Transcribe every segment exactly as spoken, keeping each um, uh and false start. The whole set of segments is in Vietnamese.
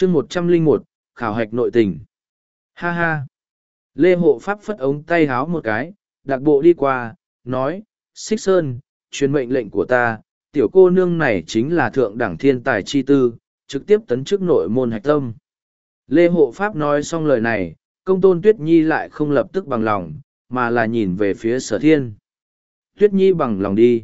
chương một trăm lẻ một, khảo hạch nội tình. Ha ha. Lê Hộ Pháp phất ống tay háo một cái, đặc bộ đi qua, nói, Xích Sơn, truyền mệnh lệnh của ta, tiểu cô nương này chính là thượng đẳng thiên tài chi tư, trực tiếp tấn chức nội môn hạch tâm. Lê Hộ Pháp nói xong lời này, Công Tôn Tuyết Nhi lại không lập tức bằng lòng, mà là nhìn về phía Sở Thiên. Tuyết Nhi bằng lòng đi.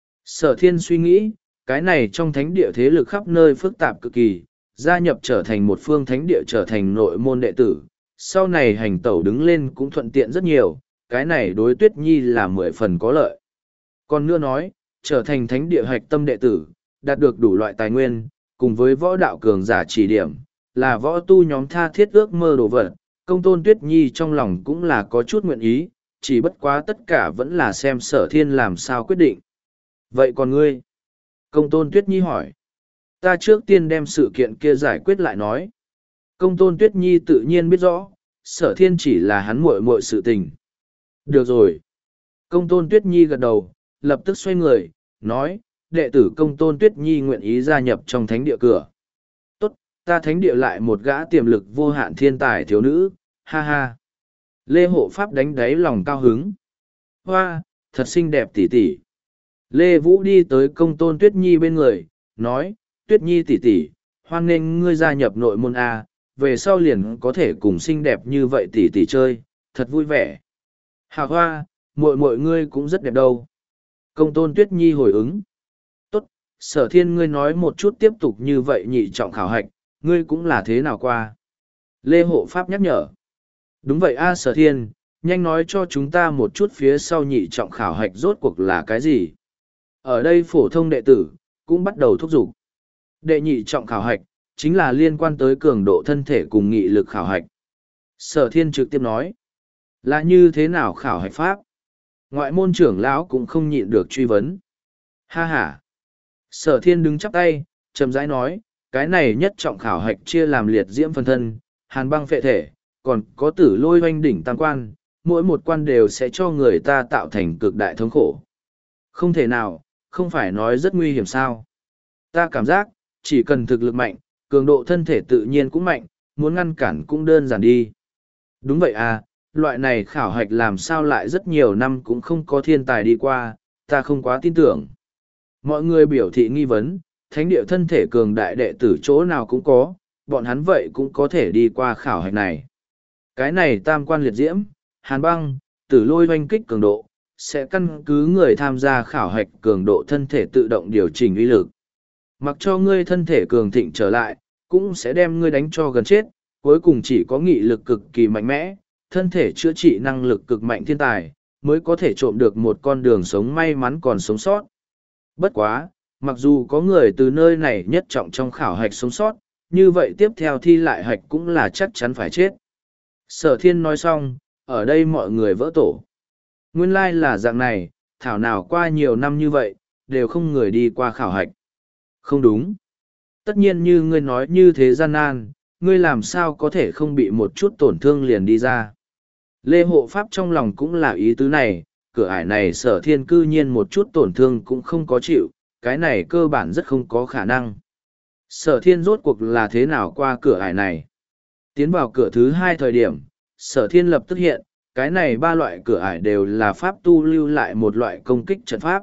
Sở Thiên suy nghĩ, cái này trong thánh địa thế lực khắp nơi phức tạp cực kỳ, gia nhập trở thành một phương thánh địa trở thành nội môn đệ tử, sau này hành tẩu đứng lên cũng thuận tiện rất nhiều, cái này đối Tuyết Nhi là mười phần có lợi. Còn nữa nói, trở thành thánh địa hạch tâm đệ tử, đạt được đủ loại tài nguyên, cùng với võ đạo cường giả chỉ điểm, là võ tu nhóm tha thiết ước mơ đồ vật. Công Tôn Tuyết Nhi trong lòng cũng là có chút nguyện ý, chỉ bất quá tất cả vẫn là xem Sở Thiên làm sao quyết định. Vậy còn ngươi? Công Tôn Tuyết Nhi hỏi. Ta trước tiên đem sự kiện kia giải quyết lại nói. Công Tôn Tuyết Nhi tự nhiên biết rõ, Sở Thiên chỉ là hắn muội muội sự tình. Được rồi. Công Tôn Tuyết Nhi gật đầu, lập tức xoay người, nói, đệ tử Công Tôn Tuyết Nhi nguyện ý gia nhập trong thánh địa cửa. Tốt, ta thánh địa lại một gã tiềm lực vô hạn thiên tài thiếu nữ, ha ha. Lê Hộ Pháp đánh đáy lòng cao hứng. Hoa, thật xinh đẹp tỷ tỷ. Lê Vũ đi tới Công Tôn Tuyết Nhi bên người, nói, Tuyết Nhi tỷ tỷ, hoan nghênh ngươi gia nhập nội môn A, về sau liền có thể cùng xinh đẹp như vậy tỷ tỷ chơi, thật vui vẻ. Hà Hoa, muội muội ngươi cũng rất đẹp đâu. Công Tôn Tuyết Nhi hồi ứng. Tốt, Sở Thiên ngươi nói một chút tiếp tục như vậy nhị trọng khảo hạch, ngươi cũng là thế nào qua. Lê Hộ Pháp nhắc nhở. Đúng vậy a Sở Thiên, nhanh nói cho chúng ta một chút phía sau nhị trọng khảo hạch rốt cuộc là cái gì. Ở đây phổ thông đệ tử, cũng bắt đầu thúc giục. Đệ nhị trọng khảo hạch, chính là liên quan tới cường độ thân thể cùng nghị lực khảo hạch. Sở Thiên trực tiếp nói, là như thế nào khảo hạch pháp? Ngoại môn trưởng lão cũng không nhịn được truy vấn. Ha ha! Sở Thiên đứng chắp tay, chậm rãi nói, cái này nhất trọng khảo hạch chia làm liệt diễm phân thân, hàn băng phệ thể, còn có tử lôi hoanh đỉnh tam quan, mỗi một quan đều sẽ cho người ta tạo thành cực đại thống khổ. Không thể nào, không phải nói rất nguy hiểm sao. Ta cảm giác, chỉ cần thực lực mạnh, cường độ thân thể tự nhiên cũng mạnh, muốn ngăn cản cũng đơn giản đi. Đúng vậy à, loại này khảo hạch làm sao lại rất nhiều năm cũng không có thiên tài đi qua, ta không quá tin tưởng. Mọi người biểu thị nghi vấn, thánh địa thân thể cường đại đệ tử chỗ nào cũng có, bọn hắn vậy cũng có thể đi qua khảo hạch này. Cái này tam quan liệt diễm, hàn băng, tử lôi hoanh kích cường độ, sẽ căn cứ người tham gia khảo hạch cường độ thân thể tự động điều chỉnh uy lực. Mặc cho ngươi thân thể cường thịnh trở lại, cũng sẽ đem ngươi đánh cho gần chết, cuối cùng chỉ có nghị lực cực kỳ mạnh mẽ, thân thể chữa trị năng lực cực mạnh thiên tài, mới có thể trộm được một con đường sống may mắn còn sống sót. Bất quá, mặc dù có người từ nơi này nhất trọng trong khảo hạch sống sót, như vậy tiếp theo thi lại hạch cũng là chắc chắn phải chết. Sở Thiên nói xong, ở đây mọi người vỡ tổ. Nguyên lai là dạng này, thảo nào qua nhiều năm như vậy, đều không người đi qua khảo hạch. Không đúng. Tất nhiên như ngươi nói như thế gian nan, ngươi làm sao có thể không bị một chút tổn thương liền đi ra. Lê Hộ Pháp trong lòng cũng là ý tứ này, cửa ải này Sở Thiên cư nhiên một chút tổn thương cũng không có chịu, cái này cơ bản rất không có khả năng. Sở Thiên rốt cuộc là thế nào qua cửa ải này? Tiến vào cửa thứ hai thời điểm, Sở Thiên lập tức hiện, cái này ba loại cửa ải đều là pháp tu lưu lại một loại công kích trận pháp.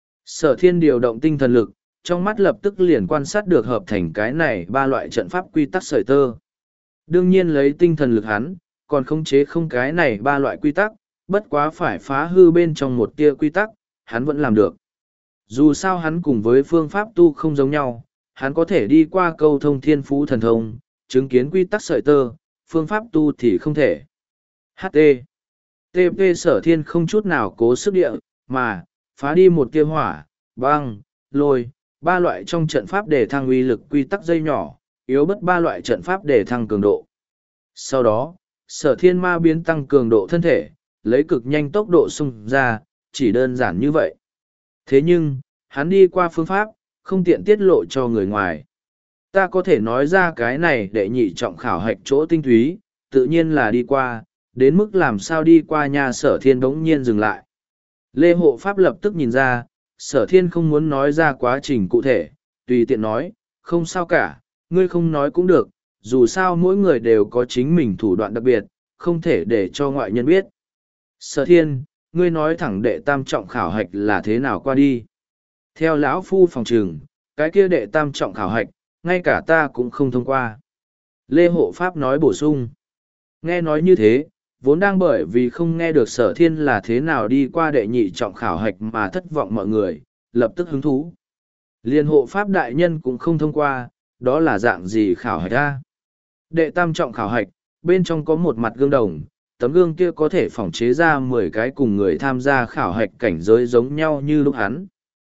Sở Thiên điều động tinh thần lực, trong mắt lập tức liền quan sát được hợp thành cái này ba loại trận pháp quy tắc sợi tơ. Đương nhiên lấy tinh thần lực hắn, còn khống chế không cái này ba loại quy tắc, bất quá phải phá hư bên trong một tia quy tắc, hắn vẫn làm được. Dù sao hắn cùng với phương pháp tu không giống nhau, hắn có thể đi qua câu thông thiên phú thần thông, chứng kiến quy tắc sợi tơ, phương pháp tu thì không thể. hát tê. tê pê Sở Thiên không chút nào cố sức địa, mà, phá đi một tia hỏa, băng, lôi, ba loại trong trận pháp để thăng uy lực quy tắc dây nhỏ, yếu bất ba loại trận pháp để thăng cường độ. Sau đó, Sở Thiên ma biến tăng cường độ thân thể, lấy cực nhanh tốc độ xung ra, chỉ đơn giản như vậy. Thế nhưng, hắn đi qua phương pháp, không tiện tiết lộ cho người ngoài. Ta có thể nói ra cái này để nhị trọng khảo hạch chỗ tinh túy, tự nhiên là đi qua, đến mức làm sao đi qua nhà Sở Thiên đống nhiên dừng lại. Lê Hộ Pháp lập tức nhìn ra, Sở Thiên không muốn nói ra quá trình cụ thể, tùy tiện nói, không sao cả, ngươi không nói cũng được, dù sao mỗi người đều có chính mình thủ đoạn đặc biệt, không thể để cho ngoại nhân biết. Sở thiên, ngươi nói thẳng đệ tam trọng khảo hạch là thế nào qua đi. Theo lão phu phòng trừng, cái kia đệ tam trọng khảo hạch, ngay cả ta cũng không thông qua. Lê Hộ Pháp nói bổ sung. Nghe nói như thế, vốn đang bởi vì không nghe được sở thiên là thế nào đi qua đệ nhị trọng khảo hạch mà thất vọng mọi người, lập tức hứng thú. Liên hộ Pháp đại nhân cũng không thông qua, đó là dạng gì khảo hạch ra. Đệ tam trọng khảo hạch, bên trong có một mặt gương đồng, tấm gương kia có thể phỏng chế ra mười cái cùng người tham gia khảo hạch cảnh giới giống nhau như lúc hắn.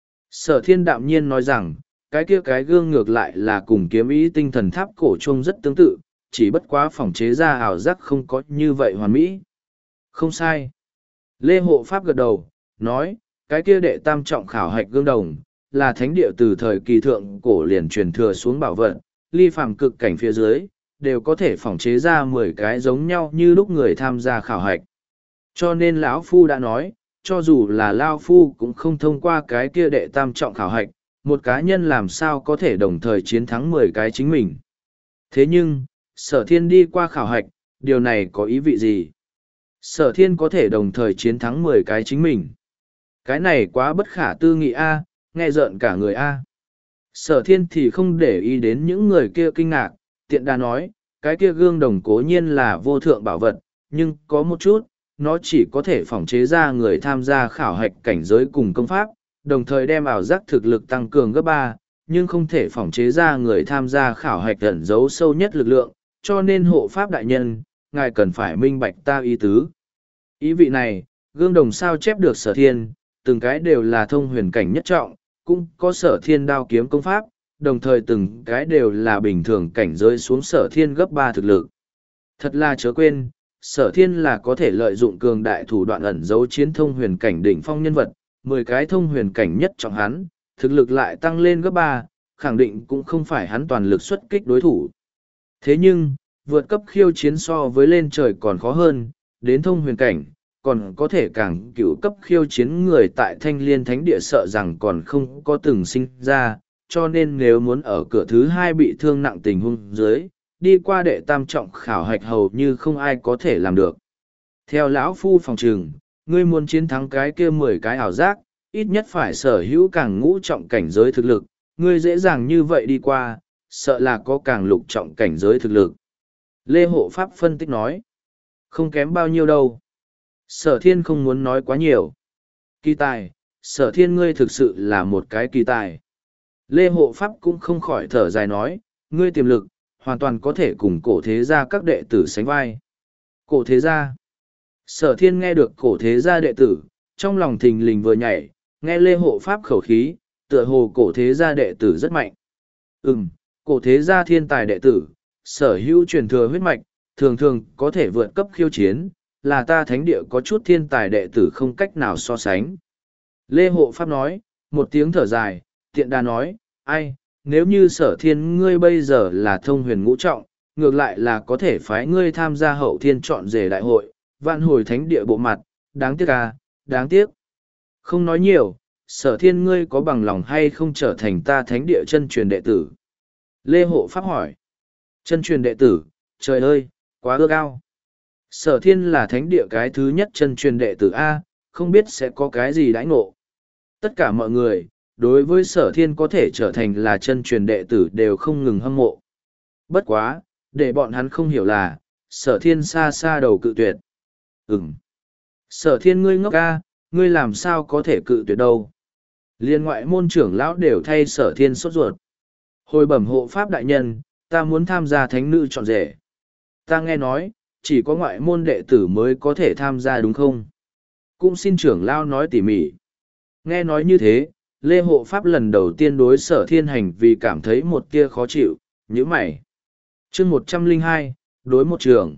Sở thiên đạm nhiên nói rằng, cái kia cái gương ngược lại là cùng kiếm ý tinh thần tháp cổ trông rất tương tự, chỉ bất quá phỏng chế ra ảo giác không có như vậy hoàn mỹ. Không sai. Lê Hộ Pháp gật đầu, nói, cái kia đệ tam trọng khảo hạch gương đồng, là thánh địa từ thời kỳ thượng cổ liền truyền thừa xuống bảo vật, ly phàm cực cảnh phía dưới, đều có thể phỏng chế ra mười cái giống nhau như lúc người tham gia khảo hạch. Cho nên lão Phu đã nói, cho dù là Lao Phu cũng không thông qua cái kia đệ tam trọng khảo hạch, một cá nhân làm sao có thể đồng thời chiến thắng mười cái chính mình. Thế nhưng, sở thiên đi qua khảo hạch, điều này có ý vị gì? Sở thiên có thể đồng thời chiến thắng mười cái chính mình. Cái này quá bất khả tư nghị a, nghe rợn cả người a. Sở thiên thì không để ý đến những người kia kinh ngạc, tiện đà nói, cái kia gương đồng cố nhiên là vô thượng bảo vật, nhưng có một chút, nó chỉ có thể phỏng chế ra người tham gia khảo hạch cảnh giới cùng công pháp, đồng thời đem ảo giác thực lực tăng cường gấp ba, nhưng không thể phỏng chế ra người tham gia khảo hạch ẩn giấu sâu nhất lực lượng, cho nên hộ pháp đại nhân, ngài cần phải minh bạch ta ý tứ. Ý vị này, gương đồng sao chép được sở thiên, từng cái đều là thông huyền cảnh nhất trọng, cũng có sở thiên đao kiếm công pháp, đồng thời từng cái đều là bình thường cảnh giới xuống sở thiên gấp ba thực lực. Thật là chớ quên, sở thiên là có thể lợi dụng cường đại thủ đoạn ẩn giấu chiến thông huyền cảnh đỉnh phong nhân vật, mười cái thông huyền cảnh nhất trọng hắn, thực lực lại tăng lên gấp ba, khẳng định cũng không phải hắn toàn lực xuất kích đối thủ. Thế nhưng, vượt cấp khiêu chiến so với lên trời còn khó hơn, đến thông huyền cảnh, còn có thể càng cựu cấp khiêu chiến người tại thanh liên thánh địa sợ rằng còn không có từng sinh ra, cho nên nếu muốn ở cửa thứ hai bị thương nặng tình huống dưới, đi qua đệ tam trọng khảo hạch hầu như không ai có thể làm được. Theo lão phu phòng trường, ngươi muốn chiến thắng cái kia mười cái ảo giác, ít nhất phải sở hữu càng ngũ trọng cảnh giới thực lực, ngươi dễ dàng như vậy đi qua, sợ là có càng lục trọng cảnh giới thực lực. Lê Hộ Pháp phân tích nói, không kém bao nhiêu đâu. Sở thiên không muốn nói quá nhiều. Kỳ tài, sở thiên ngươi thực sự là một cái kỳ tài. Lê Hộ Pháp cũng không khỏi thở dài nói, ngươi tiềm lực, hoàn toàn có thể cùng cổ thế gia các đệ tử sánh vai. Cổ thế gia. Sở thiên nghe được cổ thế gia đệ tử, trong lòng thình lình vừa nhảy, nghe Lê Hộ Pháp khẩu khí, tựa hồ cổ thế gia đệ tử rất mạnh. Ừm, cổ thế gia thiên tài đệ tử, sở hữu truyền thừa huyết mạch, thường thường có thể vượt cấp khiêu chiến, là ta thánh địa có chút thiên tài đệ tử không cách nào so sánh. Lê Hộ Pháp nói, một tiếng thở dài, tiện đà nói, ai, nếu như sở thiên ngươi bây giờ là thông huyền ngũ trọng, ngược lại là có thể phái ngươi tham gia hậu thiên chọn rể đại hội, vạn hồi thánh địa bộ mặt, đáng tiếc à, đáng tiếc. Không nói nhiều, sở thiên ngươi có bằng lòng hay không trở thành ta thánh địa chân truyền đệ tử? Lê Hộ Pháp hỏi. Chân truyền đệ tử, trời ơi, quá ước ao. Sở thiên là thánh địa cái thứ nhất chân truyền đệ tử A, không biết sẽ có cái gì đãi ngộ. Tất cả mọi người, đối với sở thiên có thể trở thành là chân truyền đệ tử đều không ngừng hâm mộ. Bất quá, để bọn hắn không hiểu là, sở thiên xa xa đầu cự tuyệt. Ừm. Sở thiên ngươi ngốc A, ngươi làm sao có thể cự tuyệt đâu. Liên ngoại môn trưởng lão đều thay sở thiên sốt ruột. Hồi bẩm hộ pháp đại nhân, ta muốn tham gia thánh nữ chọn rể. Ta nghe nói, chỉ có ngoại môn đệ tử mới có thể tham gia đúng không? Cũng xin trưởng lão nói tỉ mỉ. Nghe nói như thế, Lê Hộ Pháp lần đầu tiên đối sở thiên hành vì cảm thấy một tia khó chịu, như mày. chương một trăm lẻ hai, đối một trường.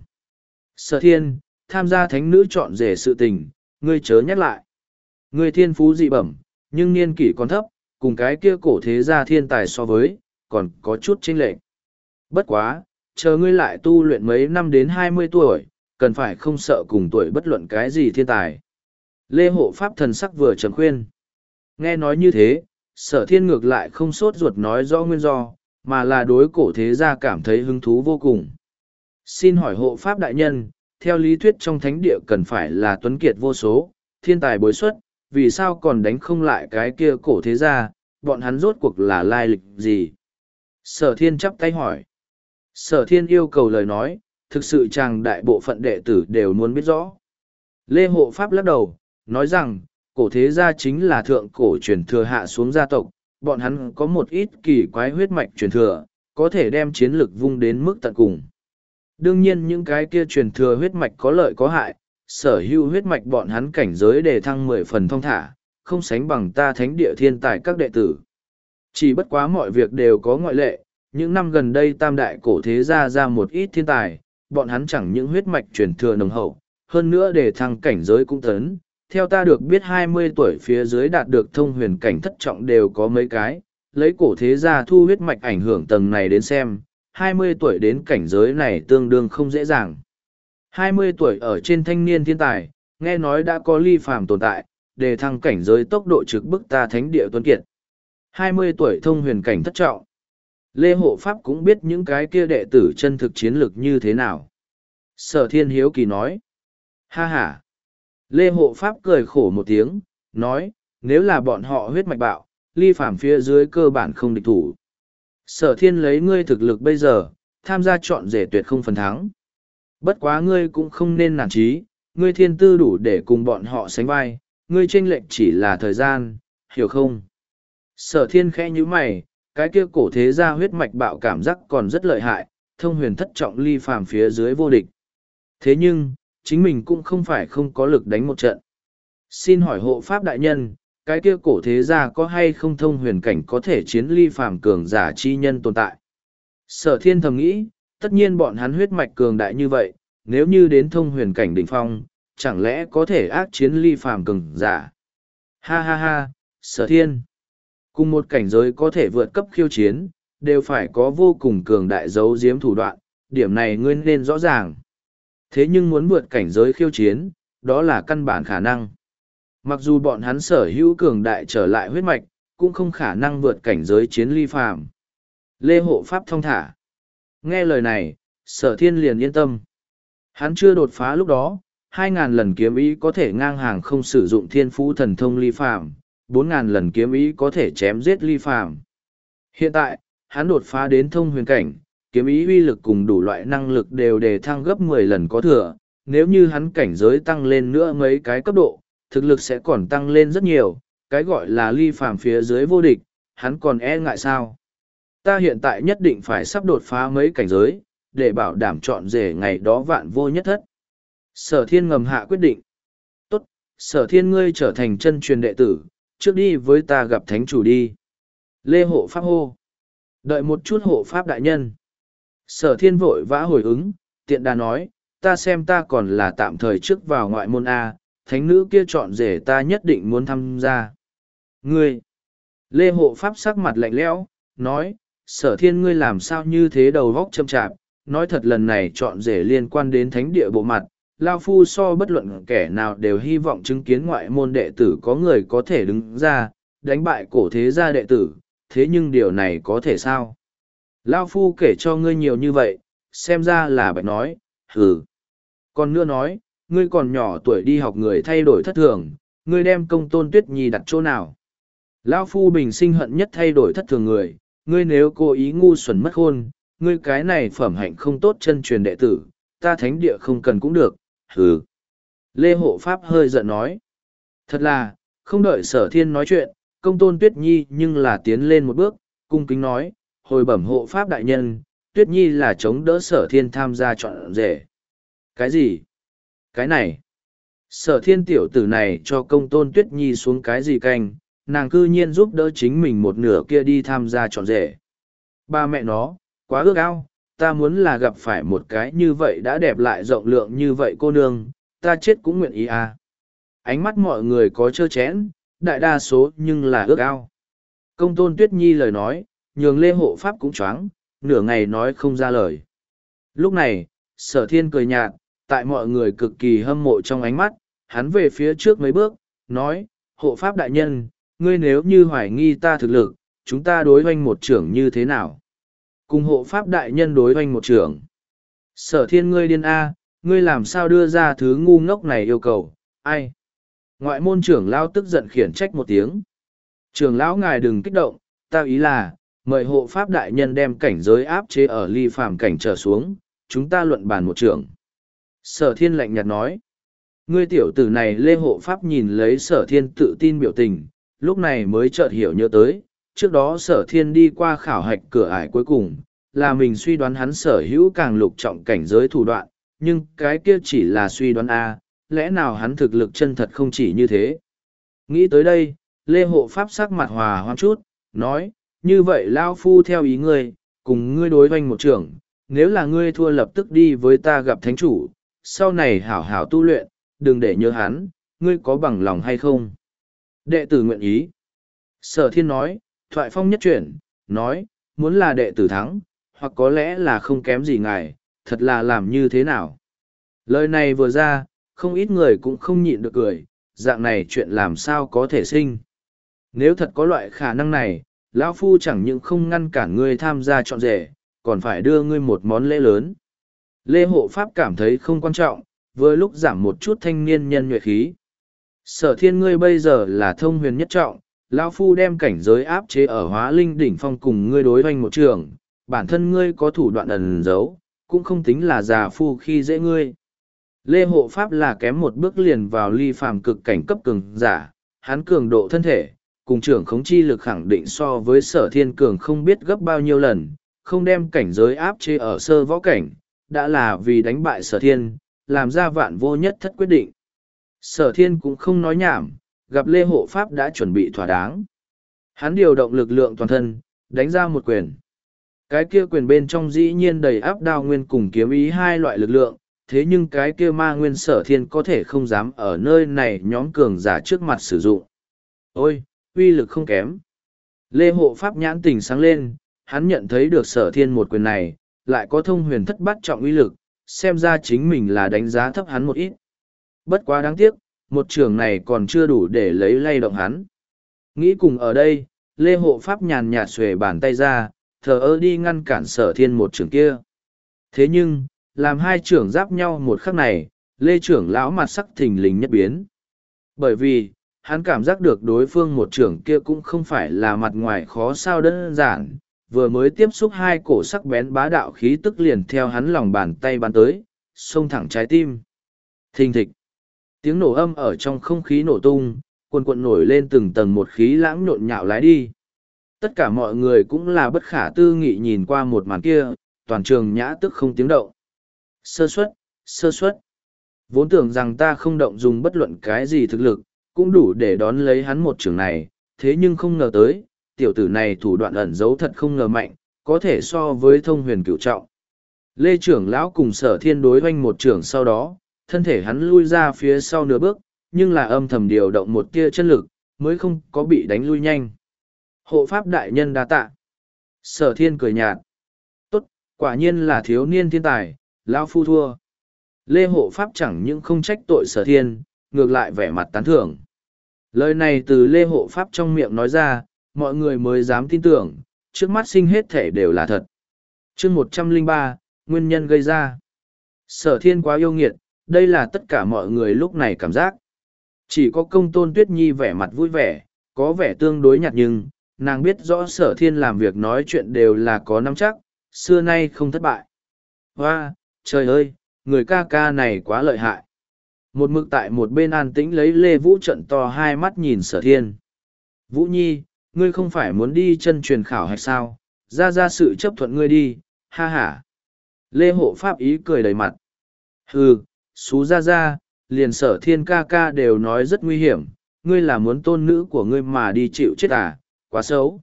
Sở thiên, tham gia thánh nữ chọn rể sự tình, ngươi chớ nhắc lại. Ngươi thiên phú dị bẩm, nhưng niên kỷ còn thấp, cùng cái kia cổ thế gia thiên tài so với, còn có chút chênh lệch. Bất quá, chờ ngươi lại tu luyện mấy năm đến hai mươi tuổi, cần phải không sợ cùng tuổi bất luận cái gì thiên tài. Lê Hộ Pháp thần sắc vừa trầm khuyên. Nghe nói như thế, sở thiên ngược lại không sốt ruột nói rõ nguyên do, mà là đối cổ thế gia cảm thấy hứng thú vô cùng. Xin hỏi hộ pháp đại nhân, theo lý thuyết trong thánh địa cần phải là tuấn kiệt vô số, thiên tài bối xuất, vì sao còn đánh không lại cái kia cổ thế gia, bọn hắn rốt cuộc là lai lịch gì? Sở thiên chắp tay hỏi. Sở thiên yêu cầu lời nói, thực sự chàng đại bộ phận đệ tử đều muốn biết rõ. Lê Hộ Pháp lắc đầu, nói rằng, cổ thế gia chính là thượng cổ truyền thừa hạ xuống gia tộc, bọn hắn có một ít kỳ quái huyết mạch truyền thừa, có thể đem chiến lực vung đến mức tận cùng. Đương nhiên những cái kia truyền thừa huyết mạch có lợi có hại, sở hữu huyết mạch bọn hắn cảnh giới đề thăng mười phần thông thả, không sánh bằng ta thánh địa thiên tài các đệ tử. Chỉ bất quá mọi việc đều có ngoại lệ, những năm gần đây tam đại cổ thế gia ra một ít thiên tài, bọn hắn chẳng những huyết mạch truyền thừa nồng hậu, hơn nữa đề thăng cảnh giới cũng tấn. Theo ta được biết hai mươi tuổi phía dưới đạt được thông huyền cảnh thất trọng đều có mấy cái, lấy cổ thế gia thu huyết mạch ảnh hưởng tầng này đến xem, hai mươi tuổi đến cảnh giới này tương đương không dễ dàng. hai mươi tuổi ở trên thanh niên thiên tài, nghe nói đã có ly phàm tồn tại, đề thăng cảnh giới tốc độ trực bức ta thánh địa tuấn kiệt. hai mươi tuổi thông huyền cảnh thất trọng. Lê Hộ Pháp cũng biết những cái kia đệ tử chân thực chiến lực như thế nào. Sở Thiên hiếu kỳ nói. Ha ha. Lê Hộ Pháp cười khổ một tiếng, nói, nếu là bọn họ huyết mạch bạo, ly phàm phía dưới cơ bản không địch thủ. Sở Thiên lấy ngươi thực lực bây giờ, tham gia chọn rể tuyệt không phần thắng. Bất quá ngươi cũng không nên nản chí, ngươi thiên tư đủ để cùng bọn họ sánh vai, ngươi chênh lệch chỉ là thời gian, hiểu không? Sở Thiên khẽ như mày, cái kia cổ thế gia huyết mạch bạo cảm giác còn rất lợi hại, thông huyền thất trọng ly phàm phía dưới vô địch. Thế nhưng, chính mình cũng không phải không có lực đánh một trận. Xin hỏi hộ pháp đại nhân, cái kia cổ thế gia có hay không thông huyền cảnh có thể chiến ly phàm cường giả chi nhân tồn tại? Sở Thiên thầm nghĩ, tất nhiên bọn hắn huyết mạch cường đại như vậy, nếu như đến thông huyền cảnh đỉnh phong, chẳng lẽ có thể ác chiến ly phàm cường giả? Ha ha ha, Sở Thiên. Cùng một cảnh giới có thể vượt cấp khiêu chiến, đều phải có vô cùng cường đại giấu giếm thủ đoạn, điểm này ngươi nên rõ ràng. Thế nhưng muốn vượt cảnh giới khiêu chiến, đó là căn bản khả năng. Mặc dù bọn hắn sở hữu cường đại trở lại huyết mạch, cũng không khả năng vượt cảnh giới chiến ly phàm. Lê Hộ Pháp thong thả. Nghe lời này, Sở Thiên liền yên tâm. Hắn chưa đột phá lúc đó, hai ngàn lần kiếm ý có thể ngang hàng không sử dụng thiên phú thần thông ly phàm, bốn ngàn lần kiếm ý có thể chém giết ly phàm. Hiện tại, hắn đột phá đến thông huyền cảnh, kiếm ý uy lực cùng đủ loại năng lực đều đề thăng gấp mười lần có thừa. Nếu như hắn cảnh giới tăng lên nữa mấy cái cấp độ, thực lực sẽ còn tăng lên rất nhiều, cái gọi là ly phàm phía dưới vô địch, hắn còn e ngại sao? Ta hiện tại nhất định phải sắp đột phá mấy cảnh giới, để bảo đảm chọn rể ngày đó vạn vô nhất thất. Sở Thiên ngầm hạ quyết định. Tốt, Sở Thiên ngươi trở thành chân truyền đệ tử, trước đi với ta gặp thánh chủ đi. Lê Hộ Pháp hô. Đợi một chút hộ pháp đại nhân. Sở Thiên vội vã hồi ứng, tiện đà nói, ta xem ta còn là tạm thời trước vào ngoại môn A, thánh nữ kia chọn rể ta nhất định muốn tham gia. Ngươi! Lê Hộ Pháp sắc mặt lạnh lẽo, nói, Sở Thiên ngươi làm sao như thế đầu góc châm chạp, nói thật lần này chọn rể liên quan đến thánh địa bộ mặt, Lao Phu so bất luận kẻ nào đều hy vọng chứng kiến ngoại môn đệ tử có người có thể đứng ra, đánh bại cổ thế gia đệ tử, thế nhưng điều này có thể sao? Lao Phu kể cho ngươi nhiều như vậy, xem ra là bạch nói, hừ. Còn nữa nói, ngươi còn nhỏ tuổi đi học người thay đổi thất thường, ngươi đem công tôn tuyết nhi đặt chỗ nào? Lao Phu bình sinh hận nhất thay đổi thất thường người, ngươi nếu cố ý ngu xuẩn mất khôn, ngươi cái này phẩm hạnh không tốt chân truyền đệ tử, ta thánh địa không cần cũng được, hừ. Lê Hộ Pháp hơi giận nói. Thật là, không đợi Sở Thiên nói chuyện, công tôn Tuyết Nhi nhưng là tiến lên một bước, cung kính nói, hồi bẩm hộ Pháp đại nhân, Tuyết Nhi là chống đỡ Sở Thiên tham gia chọn rể. Cái gì? Cái này? Sở Thiên tiểu tử này cho công tôn Tuyết Nhi xuống cái gì canh, nàng cư nhiên giúp đỡ chính mình một nửa kia đi tham gia chọn rể. Ba mẹ nó, quá ước ao, ta muốn là gặp phải một cái như vậy đã đẹp lại rộng lượng như vậy cô nương, ta chết cũng nguyện ý à. Ánh mắt mọi người có trơ chẽn, đại đa số nhưng là ước ao. Công tôn Tuyết Nhi lời nói, nhường Lê Hộ Pháp cũng choáng, nửa ngày nói không ra lời. Lúc này, Sở Thiên cười nhạt, tại mọi người cực kỳ hâm mộ trong ánh mắt, hắn về phía trước mấy bước, nói, Hộ Pháp đại nhân, ngươi nếu như hoài nghi ta thực lực, chúng ta đối hoanh một trưởng như thế nào? Cùng hộ pháp đại nhân đối oanh một trưởng. Sở thiên ngươi điên A, ngươi làm sao đưa ra thứ ngu ngốc này yêu cầu, ai? Ngoại môn trưởng lão tức giận khiển trách một tiếng. Trưởng lão ngài đừng kích động, ta ý là, mời hộ pháp đại nhân đem cảnh giới áp chế ở ly phàm cảnh trở xuống, chúng ta luận bàn một trưởng. Sở thiên lạnh nhạt nói. Ngươi tiểu tử này lê hộ pháp nhìn lấy sở thiên tự tin biểu tình, lúc này mới chợt hiểu nhớ tới, trước đó sở thiên đi qua khảo hạch cửa ải cuối cùng, là mình suy đoán hắn sở hữu càng lục trọng cảnh giới thủ đoạn, nhưng cái kia chỉ là suy đoán A, lẽ nào hắn thực lực chân thật không chỉ như thế. Nghĩ tới đây, lê hộ pháp sắc mặt hòa hoãn chút, nói, như vậy lao phu theo ý ngươi, cùng ngươi đối doanh một trưởng, nếu là ngươi thua lập tức đi với ta gặp thánh chủ, sau này hảo hảo tu luyện, đừng để nhớ hắn, ngươi có bằng lòng hay không? Đệ tử nguyện ý. Sở thiên nói, thoại phong nhất chuyển, nói, muốn là đệ tử thắng, hoặc có lẽ là không kém gì ngài, thật là làm như thế nào? Lời này vừa ra, không ít người cũng không nhịn được cười, dạng này chuyện làm sao có thể sinh. Nếu thật có loại khả năng này, lão phu chẳng những không ngăn cản ngươi tham gia trọn rể, còn phải đưa ngươi một món lễ lớn. Lê Hộ Pháp cảm thấy không quan trọng, vừa lúc giảm một chút thanh niên nhân nhuệ khí. Sở thiên ngươi bây giờ là thông huyền nhất trọng, lão phu đem cảnh giới áp chế ở hóa linh đỉnh phong cùng ngươi đối hoành một trường, bản thân ngươi có thủ đoạn ẩn giấu, cũng không tính là già phu khi dễ ngươi. Lê Hộ Pháp là kém một bước liền vào ly phàm cực cảnh cấp cường giả, hắn cường độ thân thể, cùng trưởng khống chi lực khẳng định so với sở thiên cường không biết gấp bao nhiêu lần, không đem cảnh giới áp chế ở sơ võ cảnh, đã là vì đánh bại sở thiên, làm ra vạn vô nhất thất quyết định. Sở thiên cũng không nói nhảm, gặp Lê Hộ Pháp đã chuẩn bị thỏa đáng. Hắn điều động lực lượng toàn thân, đánh ra một quyền. Cái kia quyền bên trong dĩ nhiên đầy áp đao nguyên cùng kiếm ý hai loại lực lượng, thế nhưng cái kia ma nguyên sở thiên có thể không dám ở nơi này nhóm cường giả trước mặt sử dụng. Ôi, uy lực không kém. Lê Hộ Pháp nhãn tình sáng lên, hắn nhận thấy được sở thiên một quyền này, lại có thông huyền thất bát trọng uy lực, xem ra chính mình là đánh giá thấp hắn một ít. Bất quá đáng tiếc, một trường này còn chưa đủ để lấy lay động hắn. Nghĩ cùng ở đây, Lê Hộ Pháp nhàn nhạt xuề bàn tay ra, thờ ơ đi ngăn cản sở thiên một trường kia. Thế nhưng, làm hai trưởng giáp nhau một khắc này, Lê trưởng lão mặt sắc thình lình nhất biến. Bởi vì, hắn cảm giác được đối phương một trưởng kia cũng không phải là mặt ngoài khó sao đơn giản, vừa mới tiếp xúc hai cổ sắc bén bá đạo khí tức liền theo hắn lòng bàn tay bắn tới, xông thẳng trái tim. Thình thịch. Tiếng nổ âm ở trong không khí nổ tung, cuồn cuộn nổi lên từng tầng một khí lãng nhộn nhạo lái đi. Tất cả mọi người cũng là bất khả tư nghị nhìn qua một màn kia, toàn trường nhã tức không tiếng động. Sơ suất, sơ suất. Vốn tưởng rằng ta không động dùng bất luận cái gì thực lực, cũng đủ để đón lấy hắn một trường này, thế nhưng không ngờ tới, tiểu tử này thủ đoạn ẩn giấu thật không ngờ mạnh, có thể so với thông huyền cửu trọng. Lê trưởng lão cùng sở thiên đối hoanh một trường sau đó, thân thể hắn lui ra phía sau nửa bước, nhưng là âm thầm điều động một tia chân lực, mới không có bị đánh lui nhanh. Hộ pháp đại nhân đa tạ. Sở thiên cười nhạt. Tốt, quả nhiên là thiếu niên thiên tài, lão phu thua. Lê hộ pháp chẳng những không trách tội sở thiên, ngược lại vẻ mặt tán thưởng. Lời này từ Lê hộ pháp trong miệng nói ra, mọi người mới dám tin tưởng, trước mắt sinh hết thể đều là thật. Chương một trăm lẻ ba, nguyên nhân gây ra. Sở thiên quá yêu nghiệt, đây là tất cả mọi người lúc này cảm giác. Chỉ có công tôn tuyết nhi vẻ mặt vui vẻ, có vẻ tương đối nhạt nhưng, nàng biết rõ sở thiên làm việc nói chuyện đều là có nắm chắc, xưa nay không thất bại. Hoa, trời ơi, người ca ca này quá lợi hại. Một mực tại một bên an tĩnh lấy Lê Vũ trận to hai mắt nhìn sở thiên. Vũ Nhi, ngươi không phải muốn đi chân truyền khảo hay sao, ra ra sự chấp thuận ngươi đi, ha ha. Lê hộ pháp ý cười đầy mặt. Hừ, xú ra ra, liền sở thiên ca ca đều nói rất nguy hiểm, ngươi là muốn tôn nữ của ngươi mà đi chịu chết à, quá xấu.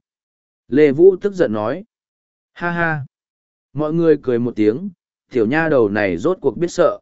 Lê Vũ tức giận nói. Ha ha. Mọi người cười một tiếng, tiểu nha đầu này rốt cuộc biết sợ.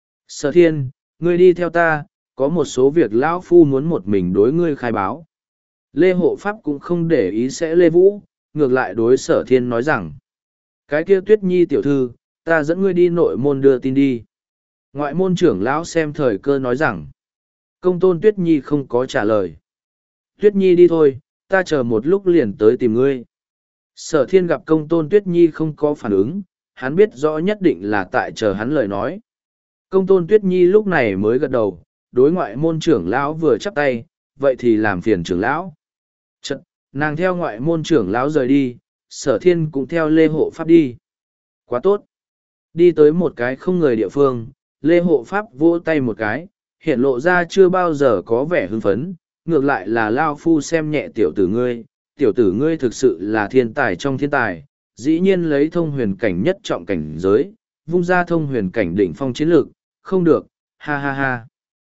Sở thiên, ngươi đi theo ta, có một số việc lão phu muốn một mình đối ngươi khai báo. Lê hộ pháp cũng không để ý sẽ Lê Vũ, ngược lại đối sở thiên nói rằng. Cái kia Tuyết Nhi tiểu thư, ta dẫn ngươi đi nội môn đưa tin đi. Ngoại môn trưởng lão xem thời cơ nói rằng. Công tôn Tuyết Nhi không có trả lời. Tuyết Nhi đi thôi, ta chờ một lúc liền tới tìm ngươi. Sở thiên gặp công tôn Tuyết Nhi không có phản ứng, hắn biết rõ nhất định là tại chờ hắn lời nói. Công tôn Tuyết Nhi lúc này mới gật đầu, đối ngoại môn trưởng lão vừa chắp tay, vậy thì làm phiền trưởng lão. Chật, nàng theo ngoại môn trưởng lão rời đi, sở thiên cũng theo Lê Hộ Pháp đi. Quá tốt. Đi tới một cái không người địa phương, Lê Hộ Pháp vỗ tay một cái, hiện lộ ra chưa bao giờ có vẻ hưng phấn, ngược lại là Lao Phu xem nhẹ tiểu tử ngươi, tiểu tử ngươi thực sự là thiên tài trong thiên tài, dĩ nhiên lấy thông huyền cảnh nhất trọng cảnh giới, vung ra thông huyền cảnh đỉnh phong chiến lược, không được, ha ha ha.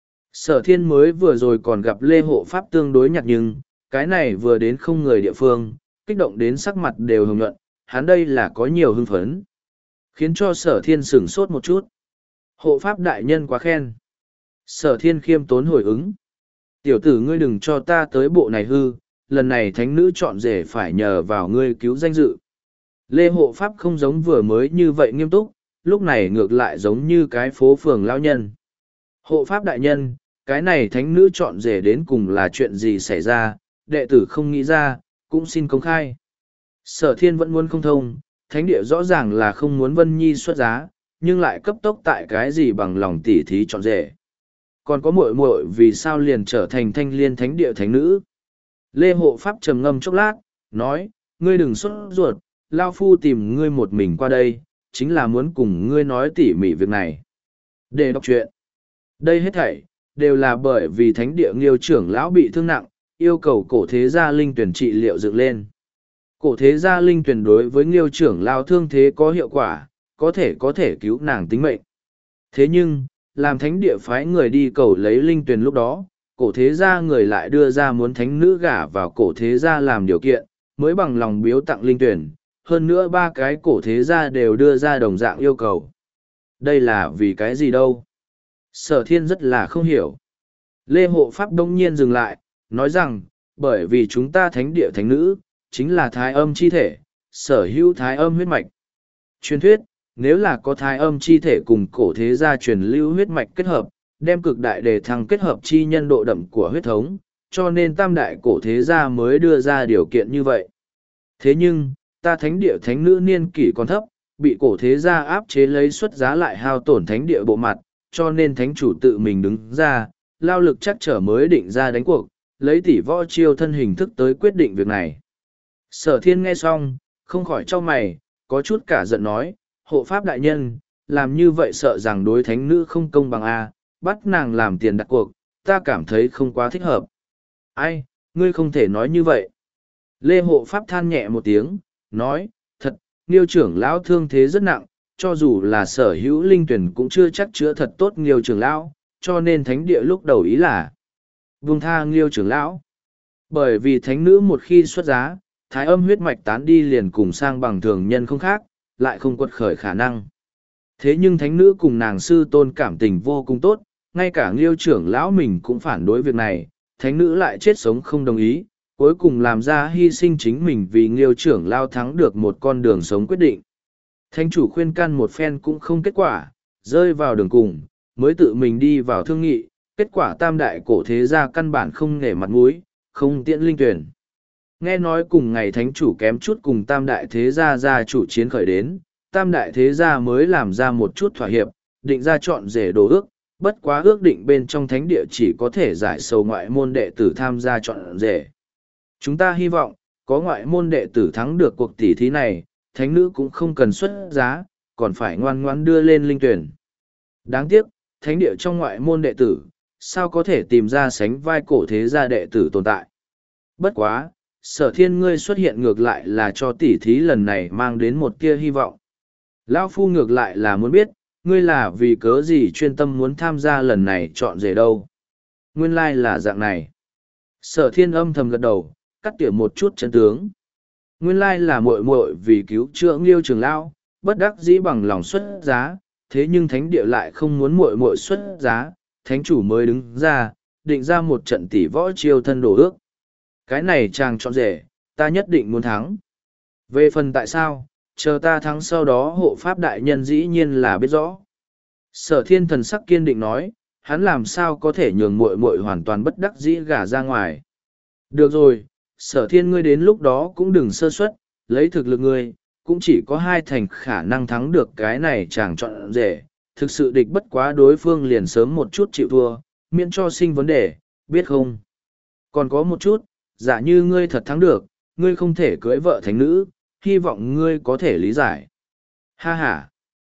Sở thiên mới vừa rồi còn gặp Lê Hộ Pháp tương đối nhạt nhưng, cái này vừa đến không người địa phương, kích động đến sắc mặt đều hồng nhuận, hắn đây là có nhiều hưng phấn. Khiến cho sở thiên sửng sốt một chút. Hộ Pháp đại nhân quá khen. Sở thiên khiêm tốn hồi ứng. Tiểu tử ngươi đừng cho ta tới bộ này hư, lần này thánh nữ chọn rể phải nhờ vào ngươi cứu danh dự. Lê Hộ Pháp không giống vừa mới như vậy nghiêm túc, lúc này ngược lại giống như cái phố phường lao nhân. Hộ Pháp đại nhân, cái này thánh nữ chọn rể đến cùng là chuyện gì xảy ra, đệ tử không nghĩ ra, cũng xin công khai. Sở thiên vẫn muốn không thông, thánh địa rõ ràng là không muốn Vân Nhi xuất giá, nhưng lại cấp tốc tại cái gì bằng lòng tỉ thí chọn rể. Còn có muội muội vì sao liền trở thành thanh liên thánh địa thánh nữ. Lê Hộ Pháp trầm ngâm chốc lát, nói, ngươi đừng sốt ruột, Lao Phu tìm ngươi một mình qua đây, chính là muốn cùng ngươi nói tỉ mỉ việc này. Để đọc chuyện. Đây hết thảy, đều là bởi vì thánh địa Nghiêu trưởng lão bị thương nặng, yêu cầu cổ thế gia linh tuyển trị liệu dựng lên. Cổ thế gia linh tuyển đối với Nghiêu trưởng lão thương thế có hiệu quả, có thể có thể cứu nàng tính mệnh. Thế nhưng, làm thánh địa phái người đi cầu lấy linh tuyển lúc đó, cổ thế gia người lại đưa ra muốn thánh nữ gả vào cổ thế gia làm điều kiện, mới bằng lòng biếu tặng linh tuyển, hơn nữa ba cái cổ thế gia đều đưa ra đồng dạng yêu cầu. Đây là vì cái gì đâu? Sở thiên rất là không hiểu. Lê Hộ Pháp đông nhiên dừng lại, nói rằng, bởi vì chúng ta thánh địa thánh nữ, chính là thái âm chi thể, sở hữu thái âm huyết mạch. Truyền thuyết, nếu là có thái âm chi thể cùng cổ thế gia truyền lưu huyết mạch kết hợp, đem cực đại đề thăng kết hợp chi nhân độ đậm của huyết thống, cho nên tam đại cổ thế gia mới đưa ra điều kiện như vậy. Thế nhưng, ta thánh địa thánh nữ niên kỷ còn thấp, bị cổ thế gia áp chế lấy xuất giá lại hao tổn thánh địa bộ mặt, cho nên thánh chủ tự mình đứng ra, lao lực chắc trở mới định ra đánh cuộc, lấy tỷ võ chiêu thân hình thức tới quyết định việc này. Sở thiên nghe xong, không khỏi trao mày, có chút cả giận nói, hộ pháp đại nhân, làm như vậy sợ rằng đối thánh nữ không công bằng a, bắt nàng làm tiền đặt cuộc, ta cảm thấy không quá thích hợp. Ai, ngươi không thể nói như vậy. Lê hộ pháp than nhẹ một tiếng, nói, thật, Nghiêu trưởng lão thương thế rất nặng, cho dù là sở hữu linh tuyển cũng chưa chắc chữa thật tốt Nghiêu trưởng lão, cho nên thánh địa lúc đầu ý là buông tha Nghiêu trưởng lão. Bởi vì thánh nữ một khi xuất giá, thái âm huyết mạch tán đi liền cùng sang bằng thường nhân không khác, lại không quật khởi khả năng. Thế nhưng thánh nữ cùng nàng sư tôn cảm tình vô cùng tốt, ngay cả Nghiêu trưởng lão mình cũng phản đối việc này, thánh nữ lại chết sống không đồng ý, cuối cùng làm ra hy sinh chính mình vì Nghiêu trưởng lao thắng được một con đường sống quyết định. Thánh chủ khuyên can một phen cũng không kết quả, rơi vào đường cùng, mới tự mình đi vào thương nghị, kết quả tam đại cổ thế gia căn bản không nể mặt mũi, không tiện linh tuyển. Nghe nói cùng ngày thánh chủ kém chút cùng tam đại thế gia gia chủ chiến khởi đến, tam đại thế gia mới làm ra một chút thỏa hiệp, định ra chọn rể đồ ước, bất quá ước định bên trong thánh địa chỉ có thể giải sầu ngoại môn đệ tử tham gia chọn rể. Chúng ta hy vọng, có ngoại môn đệ tử thắng được cuộc tỷ thí này, thánh nữ cũng không cần xuất giá, còn phải ngoan ngoãn đưa lên linh tuyển. Đáng tiếc, thánh địa trong ngoại môn đệ tử, sao có thể tìm ra sánh vai cổ thế gia đệ tử tồn tại. Bất quá, sở thiên ngươi xuất hiện ngược lại là cho tỷ thí lần này mang đến một tia hy vọng. Lão Phu ngược lại là muốn biết, ngươi là vì cớ gì chuyên tâm muốn tham gia lần này chọn rể đâu. Nguyên lai là dạng này. Sở thiên âm thầm gật đầu, cắt tỉa một chút chân tướng. Nguyên lai là muội muội vì cứu chữa Nghiêu trưởng lão, bất đắc dĩ bằng lòng xuất giá, thế nhưng thánh địa lại không muốn muội muội xuất giá, thánh chủ mới đứng ra, định ra một trận tỷ võ chiêu thân đổ ước. Cái này chàng chọn rể, ta nhất định muốn thắng. Về phần tại sao, chờ ta thắng sau đó hộ pháp đại nhân dĩ nhiên là biết rõ. Sở thiên thần sắc kiên định nói, hắn làm sao có thể nhường muội muội hoàn toàn bất đắc dĩ gả ra ngoài. Được rồi, sở thiên ngươi đến lúc đó cũng đừng sơ suất, lấy thực lực ngươi, cũng chỉ có hai thành khả năng thắng được cái này chẳng chọn rể, thực sự địch bất quá đối phương liền sớm một chút chịu thua, miễn cho sinh vấn đề, biết không? Còn có một chút, giả như ngươi thật thắng được, ngươi không thể cưới vợ thánh nữ, hy vọng ngươi có thể lý giải. Ha ha!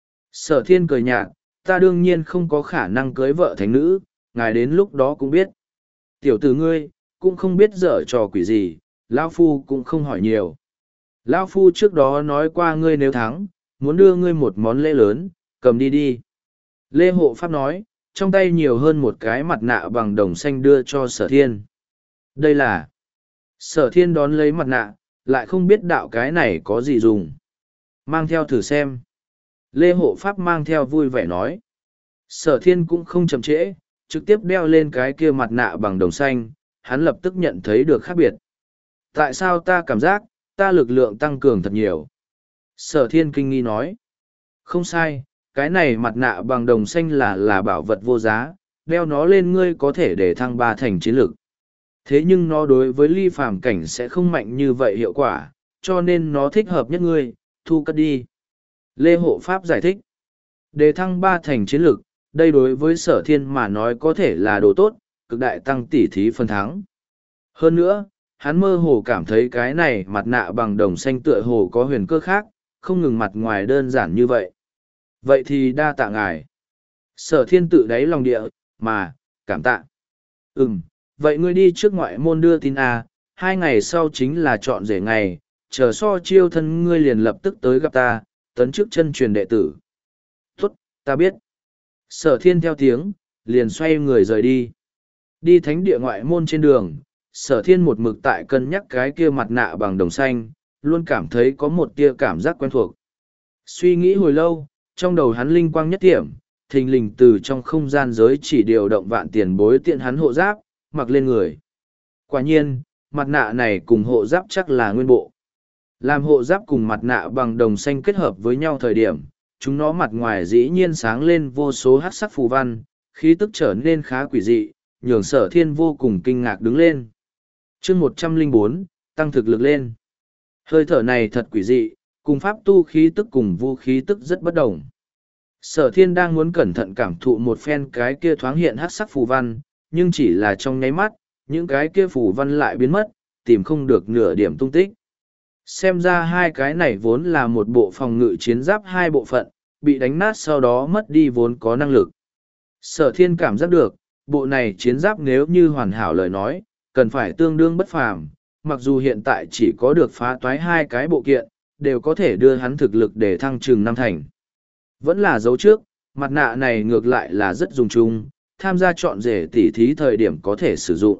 Sở thiên cười nhạt, ta đương nhiên không có khả năng cưới vợ thánh nữ, ngài đến lúc đó cũng biết. Tiểu tử ngươi, cũng không biết dở trò quỷ gì, Lão Phu cũng không hỏi nhiều. Lão Phu trước đó nói qua ngươi nếu thắng, muốn đưa ngươi một món lễ lớn, cầm đi đi. Lê Hộ Pháp nói, trong tay nhiều hơn một cái mặt nạ bằng đồng xanh đưa cho sở thiên. Đây là... Sở thiên đón lấy mặt nạ, lại không biết đạo cái này có gì dùng. Mang theo thử xem. Lê Hộ Pháp mang theo vui vẻ nói. Sở thiên cũng không chậm trễ, trực tiếp đeo lên cái kia mặt nạ bằng đồng xanh, hắn lập tức nhận thấy được khác biệt. Tại sao ta cảm giác, ta lực lượng tăng cường thật nhiều? Sở thiên kinh nghi nói. Không sai, cái này mặt nạ bằng đồng xanh là là bảo vật vô giá, đeo nó lên ngươi có thể để thăng ba thành chiến lực. Thế nhưng nó đối với ly phàm cảnh sẽ không mạnh như vậy hiệu quả, cho nên nó thích hợp nhất ngươi, thu cất đi. Lê Hộ Pháp giải thích. Để thăng ba thành chiến lực, đây đối với sở thiên mà nói có thể là đồ tốt, cực đại tăng tỷ thí phân thắng. Hơn nữa, hắn mơ hồ cảm thấy cái này mặt nạ bằng đồng xanh tựa hồ có huyền cơ khác, không ngừng mặt ngoài đơn giản như vậy. Vậy thì đa tạ ngài. Sở thiên tự đáy lòng địa, mà, cảm tạ. Ừm, vậy ngươi đi trước ngoại môn đưa tin à, hai ngày sau chính là chọn rể ngày, chờ so chiêu thân ngươi liền lập tức tới gặp ta, tấn chức chân truyền đệ tử. Tốt, ta biết. Sở thiên theo tiếng, liền xoay người rời đi. Đi thánh địa ngoại môn trên đường, sở thiên một mực tại cân nhắc cái kia mặt nạ bằng đồng xanh, luôn cảm thấy có một tia cảm giác quen thuộc. Suy nghĩ hồi lâu, trong đầu hắn linh quang nhất điểm, thình lình từ trong không gian giới chỉ điều động vạn tiền bối tiện hắn hộ giáp, mặc lên người. Quả nhiên, mặt nạ này cùng hộ giáp chắc là nguyên bộ. Làm hộ giáp cùng mặt nạ bằng đồng xanh kết hợp với nhau thời điểm, chúng nó mặt ngoài dĩ nhiên sáng lên vô số hắc sắc phù văn, khí tức trở nên khá quỷ dị, nhường sở thiên vô cùng kinh ngạc đứng lên. chương một trăm lẻ bốn, tăng thực lực lên. Hơi thở này thật quỷ dị, cùng pháp tu khí tức cùng vu khí tức rất bất đồng. Sở thiên đang muốn cẩn thận cảm thụ một phen cái kia thoáng hiện hắc sắc phù văn, nhưng chỉ là trong nháy mắt, những cái kia phù văn lại biến mất, tìm không được nửa điểm tung tích. Xem ra hai cái này vốn là một bộ phòng ngự chiến giáp hai bộ phận, bị đánh nát sau đó mất đi vốn có năng lực. Sở thiên cảm giác được, bộ này chiến giáp nếu như hoàn hảo lời nói, cần phải tương đương bất phàm, mặc dù hiện tại chỉ có được phá toái hai cái bộ kiện, đều có thể đưa hắn thực lực để thăng trừng năm thành. Vẫn là dấu trước, mặt nạ này ngược lại là rất dùng chung, tham gia chọn rể tỉ thí thời điểm có thể sử dụng.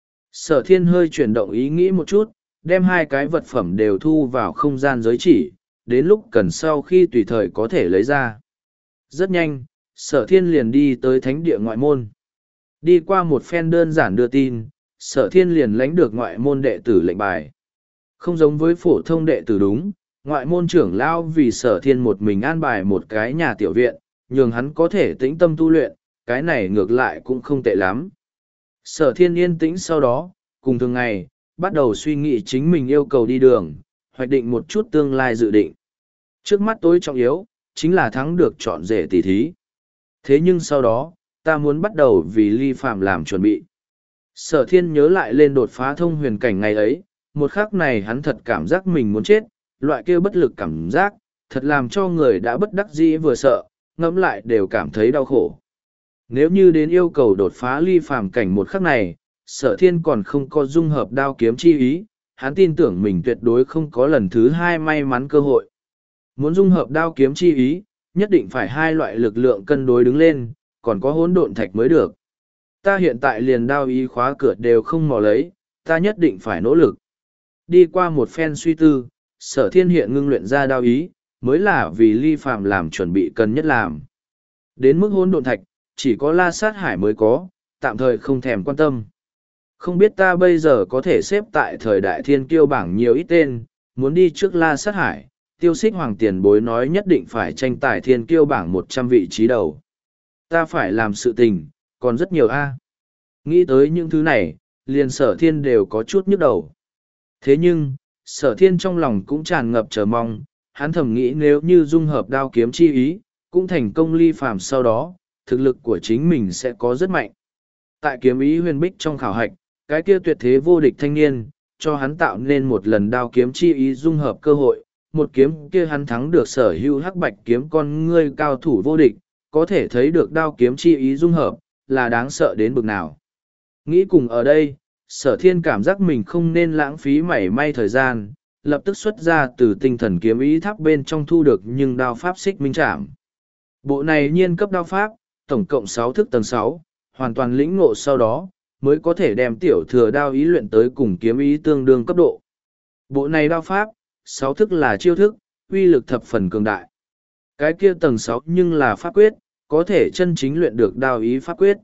Sở thiên hơi chuyển động ý nghĩ một chút, đem hai cái vật phẩm đều thu vào không gian giới chỉ, đến lúc cần sau khi tùy thời có thể lấy ra. Rất nhanh, sở thiên liền đi tới thánh địa ngoại môn. Đi qua một phen đơn giản đưa tin, sở thiên liền lãnh được ngoại môn đệ tử lệnh bài. Không giống với phổ thông đệ tử đúng, ngoại môn trưởng lão vì sở thiên một mình an bài một cái nhà tiểu viện, nhường hắn có thể tĩnh tâm tu luyện, cái này ngược lại cũng không tệ lắm. Sở thiên yên tĩnh sau đó, cùng thường ngày, bắt đầu suy nghĩ chính mình yêu cầu đi đường, hoạch định một chút tương lai dự định. Trước mắt tối trọng yếu, chính là thắng được chọn rể tỷ thí. Thế nhưng sau đó, ta muốn bắt đầu vì ly phạm làm chuẩn bị. Sở thiên nhớ lại lên đột phá thông huyền cảnh ngày ấy, một khắc này hắn thật cảm giác mình muốn chết, loại kia bất lực cảm giác, thật làm cho người đã bất đắc dĩ vừa sợ, ngẫm lại đều cảm thấy đau khổ. Nếu như đến yêu cầu đột phá ly phàm cảnh một khắc này, sở thiên còn không có dung hợp đao kiếm chi ý, hắn tin tưởng mình tuyệt đối không có lần thứ hai may mắn cơ hội. Muốn dung hợp đao kiếm chi ý, nhất định phải hai loại lực lượng cân đối đứng lên, còn có hỗn độn thạch mới được. Ta hiện tại liền đao ý khóa cửa đều không mò lấy, ta nhất định phải nỗ lực. Đi qua một phen suy tư, sở thiên hiện ngưng luyện ra đao ý, mới là vì ly phàm làm chuẩn bị cần nhất làm. Đến mức hỗn độn thạch, chỉ có La Sát Hải mới có, tạm thời không thèm quan tâm. Không biết ta bây giờ có thể xếp tại thời đại thiên kiêu bảng nhiều ít tên, muốn đi trước La Sát Hải, tiêu xích hoàng tiền bối nói nhất định phải tranh tài thiên kiêu bảng một trăm vị trí đầu. Ta phải làm sự tình, còn rất nhiều a. Nghĩ tới những thứ này, liền sở thiên đều có chút nhức đầu. Thế nhưng, Sở thiên trong lòng cũng tràn ngập chờ mong, hắn thầm nghĩ nếu như dung hợp đao kiếm chi ý, cũng thành công ly phàm sau đó, thực lực của chính mình sẽ có rất mạnh. Tại kiếm ý huyền bích trong khảo hạch, cái kia tuyệt thế vô địch thanh niên, cho hắn tạo nên một lần đao kiếm chi ý dung hợp cơ hội, một kiếm kia hắn thắng được sở hữu hắc bạch kiếm con ngươi cao thủ vô địch, có thể thấy được đao kiếm chi ý dung hợp, là đáng sợ đến bực nào. Nghĩ cùng ở đây, sở thiên cảm giác mình không nên lãng phí mảy may thời gian, lập tức xuất ra từ tinh thần kiếm ý tháp bên trong thu được nhưng đao pháp xích minh trảm. Bộ này nhiên cấp đao pháp, tổng cộng sáu thức tầng sáu, hoàn toàn lĩnh ngộ sau đó, mới có thể đem tiểu thừa đao ý luyện tới cùng kiếm ý tương đương cấp độ. Bộ này đao pháp, sáu thức là chiêu thức, uy lực thập phần cường đại. Cái kia tầng sáu nhưng là pháp quyết, có thể chân chính luyện được đao ý pháp quyết.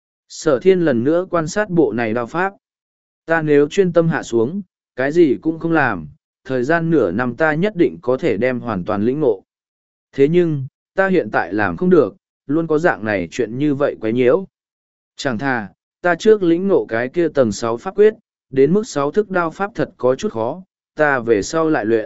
Sở thiên lần nữa quan sát bộ này đao pháp. Ta nếu chuyên tâm hạ xuống, cái gì cũng không làm, thời gian nửa năm ta nhất định có thể đem hoàn toàn lĩnh ngộ. Thế nhưng, ta hiện tại làm không được, luôn có dạng này chuyện như vậy quấy nhiễu. Chẳng thà, ta trước lĩnh ngộ cái kia tầng sáu pháp quyết, đến mức sáu thức đao pháp thật có chút khó, ta về sau lại luyện.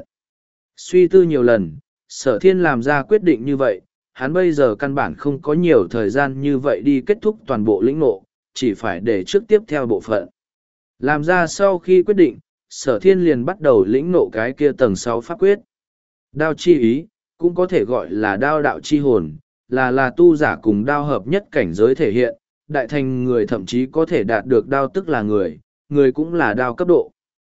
Suy tư nhiều lần, sở thiên làm ra quyết định như vậy, hắn bây giờ căn bản không có nhiều thời gian như vậy đi kết thúc toàn bộ lĩnh ngộ, chỉ phải để trước tiếp theo bộ phận. Làm ra sau khi quyết định, sở thiên liền bắt đầu lĩnh ngộ cái kia tầng sáu pháp quyết. Đao chi ý, cũng có thể gọi là đao đạo chi hồn, là là tu giả cùng đao hợp nhất cảnh giới thể hiện, đại thành người thậm chí có thể đạt được đao tức là người, người cũng là đao cấp độ.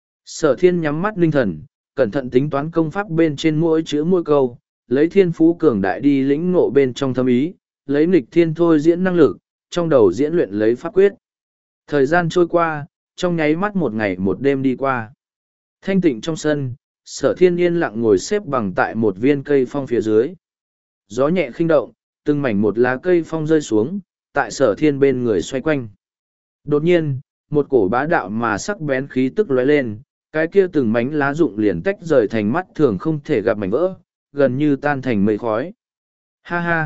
Sở thiên nhắm mắt linh thần, cẩn thận tính toán công pháp bên trên mỗi chữ mỗi câu, lấy thiên phú cường đại đi lĩnh ngộ bên trong thâm ý, lấy nghịch thiên thôi diễn năng lực, trong đầu diễn luyện lấy pháp quyết. Thời gian trôi qua, trong nháy mắt một ngày một đêm đi qua. Thanh tịnh trong sân, sở thiên yên lặng ngồi xếp bằng tại một viên cây phong phía dưới. Gió nhẹ khinh động, từng mảnh một lá cây phong rơi xuống, tại sở thiên bên người xoay quanh. Đột nhiên, một cổ bá đạo mà sắc bén khí tức lóe lên, cái kia từng mảnh lá rụng liền tách rời thành mắt thường không thể gặp mảnh vỡ, gần như tan thành mây khói. Ha ha!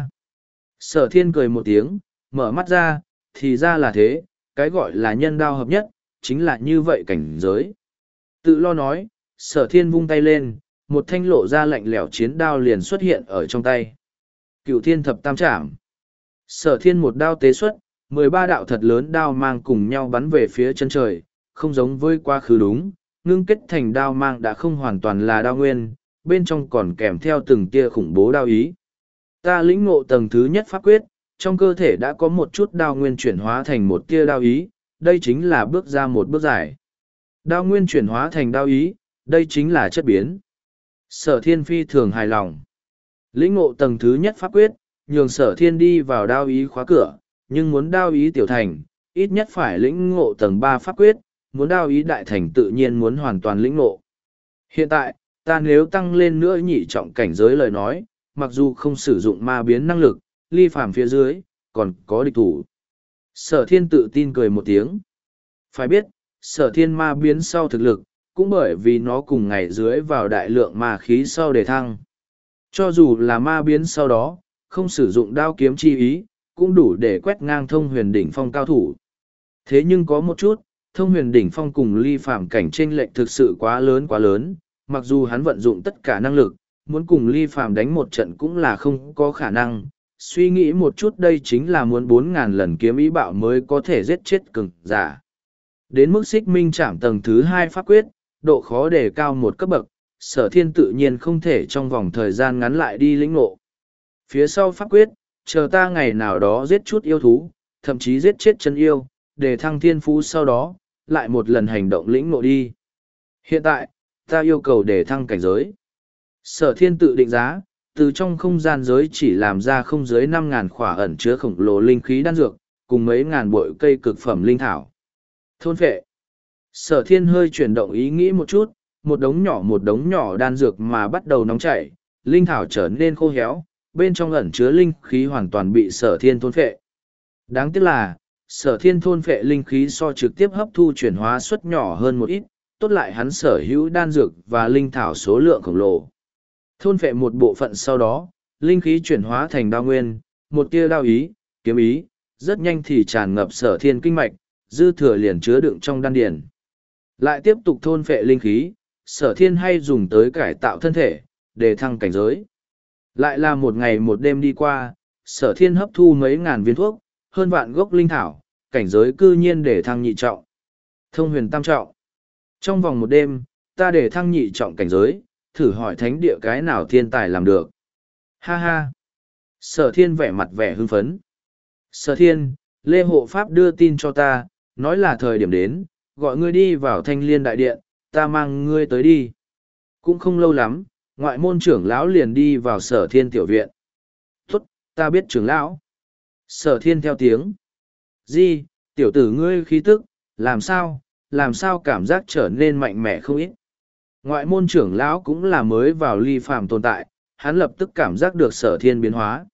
Sở thiên cười một tiếng, mở mắt ra, thì ra là thế, cái gọi là nhân đao hợp nhất, chính là như vậy cảnh giới. Tự lo nói, sở thiên vung tay lên, một thanh lộ ra lạnh lẽo chiến đao liền xuất hiện ở trong tay. Cựu thiên thập tam trảm. Sở thiên một đao tế xuất, mười ba đạo thật lớn đao mang cùng nhau bắn về phía chân trời, không giống với quá khứ đúng, ngưng kết thành đao mang đã không hoàn toàn là đao nguyên, bên trong còn kèm theo từng tia khủng bố đao ý. Ta lĩnh ngộ tầng thứ nhất pháp quyết, trong cơ thể đã có một chút đao nguyên chuyển hóa thành một tia đao ý, đây chính là bước ra một bước dài. Đao nguyên chuyển hóa thành đao ý, đây chính là chất biến. Sở thiên phi thường hài lòng. Lĩnh ngộ tầng thứ nhất pháp quyết, nhường sở thiên đi vào đao ý khóa cửa, nhưng muốn đao ý tiểu thành, ít nhất phải lĩnh ngộ tầng ba pháp quyết, muốn đao ý đại thành tự nhiên muốn hoàn toàn lĩnh ngộ. Hiện tại, ta nếu tăng lên nữa nhị trọng cảnh giới lời nói, mặc dù không sử dụng ma biến năng lực, ly phàm phía dưới, còn có địch thủ. Sở thiên tự tin cười một tiếng. Phải biết, sở thiên ma biến sau thực lực, cũng bởi vì nó cùng ngày dưới vào đại lượng ma khí sau đề thăng. Cho dù là ma biến sau đó, không sử dụng đao kiếm chi ý, cũng đủ để quét ngang thông huyền đỉnh phong cao thủ. Thế nhưng có một chút, thông huyền đỉnh phong cùng ly phàm cảnh chênh lệch thực sự quá lớn quá lớn, mặc dù hắn vận dụng tất cả năng lực, muốn cùng ly phàm đánh một trận cũng là không có khả năng. Suy nghĩ một chút đây chính là muốn bốn ngàn lần kiếm ý bạo mới có thể giết chết cường giả. Đến mức xích minh trảm tầng thứ hai pháp quyết, độ khó đề cao một cấp bậc, sở thiên tự nhiên không thể trong vòng thời gian ngắn lại đi lĩnh ngộ. Phía sau pháp quyết, chờ ta ngày nào đó giết chút yêu thú, thậm chí giết chết chân yêu, để thăng thiên phú sau đó, lại một lần hành động lĩnh ngộ đi. Hiện tại, ta yêu cầu để thăng cảnh giới. Sở thiên tự định giá, từ trong không gian giới chỉ làm ra không dưới năm ngàn khỏa ẩn chứa khổng lồ linh khí đan dược, cùng mấy ngàn bội cây cực phẩm linh thảo. Thôn phệ. Sở thiên hơi chuyển động ý nghĩ một chút, một đống nhỏ một đống nhỏ đan dược mà bắt đầu nóng chảy, linh thảo trở nên khô héo, bên trong ẩn chứa linh khí hoàn toàn bị sở thiên thôn phệ. Đáng tiếc là, sở thiên thôn phệ linh khí so trực tiếp hấp thu chuyển hóa suất nhỏ hơn một ít, tốt lại hắn sở hữu đan dược và linh thảo số lượng khổng lồ. Thôn phệ một bộ phận sau đó, linh khí chuyển hóa thành đao nguyên, một tia đao ý, kiếm ý, rất nhanh thì tràn ngập sở thiên kinh mạch, dư thừa liền chứa đựng trong đan điền. Lại tiếp tục thôn phệ linh khí, sở thiên hay dùng tới cải tạo thân thể, để thăng cảnh giới. Lại là một ngày một đêm đi qua, sở thiên hấp thu mấy ngàn viên thuốc, hơn vạn gốc linh thảo, cảnh giới cư nhiên để thăng nhị trọng. Thông huyền tam trọng. Trong vòng một đêm, ta để thăng nhị trọng cảnh giới, thử hỏi thánh địa cái nào thiên tài làm được. Ha ha. Sở thiên vẻ mặt vẻ hưng phấn. Sở thiên, Lê Hộ Pháp đưa tin cho ta, nói là thời điểm đến, gọi ngươi đi vào thanh liên đại điện, ta mang ngươi tới đi. Cũng không lâu lắm, ngoại môn trưởng lão liền đi vào sở thiên tiểu viện. Tốt, ta biết trưởng lão. Sở thiên theo tiếng. Di, tiểu tử ngươi khí tức, làm sao, làm sao cảm giác trở nên mạnh mẽ không ít. Ngoại môn trưởng lão cũng là mới vào ly phàm tồn tại, hắn lập tức cảm giác được sở thiên biến hóa.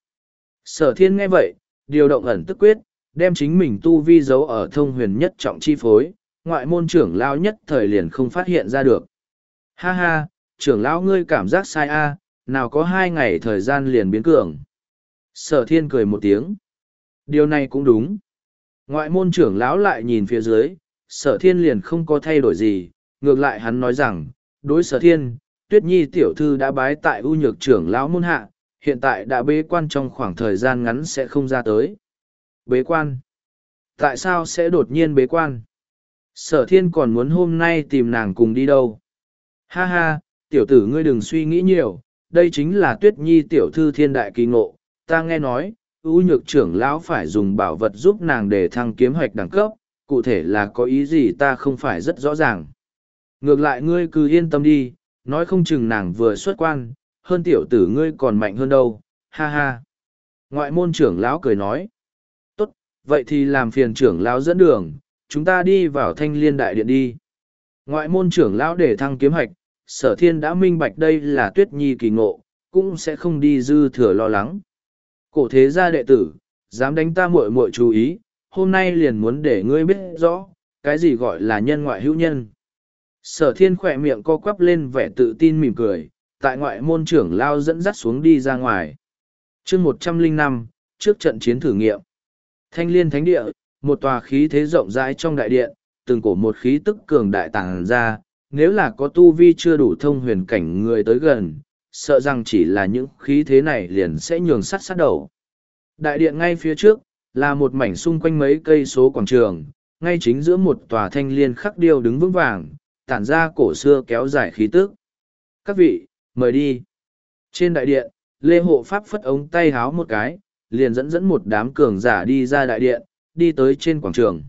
Sở thiên nghe vậy, điều động ẩn tức quyết, đem chính mình tu vi giấu ở thông huyền nhất trọng chi phối, ngoại môn trưởng lão nhất thời liền không phát hiện ra được. Ha ha, trưởng lão ngươi cảm giác sai a, nào có hai ngày thời gian liền biến cường. Sở thiên cười một tiếng. Điều này cũng đúng. Ngoại môn trưởng lão lại nhìn phía dưới, sở thiên liền không có thay đổi gì, ngược lại hắn nói rằng, đối sở thiên, Tuyết Nhi tiểu thư đã bái tại ưu nhược trưởng lão môn hạ, hiện tại đã bế quan trong khoảng thời gian ngắn sẽ không ra tới. Bế quan? Tại sao sẽ đột nhiên bế quan? Sở thiên còn muốn hôm nay tìm nàng cùng đi đâu? Ha ha, tiểu tử ngươi đừng suy nghĩ nhiều, đây chính là Tuyết Nhi tiểu thư thiên đại kỳ ngộ, ta nghe nói, ưu nhược trưởng lão phải dùng bảo vật giúp nàng để thăng kiếm hoạch đẳng cấp, cụ thể là có ý gì ta không phải rất rõ ràng. Ngược lại ngươi cứ yên tâm đi, nói không chừng nàng vừa xuất quan, hơn tiểu tử ngươi còn mạnh hơn đâu, ha ha. Ngoại môn trưởng lão cười nói, tốt, vậy thì làm phiền trưởng lão dẫn đường, chúng ta đi vào thanh liên đại điện đi. Ngoại môn trưởng lão để thăng kiếm hoạch, sở thiên đã minh bạch đây là Tuyết Nhi kỳ ngộ, cũng sẽ không đi dư thừa lo lắng. Cổ thế gia đệ tử, dám đánh ta muội muội chú ý, hôm nay liền muốn để ngươi biết rõ, cái gì gọi là nhân ngoại hữu nhân. Sở thiên khỏe miệng co quắp lên vẻ tự tin mỉm cười, tại ngoại môn trưởng lao dẫn dắt xuống đi ra ngoài. chương một trăm lẻ năm, trước trận chiến thử nghiệm. Thanh liên thánh địa, một tòa khí thế rộng rãi trong đại điện, từng cổ một khí tức cường đại tàng ra, nếu là có tu vi chưa đủ thông huyền cảnh người tới gần, sợ rằng chỉ là những khí thế này liền sẽ nhường sắt sát đầu. Đại điện ngay phía trước, là một mảnh xung quanh mấy cây số quảng trường, ngay chính giữa một tòa thanh liên khắc điêu đứng vững vàng, tản ra cổ xưa kéo dài khí tức. Các vị, mời đi. Trên đại điện, Lê Hộ Pháp phất ống tay háo một cái, liền dẫn dẫn một đám cường giả đi ra đại điện, đi tới trên quảng trường.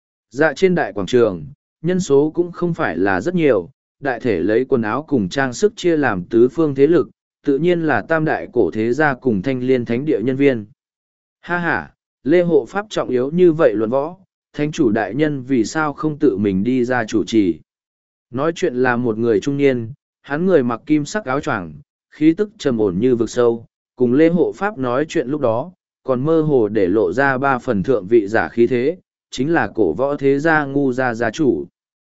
Dạ trên đại quảng trường, nhân số cũng không phải là rất nhiều, đại thể lấy quần áo cùng trang sức chia làm tứ phương thế lực, tự nhiên là tam đại cổ thế gia cùng thanh liên thánh địa nhân viên. Ha ha, Lê Hộ Pháp trọng yếu như vậy luận võ, thánh chủ đại nhân vì sao không tự mình đi ra chủ trì. Nói chuyện là một người trung niên, hắn người mặc kim sắc áo choàng, khí tức trầm ổn như vực sâu, cùng Lê Hộ Pháp nói chuyện lúc đó, còn mơ hồ để lộ ra ba phần thượng vị giả khí thế, chính là cổ võ thế gia ngu gia gia chủ.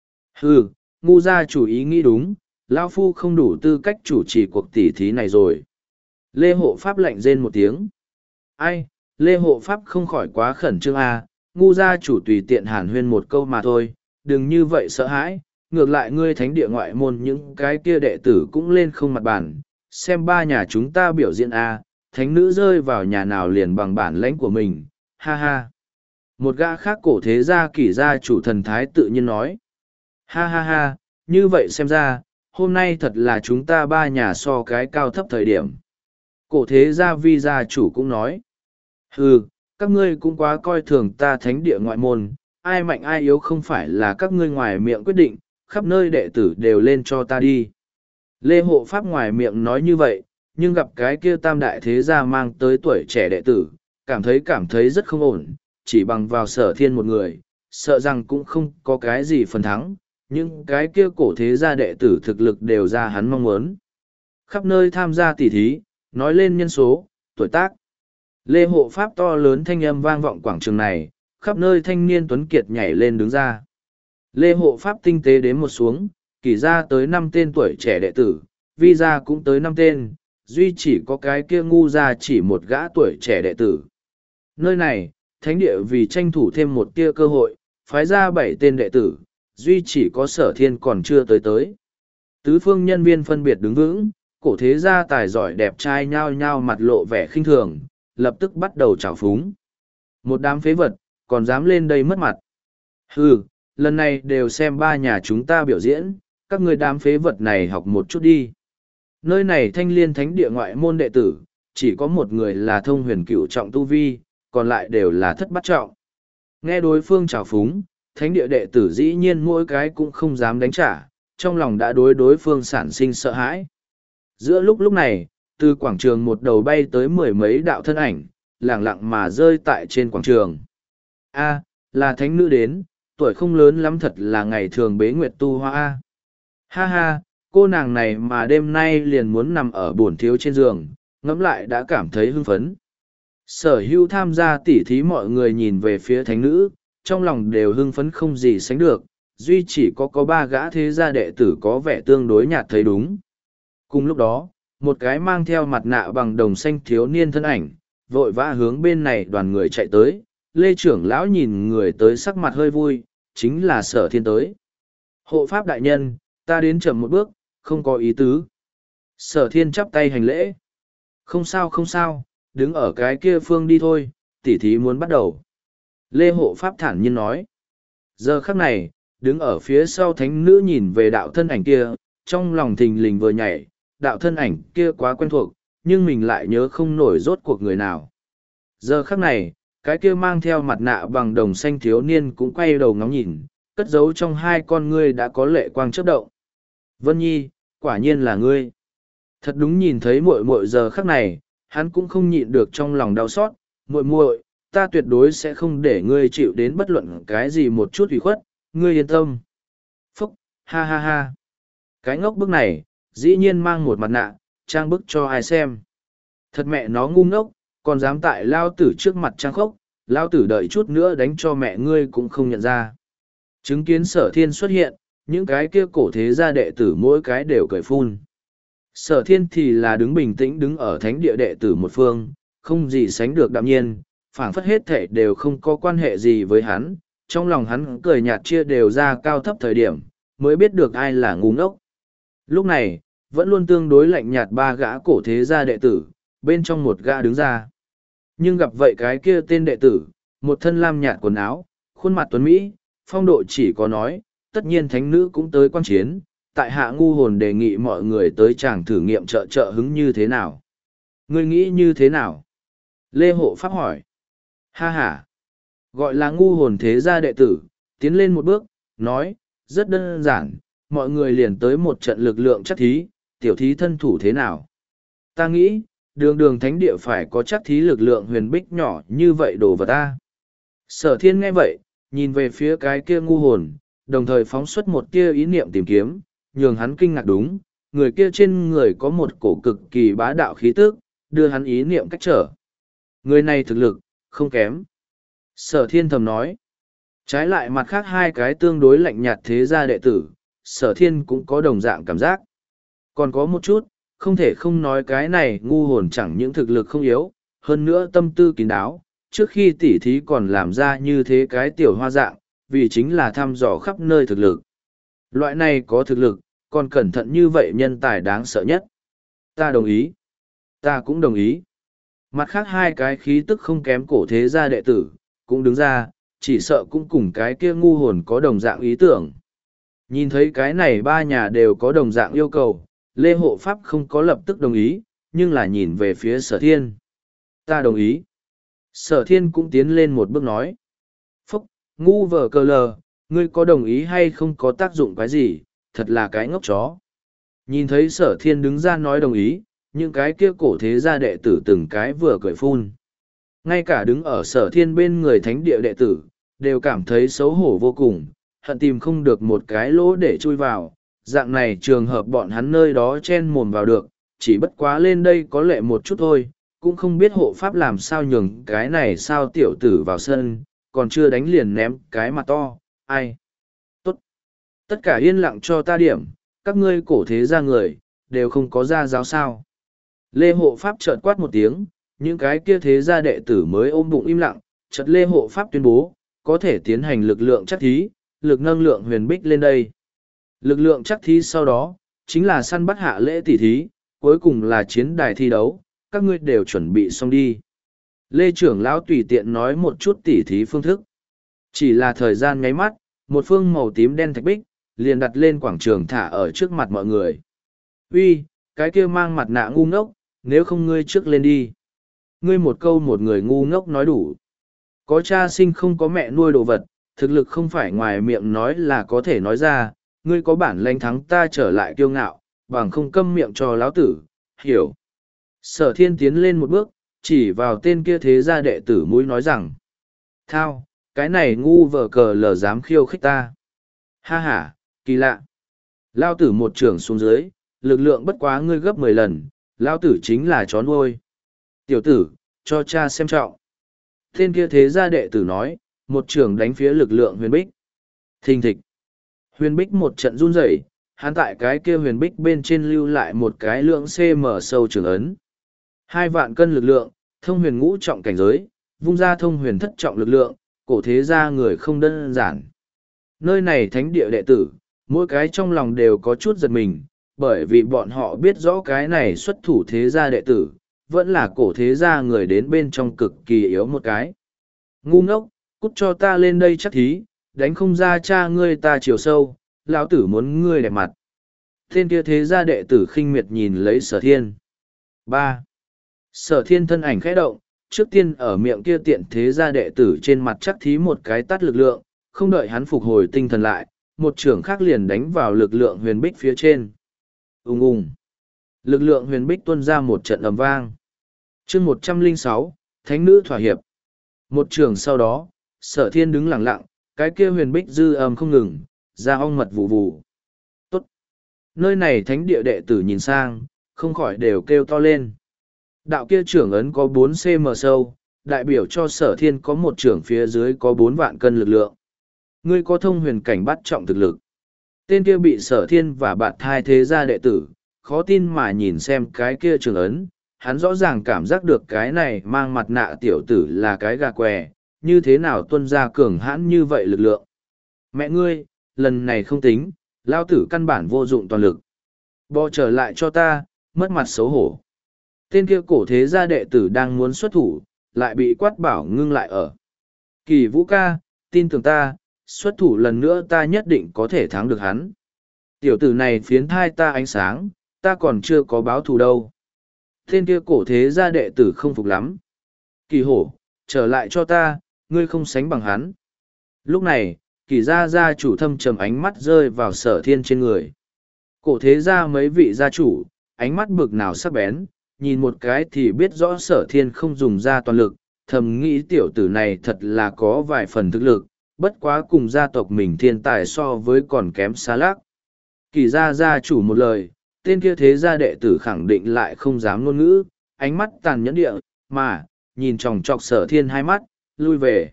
Hừ, ngu gia chủ ý nghĩ đúng, Lao Phu không đủ tư cách chủ trì cuộc tỉ thí này rồi. Lê Hộ Pháp lạnh rên một tiếng. Ai, Lê Hộ Pháp không khỏi quá khẩn trương à, ngu gia chủ tùy tiện hàn huyên một câu mà thôi, đừng như vậy sợ hãi, ngược lại ngươi thánh địa ngoại môn những cái kia đệ tử cũng lên không mặt bản, xem ba nhà chúng ta biểu diễn à, thánh nữ rơi vào nhà nào liền bằng bản lãnh của mình, ha ha. Một gã khác cổ thế gia kỷ gia chủ thần thái tự nhiên nói, ha ha ha, như vậy xem ra, hôm nay thật là chúng ta ba nhà so cái cao thấp thời điểm. Cổ thế gia vi gia chủ cũng nói, hừ, các ngươi cũng quá coi thường ta thánh địa ngoại môn, ai mạnh ai yếu không phải là các ngươi ngoài miệng quyết định, khắp nơi đệ tử đều lên cho ta đi. Lê Hộ Pháp ngoài miệng nói như vậy, nhưng gặp cái kia tam đại thế gia mang tới tuổi trẻ đệ tử, cảm thấy cảm thấy rất không ổn, chỉ bằng vào sở thiên một người, sợ rằng cũng không có cái gì phần thắng, nhưng cái kia cổ thế gia đệ tử thực lực đều ra hắn mong muốn. Khắp nơi tham gia tỉ thí, nói lên nhân số, tuổi tác. Lê Hộ Pháp to lớn thanh âm vang vọng quảng trường này, khắp nơi thanh niên tuấn kiệt nhảy lên đứng ra. Lê Hộ Pháp tinh tế đếm một xuống, kỷ ra tới năm tên tuổi trẻ đệ tử, vi ra cũng tới năm tên, duy chỉ có cái kia ngu ra chỉ một gã tuổi trẻ đệ tử. Nơi này, thánh địa vì tranh thủ thêm một tia cơ hội, phái ra bảy tên đệ tử, duy chỉ có sở thiên còn chưa tới tới. Tứ phương nhân viên phân biệt đứng vững, cổ thế gia tài giỏi đẹp trai nhao nhao mặt lộ vẻ khinh thường, lập tức bắt đầu trào phúng. Một đám phế vật, còn dám lên đây mất mặt. Hừ, lần này đều xem ba nhà chúng ta biểu diễn, các người đám phế vật này học một chút đi. Nơi này thanh liên thánh địa ngoại môn đệ tử, chỉ có một người là thông huyền cửu trọng tu vi, còn lại đều là thất bát trọng. Nghe đối phương trào phúng, thánh địa đệ tử dĩ nhiên mỗi cái cũng không dám đánh trả, trong lòng đã đối đối phương sản sinh sợ hãi. Giữa lúc lúc này, từ quảng trường một đầu bay tới mười mấy đạo thân ảnh, lẳng lặng mà rơi tại trên quảng trường. A, là thánh nữ đến, tuổi không lớn lắm thật là ngày thường bế nguyệt tu hoa A. Ha ha, cô nàng này mà đêm nay liền muốn nằm ở bổn thiếu trên giường, ngẫm lại đã cảm thấy hưng phấn. Sở hữu tham gia tỉ thí mọi người nhìn về phía thánh nữ, trong lòng đều hưng phấn không gì sánh được, duy chỉ có có ba gã thế gia đệ tử có vẻ tương đối nhạt thấy đúng. Cùng lúc đó, một cái mang theo mặt nạ bằng đồng xanh thiếu niên thân ảnh, vội vã hướng bên này đoàn người chạy tới, Lê trưởng lão nhìn người tới sắc mặt hơi vui, chính là Sở Thiên tới. Hộ pháp đại nhân, ta đến chậm một bước, không có ý tứ. Sở Thiên chắp tay hành lễ. Không sao không sao, đứng ở cái kia phương đi thôi, tỉ thí muốn bắt đầu. Lê hộ pháp thản nhiên nói. Giờ khắc này, đứng ở phía sau thánh nữ nhìn về đạo thân ảnh kia, trong lòng thình lình vừa nhảy, đạo thân ảnh kia quá quen thuộc, nhưng mình lại nhớ không nổi rốt cuộc người nào. Giờ khắc này, cái kia mang theo mặt nạ bằng đồng xanh thiếu niên cũng quay đầu ngóng nhìn, cất giấu trong hai con ngươi đã có lệ quang chớp động. Vân Nhi, quả nhiên là ngươi. Thật đúng nhìn thấy muội muội giờ khắc này, hắn cũng không nhịn được trong lòng đau xót, muội muội, ta tuyệt đối sẽ không để ngươi chịu đến bất luận cái gì một chút ủy khuất, ngươi yên tâm. Phúc, ha ha ha. Cái ngốc bức này, dĩ nhiên mang một mặt nạ, trang bức cho ai xem. Thật mẹ nó ngu ngốc, còn dám tại lao tử trước mặt trang khốc, lao tử đợi chút nữa đánh cho mẹ ngươi cũng không nhận ra. Chứng kiến Sở Thiên xuất hiện, những cái kia cổ thế gia đệ tử mỗi cái đều cười phun. Sở Thiên thì là đứng bình tĩnh đứng ở thánh địa đệ tử một phương, không gì sánh được đạm nhiên, phảng phất hết thể đều không có quan hệ gì với hắn, trong lòng hắn cười nhạt chia đều ra cao thấp thời điểm, mới biết được ai là ngu ngốc. Lúc này, vẫn luôn tương đối lạnh nhạt ba gã cổ thế gia đệ tử, bên trong một gã đứng ra. Nhưng gặp vậy cái kia tên đệ tử, một thân lam nhạt quần áo, khuôn mặt tuấn Mỹ, phong độ chỉ có nói, tất nhiên thánh nữ cũng tới quan chiến, tại hạ ngu hồn đề nghị mọi người tới chàng thử nghiệm trợ trợ hứng như thế nào. Ngươi nghĩ như thế nào? Lê Hộ Pháp hỏi. Ha ha! Gọi là ngu hồn thế gia đệ tử, tiến lên một bước, nói, rất đơn giản, mọi người liền tới một trận lực lượng chắc thí, tiểu thí thân thủ thế nào? Ta nghĩ, đường đường thánh địa phải có chắc thí lực lượng huyền bích nhỏ như vậy đồ vật ta. Sở Thiên nghe vậy, nhìn về phía cái kia ngu hồn, đồng thời phóng xuất một tia ý niệm tìm kiếm, nhường hắn kinh ngạc đúng, người kia trên người có một cổ cực kỳ bá đạo khí tức, đưa hắn ý niệm cách trở. Người này thực lực, không kém. Sở Thiên thầm nói. Trái lại mặt khác hai cái tương đối lạnh nhạt thế gia đệ tử, Sở Thiên cũng có đồng dạng cảm giác. Còn có một chút, không thể không nói cái này ngu hồn chẳng những thực lực không yếu, hơn nữa tâm tư kín đáo, trước khi tỉ thí còn làm ra như thế cái tiểu hoa dạng, vì chính là thăm dò khắp nơi thực lực. Loại này có thực lực, còn cẩn thận như vậy nhân tài đáng sợ nhất. Ta đồng ý. Ta cũng đồng ý. Mặt khác hai cái khí tức không kém cổ thế gia đệ tử, cũng đứng ra, chỉ sợ cũng cùng cái kia ngu hồn có đồng dạng ý tưởng. Nhìn thấy cái này ba nhà đều có đồng dạng yêu cầu, Lê Hộ Pháp không có lập tức đồng ý, nhưng là nhìn về phía Sở Thiên. Ta đồng ý. Sở Thiên cũng tiến lên một bước nói. Phúc, ngu vờ cờ lờ, ngươi có đồng ý hay không có tác dụng cái gì, thật là cái ngốc chó. Nhìn thấy Sở Thiên đứng ra nói đồng ý, những cái kia cổ thế gia đệ tử từng cái vừa cười phun. Ngay cả đứng ở Sở Thiên bên người thánh địa đệ tử, đều cảm thấy xấu hổ vô cùng, hận tìm không được một cái lỗ để chui vào. Dạng này trường hợp bọn hắn nơi đó chen mồm vào được, chỉ bất quá lên đây có lệ một chút thôi, cũng không biết hộ pháp làm sao nhường cái này sao tiểu tử vào sân, còn chưa đánh liền ném cái mặt to, ai. Tốt. Tất cả yên lặng cho ta điểm, các ngươi cổ thế gia người, đều không có gia giáo sao. Lê hộ pháp chợt quát một tiếng, những cái kia thế gia đệ tử mới ôm bụng im lặng, chợt Lê hộ pháp tuyên bố, có thể tiến hành lực lượng chắc thí, lực nâng lượng huyền bích lên đây. Lực lượng chắc thí sau đó, chính là săn bắt hạ lễ tỉ thí, cuối cùng là chiến đài thi đấu, các ngươi đều chuẩn bị xong đi. Lê trưởng lão tùy tiện nói một chút tỉ thí phương thức. Chỉ là thời gian nháy mắt, một phương màu tím đen thạch bích, liền đặt lên quảng trường thả ở trước mặt mọi người. Uy, cái kia mang mặt nạ ngu ngốc, nếu không ngươi trước lên đi. Ngươi một câu một người ngu ngốc nói đủ. Có cha sinh không có mẹ nuôi đồ vật, thực lực không phải ngoài miệng nói là có thể nói ra, ngươi có bản lãnh thắng ta trở lại kiêu ngạo, bằng không câm miệng cho lão tử, hiểu. Sở thiên tiến lên một bước, chỉ vào tên kia thế gia đệ tử mũi nói rằng. Thao, cái này ngu vờ cờ lờ dám khiêu khích ta. Ha ha, kỳ lạ. Lao tử một trưởng xuống dưới, lực lượng bất quá ngươi gấp mười lần, lao tử chính là chó nuôi. Tiểu tử, cho cha xem trọng. Tên kia thế gia đệ tử nói, một trưởng đánh phía lực lượng huyền bích. Thình thịch. Huyền bích một trận run rẩy, hắn tại cái kia huyền bích bên trên lưu lại một cái lượng cm sâu trường ấn. Hai vạn cân lực lượng, thông huyền ngũ trọng cảnh giới, vung ra thông huyền thất trọng lực lượng, cổ thế gia người không đơn giản. Nơi này thánh địa đệ tử, mỗi cái trong lòng đều có chút giật mình, bởi vì bọn họ biết rõ cái này xuất thủ thế gia đệ tử, vẫn là cổ thế gia người đến bên trong cực kỳ yếu một cái. Ngu ngốc, cút cho ta lên đây chắc thí, đánh không ra cha ngươi ta chiều sâu, lão tử muốn ngươi đẹp mặt. Tên kia thế gia đệ tử khinh miệt nhìn lấy sở thiên. ba. Sở thiên thân ảnh khẽ động, trước tiên ở miệng kia tiện thế gia đệ tử trên mặt chắc thí một cái tắt lực lượng, không đợi hắn phục hồi tinh thần lại, một trưởng khác liền đánh vào lực lượng huyền bích phía trên. Ung ung. Lực lượng huyền bích tuôn ra một trận ầm vang. Chương một trăm lẻ sáu, Thánh nữ thỏa hiệp. Một trường sau đó, sở thiên đứng lặng lặng, cái kia huyền bích dư âm không ngừng, ra ong mật vụ vụ. Tốt. Nơi này thánh địa đệ tử nhìn sang, không khỏi đều kêu to lên. Đạo kia trưởng ấn có bốn cm sâu, đại biểu cho sở thiên có một trưởng phía dưới có bốn vạn cân lực lượng. Ngươi có thông huyền cảnh bắt trọng thực lực. Tên kia bị sở thiên và bạn thai thế gia đệ tử, khó tin mà nhìn xem cái kia trưởng ấn, hắn rõ ràng cảm giác được cái này mang mặt nạ tiểu tử là cái gà què, như thế nào tuân ra cường hãn như vậy lực lượng. Mẹ ngươi, lần này không tính, lao tử căn bản vô dụng toàn lực. Bò trở lại cho ta, mất mặt xấu hổ. Tên kia cổ thế gia đệ tử đang muốn xuất thủ, lại bị quát bảo ngưng lại ở. Kỳ vũ ca, tin tưởng ta, xuất thủ lần nữa ta nhất định có thể thắng được hắn. Tiểu tử này phiến thai ta ánh sáng, ta còn chưa có báo thù đâu. Tên kia cổ thế gia đệ tử không phục lắm. Kỳ hổ, trở lại cho ta, ngươi không sánh bằng hắn. Lúc này, kỳ gia gia chủ thâm trầm ánh mắt rơi vào sở thiên trên người. Cổ thế gia mấy vị gia chủ, ánh mắt bực nào sắc bén, nhìn một cái thì biết rõ sở thiên không dùng ra toàn lực, thầm nghĩ tiểu tử này thật là có vài phần thực lực, bất quá cùng gia tộc mình thiên tài so với còn kém xa lác. Kỳ gia gia chủ một lời, tên kia thế gia đệ tử khẳng định lại không dám ngôn ngữ, ánh mắt tàn nhẫn địa, mà, nhìn tròng trọc sở thiên hai mắt, lui về.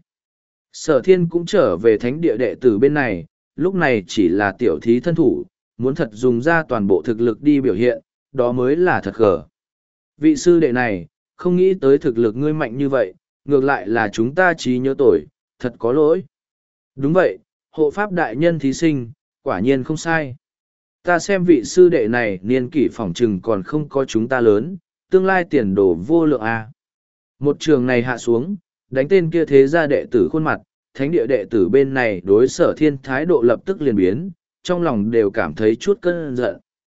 Sở thiên cũng trở về thánh địa đệ tử bên này, lúc này chỉ là tiểu thí thân thủ, muốn thật dùng ra toàn bộ thực lực đi biểu hiện, đó mới là thật gở. Vị sư đệ này, không nghĩ tới thực lực ngươi mạnh như vậy, ngược lại là chúng ta trí nhớ tội, thật có lỗi. Đúng vậy, hộ pháp đại nhân thí sinh, quả nhiên không sai. Ta xem vị sư đệ này niên kỷ phỏng trừng còn không có chúng ta lớn, tương lai tiền đồ vô lượng a. Một trường này hạ xuống, đánh tên kia thế gia đệ tử khuôn mặt, thánh địa đệ tử bên này đối sở thiên thái độ lập tức liền biến, trong lòng đều cảm thấy chút cơn giận.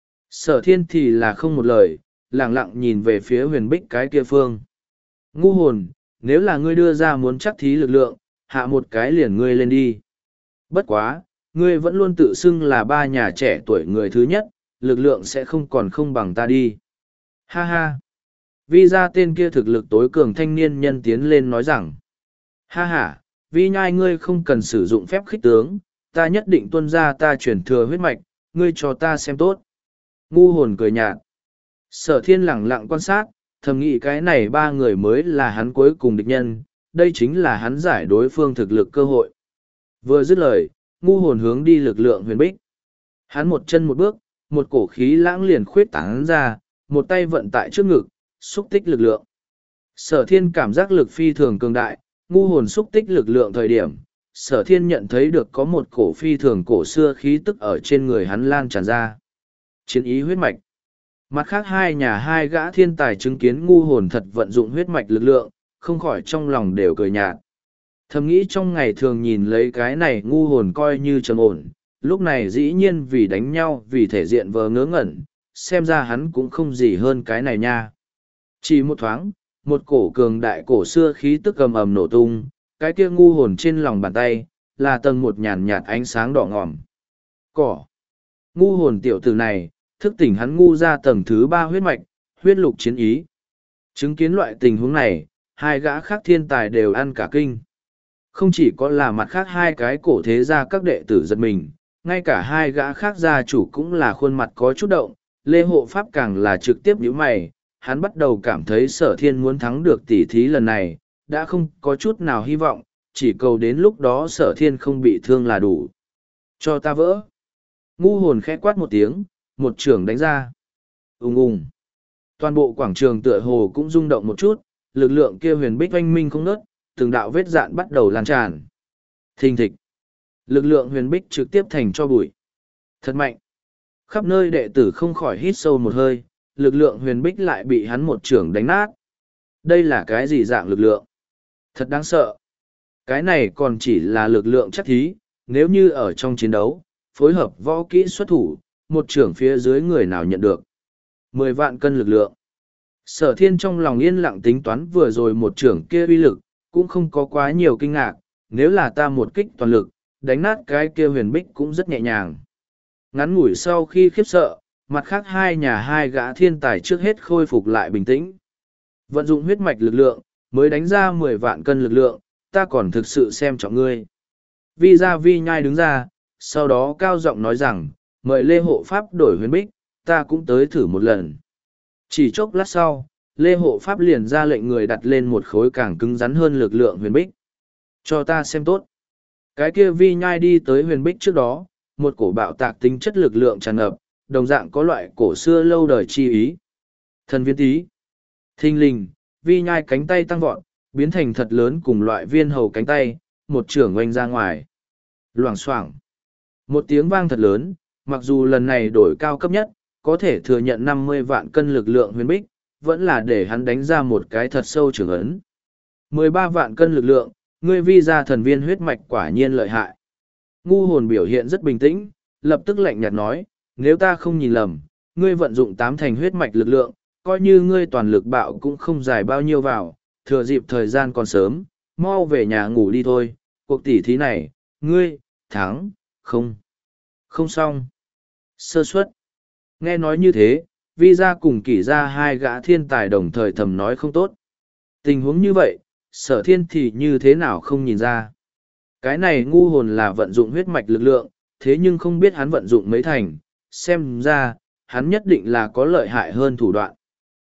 Sở thiên thì là không một lời, lặng lặng nhìn về phía huyền bích cái kia phương. Ngu hồn, nếu là ngươi đưa ra muốn chắc thí lực lượng, hạ một cái liền ngươi lên đi. Bất quá, ngươi vẫn luôn tự xưng là ba nhà trẻ tuổi người thứ nhất, lực lượng sẽ không còn không bằng ta đi. Ha ha. Vi ra tên kia thực lực tối cường thanh niên nhân tiến lên nói rằng. Ha ha, vi nhai ngươi không cần sử dụng phép khích tướng, ta nhất định tuân ra ta chuyển thừa huyết mạch, ngươi cho ta xem tốt. Ngu hồn cười nhạt. Sở thiên lẳng lặng quan sát, thầm nghĩ cái này ba người mới là hắn cuối cùng địch nhân, đây chính là hắn giải đối phương thực lực cơ hội. Vừa dứt lời, ngu hồn hướng đi lực lượng huyền bích. Hắn một chân một bước, một cổ khí lãng liền khuyết tán ra, một tay vận tại trước ngực, xúc tích lực lượng. Sở thiên cảm giác lực phi thường cường đại, ngu hồn xúc tích lực lượng thời điểm, sở thiên nhận thấy được có một cổ phi thường cổ xưa khí tức ở trên người hắn lan tràn ra. Chiến ý huyết mạch. Mặt khác hai nhà hai gã thiên tài chứng kiến ngu hồn thật vận dụng huyết mạch lực lượng, không khỏi trong lòng đều cười nhạt. Thầm nghĩ trong ngày thường nhìn lấy cái này ngu hồn coi như trầm ổn, lúc này dĩ nhiên vì đánh nhau vì thể diện vờ ngớ ngẩn, xem ra hắn cũng không gì hơn cái này nha. Chỉ một thoáng, một cổ cường đại cổ xưa khí tức cầm ầm nổ tung, cái kia ngu hồn trên lòng bàn tay, là tầng một nhàn nhạt ánh sáng đỏ ngòm. Cỏ. Ngu hồn tiểu tử này, thức tỉnh hắn ngu ra tầng thứ ba huyết mạch, huyết lục chiến ý. Chứng kiến loại tình huống này, hai gã khác thiên tài đều ăn cả kinh. Không chỉ có là mặt khác hai cái cổ thế gia các đệ tử giật mình, ngay cả hai gã khác gia chủ cũng là khuôn mặt có chút động, Lê Hộ Pháp càng là trực tiếp nhíu mày, hắn bắt đầu cảm thấy Sở Thiên muốn thắng được tỷ thí lần này, đã không có chút nào hy vọng, chỉ cầu đến lúc đó Sở Thiên không bị thương là đủ. Cho ta vỡ. Ngu hồn khẽ quát một tiếng, một trường đánh ra. Ùng ùng. Toàn bộ quảng trường tựa hồ cũng rung động một chút, lực lượng kia huyền bích oanh minh không nớt, từng đạo vết dạn bắt đầu lan tràn. Thình thịch. Lực lượng huyền bích trực tiếp thành cho bụi. Thật mạnh. Khắp nơi đệ tử không khỏi hít sâu một hơi, lực lượng huyền bích lại bị hắn một trưởng đánh nát. Đây là cái gì dạng lực lượng? Thật đáng sợ. Cái này còn chỉ là lực lượng chắc thí, nếu như ở trong chiến đấu, phối hợp võ kỹ xuất thủ, một trưởng phía dưới người nào nhận được. Mười vạn cân lực lượng. Sở Thiên trong lòng yên lặng tính toán vừa rồi một trưởng kia uy lực, cũng không có quá nhiều kinh ngạc, nếu là ta một kích toàn lực, đánh nát cái kia huyền bích cũng rất nhẹ nhàng. Ngắn ngủi sau khi khiếp sợ, mặt khác hai nhà hai gã thiên tài trước hết khôi phục lại bình tĩnh. Vận dụng huyết mạch lực lượng, mới đánh ra mười vạn cân lực lượng, ta còn thực sự xem trọng ngươi. Vi Gia Vi nhai đứng ra, sau đó cao giọng nói rằng, mời Lê Hộ Pháp đổi huyền bích, ta cũng tới thử một lần. Chỉ chốc lát sau, Lê Hộ Pháp liền ra lệnh người đặt lên một khối càng cứng rắn hơn lực lượng huyền bích. Cho ta xem tốt. Cái kia Vi nhai đi tới huyền bích trước đó, một cổ bạo tạc tính chất lực lượng tràn ngập, đồng dạng có loại cổ xưa lâu đời chi ý. Thần viên tí. Thinh linh, Vi nhai cánh tay tăng vọt, biến thành thật lớn cùng loại viên hầu cánh tay, một trưởng oanh ra ngoài. Loảng xoảng. Một tiếng vang thật lớn, mặc dù lần này đổi cao cấp nhất, có thể thừa nhận năm mươi vạn cân lực lượng huyền bích, vẫn là để hắn đánh ra một cái thật sâu trưởng ấn. mười ba vạn cân lực lượng, ngươi Vi gia thần viên huyết mạch quả nhiên lợi hại. Ngu hồn biểu hiện rất bình tĩnh, lập tức lạnh nhạt nói, nếu ta không nhìn lầm, ngươi vận dụng tám thành huyết mạch lực lượng, coi như ngươi toàn lực bạo cũng không dài bao nhiêu vào, thừa dịp thời gian còn sớm, mau về nhà ngủ đi thôi, cuộc tỉ thí này, ngươi, thắng, không, không xong, sơ suất. Nghe nói như thế, Vi gia cùng Kỷ gia hai gã thiên tài đồng thời thầm nói không tốt. Tình huống như vậy, Sở Thiên thì như thế nào không nhìn ra. Cái này ngu hồn là vận dụng huyết mạch lực lượng, thế nhưng không biết hắn vận dụng mấy thành, xem ra, hắn nhất định là có lợi hại hơn thủ đoạn.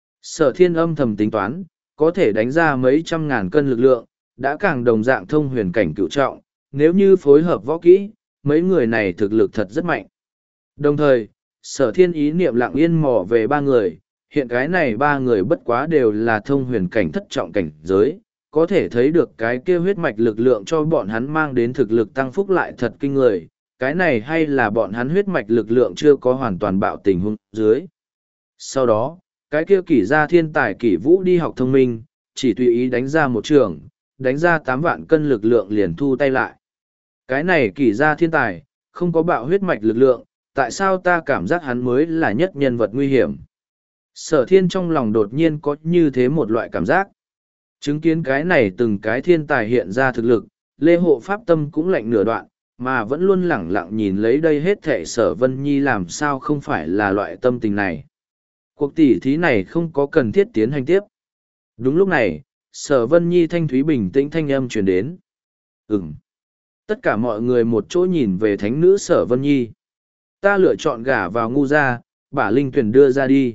Sở Thiên âm thầm tính toán, có thể đánh ra mấy trăm ngàn cân lực lượng, đã càng đồng dạng thông huyền cảnh cựu trọng, nếu như phối hợp võ kỹ, mấy người này thực lực thật rất mạnh. Đồng thời, Sở Thiên ý niệm lặng yên mò về ba người, hiện cái này ba người bất quá đều là thông huyền cảnh thất trọng cảnh giới, có thể thấy được cái kia huyết mạch lực lượng cho bọn hắn mang đến thực lực tăng phúc lại thật kinh người, cái này hay là bọn hắn huyết mạch lực lượng chưa có hoàn toàn bạo tình huống dưới. Sau đó, cái kia Kỷ gia thiên tài Kỷ Vũ đi học thông minh, chỉ tùy ý đánh ra một trường, đánh ra tám vạn cân lực lượng liền thu tay lại. Cái này Kỷ gia thiên tài, không có bạo huyết mạch lực lượng, tại sao ta cảm giác hắn mới là nhất nhân vật nguy hiểm? Sở Thiên trong lòng đột nhiên có như thế một loại cảm giác. Chứng kiến cái này từng cái thiên tài hiện ra thực lực, Lê Hộ Pháp tâm cũng lạnh nửa đoạn, mà vẫn luôn lẳng lặng nhìn lấy đây hết thệ Sở Vân Nhi làm sao không phải là loại tâm tình này. Cuộc tỉ thí này không có cần thiết tiến hành tiếp. Đúng lúc này, Sở Vân Nhi thanh thúy bình tĩnh thanh âm truyền đến. Ừm. Tất cả mọi người một chỗ nhìn về thánh nữ Sở Vân Nhi. Ta lựa chọn gả vào ngu gia, bả linh tuyển đưa ra đi.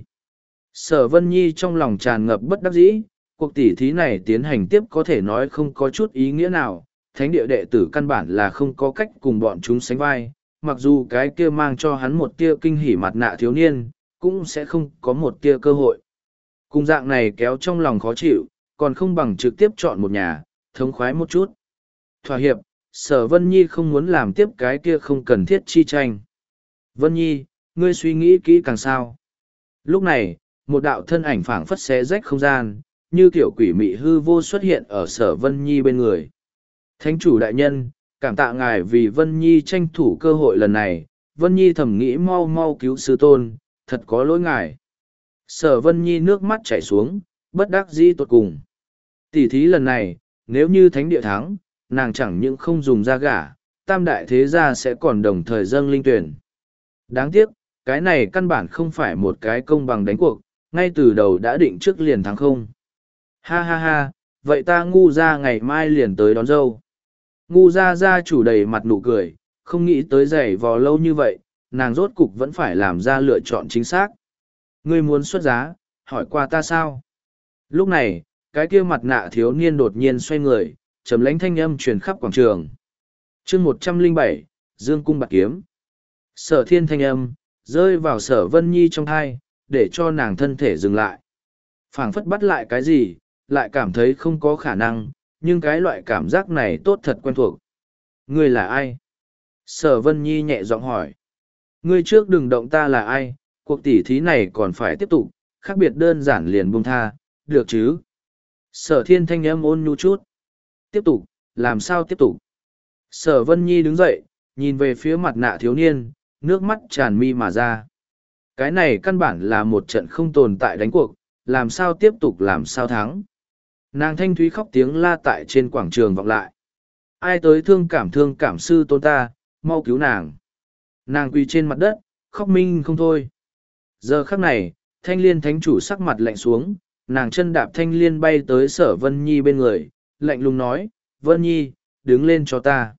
Sở Vân Nhi trong lòng tràn ngập bất đắc dĩ, cuộc tỉ thí này tiến hành tiếp có thể nói không có chút ý nghĩa nào, thánh địa đệ tử căn bản là không có cách cùng bọn chúng sánh vai, mặc dù cái kia mang cho hắn một tia kinh hỉ mặt nạ thiếu niên, cũng sẽ không có một tia cơ hội. Cùng dạng này kéo trong lòng khó chịu, còn không bằng trực tiếp chọn một nhà, thống khoái một chút. Thỏa hiệp, Sở Vân Nhi không muốn làm tiếp cái kia không cần thiết chi tranh. Vân Nhi, Ngươi suy nghĩ kỹ càng sao. Lúc này, một đạo thân ảnh phảng phất xé rách không gian, như kiểu quỷ mị hư vô xuất hiện ở Sở Vân Nhi bên người. Thánh chủ đại nhân, cảm tạ ngài vì Vân Nhi tranh thủ cơ hội lần này, Vân Nhi thầm nghĩ mau mau cứu sư tôn, thật có lỗi ngài. Sở Vân Nhi nước mắt chảy xuống, bất đắc dĩ tột cùng. Tỷ thí lần này, nếu như thánh địa thắng, nàng chẳng những không dùng ra gả, tam đại thế gia sẽ còn đồng thời dâng linh tuyển. Đáng tiếc, cái này căn bản không phải một cái công bằng đánh cuộc, ngay từ đầu đã định trước liền thắng không. Ha ha ha, vậy ta ngu ra ngày mai liền tới đón dâu. Ngu ra gia chủ đầy mặt nụ cười, không nghĩ tới giày vò lâu như vậy, nàng rốt cục vẫn phải làm ra lựa chọn chính xác. Ngươi muốn xuất giá, hỏi qua ta sao? Lúc này, cái kia mặt nạ thiếu niên đột nhiên xoay người, trầm lãnh thanh âm truyền khắp quảng trường. chương một trăm lẻ bảy, Dương Cung Bạt Kiếm. Sở thiên thanh âm, rơi vào Sở Vân Nhi trong thai, để cho nàng thân thể dừng lại. Phảng phất bắt lại cái gì, lại cảm thấy không có khả năng, nhưng cái loại cảm giác này tốt thật quen thuộc. Ngươi là ai? Sở Vân Nhi nhẹ giọng hỏi. Ngươi trước đừng động, ta là ai, cuộc tỉ thí này còn phải tiếp tục, khác biệt đơn giản liền buông tha, được chứ? Sở thiên thanh âm ôn nhu chút. Tiếp tục, làm sao tiếp tục? Sở Vân Nhi đứng dậy, nhìn về phía mặt nạ thiếu niên, nước mắt tràn mi mà ra. Cái này căn bản là một trận không tồn tại đánh cuộc, làm sao tiếp tục làm sao thắng. Nàng thanh thúy khóc tiếng la tại trên quảng trường vọng lại. Ai tới thương cảm thương cảm sư tôn ta, mau cứu nàng. Nàng quỳ trên mặt đất, khóc minh không thôi. Giờ khắc này, thanh liên thánh chủ sắc mặt lạnh xuống, nàng chân đạp thanh liên bay tới Sở Vân Nhi bên người, lạnh lùng nói, Vân Nhi, đứng lên cho ta.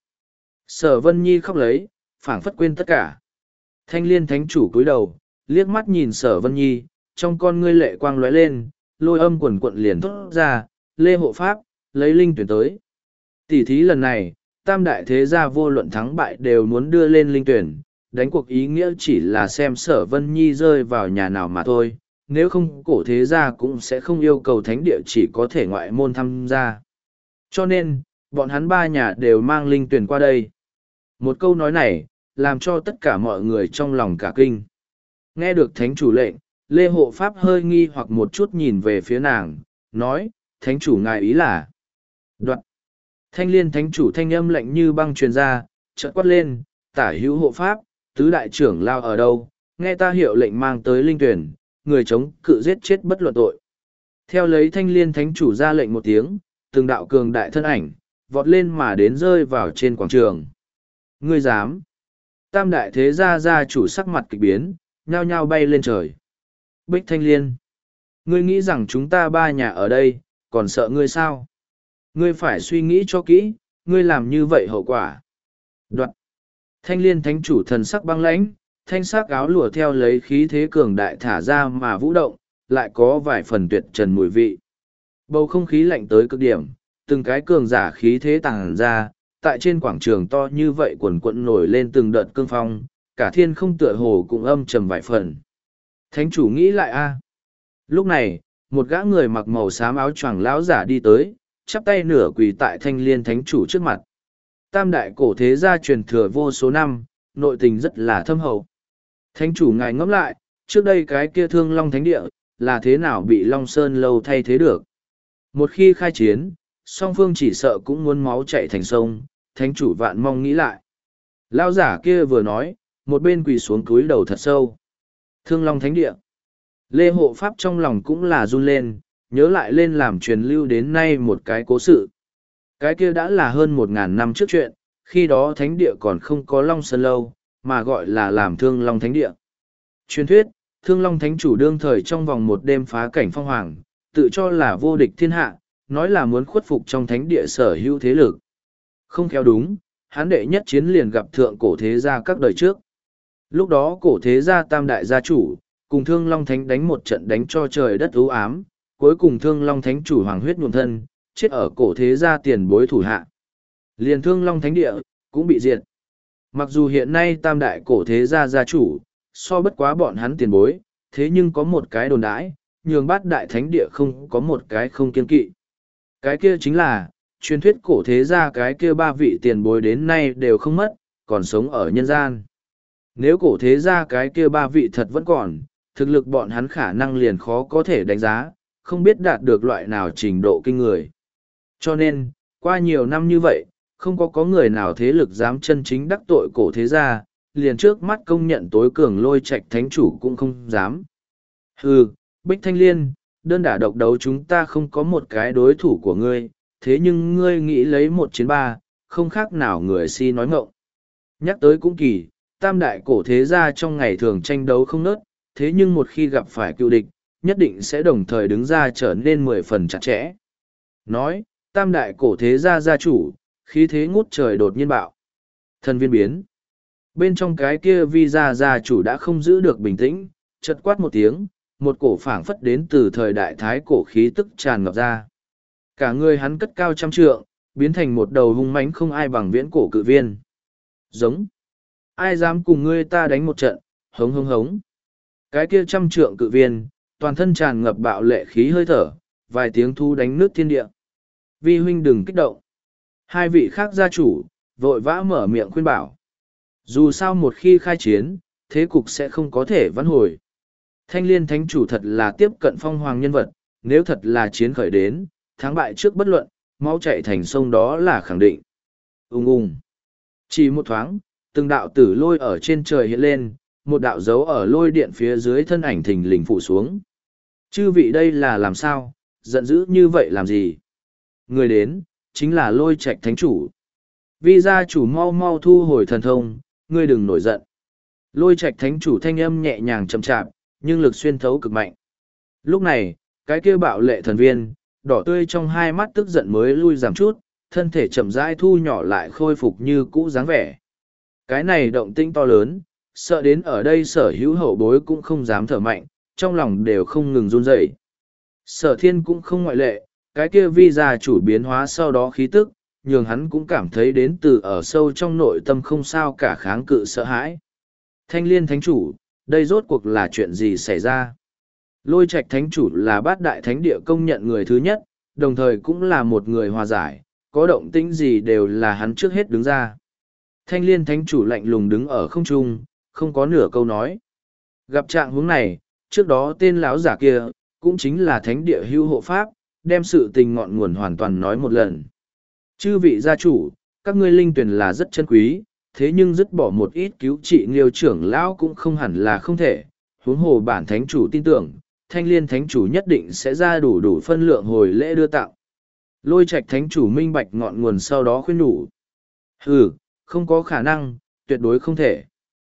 Sở Vân Nhi khóc lấy, phảng phất quên tất cả. Thanh liên thánh chủ cúi đầu, liếc mắt nhìn Sở Vân Nhi, trong con ngươi lệ quang lóe lên, lôi âm quần quận liền thốt ra, lê hộ pháp, lấy linh tuyển tới. Tỷ thí lần này, tam đại thế gia vô luận thắng bại đều muốn đưa lên linh tuyển, đánh cuộc ý nghĩa chỉ là xem Sở Vân Nhi rơi vào nhà nào mà thôi, nếu không cổ thế gia cũng sẽ không yêu cầu thánh địa chỉ có thể ngoại môn tham gia. Cho nên, bọn hắn ba nhà đều mang linh tuyển qua đây. Một câu nói này, làm cho tất cả mọi người trong lòng cả kinh. Nghe được thánh chủ lệnh, Lê Hộ Pháp hơi nghi hoặc một chút nhìn về phía nàng, nói, thánh chủ ngài ý là. Đoạn. Thanh liên thánh chủ thanh âm lệnh như băng truyền ra, chợt quát lên, tả hữu hộ pháp, tứ đại trưởng lao ở đâu, nghe ta hiệu lệnh mang tới linh tuyển, người chống cự giết chết bất luận tội. Theo lấy thanh liên thánh chủ ra lệnh một tiếng, từng đạo cường đại thân ảnh, vọt lên mà đến rơi vào trên quảng trường. Ngươi dám. Tam đại thế gia gia chủ sắc mặt kịch biến, nhao nhao bay lên trời. Bích Thanh Liên. Ngươi nghĩ rằng chúng ta ba nhà ở đây, còn sợ ngươi sao? Ngươi phải suy nghĩ cho kỹ, ngươi làm như vậy hậu quả. Đoạn. Thanh Liên thánh chủ thần sắc băng lãnh, thanh sắc áo lụa theo lấy khí thế cường đại thả ra mà vũ động, lại có vài phần tuyệt trần mùi vị. Bầu không khí lạnh tới cực điểm, từng cái cường giả khí thế tàng ra, tại trên quảng trường to như vậy quần quận nổi lên từng đợt cương phong, cả thiên không tựa hồ cũng âm trầm vài phần. Thánh chủ nghĩ lại a. Lúc này, một gã người mặc màu xám áo choàng lão giả đi tới, chắp tay nửa quỳ tại Thanh Liên thánh chủ trước mặt. Tam đại cổ thế gia truyền thừa vô số năm, nội tình rất là thâm hậu. Thánh chủ ngài ngẫm lại, trước đây cái kia Thương Long thánh địa, là thế nào bị Long Sơn lâu thay thế được. Một khi khai chiến, song phương chỉ sợ cũng muốn máu chạy thành sông, thánh chủ vạn mong nghĩ lại. Lão giả kia vừa nói, một bên quỳ xuống cúi đầu thật sâu. Thương Long thánh địa. Lê Hộ Pháp trong lòng cũng là run lên, nhớ lại lên làm truyền lưu đến nay một cái cố sự. Cái kia đã là hơn một ngàn năm trước chuyện, khi đó thánh địa còn không có Long Sơn lâu, mà gọi là làm Thương Long thánh địa. Truyền thuyết, Thương Long thánh chủ đương thời trong vòng một đêm phá cảnh phong hoàng, tự cho là vô địch thiên hạ, nói là muốn khuất phục trong thánh địa sở hữu thế lực. Không khéo đúng, hán đệ nhất chiến liền gặp thượng cổ thế gia các đời trước. Lúc đó cổ thế gia tam đại gia chủ, cùng Thương Long thánh đánh một trận đánh cho trời đất u ám, cuối cùng Thương Long thánh chủ hoàng huyết nhuộm thân, chết ở cổ thế gia tiền bối thủ hạ. Liền Thương Long thánh địa, cũng bị diệt. Mặc dù hiện nay tam đại cổ thế gia gia chủ, so bất quá bọn hắn tiền bối, thế nhưng có một cái đồn đãi, nhường bát đại thánh địa không có một cái không kiên kỵ. Cái kia chính là, truyền thuyết cổ thế gia cái kia ba vị tiền bối đến nay đều không mất, còn sống ở nhân gian. Nếu cổ thế gia cái kia ba vị thật vẫn còn, thực lực bọn hắn khả năng liền khó có thể đánh giá, không biết đạt được loại nào trình độ kinh người. Cho nên, qua nhiều năm như vậy, không có có người nào thế lực dám chân chính đắc tội cổ thế gia, liền trước mắt công nhận tối cường Lôi Trạch thánh chủ cũng không dám. Hừ, Bích Thanh Liên, đơn đả độc đấu chúng ta không có một cái đối thủ của ngươi, thế nhưng ngươi nghĩ lấy một chiến ba, không khác nào người si nói ngọng. Nhắc tới cũng kỳ, tam đại cổ thế gia trong ngày thường tranh đấu không nớt, thế nhưng một khi gặp phải cựu địch, nhất định sẽ đồng thời đứng ra trở nên mười phần chặt chẽ. Nói, tam đại cổ thế gia gia chủ, khí thế ngút trời đột nhiên bạo. Thần viên biến. Bên trong cái kia vi gia gia chủ đã không giữ được bình tĩnh, chợt quát một tiếng, một cổ phảng phất đến từ thời đại thái cổ khí tức tràn ngập ra. Cả người hắn cất cao trăm trượng, biến thành một đầu hung mãnh không ai bằng viễn cổ cự viên. Giống. Ai dám cùng ngươi ta đánh một trận, hống hống hống. Cái kia trăm trượng cự viên, toàn thân tràn ngập bạo lệ khí hơi thở, vài tiếng thu đánh nước thiên địa. Vi huynh đừng kích động. Hai vị khác gia chủ, vội vã mở miệng khuyên bảo. Dù sao một khi khai chiến, thế cục sẽ không có thể vãn hồi. Thanh liên thánh chủ thật là tiếp cận phong hoàng nhân vật, nếu thật là chiến khởi đến, thắng bại trước bất luận, máu chạy thành sông đó là khẳng định. Ung ung. Chỉ một thoáng, từng đạo tử lôi ở trên trời hiện lên, một đạo dấu ở lôi điện phía dưới thân ảnh thình lình phủ xuống. Chư vị đây là làm sao, giận dữ như vậy làm gì? Người đến, chính là Lôi Trạch thánh chủ. Vi gia chủ mau mau thu hồi thần thông, ngươi đừng nổi giận. Lôi Trạch thánh chủ thanh âm nhẹ nhàng chậm chạp, nhưng lực xuyên thấu cực mạnh. Lúc này, cái kia bạo lệ thần viên, đỏ tươi trong hai mắt tức giận mới lui giảm chút, thân thể chậm rãi thu nhỏ lại khôi phục như cũ dáng vẻ. Cái này động tĩnh to lớn, sợ đến ở đây sở hữu hậu bối cũng không dám thở mạnh, trong lòng đều không ngừng run rẩy. Sở thiên cũng không ngoại lệ, cái kia vi gia chủ biến hóa sau đó khí tức, nhường hắn cũng cảm thấy đến từ ở sâu trong nội tâm không sao cả kháng cự sợ hãi. Thanh liên thánh chủ, đây rốt cuộc là chuyện gì xảy ra? Lôi Trạch thánh chủ là bát đại thánh địa công nhận người thứ nhất, đồng thời cũng là một người hòa giải, có động tĩnh gì đều là hắn trước hết đứng ra. Thanh liên thánh chủ lạnh lùng đứng ở không trung, không có nửa câu nói. Gặp trạng huống này, trước đó tên lão giả kia, cũng chính là thánh địa hưu hộ pháp, đem sự tình ngọn nguồn hoàn toàn nói một lần. Chư vị gia chủ, các ngươi linh tuyển là rất chân quý, thế nhưng dứt bỏ một ít cứu trị Nghiêu trưởng lão cũng không hẳn là không thể. Huống hồ bản thánh chủ tin tưởng, thanh liên thánh chủ nhất định sẽ ra đủ đủ phân lượng hồi lễ đưa tặng. Lôi Trạch thánh chủ minh bạch ngọn nguồn sau đó khuyên nhủ. Hừ, không có khả năng, tuyệt đối không thể.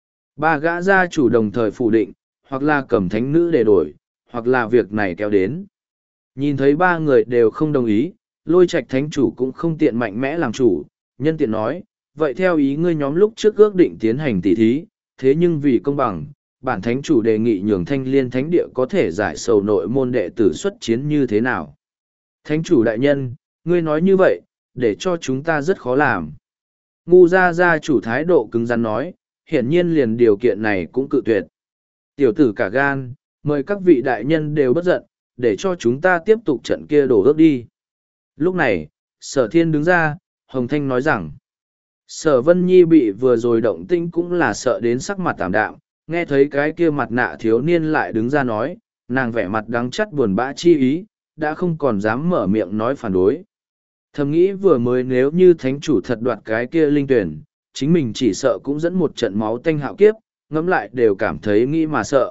Ba gã gia chủ đồng thời phủ định, hoặc là cầm thánh nữ để đổi, hoặc là việc này kéo đến. Nhìn thấy ba người đều không đồng ý, Lôi Trạch thánh chủ cũng không tiện mạnh mẽ làm chủ, nhân tiện nói, vậy theo ý ngươi nhóm lúc trước ước định tiến hành tỉ thí, thế nhưng vì công bằng, bản thánh chủ đề nghị nhường thanh liên thánh địa có thể giải sầu nội môn đệ tử xuất chiến như thế nào. Thánh chủ đại nhân, ngươi nói như vậy, để cho chúng ta rất khó làm. Ngu gia gia chủ thái độ cứng rắn nói, hiển nhiên liền điều kiện này cũng cự tuyệt. Tiểu tử cả gan, mời các vị đại nhân đều bất giận, để cho chúng ta tiếp tục trận kia đổ ước đi. Lúc này, sở thiên đứng ra, Hồng Thanh nói rằng, sở Vân Nhi bị vừa rồi động tinh cũng là sợ đến sắc mặt tạm đạm, nghe thấy cái kia mặt nạ thiếu niên lại đứng ra nói, nàng vẻ mặt đắng chắt buồn bã chi ý, đã không còn dám mở miệng nói phản đối. Thầm nghĩ vừa mới nếu như thánh chủ thật đoạt cái kia linh tuyển, chính mình chỉ sợ cũng dẫn một trận máu tanh hạo kiếp, ngẫm lại đều cảm thấy nghĩ mà sợ.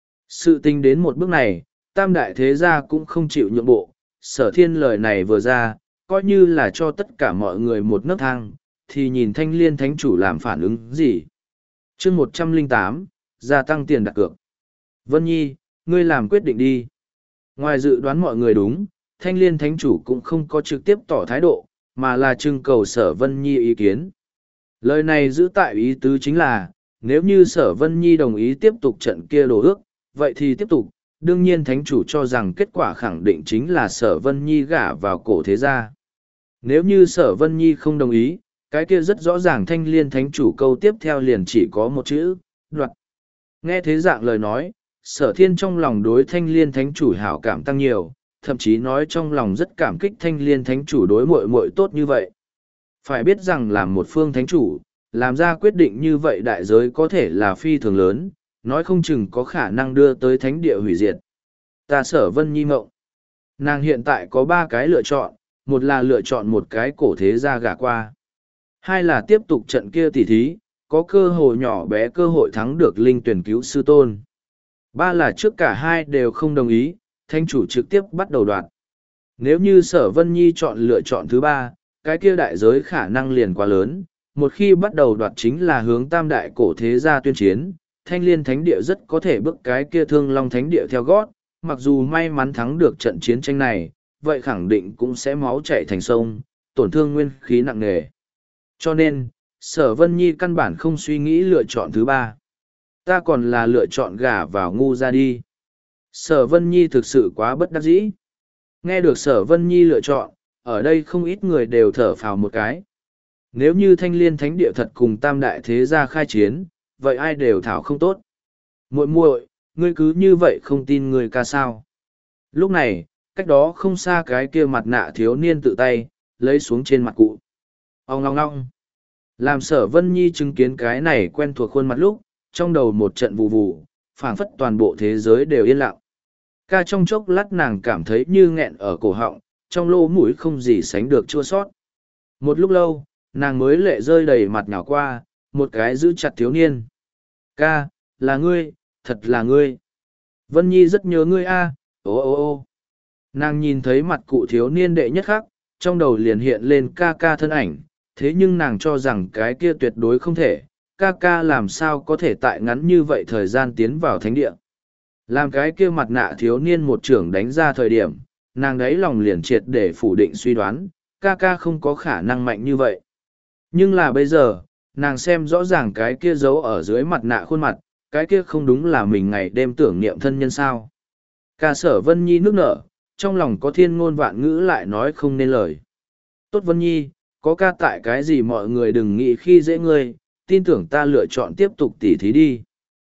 Sự tình đến một bước này, tam đại thế gia cũng không chịu nhượng bộ, sở thiên lời này vừa ra, coi như là cho tất cả mọi người một nấc thang, thì nhìn thanh liên thánh chủ làm phản ứng gì. chương một trăm lẻ tám, gia tăng tiền đặt cược. Vân Nhi, ngươi làm quyết định đi. Ngoài dự đoán mọi người đúng, thanh liên thánh chủ cũng không có trực tiếp tỏ thái độ, mà là trưng cầu sở Vân Nhi ý kiến. Lời này giữ tại ý tứ chính là, nếu như sở Vân Nhi đồng ý tiếp tục trận kia đồ ước, vậy thì tiếp tục, đương nhiên thánh chủ cho rằng kết quả khẳng định chính là sở Vân Nhi gả vào cổ thế gia. Nếu như sở Vân Nhi không đồng ý, cái kia rất rõ ràng thanh liên thánh chủ câu tiếp theo liền chỉ có một chữ, đoạt. Nghe thế dạng lời nói, sở thiên trong lòng đối thanh liên thánh chủ hảo cảm tăng nhiều, thậm chí nói trong lòng rất cảm kích thanh liên thánh chủ đối muội muội tốt như vậy. Phải biết rằng làm một phương thánh chủ, làm ra quyết định như vậy đại giới có thể là phi thường lớn, nói không chừng có khả năng đưa tới thánh địa hủy diệt. Ta Sở Vân Nhi mộng. Nàng hiện tại có ba cái lựa chọn, một là lựa chọn một cái cổ thế gia gả qua. Hai là tiếp tục trận kia tỉ thí, có cơ hội nhỏ bé cơ hội thắng được linh tuyển cứu sư tôn. Ba là trước cả hai đều không đồng ý, thanh chủ trực tiếp bắt đầu đoạt. Nếu như Sở Vân Nhi chọn lựa chọn thứ ba, cái kia đại giới khả năng liền quá lớn, một khi bắt đầu đoạt chính là hướng tam đại cổ thế gia tuyên chiến, thanh liên thánh địa rất có thể bước cái kia thương long thánh địa theo gót, mặc dù may mắn thắng được trận chiến tranh này, vậy khẳng định cũng sẽ máu chảy thành sông, tổn thương nguyên khí nặng nề. Cho nên, Sở Vân Nhi căn bản không suy nghĩ lựa chọn thứ ba. Ta còn là lựa chọn gả vào ngu ra đi. Sở Vân Nhi thực sự quá bất đắc dĩ. Nghe được Sở Vân Nhi lựa chọn, ở đây không ít người đều thở phào một cái. Nếu như thanh liên thánh địa thật cùng tam đại thế gia khai chiến, vậy ai đều thảo không tốt. Muội muội, ngươi cứ như vậy không tin người ca sao. Lúc này, cách đó không xa cái kia mặt nạ thiếu niên tự tay, lấy xuống trên mặt cụ. Ông ngong ngong. Làm Sở Vân Nhi chứng kiến cái này quen thuộc khuôn mặt lúc, trong đầu một trận vụ vụ, phảng phất toàn bộ thế giới đều yên lặng. Ca trong chốc lát nàng cảm thấy như nghẹn ở cổ họng, trong lỗ mũi không gì sánh được chua sót. Một lúc lâu, nàng mới lệ rơi đầy mặt nhào qua, một cái giữ chặt thiếu niên. Ca, là ngươi, thật là ngươi. Vân Nhi rất nhớ ngươi a. Ô ô ô. Nàng nhìn thấy mặt cụ thiếu niên đệ nhất khắc, trong đầu liền hiện lên ca ca thân ảnh, thế nhưng nàng cho rằng cái kia tuyệt đối không thể, ca ca làm sao có thể tại ngắn như vậy thời gian tiến vào thánh địa. Làm cái kia mặt nạ thiếu niên một trưởng đánh ra thời điểm, nàng đấy lòng liền triệt để phủ định suy đoán, ca ca không có khả năng mạnh như vậy. Nhưng là bây giờ, nàng xem rõ ràng cái kia giấu ở dưới mặt nạ khuôn mặt, cái kia không đúng là mình ngày đêm tưởng niệm thân nhân sao. Ca Sở Vân Nhi nước nở, trong lòng có thiên ngôn vạn ngữ lại nói không nên lời. Tốt Vân Nhi, có ca tại cái gì mọi người đừng nghĩ khi dễ ngươi, tin tưởng ta lựa chọn tiếp tục tỉ thí đi.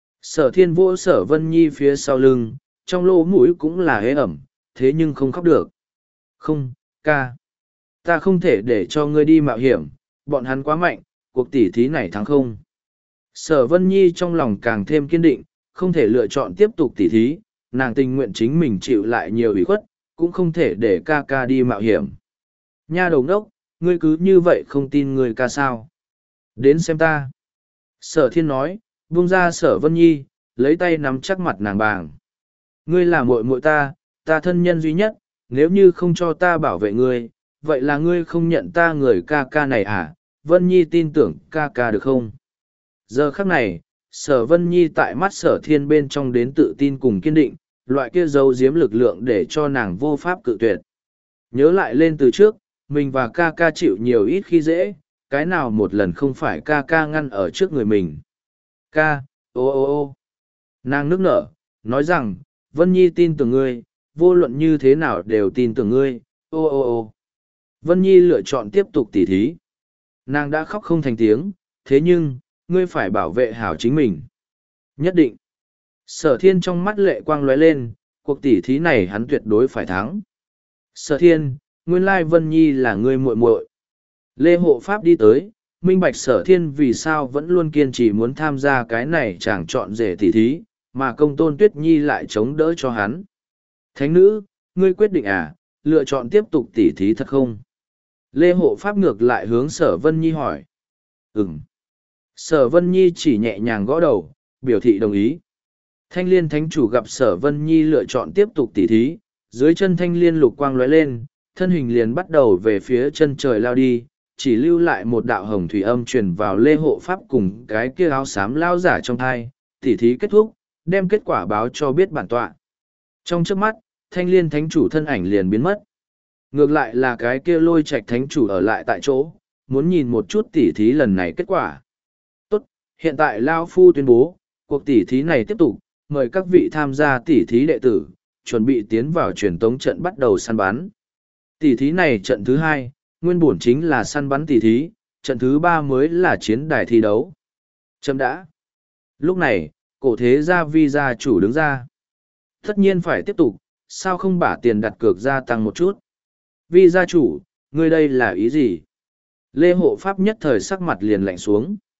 Sở thiên vỗ Sở Vân Nhi phía sau lưng, trong lỗ mũi cũng là hế ẩm, thế nhưng không khóc được. Không, ca. Ta không thể để cho ngươi đi mạo hiểm, bọn hắn quá mạnh, cuộc tỉ thí này thắng không. Sở Vân Nhi trong lòng càng thêm kiên định, không thể lựa chọn tiếp tục tỉ thí, nàng tình nguyện chính mình chịu lại nhiều ủy khuất, cũng không thể để ca ca đi mạo hiểm. Nha đầu ngốc, ngươi cứ như vậy không tin người ca sao. Đến xem ta. Sở thiên nói, buông ra Sở Vân Nhi, lấy tay nắm chắc mặt nàng bàng. Ngươi là muội muội ta, ta thân nhân duy nhất, nếu như không cho ta bảo vệ ngươi, vậy là ngươi không nhận ta người ca ca này à? Vân Nhi tin tưởng ca ca được không? Giờ khắc này, Sở Vân Nhi tại mắt Sở Thiên bên trong đến tự tin cùng kiên định, loại kia giấu giếm lực lượng để cho nàng vô pháp cự tuyệt. Nhớ lại lên từ trước, mình và ca ca chịu nhiều ít khi dễ, cái nào một lần không phải ca ca ngăn ở trước người mình. Ca, ô ô ô. Nàng nức nở, nói rằng, Vân Nhi tin tưởng ngươi, vô luận như thế nào đều tin tưởng ngươi, ô ô ô. Vân Nhi lựa chọn tiếp tục tỉ thí. Nàng đã khóc không thành tiếng, thế nhưng, ngươi phải bảo vệ hảo chính mình. Nhất định. Sở thiên trong mắt lệ quang lóe lên, cuộc tỉ thí này hắn tuyệt đối phải thắng. Sở thiên, nguyên lai Vân Nhi là ngươi muội muội. Lê Hộ Pháp đi tới, minh bạch Sở thiên vì sao vẫn luôn kiên trì muốn tham gia cái này chẳng chọn rể tỉ thí, mà công tôn Tuyết Nhi lại chống đỡ cho hắn. Thánh nữ, ngươi quyết định à, lựa chọn tiếp tục tỉ thí thật không? Lê Hộ Pháp ngược lại hướng Sở Vân Nhi hỏi. Ừm. Sở Vân Nhi chỉ nhẹ nhàng gõ đầu, biểu thị đồng ý. Thanh liên thánh chủ gặp Sở Vân Nhi lựa chọn tiếp tục tỉ thí, dưới chân thanh liên lục quang lóe lên, thân hình liền bắt đầu về phía chân trời lao đi, chỉ lưu lại một đạo hồng thủy âm truyền vào Lê Hộ Pháp cùng cái kia áo xám lao giả trong thai, tỉ thí kết thúc, đem kết quả báo cho biết bản tọa. Trong chớp mắt, thanh liên thánh chủ thân ảnh liền biến mất. Ngược lại là cái kia lôi Trạch thánh chủ ở lại tại chỗ, muốn nhìn một chút tỉ thí lần này kết quả. Tốt, hiện tại Lao Phu tuyên bố, cuộc tỉ thí này tiếp tục, mời các vị tham gia tỉ thí đệ tử, chuẩn bị tiến vào truyền tống trận bắt đầu săn bắn. Tỉ thí này trận thứ hai, nguyên bổn chính là săn bắn tỉ thí, trận thứ ba mới là chiến đài thi đấu. Chấm đã. Lúc này, cổ thế gia vi gia chủ đứng ra. Tất nhiên phải tiếp tục, sao không bả tiền đặt cược gia tăng một chút. Vi gia chủ, ngươi đây là ý gì? Lê Hộ Pháp nhất thời sắc mặt liền lạnh xuống.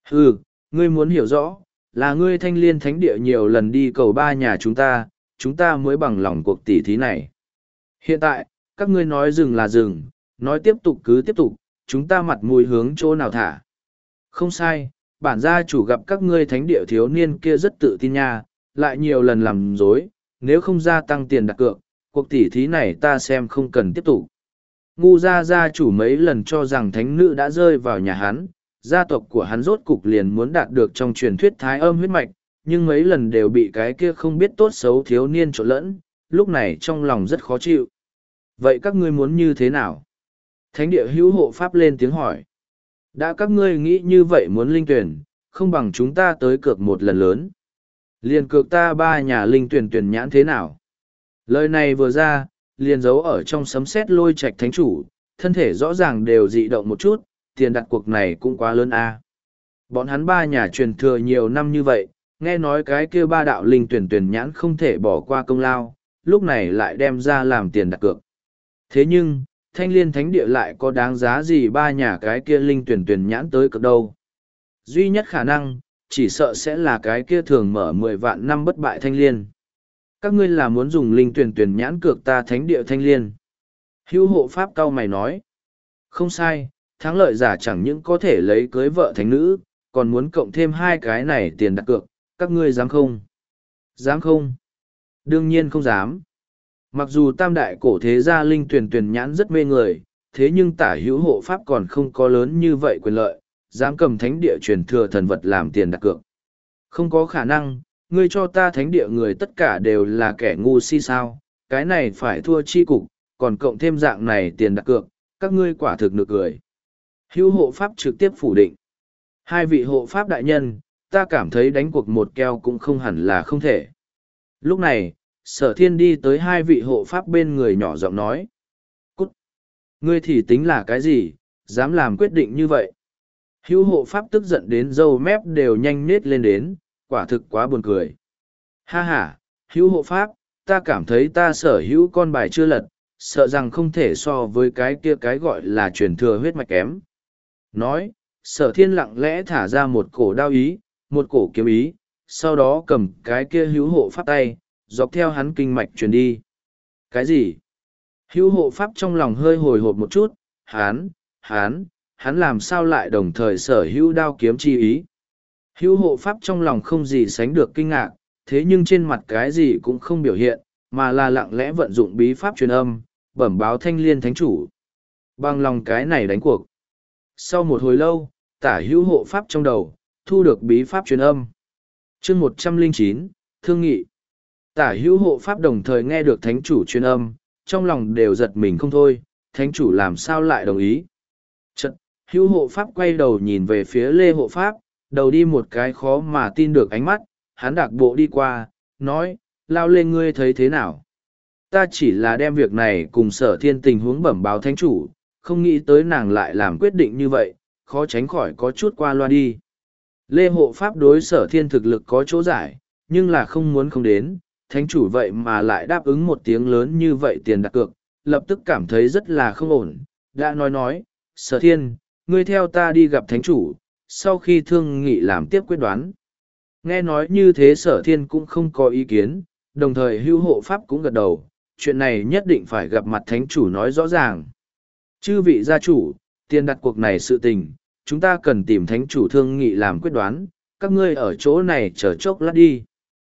Ừ, ngươi muốn hiểu rõ, là ngươi thanh liên thánh địa nhiều lần đi cầu ba nhà chúng ta, chúng ta mới bằng lòng cuộc tỉ thí này. Hiện tại, các ngươi nói dừng là dừng, nói tiếp tục cứ tiếp tục, chúng ta mặt mũi hướng chỗ nào thả. Không sai, bản gia chủ gặp các ngươi thánh địa thiếu niên kia rất tự tin nha, lại nhiều lần làm dối, nếu không gia tăng tiền đặt cược, cuộc tỉ thí này ta xem không cần tiếp tục. Ngu gia gia chủ mấy lần cho rằng thánh nữ đã rơi vào nhà hắn, gia tộc của hắn rốt cục liền muốn đạt được trong truyền thuyết thái âm huyết mạch, nhưng mấy lần đều bị cái kia không biết tốt xấu thiếu niên trộn lẫn, lúc này trong lòng rất khó chịu. Vậy các ngươi muốn như thế nào? Thánh địa hữu hộ pháp lên tiếng hỏi. Đã các ngươi nghĩ như vậy muốn linh tuyển, không bằng chúng ta tới cược một lần lớn. Liền cược ta ba nhà linh tuyển tuyển nhãn thế nào? Lời này vừa ra, liền giấu ở trong sấm sét lôi trạch thánh chủ, thân thể rõ ràng đều dị động một chút, tiền đặt cuộc này cũng quá lớn a. Bọn hắn ba nhà truyền thừa nhiều năm như vậy, nghe nói cái kia ba đạo linh tuyển tuyển nhãn không thể bỏ qua công lao, lúc này lại đem ra làm tiền đặt cược. Thế nhưng, thanh liên thánh địa lại có đáng giá gì ba nhà cái kia linh tuyển tuyển nhãn tới cực đâu. Duy nhất khả năng, chỉ sợ sẽ là cái kia thường mở mười vạn năm bất bại thanh liên. Các ngươi là muốn dùng linh tuyển tuyển nhãn cược ta thánh địa thanh liên. Hữu hộ pháp cao mày nói. Không sai, thắng lợi giả chẳng những có thể lấy cưới vợ thánh nữ, còn muốn cộng thêm hai cái này tiền đặt cược, các ngươi dám không? Dám không? Đương nhiên không dám. Mặc dù tam đại cổ thế gia linh tuyển tuyển nhãn rất mê người, thế nhưng tả hữu hộ pháp còn không có lớn như vậy quyền lợi, dám cầm thánh địa truyền thừa thần vật làm tiền đặt cược. Không có khả năng, ngươi cho ta thánh địa người tất cả đều là kẻ ngu si sao, cái này phải thua chi cục, còn cộng thêm dạng này tiền đặt cược, các ngươi quả thực nực cười. Hữu hộ pháp trực tiếp phủ định. Hai vị hộ pháp đại nhân, ta cảm thấy đánh cuộc một keo cũng không hẳn là không thể. Lúc này, sở thiên đi tới hai vị hộ pháp bên người nhỏ giọng nói. Cút! Ngươi thì tính là cái gì, dám làm quyết định như vậy? Hữu hộ pháp tức giận đến râu mép đều nhanh nết lên đến, quả thực quá buồn cười. Ha ha, hữu hộ pháp, ta cảm thấy ta sở hữu con bài chưa lật, sợ rằng không thể so với cái kia cái gọi là truyền thừa huyết mạch kém. Nói, sở thiên lặng lẽ thả ra một cổ đao ý, một cổ kiếm ý, sau đó cầm cái kia hữu hộ pháp tay, dọc theo hắn kinh mạch truyền đi. Cái gì? Hữu hộ pháp trong lòng hơi hồi hộp một chút, hắn, hắn, hắn làm sao lại đồng thời sở hữu đao kiếm chi ý. Hữu hộ pháp trong lòng không gì sánh được kinh ngạc, thế nhưng trên mặt cái gì cũng không biểu hiện, mà là lặng lẽ vận dụng bí pháp truyền âm, bẩm báo thanh liên thánh chủ. Bằng lòng cái này đánh cuộc. Sau một hồi lâu, tả hữu hộ pháp trong đầu, thu được bí pháp truyền âm. chương một trăm lẻ chín, Thương nghị. Tả hữu hộ pháp đồng thời nghe được thánh chủ truyền âm, trong lòng đều giật mình không thôi, thánh chủ làm sao lại đồng ý. Chật, hữu hộ pháp quay đầu nhìn về phía lê hộ pháp, đầu đi một cái khó mà tin được ánh mắt, hắn đạc bộ đi qua, nói, lao lê ngươi thấy thế nào? Ta chỉ là đem việc này cùng sở thiên tình huống bẩm báo thánh chủ, không nghĩ tới nàng lại làm quyết định như vậy, khó tránh khỏi có chút qua loa đi. Lê hộ pháp đối sở thiên thực lực có chỗ giải, nhưng là không muốn không đến, thánh chủ vậy mà lại đáp ứng một tiếng lớn như vậy tiền đặt cược, lập tức cảm thấy rất là không ổn, đã nói nói, sở thiên, ngươi theo ta đi gặp thánh chủ, sau khi thương nghị làm tiếp quyết đoán. Nghe nói như thế sở thiên cũng không có ý kiến, đồng thời hữu hộ pháp cũng gật đầu, chuyện này nhất định phải gặp mặt thánh chủ nói rõ ràng. Chư vị gia chủ, tiền đặt cuộc này sự tình, chúng ta cần tìm thánh chủ thương nghị làm quyết đoán, các ngươi ở chỗ này chờ chốc lát đi.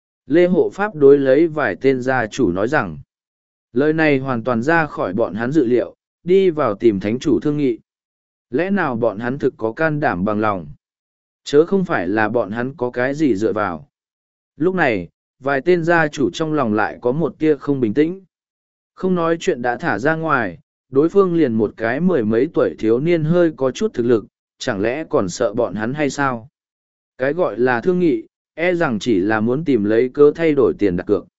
Lê hộ pháp đối lấy vài tên gia chủ nói rằng, lời này hoàn toàn ra khỏi bọn hắn dự liệu, đi vào tìm thánh chủ thương nghị. Lẽ nào bọn hắn thực có can đảm bằng lòng? Chớ không phải là bọn hắn có cái gì dựa vào. Lúc này, vài tên gia chủ trong lòng lại có một tia không bình tĩnh. Không nói chuyện đã thả ra ngoài, đối phương liền một cái mười mấy tuổi thiếu niên hơi có chút thực lực, chẳng lẽ còn sợ bọn hắn hay sao? Cái gọi là thương nghị, e rằng chỉ là muốn tìm lấy cớ thay đổi tiền đặt cược.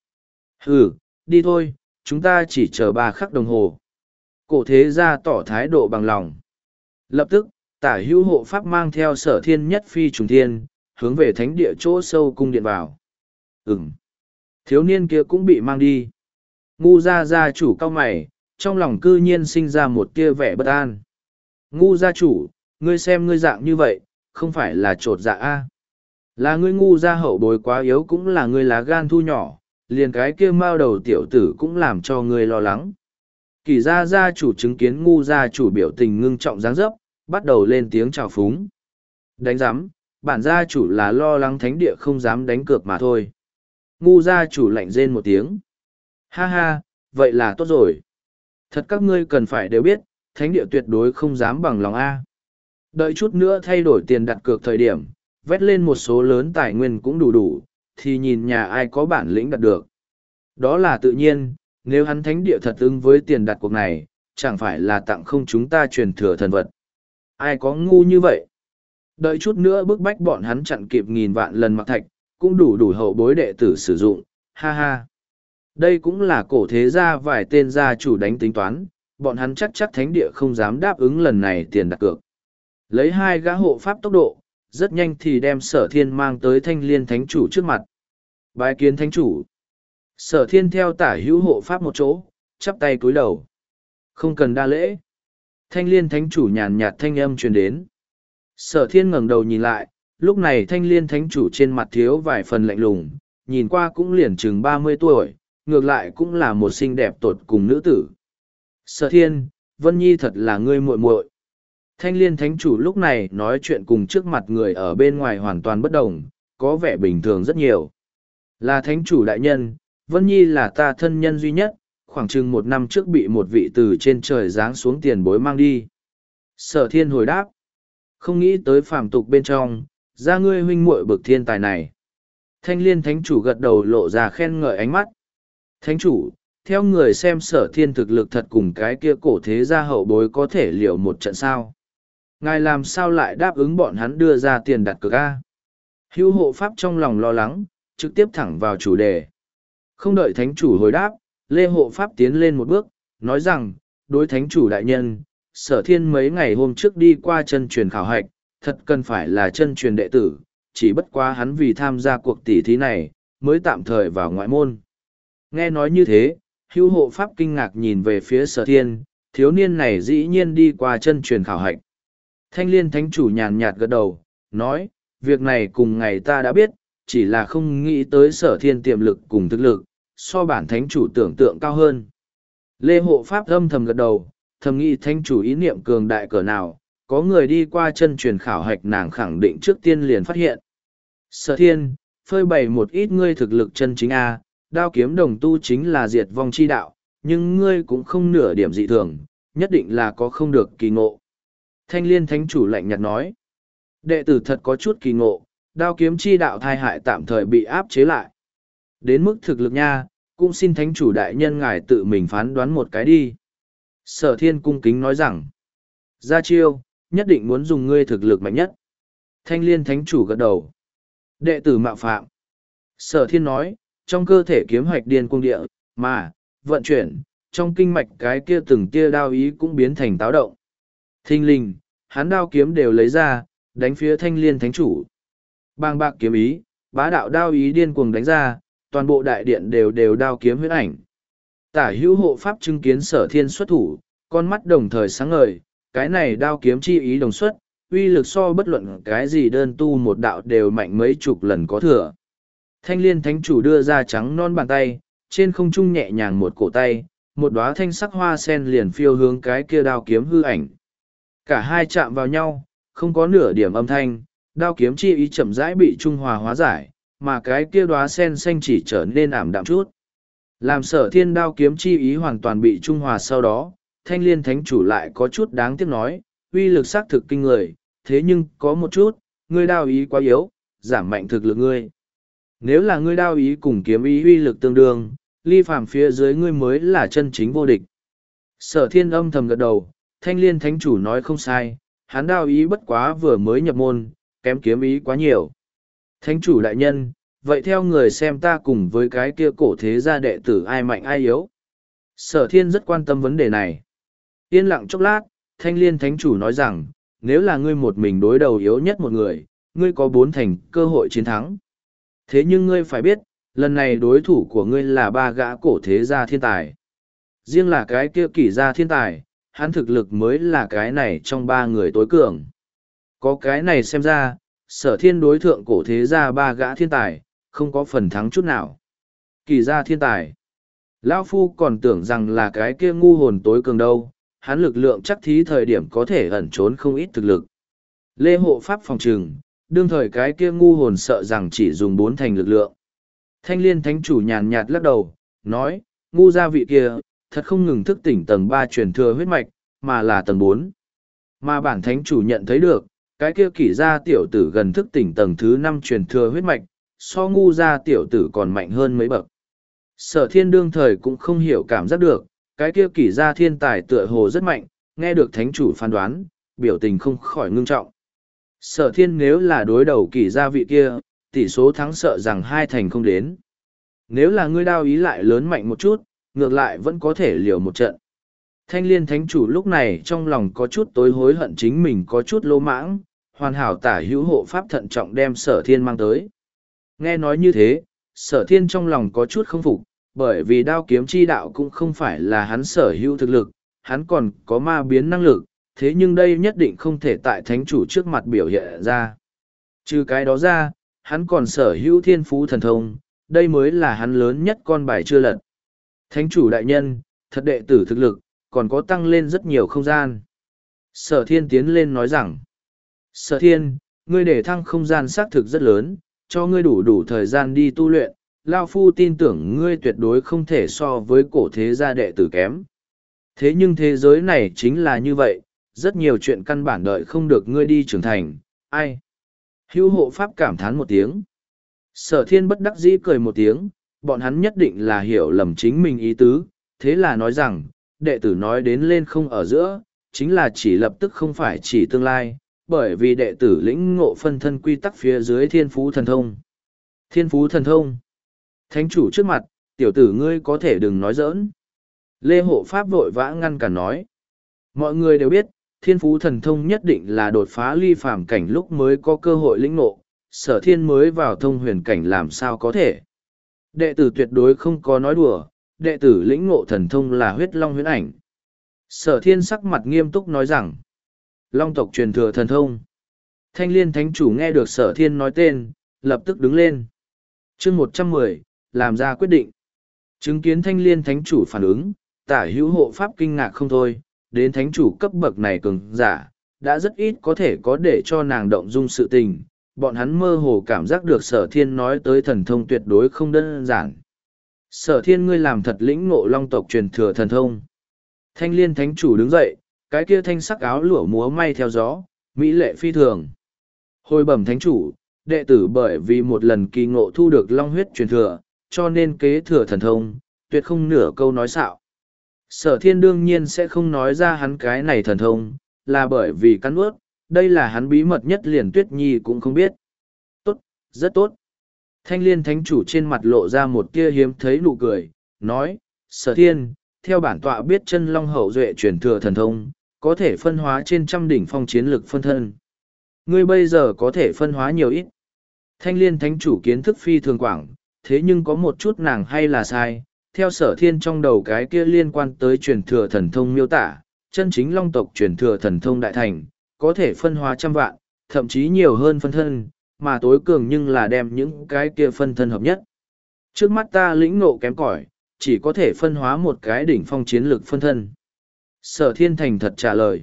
Ừ, đi thôi, chúng ta chỉ chờ ba khắc đồng hồ. Cổ thế gia tỏ thái độ bằng lòng. Lập tức, tả hữu hộ pháp mang theo sở thiên nhất phi trùng thiên, hướng về thánh địa chỗ sâu cung điện vào. Ừm. Thiếu niên kia cũng bị mang đi. Ngu gia gia chủ cao mày, trong lòng cư nhiên sinh ra một tia vẻ bất an. Ngu gia chủ, ngươi xem ngươi dạng như vậy, không phải là trột dạ a. Là ngươi ngu ra hậu bối quá yếu cũng là ngươi lá gan thu nhỏ, liền cái kia mao đầu tiểu tử cũng làm cho ngươi lo lắng. Kỳ gia gia chủ chứng kiến ngu gia chủ biểu tình ngưng trọng dáng dấp, bắt đầu lên tiếng chào phúng. Đánh giám, bản gia chủ là lo lắng thánh địa không dám đánh cược mà thôi. Ngu gia chủ lạnh rên một tiếng. Ha ha, vậy là tốt rồi. Thật các ngươi cần phải đều biết, thánh địa tuyệt đối không dám bằng lòng A. Đợi chút nữa thay đổi tiền đặt cược thời điểm, vét lên một số lớn tài nguyên cũng đủ đủ, thì nhìn nhà ai có bản lĩnh đặt được. Đó là tự nhiên, nếu hắn thánh địa thật ứng với tiền đặt cuộc này, chẳng phải là tặng không chúng ta truyền thừa thần vật. Ai có ngu như vậy? Đợi chút nữa bức bách bọn hắn chặn kịp nghìn vạn lần mặc thạch, cũng đủ đủ hậu bối đệ tử sử dụng, ha ha. Đây cũng là cổ thế gia vài tên gia chủ đánh tính toán, bọn hắn chắc chắc thánh địa không dám đáp ứng lần này tiền đặt cược. Lấy hai gã hộ pháp tốc độ, rất nhanh thì đem sở thiên mang tới thanh liên thánh chủ trước mặt. Bái kiến thánh chủ. Sở thiên theo tả hữu hộ pháp một chỗ, chắp tay cúi đầu. Không cần đa lễ. Thanh liên thánh chủ nhàn nhạt thanh âm truyền đến. Sở thiên ngẩng đầu nhìn lại, lúc này thanh liên thánh chủ trên mặt thiếu vài phần lạnh lùng, nhìn qua cũng liền chừng ba mươi tuổi, ngược lại cũng là một xinh đẹp tột cùng nữ tử. Sở thiên, Vân Nhi thật là ngươi muội muội. Thanh liên thánh chủ lúc này nói chuyện cùng trước mặt người ở bên ngoài hoàn toàn bất đồng, có vẻ bình thường rất nhiều. Là thánh chủ đại nhân, Vân Nhi là ta thân nhân duy nhất, khoảng chừng một năm trước bị một vị từ trên trời giáng xuống tiền bối mang đi. Sở thiên hồi đáp. Không nghĩ tới phàm tục bên trong, ra ngươi huynh muội bực thiên tài này. Thanh liên thánh chủ gật đầu lộ ra khen ngợi ánh mắt. Thánh chủ, theo người xem sở thiên thực lực thật cùng cái kia cổ thế gia hậu bối có thể liệu một trận sao. Ngài làm sao lại đáp ứng bọn hắn đưa ra tiền đặt cược A? Hữu hộ pháp trong lòng lo lắng, trực tiếp thẳng vào chủ đề. Không đợi thánh chủ hồi đáp, Lê hộ pháp tiến lên một bước, nói rằng, đối thánh chủ đại nhân, sở thiên mấy ngày hôm trước đi qua chân truyền khảo hạch, thật cần phải là chân truyền đệ tử, chỉ bất quá hắn vì tham gia cuộc tỷ thí này, mới tạm thời vào ngoại môn. Nghe nói như thế, hữu hộ pháp kinh ngạc nhìn về phía sở thiên, thiếu niên này dĩ nhiên đi qua chân truyền khảo hạch. Thanh liên thánh chủ nhàn nhạt gật đầu, nói, việc này cùng ngày ta đã biết, chỉ là không nghĩ tới sở thiên tiềm lực cùng thực lực, so bản thánh chủ tưởng tượng cao hơn. Lê hộ pháp âm thầm gật đầu, thầm nghĩ thánh chủ ý niệm cường đại cỡ nào, có người đi qua chân truyền khảo hạch nàng khẳng định trước tiên liền phát hiện. Sở thiên, phơi bày một ít ngươi thực lực chân chính A, đao kiếm đồng tu chính là diệt vong chi đạo, nhưng ngươi cũng không nửa điểm dị thường, nhất định là có không được kỳ ngộ. Thanh liên thánh chủ lạnh nhạt nói, đệ tử thật có chút kỳ ngộ, đao kiếm chi đạo thai hại tạm thời bị áp chế lại. Đến mức thực lực nha, cũng xin thánh chủ đại nhân ngài tự mình phán đoán một cái đi. Sở thiên cung kính nói rằng, ra chiêu, nhất định muốn dùng ngươi thực lực mạnh nhất. Thanh liên thánh chủ gật đầu. Đệ tử mạo phạm. Sở thiên nói, trong cơ thể kiếm hoạch điên cung địa, mà, vận chuyển, trong kinh mạch cái kia từng tia đao ý cũng biến thành táo động. Thinh linh, hắn đao kiếm đều lấy ra, đánh phía thanh liên thánh chủ. Bang bạc kiếm ý, bá đạo đao ý điên cuồng đánh ra, toàn bộ đại điện đều đều đao kiếm huyết ảnh. Tả hữu hộ pháp chứng kiến sở thiên xuất thủ, con mắt đồng thời sáng ngời, cái này đao kiếm chi ý đồng xuất, uy lực so bất luận cái gì đơn tu một đạo đều mạnh mấy chục lần có thừa. Thanh liên thánh chủ đưa ra trắng non bàn tay, trên không trung nhẹ nhàng một cổ tay, một đóa thanh sắc hoa sen liền phiêu hướng cái kia đao kiếm hư ảnh. Cả hai chạm vào nhau, không có nửa điểm âm thanh, đao kiếm chi ý chậm rãi bị trung hòa hóa giải, mà cái kia đóa sen xanh chỉ trở nên ảm đạm chút. Làm sở thiên đao kiếm chi ý hoàn toàn bị trung hòa sau đó, thanh liên thánh chủ lại có chút đáng tiếc nói, uy lực xác thực kinh người, thế nhưng có một chút, ngươi đao ý quá yếu, giảm mạnh thực lực ngươi. Nếu là ngươi đao ý cùng kiếm ý uy lực tương đương, ly phàm phía dưới ngươi mới là chân chính vô địch. Sở thiên âm thầm gật đầu, thanh liên thánh chủ nói không sai, hắn đao ý bất quá vừa mới nhập môn, kém kiếm ý quá nhiều. Thánh chủ đại nhân, vậy theo người xem ta cùng với cái kia cổ thế gia đệ tử ai mạnh ai yếu. Sở thiên rất quan tâm vấn đề này. Yên lặng chốc lát, thanh liên thánh chủ nói rằng, nếu là ngươi một mình đối đầu yếu nhất một người, ngươi có bốn thành cơ hội chiến thắng. Thế nhưng ngươi phải biết, lần này đối thủ của ngươi là ba gã cổ thế gia thiên tài. Riêng là cái kia kỷ gia thiên tài, hắn thực lực mới là cái này trong ba người tối cường. Có cái này xem ra, sở thiên đối thượng cổ thế gia ba gã thiên tài, không có phần thắng chút nào. Kỳ gia thiên tài. Lão Phu còn tưởng rằng là cái kia ngu hồn tối cường đâu, hắn lực lượng chắc thí thời điểm có thể ẩn trốn không ít thực lực. Lê hộ pháp phòng trừng, đương thời cái kia ngu hồn sợ rằng chỉ dùng bốn thành lực lượng. Thanh liên thánh chủ nhàn nhạt lắc đầu, nói, ngu gia vị kia, thật không ngừng thức tỉnh tầng ba truyền thừa huyết mạch, mà là tầng bốn. Mà bản thánh chủ nhận thấy được, cái kia kỷ gia tiểu tử gần thức tỉnh tầng thứ năm truyền thừa huyết mạch, so ngu gia tiểu tử còn mạnh hơn mấy bậc. Sở thiên đương thời cũng không hiểu cảm giác được, cái kia kỷ gia thiên tài tựa hồ rất mạnh, nghe được thánh chủ phán đoán, biểu tình không khỏi ngưng trọng. Sở thiên nếu là đối đầu kỷ gia vị kia, tỷ số thắng sợ rằng hai thành không đến. Nếu là ngươi đao ý lại lớn mạnh một chút, ngược lại vẫn có thể liều một trận. Thanh liên thánh chủ lúc này trong lòng có chút tối hối hận chính mình có chút lô mãng, hoàn hảo tả hữu hộ pháp thận trọng đem sở thiên mang tới. Nghe nói như thế, sở thiên trong lòng có chút không phục, bởi vì đao kiếm chi đạo cũng không phải là hắn sở hữu thực lực, hắn còn có ma biến năng lực, thế nhưng đây nhất định không thể tại thánh chủ trước mặt biểu hiện ra. Trừ cái đó ra, hắn còn sở hữu thiên phú thần thông, đây mới là hắn lớn nhất con bài chưa lật. Thánh chủ đại nhân, thật đệ tử thực lực, còn có tăng lên rất nhiều không gian. Sở thiên tiến lên nói rằng, sở thiên, ngươi để thăng không gian xác thực rất lớn, cho ngươi đủ đủ thời gian đi tu luyện, Lao Phu tin tưởng ngươi tuyệt đối không thể so với cổ thế gia đệ tử kém. Thế nhưng thế giới này chính là như vậy, rất nhiều chuyện căn bản đợi không được ngươi đi trưởng thành, ai? Hữu hộ pháp cảm thán một tiếng. Sở thiên bất đắc dĩ cười một tiếng, bọn hắn nhất định là hiểu lầm chính mình ý tứ, thế là nói rằng, đệ tử nói đến lên không ở giữa, chính là chỉ lập tức không phải chỉ tương lai, bởi vì đệ tử lĩnh ngộ phân thân quy tắc phía dưới thiên phú thần thông. Thiên phú thần thông. Thánh chủ trước mặt, tiểu tử ngươi có thể đừng nói giỡn. Lê hộ pháp vội vã ngăn cản nói. Mọi người đều biết, thiên phú thần thông nhất định là đột phá ly phàm cảnh lúc mới có cơ hội lĩnh ngộ, sở thiên mới vào thông huyền cảnh làm sao có thể. Đệ tử tuyệt đối không có nói đùa, đệ tử lĩnh ngộ thần thông là huyết long huyễn ảnh. Sở thiên sắc mặt nghiêm túc nói rằng, long tộc truyền thừa thần thông. Thanh liên thánh chủ nghe được sở thiên nói tên, lập tức đứng lên. chương một trăm mười, làm ra quyết định. Chứng kiến thanh liên thánh chủ phản ứng, tả hữu hộ pháp kinh ngạc không thôi, đến thánh chủ cấp bậc này cường giả, đã rất ít có thể có để cho nàng động dung sự tình. Bọn hắn mơ hồ cảm giác được sở thiên nói tới thần thông tuyệt đối không đơn giản. Sở thiên ngươi làm thật lĩnh ngộ long tộc truyền thừa thần thông. Thanh liên thánh chủ đứng dậy, cái kia thanh sắc áo lụa múa may theo gió, mỹ lệ phi thường. Hồi bẩm thánh chủ, đệ tử bởi vì một lần kỳ ngộ thu được long huyết truyền thừa, cho nên kế thừa thần thông, tuyệt không nửa câu nói xạo. Sở thiên đương nhiên sẽ không nói ra hắn cái này thần thông, là bởi vì cắn ướt, đây là hắn bí mật nhất liền Tuyết Nhi cũng không biết. Tốt, rất tốt. Thanh liên thánh chủ trên mặt lộ ra một tia hiếm thấy nụ cười, nói, sở thiên, theo bản tọa biết chân long hậu duệ truyền thừa thần thông, có thể phân hóa trên trăm đỉnh phong chiến lực phân thân. Ngươi bây giờ có thể phân hóa nhiều ít. Thanh liên thánh chủ kiến thức phi thường quảng, thế nhưng có một chút nàng hay là sai. Theo sở thiên trong đầu cái kia liên quan tới truyền thừa thần thông miêu tả, chân chính long tộc truyền thừa thần thông đại thành, có thể phân hóa trăm vạn, thậm chí nhiều hơn phân thân, mà tối cường nhưng là đem những cái kia phân thân hợp nhất. Trước mắt ta lĩnh ngộ kém cỏi, chỉ có thể phân hóa một cái đỉnh phong chiến lực phân thân. Sở thiên thành thật trả lời.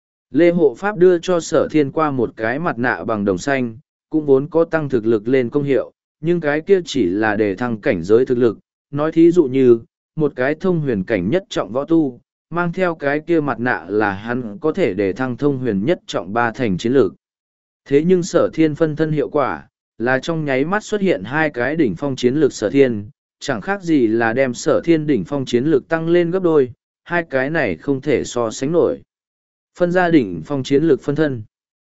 Lê hộ pháp đưa cho sở thiên qua một cái mặt nạ bằng đồng xanh, cũng vốn có tăng thực lực lên công hiệu, nhưng cái kia chỉ là để thăng cảnh giới thực lực. Nói thí dụ như, một cái thông huyền cảnh nhất trọng võ tu, mang theo cái kia mặt nạ là hắn có thể để thăng thông huyền nhất trọng ba thành chiến lược. Thế nhưng sở thiên phân thân hiệu quả, là trong nháy mắt xuất hiện hai cái đỉnh phong chiến lược sở thiên, chẳng khác gì là đem sở thiên đỉnh phong chiến lược tăng lên gấp đôi, hai cái này không thể so sánh nổi. Phân ra đỉnh phong chiến lược phân thân.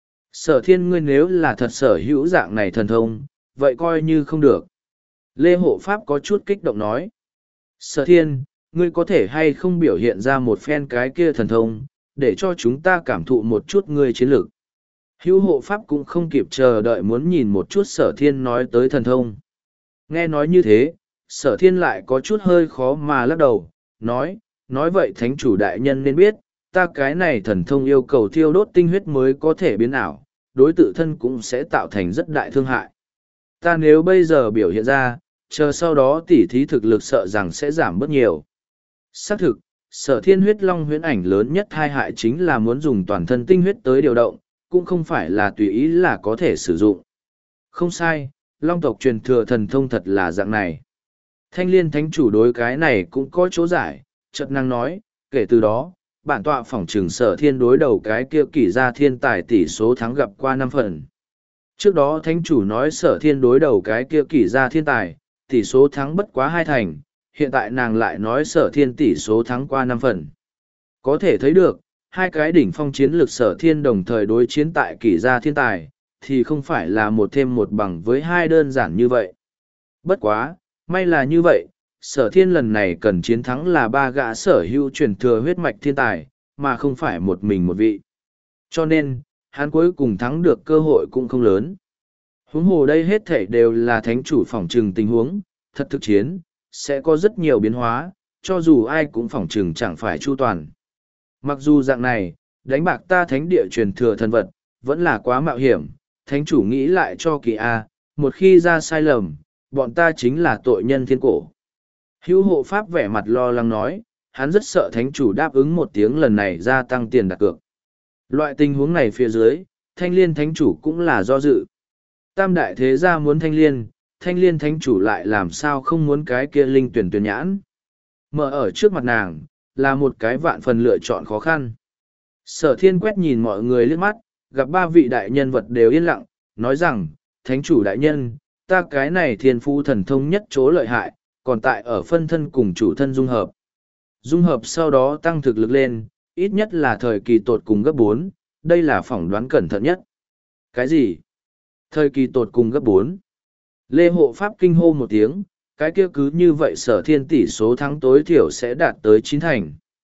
Sở thiên ngươi nếu là thật sở hữu dạng này thần thông, vậy coi như không được. Lê Hộ Pháp có chút kích động nói. Sở thiên, ngươi có thể hay không biểu hiện ra một phen cái kia thần thông, để cho chúng ta cảm thụ một chút ngươi chiến lược. Hữu hộ pháp cũng không kịp chờ đợi muốn nhìn một chút sở thiên nói tới thần thông. Nghe nói như thế, sở thiên lại có chút hơi khó mà lắc đầu, nói, nói vậy thánh chủ đại nhân nên biết, ta cái này thần thông yêu cầu thiêu đốt tinh huyết mới có thể biến ảo, đối tự thân cũng sẽ tạo thành rất đại thương hại. Ta nếu bây giờ biểu hiện ra, chờ sau đó tỉ thí thực lực sợ rằng sẽ giảm bớt nhiều. Xác thực, Sở Thiên huyết long huyễn ảnh lớn nhất hai hại chính là muốn dùng toàn thân tinh huyết tới điều động, cũng không phải là tùy ý là có thể sử dụng. Không sai, long tộc truyền thừa thần thông thật là dạng này. Thanh Liên Thánh chủ đối cái này cũng có chỗ giải, chợt năng nói, kể từ đó, bản tọa phỏng trừng Sở Thiên đối đầu cái kia kỷ ra thiên tài tỷ số thắng gặp qua năm phần. Trước đó Thánh chủ nói Sở Thiên đối đầu cái kia kỷ ra thiên tài, tỷ số thắng bất quá hai thành, hiện tại nàng lại nói Sở Thiên tỷ số thắng qua năm phần. Có thể thấy được, hai cái đỉnh phong chiến lực Sở Thiên đồng thời đối chiến tại kỷ gia thiên tài, thì không phải là một thêm một bằng với hai đơn giản như vậy. Bất quá, may là như vậy, Sở Thiên lần này cần chiến thắng là ba gã sở hữu truyền thừa huyết mạch thiên tài, mà không phải một mình một vị. Cho nên, hắn cuối cùng thắng được cơ hội cũng không lớn. Huống hồ đây hết thảy đều là thánh chủ phỏng trừng tình huống, thật thực chiến, sẽ có rất nhiều biến hóa, cho dù ai cũng phỏng trừng chẳng phải chu toàn. Mặc dù dạng này, đánh bạc ta thánh địa truyền thừa thần vật, vẫn là quá mạo hiểm, thánh chủ nghĩ lại cho kỳ A, một khi ra sai lầm, bọn ta chính là tội nhân thiên cổ. Hữu hộ pháp vẻ mặt lo lắng nói, hắn rất sợ thánh chủ đáp ứng một tiếng lần này gia tăng tiền đặt cược. Loại tình huống này phía dưới, thanh liên thánh chủ cũng là do dự. Tam đại thế gia muốn thanh liên, thanh liên thánh chủ lại làm sao không muốn cái kia linh tuyển tuyển nhãn. Mở ở trước mặt nàng, là một cái vạn phần lựa chọn khó khăn. Sở thiên quét nhìn mọi người liếc mắt, gặp ba vị đại nhân vật đều yên lặng, nói rằng, thánh chủ đại nhân, ta cái này thiên phu thần thông nhất chỗ lợi hại, còn tại ở phân thân cùng chủ thân dung hợp. Dung hợp sau đó tăng thực lực lên, ít nhất là thời kỳ tột cùng gấp bốn, đây là phỏng đoán cẩn thận nhất. Cái gì? Thời kỳ tột cùng gấp bốn. Lê hộ pháp kinh hô một tiếng, cái kia cứ như vậy sở thiên tỷ số thắng tối thiểu sẽ đạt tới chín thành.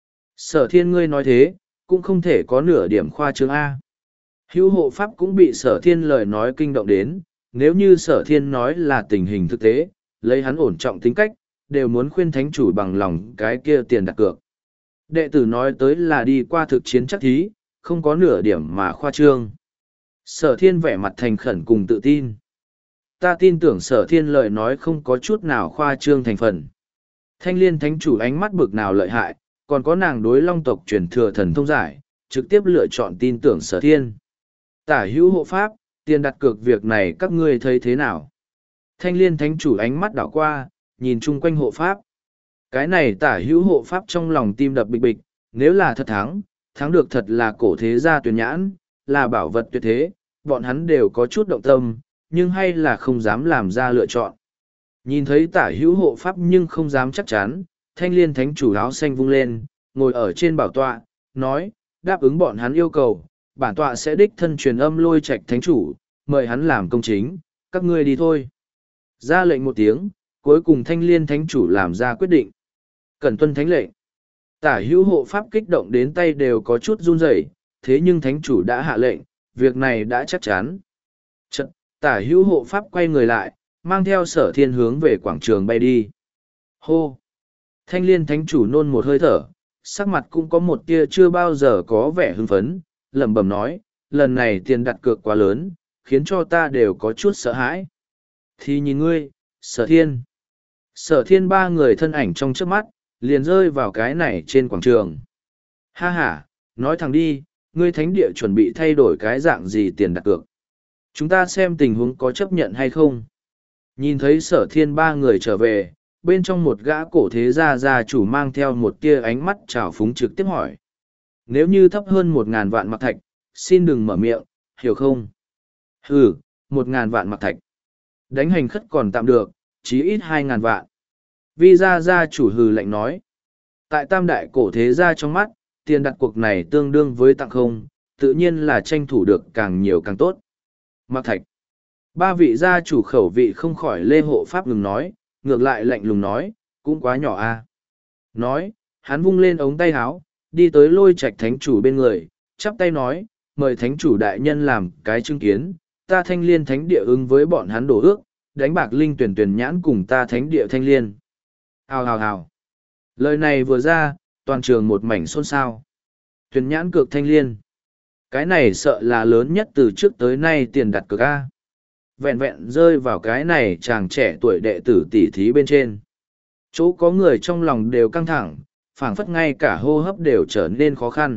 Sở thiên ngươi nói thế, cũng không thể có nửa điểm khoa trương A. Hữu hộ pháp cũng bị sở thiên lời nói kinh động đến, nếu như sở thiên nói là tình hình thực tế, lấy hắn ổn trọng tính cách, đều muốn khuyên thánh chủ bằng lòng cái kia tiền đặt cược. Đệ tử nói tới là đi qua thực chiến chắc thí, không có nửa điểm mà khoa trương. Sở thiên vẻ mặt thành khẩn cùng tự tin. Ta tin tưởng sở thiên lời nói không có chút nào khoa trương thành phần. Thanh liên thánh chủ ánh mắt bực nào lợi hại, còn có nàng đối long tộc truyền thừa thần thông giải, trực tiếp lựa chọn tin tưởng sở thiên. Tả hữu hộ pháp, tiền đặt cược việc này các ngươi thấy thế nào? Thanh liên thánh chủ ánh mắt đảo qua, nhìn chung quanh hộ pháp. Cái này tả hữu hộ pháp trong lòng tim đập bịch bịch, nếu là thật thắng, thắng được thật là cổ thế gia tuyển nhãn, là bảo vật tuyệt thế, bọn hắn đều có chút động tâm, nhưng hay là không dám làm ra lựa chọn. Nhìn thấy tả hữu hộ pháp nhưng không dám chắc chắn, thanh liên thánh chủ áo xanh vung lên, ngồi ở trên bảo tọa, nói, đáp ứng bọn hắn yêu cầu, bản tọa sẽ đích thân truyền âm lôi Trạch thánh chủ, mời hắn làm công chính, các ngươi đi thôi. Ra lệnh một tiếng, cuối cùng thanh liên thánh chủ làm ra quyết định. Cẩn tuân thánh lệnh. Tả hữu hộ pháp kích động đến tay đều có chút run rẩy, thế nhưng thánh chủ đã hạ lệnh, việc này đã chắc chắn. Chật, tả hữu hộ pháp quay người lại, mang theo sở thiên hướng về quảng trường bay đi. Hô! Thanh liên thánh chủ nôn một hơi thở, sắc mặt cũng có một tia chưa bao giờ có vẻ hưng phấn, lẩm bẩm nói, lần này tiền đặt cược quá lớn, khiến cho ta đều có chút sợ hãi. Thì nhìn ngươi, sở thiên. Sở thiên ba người thân ảnh trong trước mắt, liền rơi vào cái này trên quảng trường. Ha ha, nói thẳng đi, ngươi thánh địa chuẩn bị thay đổi cái dạng gì tiền đặt cược. Chúng ta xem tình huống có chấp nhận hay không. Nhìn thấy sở thiên ba người trở về, bên trong một gã cổ thế gia gia chủ mang theo một tia ánh mắt trào phúng trực tiếp hỏi. Nếu như thấp hơn một ngàn vạn mặc thạch, xin đừng mở miệng, hiểu không? Ừ, một ngàn vạn mặc thạch. Đánh hành khất còn tạm được, chí ít hai ngàn vạn. Vi gia gia chủ hừ lạnh nói. Tại tam đại cổ thế gia trong mắt, tiền đặt cuộc này tương đương với tặng không, tự nhiên là tranh thủ được càng nhiều càng tốt. Mặc thạch. Ba vị gia chủ khẩu vị không khỏi lê hộ pháp ngừng nói, ngược lại lạnh lùng nói, cũng quá nhỏ a. À. Nói, hắn vung lên ống tay áo, đi tới lôi Trạch thánh chủ bên người, chắp tay nói, mời thánh chủ đại nhân làm cái chứng kiến, ta thanh liên thánh địa ứng với bọn hắn đổ ước, đánh bạc linh tuyển tuyển nhãn cùng ta thánh địa thanh liên. Hào hào hào. Lời này vừa ra, toàn trường một mảnh xôn xao. Tuyển nhãn cược thanh liên. Cái này sợ là lớn nhất từ trước tới nay tiền đặt cược A. Vẹn vẹn rơi vào cái này chàng trẻ tuổi đệ tử tỷ thí bên trên. Chỗ có người trong lòng đều căng thẳng, phảng phất ngay cả hô hấp đều trở nên khó khăn.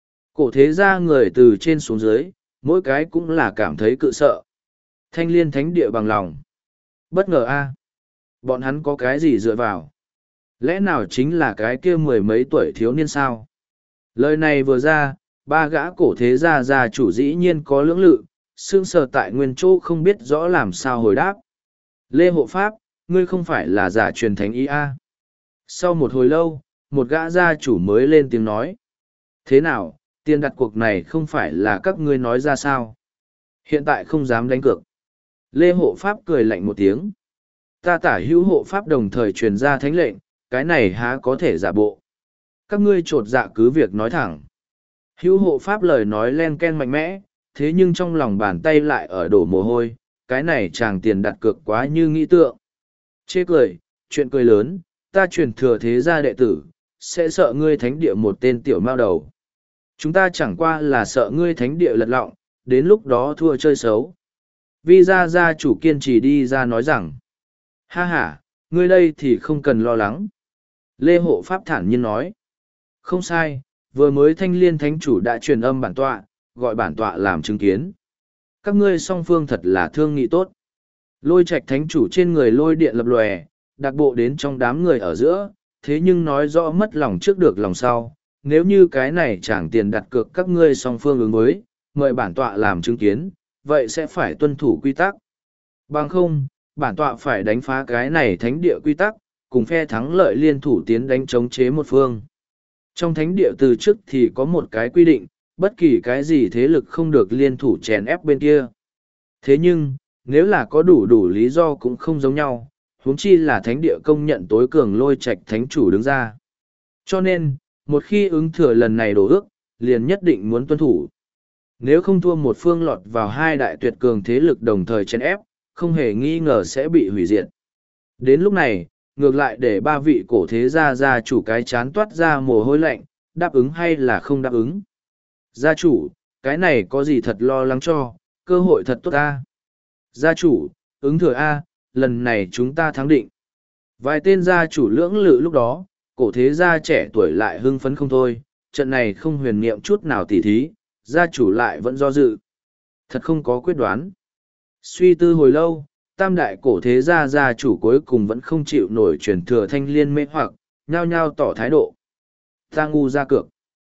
Cổ thế ra người từ trên xuống dưới, mỗi cái cũng là cảm thấy cự sợ. Thanh liên thánh địa bằng lòng. Bất ngờ A. Bọn hắn có cái gì dựa vào? Lẽ nào chính là cái kia mười mấy tuổi thiếu niên sao? Lời này vừa ra, ba gã cổ thế gia gia chủ dĩ nhiên có lưỡng lự, sương sờ tại nguyên chỗ không biết rõ làm sao hồi đáp. Lê Hộ Pháp, ngươi không phải là giả truyền thánh ý a? Sau một hồi lâu, một gã gia chủ mới lên tiếng nói. Thế nào, tiền đặt cuộc này không phải là các ngươi nói ra sao? Hiện tại không dám đánh cược. Lê Hộ Pháp cười lạnh một tiếng. Ta tả hữu hộ Pháp đồng thời truyền ra thánh lệnh, cái này há có thể giả bộ. Các ngươi trột dạ cứ việc nói thẳng. Hữu hộ Pháp lời nói len ken mạnh mẽ, thế nhưng trong lòng bàn tay lại ở đổ mồ hôi, cái này chàng tiền đặt cược quá như nghĩ tượng. Chê cười, chuyện cười lớn, ta truyền thừa thế gia đệ tử, sẽ sợ ngươi thánh địa một tên tiểu mao đầu. Chúng ta chẳng qua là sợ ngươi thánh địa lật lọng, đến lúc đó thua chơi xấu. Vi gia gia chủ kiên trì đi ra nói rằng, ha ha, ngươi đây thì không cần lo lắng. Lê Hộ Pháp thản nhiên nói, không sai, vừa mới thanh liên thánh chủ đã truyền âm bản tọa, gọi bản tọa làm chứng kiến. Các ngươi song phương thật là thương nghị tốt. Lôi Trạch thánh chủ trên người lôi điện lập lòe, đặc bộ đến trong đám người ở giữa, thế nhưng nói rõ mất lòng trước được lòng sau. Nếu như cái này chẳng tiền đặt cược các ngươi song phương ứng với, mời bản tọa làm chứng kiến, vậy sẽ phải tuân thủ quy tắc. Bằng không, bản tọa phải đánh phá cái này thánh địa quy tắc, cùng phe thắng lợi liên thủ tiến đánh chống chế một phương. Trong thánh địa từ trước thì có một cái quy định, bất kỳ cái gì thế lực không được liên thủ chèn ép bên kia. Thế nhưng, nếu là có đủ đủ lý do cũng không giống nhau, huống chi là thánh địa công nhận tối cường Lôi Trạch thánh chủ đứng ra. Cho nên, một khi ứng thừa lần này đổ ước, liền nhất định muốn tuân thủ. Nếu không thua một phương lọt vào hai đại tuyệt cường thế lực đồng thời chèn ép, không hề nghi ngờ sẽ bị hủy diệt. Đến lúc này, ngược lại để ba vị cổ thế gia gia chủ cái chán toát ra mồ hôi lạnh, đáp ứng hay là không đáp ứng. Gia chủ, cái này có gì thật lo lắng cho, cơ hội thật tốt ta. Gia chủ, ứng thừa A, lần này chúng ta thắng định. Vài tên gia chủ lưỡng lự lúc đó, cổ thế gia trẻ tuổi lại hưng phấn không thôi, trận này không huyền niệm chút nào tỉ thí, gia chủ lại vẫn do dự. Thật không có quyết đoán. Suy tư hồi lâu, tam đại cổ thế gia gia chủ cuối cùng vẫn không chịu nổi truyền thừa thanh liên mê hoặc, nhao nhao tỏ thái độ. Ta ngu ra cược.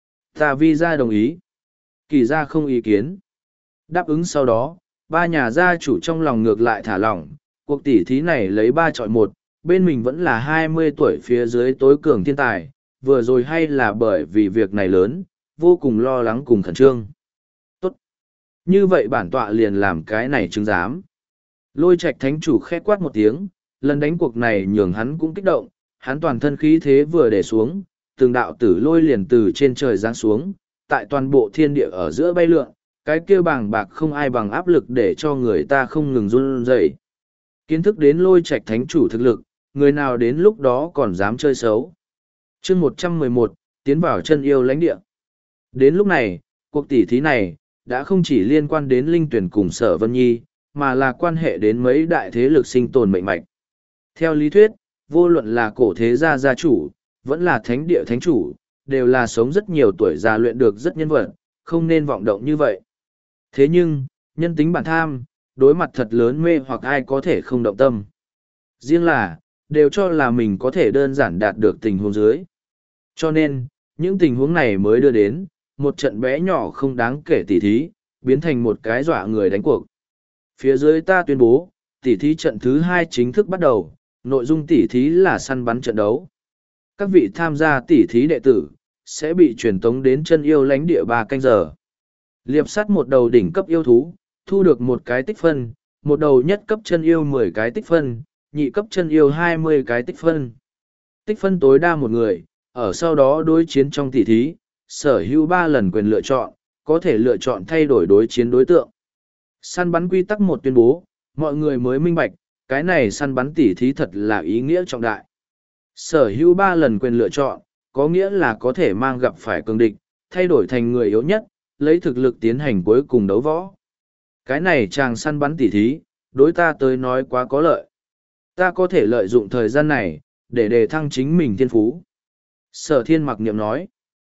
Ta vi gia đồng ý. Kỳ gia không ý kiến. Đáp ứng sau đó, ba nhà gia chủ trong lòng ngược lại thả lỏng, cuộc tỉ thí này lấy ba chọi một, bên mình vẫn là hai mươi tuổi phía dưới tối cường thiên tài, vừa rồi hay là bởi vì việc này lớn, vô cùng lo lắng cùng khẩn trương. Tốt. Như vậy bản tọa liền làm cái này chứng giám. Lôi Trạch thánh chủ khẽ quát một tiếng, lần đánh cuộc này nhường hắn cũng kích động, hắn toàn thân khí thế vừa để xuống, từng đạo tử lôi liền từ trên trời giáng xuống, tại toàn bộ thiên địa ở giữa bay lượn, cái kia bàng bạc không ai bằng áp lực để cho người ta không ngừng run rẩy. Kiến thức đến Lôi Trạch thánh chủ thực lực, người nào đến lúc đó còn dám chơi xấu. Chương một trăm mười một, tiến vào chân yêu lãnh địa. Đến lúc này, cuộc tỉ thí này đã không chỉ liên quan đến Linh Tuyển cùng Sở Vân Nhi, mà là quan hệ đến mấy đại thế lực sinh tồn mệnh mạch. Theo lý thuyết, vô luận là cổ thế gia gia chủ, vẫn là thánh địa thánh chủ, đều là sống rất nhiều tuổi già luyện được rất nhân vật, không nên vọng động như vậy. Thế nhưng, nhân tính bản tham, đối mặt thật lớn mê hoặc ai có thể không động tâm. Riêng là, đều cho là mình có thể đơn giản đạt được tình huống dưới. Cho nên, những tình huống này mới đưa đến, một trận bé nhỏ không đáng kể tỉ thí, biến thành một cái dọa người đánh cuộc. Phía dưới ta tuyên bố, tỉ thí trận thứ hai chính thức bắt đầu, nội dung tỉ thí là săn bắn trận đấu. Các vị tham gia tỉ thí đệ tử, sẽ bị truyền tống đến chân yêu lãnh địa ba canh giờ. Liệp sắt một đầu đỉnh cấp yêu thú, thu được một cái tích phân, một đầu nhất cấp chân yêu mười cái tích phân, nhị cấp chân yêu hai mươi cái tích phân. Tích phân tối đa một người, ở sau đó đối chiến trong tỉ thí, sở hữu ba lần quyền lựa chọn, có thể lựa chọn thay đổi đối chiến đối tượng. Săn bắn quy tắc một tuyên bố, mọi người mới minh bạch, cái này săn bắn tỉ thí thật là ý nghĩa trọng đại. Sở hữu ba lần quyền lựa chọn, có nghĩa là có thể mang gặp phải cường địch, thay đổi thành người yếu nhất, lấy thực lực tiến hành cuối cùng đấu võ. Cái này chàng săn bắn tỉ thí, đối ta tới nói quá có lợi. Ta có thể lợi dụng thời gian này, để đề thăng chính mình thiên phú. Sở thiên mặc niệm nói.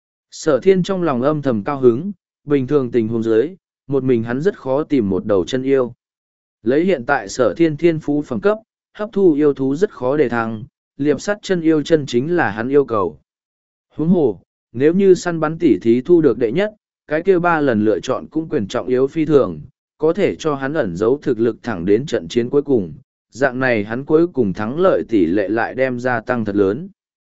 Sở thiên trong lòng âm thầm cao hứng, bình thường tình huống dưới, một mình hắn rất khó tìm một đầu chân yêu. Lấy hiện tại sở thiên thiên phú phẩm cấp, hấp thu yêu thú rất khó đề thăng, liệp sắt chân yêu chân chính là hắn yêu cầu. Huống hồ, nếu như săn bắn tỉ thí thu được đệ nhất, cái kia ba lần lựa chọn cũng quyền trọng yếu phi thường, có thể cho hắn ẩn giấu thực lực thẳng đến trận chiến cuối cùng. Dạng này hắn cuối cùng thắng lợi tỷ lệ lại đem ra tăng thật lớn.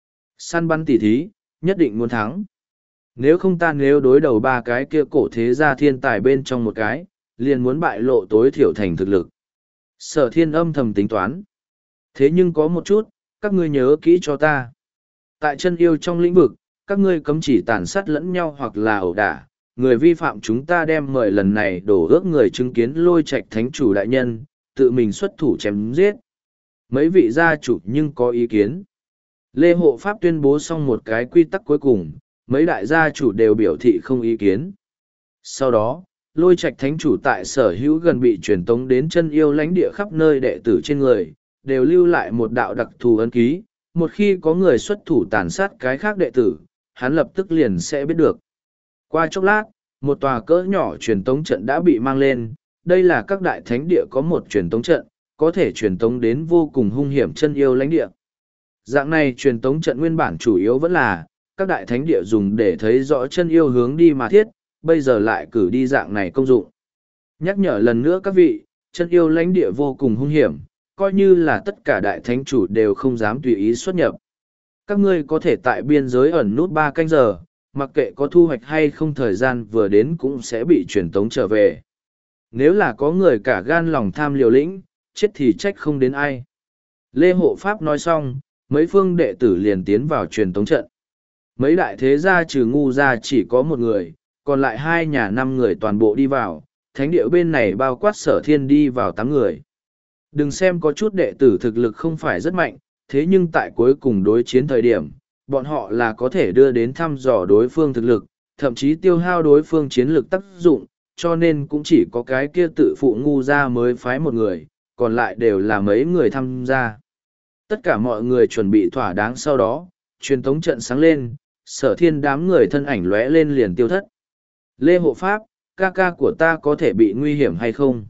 Săn bắn tỉ thí, nhất định muốn thắng. Nếu không ta nếu đối đầu ba cái kia cổ thế gia thiên tài bên trong một cái, liền muốn bại lộ tối thiểu thành thực lực. Sở thiên âm thầm tính toán. Thế nhưng có một chút, các ngươi nhớ kỹ cho ta. Tại chân yêu trong lĩnh vực, các ngươi cấm chỉ tàn sát lẫn nhau hoặc là ẩu đả. Người vi phạm chúng ta đem mời lần này đổ ước người chứng kiến Lôi Trạch thánh chủ đại nhân, tự mình xuất thủ chém giết. Mấy vị gia chủ nhưng có ý kiến. Lê Hộ Pháp tuyên bố xong một cái quy tắc cuối cùng, mấy đại gia chủ đều biểu thị không ý kiến. Sau đó, Lôi Trạch thánh chủ tại sở hữu gần bị truyền tống đến chân yêu lãnh địa khắp nơi đệ tử trên người, đều lưu lại một đạo đặc thù ấn ký. Một khi có người xuất thủ tàn sát cái khác đệ tử, hắn lập tức liền sẽ biết được. Qua chốc lát, một tòa cỡ nhỏ truyền tống trận đã bị mang lên. Đây là các đại thánh địa có một truyền tống trận, có thể truyền tống đến vô cùng hung hiểm chân yêu lãnh địa. Dạng này truyền tống trận nguyên bản chủ yếu vẫn là, các đại thánh địa dùng để thấy rõ chân yêu hướng đi mà thiết, bây giờ lại cử đi dạng này công dụng. Nhắc nhở lần nữa các vị, chân yêu lãnh địa vô cùng hung hiểm, coi như là tất cả đại thánh chủ đều không dám tùy ý xuất nhập. Các ngươi có thể tại biên giới ẩn nút ba canh giờ, mặc kệ có thu hoạch hay không thời gian vừa đến cũng sẽ bị truyền tống trở về. Nếu là có người cả gan lòng tham liều lĩnh, chết thì trách không đến ai. Lê Hộ Pháp nói xong, mấy phương đệ tử liền tiến vào truyền tống trận. Mấy đại thế gia trừ ngu gia chỉ có một người, còn lại hai nhà năm người toàn bộ đi vào, thánh địa bên này bao quát sở thiên đi vào tám người. Đừng xem có chút đệ tử thực lực không phải rất mạnh, thế nhưng tại cuối cùng đối chiến thời điểm, bọn họ là có thể đưa đến thăm dò đối phương thực lực, thậm chí tiêu hao đối phương chiến lược tác dụng, cho nên cũng chỉ có cái kia tự phụ ngu gia mới phái một người, còn lại đều là mấy người tham gia. Tất cả mọi người chuẩn bị thỏa đáng sau đó, truyền tống trận sáng lên, sở thiên đám người thân ảnh lóe lên liền tiêu thất. Lê Hộ Pháp, ca ca của ta có thể bị nguy hiểm hay không?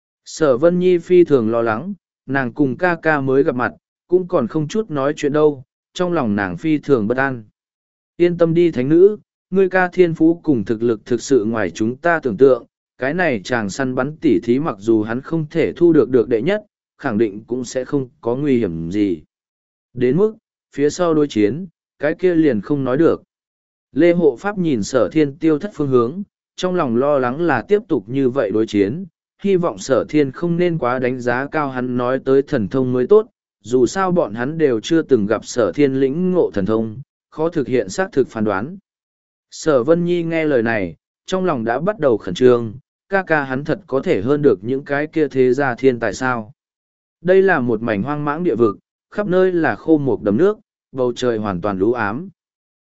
Sở Vân Nhi phi thường lo lắng, nàng cùng ca ca mới gặp mặt, cũng còn không chút nói chuyện đâu, trong lòng nàng phi thường bất an. Yên tâm đi thánh nữ, ngươi ca thiên phú cùng thực lực thực sự ngoài chúng ta tưởng tượng, cái này chàng săn bắn tỉ thí mặc dù hắn không thể thu được được đệ nhất, khẳng định cũng sẽ không có nguy hiểm gì. Đến mức, phía sau đối chiến, cái kia liền không nói được. Lê Hộ Pháp nhìn sở thiên tiêu thất phương hướng, trong lòng lo lắng là tiếp tục như vậy đối chiến, hy vọng sở thiên không nên quá đánh giá cao hắn nói tới thần thông mới tốt, dù sao bọn hắn đều chưa từng gặp sở thiên lĩnh ngộ thần thông, khó thực hiện xác thực phán đoán. Sở Vân Nhi nghe lời này, trong lòng đã bắt đầu khẩn trương, ca ca hắn thật có thể hơn được những cái kia thế gia thiên tài sao. Đây là một mảnh hoang mãng địa vực, khắp nơi là khô mục đầm nước, bầu trời hoàn toàn lũ ám.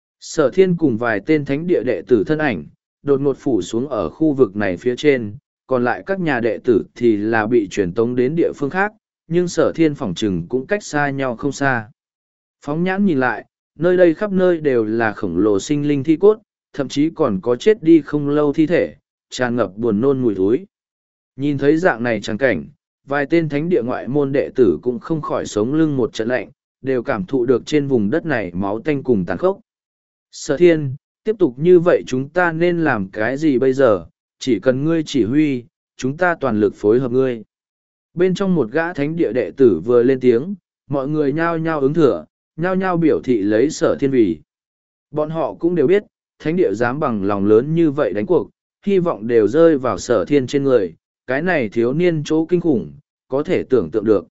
Sở thiên cùng vài tên thánh địa đệ tử thân ảnh, đột ngột phủ xuống ở khu vực này phía trên, còn lại các nhà đệ tử thì là bị truyền tống đến địa phương khác, nhưng sở thiên phỏng trừng cũng cách xa nhau không xa. Phóng nhãn nhìn lại, nơi đây khắp nơi đều là khổng lồ sinh linh thi cốt, thậm chí còn có chết đi không lâu thi thể, tràn ngập buồn nôn mùi thối. Nhìn thấy dạng này trắng cảnh, vài tên thánh địa ngoại môn đệ tử cũng không khỏi sống lưng một trận lạnh, đều cảm thụ được trên vùng đất này máu tanh cùng tàn khốc. Sở thiên, tiếp tục như vậy chúng ta nên làm cái gì bây giờ, chỉ cần ngươi chỉ huy, chúng ta toàn lực phối hợp ngươi. Bên trong một gã thánh địa đệ tử vừa lên tiếng, mọi người nhao nhao ứng thừa, nhao nhao biểu thị lấy sở thiên vì. Bọn họ cũng đều biết, thánh địa dám bằng lòng lớn như vậy đánh cuộc, hy vọng đều rơi vào sở thiên trên người, cái này thiếu niên chỗ kinh khủng, có thể tưởng tượng được.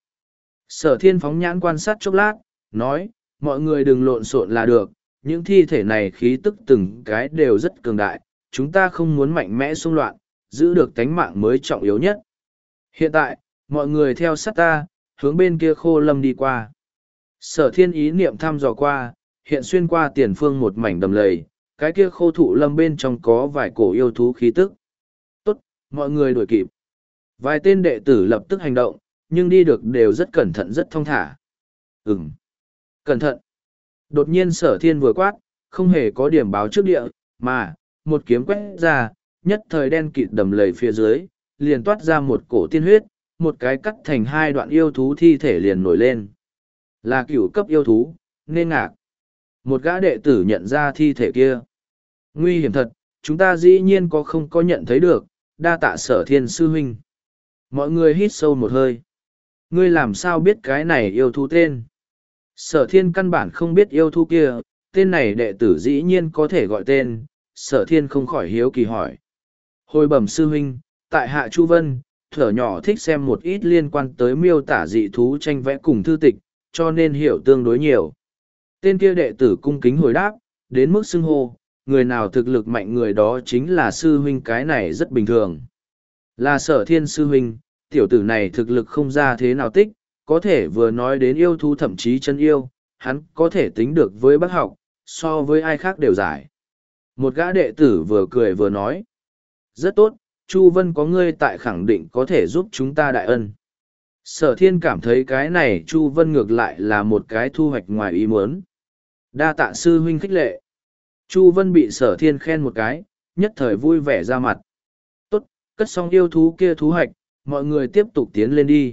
Sở thiên phóng nhãn quan sát chốc lát, nói, mọi người đừng lộn xộn là được, những thi thể này khí tức từng cái đều rất cường đại, chúng ta không muốn mạnh mẽ xung loạn, giữ được tánh mạng mới trọng yếu nhất. Hiện tại, mọi người theo sát ta, hướng bên kia khô lâm đi qua. Sở thiên ý niệm thăm dò qua, hiện xuyên qua tiền phương một mảnh đầm lầy, cái kia khô thụ lâm bên trong có vài cổ yêu thú khí tức. Tốt, mọi người đuổi kịp. Vài tên đệ tử lập tức hành động, nhưng đi được đều rất cẩn thận rất thong thả. Ừm, cẩn thận. Đột nhiên Sở Thiên vừa quát, không hề có điểm báo trước địa, mà, một kiếm quét ra, nhất thời đen kịt đầm lầy phía dưới, liền toát ra một cổ tiên huyết, một cái cắt thành hai đoạn yêu thú thi thể liền nổi lên. Là cửu cấp yêu thú, nên ngạc. Một gã đệ tử nhận ra thi thể kia. Nguy hiểm thật, chúng ta dĩ nhiên có không có nhận thấy được, đa tạ Sở Thiên sư huynh. Mọi người hít sâu một hơi. Ngươi làm sao biết cái này yêu thú tên? Sở Thiên căn bản không biết yêu thú kia, tên này đệ tử dĩ nhiên có thể gọi tên, Sở Thiên không khỏi hiếu kỳ hỏi. Hồi bẩm sư huynh, tại Hạ Chu Vân, thở nhỏ thích xem một ít liên quan tới miêu tả dị thú tranh vẽ cùng thư tịch, cho nên hiểu tương đối nhiều. Tên kia đệ tử cung kính hồi đáp, đến mức xưng hô, người nào thực lực mạnh người đó chính là sư huynh, cái này rất bình thường. Là Sở Thiên sư huynh, tiểu tử này thực lực không ra thế nào tích, có thể vừa nói đến yêu thú thậm chí chân yêu, hắn có thể tính được với bác học, so với ai khác đều giải. Một gã đệ tử vừa cười vừa nói. Rất tốt, Chu Vân có ngươi tại khẳng định có thể giúp chúng ta đại ân. Sở Thiên cảm thấy cái này Chu Vân ngược lại là một cái thu hoạch ngoài ý muốn. Đa tạ sư huynh khích lệ. Chu Vân bị Sở Thiên khen một cái, nhất thời vui vẻ ra mặt. Tốt, cất xong yêu thú kia thú hoạch, mọi người tiếp tục tiến lên đi.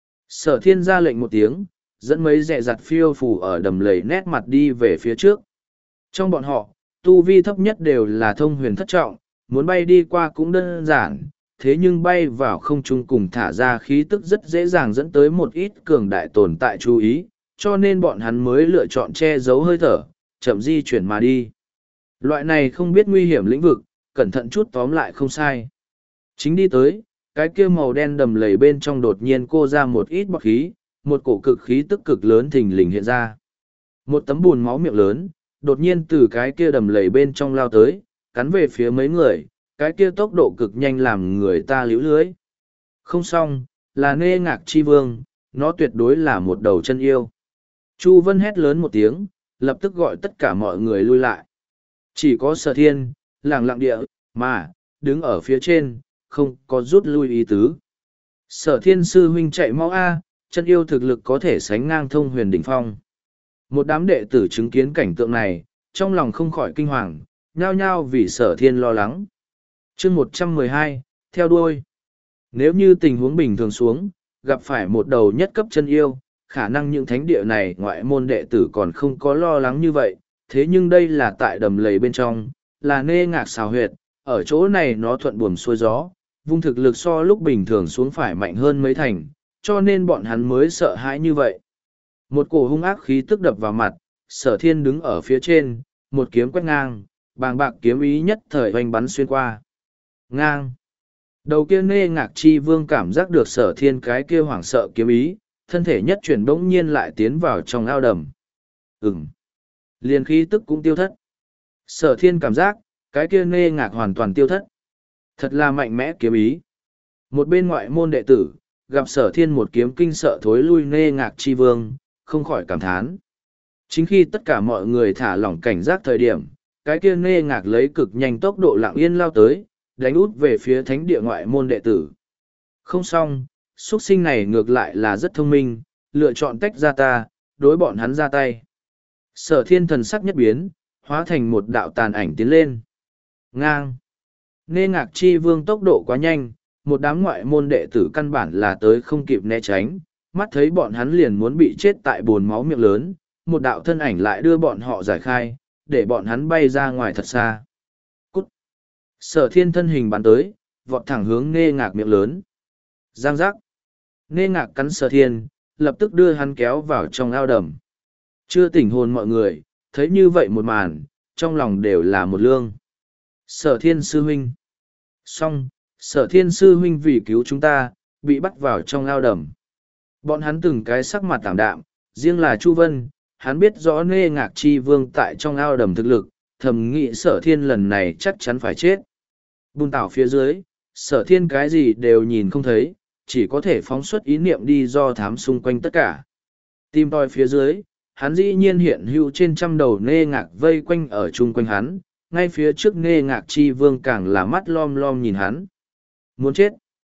Sở Thiên ra lệnh một tiếng, dẫn mấy dẹ dặt phiêu phù ở đầm lầy nét mặt đi về phía trước. Trong bọn họ, tu vi thấp nhất đều là thông huyền thất trọng, muốn bay đi qua cũng đơn giản, thế nhưng bay vào không trung cùng thả ra khí tức rất dễ dàng dẫn tới một ít cường đại tồn tại chú ý, cho nên bọn hắn mới lựa chọn che giấu hơi thở, chậm di chuyển mà đi. Loại này không biết nguy hiểm lĩnh vực, cẩn thận chút tóm lại không sai. Chính đi tới, cái kia màu đen đầm lầy bên trong đột nhiên cô ra một ít bọt khí, một cổ cực khí tức cực lớn thình lình hiện ra. Một tấm bùn máu miệng lớn, đột nhiên từ cái kia đầm lầy bên trong lao tới, cắn về phía mấy người, cái kia tốc độ cực nhanh làm người ta liễu lưới. Không xong, là Nê Ngạc Chi Vương, nó tuyệt đối là một đầu chân yêu. Chu Vân hét lớn một tiếng, lập tức gọi tất cả mọi người lui lại. Chỉ có Sở Thiên, lẳng lặng địa, mà, đứng ở phía trên, không có rút lui ý tứ. Sở Thiên sư huynh chạy mau a, chân yêu thực lực có thể sánh ngang thông huyền đỉnh phong. Một đám đệ tử chứng kiến cảnh tượng này, trong lòng không khỏi kinh hoàng, nhao nhao vì Sở Thiên lo lắng. Chương một trăm mười hai, theo đuôi. Nếu như tình huống bình thường xuống, gặp phải một đầu nhất cấp chân yêu, khả năng những thánh địa này ngoại môn đệ tử còn không có lo lắng như vậy, thế nhưng đây là tại đầm lầy bên trong, là Nê Ngạc xào huyệt, ở chỗ này nó thuận buồm xuôi gió, vung thực lực so lúc bình thường xuống phải mạnh hơn mấy thành, cho nên bọn hắn mới sợ hãi như vậy. Một cổ hung ác khí tức đập vào mặt, Sở Thiên đứng ở phía trên, một kiếm quét ngang, bàng bạc kiếm ý nhất thời hoành bắn xuyên qua. Ngang! Đầu kia Nê Ngạc Chi Vương cảm giác được Sở Thiên cái kia hoảng sợ kiếm ý, thân thể nhất chuyển bỗng nhiên lại tiến vào trong ao đầm. Ừm! Liền khí tức cũng tiêu thất. Sở Thiên cảm giác, cái kia Nê Ngạc hoàn toàn tiêu thất. Thật là mạnh mẽ kiếm ý. Một bên ngoại môn đệ tử, gặp Sở Thiên một kiếm kinh sợ thối lui Nê Ngạc Chi Vương, không khỏi cảm thán. Chính khi tất cả mọi người thả lỏng cảnh giác thời điểm, cái kia Nê Ngạc lấy cực nhanh tốc độ lặng yên lao tới, đánh út về phía thánh địa ngoại môn đệ tử. Không xong, xuất sinh này ngược lại là rất thông minh, lựa chọn tách ra ta, đối bọn hắn ra tay. Sở Thiên thần sắc nhất biến, hóa thành một đạo tàn ảnh tiến lên. Ngang! Nê Ngạc Chi Vương tốc độ quá nhanh, một đám ngoại môn đệ tử căn bản là tới không kịp né tránh, mắt thấy bọn hắn liền muốn bị chết tại bồn máu miệng lớn, một đạo thân ảnh lại đưa bọn họ giải khai, để bọn hắn bay ra ngoài thật xa. Cút! Sở Thiên thân hình bắn tới, vọt thẳng hướng Nê Ngạc miệng lớn. Giang giác! Nê Ngạc cắn Sở Thiên, lập tức đưa hắn kéo vào trong ao đầm. Chưa tỉnh hồn mọi người, thấy như vậy một màn, trong lòng đều là một lương. Sở Thiên sư huynh. Xong, Sở Thiên sư huynh vì cứu chúng ta, bị bắt vào trong ao đầm. Bọn hắn từng cái sắc mặt tảm đạm, riêng là Chu Vân, hắn biết rõ Nê Ngạc Chi Vương tại trong ao đầm thực lực, thầm nghĩ Sở Thiên lần này chắc chắn phải chết. Bùn tảo phía dưới, Sở Thiên cái gì đều nhìn không thấy, chỉ có thể phóng xuất ý niệm đi do thám xung quanh tất cả. Tìm tòi phía dưới, hắn dĩ nhiên hiện hữu trên trăm đầu Nê Ngạc vây quanh ở chung quanh hắn, ngay phía trước Nghe Ngạc Chi Vương càng là mắt lom lom nhìn hắn. Muốn chết.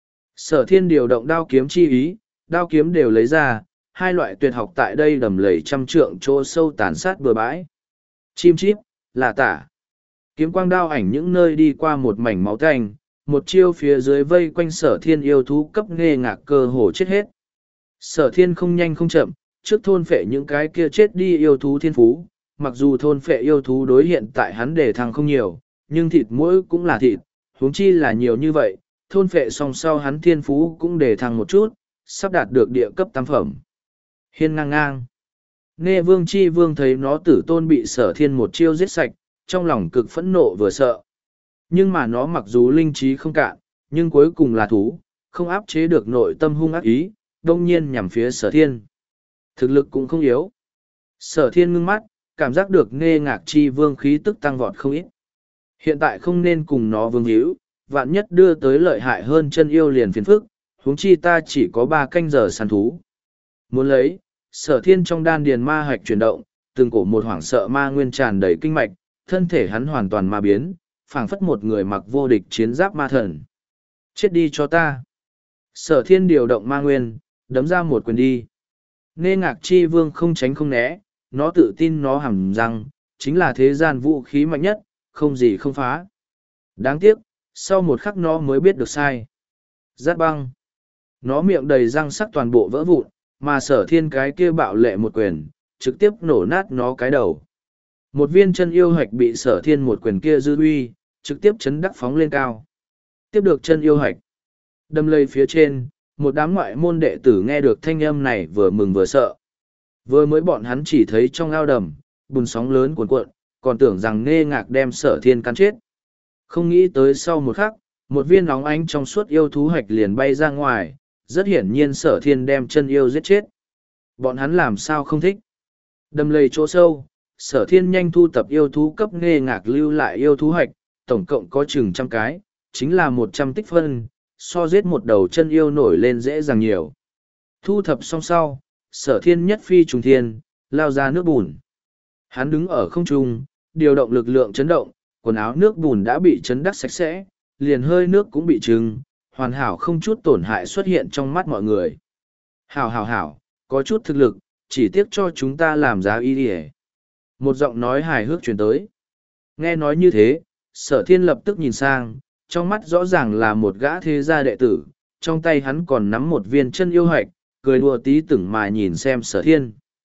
Sở thiên điều động đao kiếm chi ý, đao kiếm đều lấy ra, hai loại tuyệt học tại đây đầm lầy trăm trượng chỗ sâu tàn sát bừa bãi. Chim chíp, là tả. Kiếm quang đao ảnh những nơi đi qua một mảnh máu tanh, một chiêu phía dưới vây quanh sở thiên yêu thú cấp Nghe Ngạc cơ hồ chết hết. Sở thiên không nhanh không chậm, trước thôn phệ những cái kia chết đi yêu thú thiên phú, mặc dù thôn phệ yêu thú đối hiện tại hắn để thăng không nhiều, nhưng thịt mỗi cũng là thịt, huống chi là nhiều như vậy, thôn phệ song sau hắn thiên phú cũng để thăng một chút, sắp đạt được địa cấp tam phẩm. Hiên ngang ngang. Nghe Vương Chi Vương thấy nó tử tôn bị sở thiên một chiêu giết sạch, trong lòng cực phẫn nộ vừa sợ. Nhưng mà nó mặc dù linh trí không cạn, nhưng cuối cùng là thú, không áp chế được nội tâm hung ác ý, đông nhiên nhằm phía sở thiên. Thực lực cũng không yếu. Sở thiên ngưng mắt, cảm giác được Nghe Ngạc Chi Vương khí tức tăng vọt không ít. Hiện tại không nên cùng nó vương hữu, vạn nhất đưa tới lợi hại hơn chân yêu liền phiền phức, huống chi ta chỉ có ba canh giờ săn thú. Muốn lấy, sở thiên trong đan điền ma hạch chuyển động, từng cổ một hoảng sợ ma nguyên tràn đầy kinh mạch, thân thể hắn hoàn toàn ma biến, phảng phất một người mặc vô địch chiến giáp ma thần. Chết đi cho ta. Sở thiên điều động ma nguyên, đấm ra một quyền đi. Nghe Ngạc Chi Vương không tránh không né, nó tự tin nó hẳn rằng, chính là thế gian vũ khí mạnh nhất, không gì không phá. Đáng tiếc, sau một khắc nó mới biết được sai. Rát băng. Nó miệng đầy răng sắc toàn bộ vỡ vụn, mà sở thiên cái kia bạo lệ một quyền, trực tiếp nổ nát nó cái đầu. Một viên chân yêu hạch bị sở thiên một quyền kia dư uy, trực tiếp chấn đắc phóng lên cao. Tiếp được chân yêu hạch. Đâm lây phía trên, một đám ngoại môn đệ tử nghe được thanh âm này vừa mừng vừa sợ. Vừa mới bọn hắn chỉ thấy trong ao đầm, bùn sóng lớn cuồn cuộn, còn tưởng rằng Nghe Ngạc đem sở thiên cắn chết. Không nghĩ tới sau một khắc, một viên nóng ánh trong suốt yêu thú hạch liền bay ra ngoài, rất hiển nhiên sở thiên đem chân yêu giết chết. Bọn hắn làm sao không thích. Đầm lầy chỗ sâu, sở thiên nhanh thu tập yêu thú cấp Nghe Ngạc lưu lại yêu thú hạch, tổng cộng có chừng trăm cái, chính là một trăm tích phân, so giết một đầu chân yêu nổi lên dễ dàng nhiều. Thu thập xong sau, sở thiên nhất phi trùng thiên, lao ra nước bùn. Hắn đứng ở không trung, điều động lực lượng chấn động, quần áo nước bùn đã bị chấn đắc sạch sẽ, liền hơi nước cũng bị trừng, hoàn hảo không chút tổn hại xuất hiện trong mắt mọi người. Hảo hảo hảo, có chút thực lực, chỉ tiếc cho chúng ta làm giá y đi. Một giọng nói hài hước truyền tới. Nghe nói như thế, sở thiên lập tức nhìn sang, trong mắt rõ ràng là một gã thế gia đệ tử, trong tay hắn còn nắm một viên chân yêu hạch, cười đùa tí tưởng mà nhìn xem sở thiên.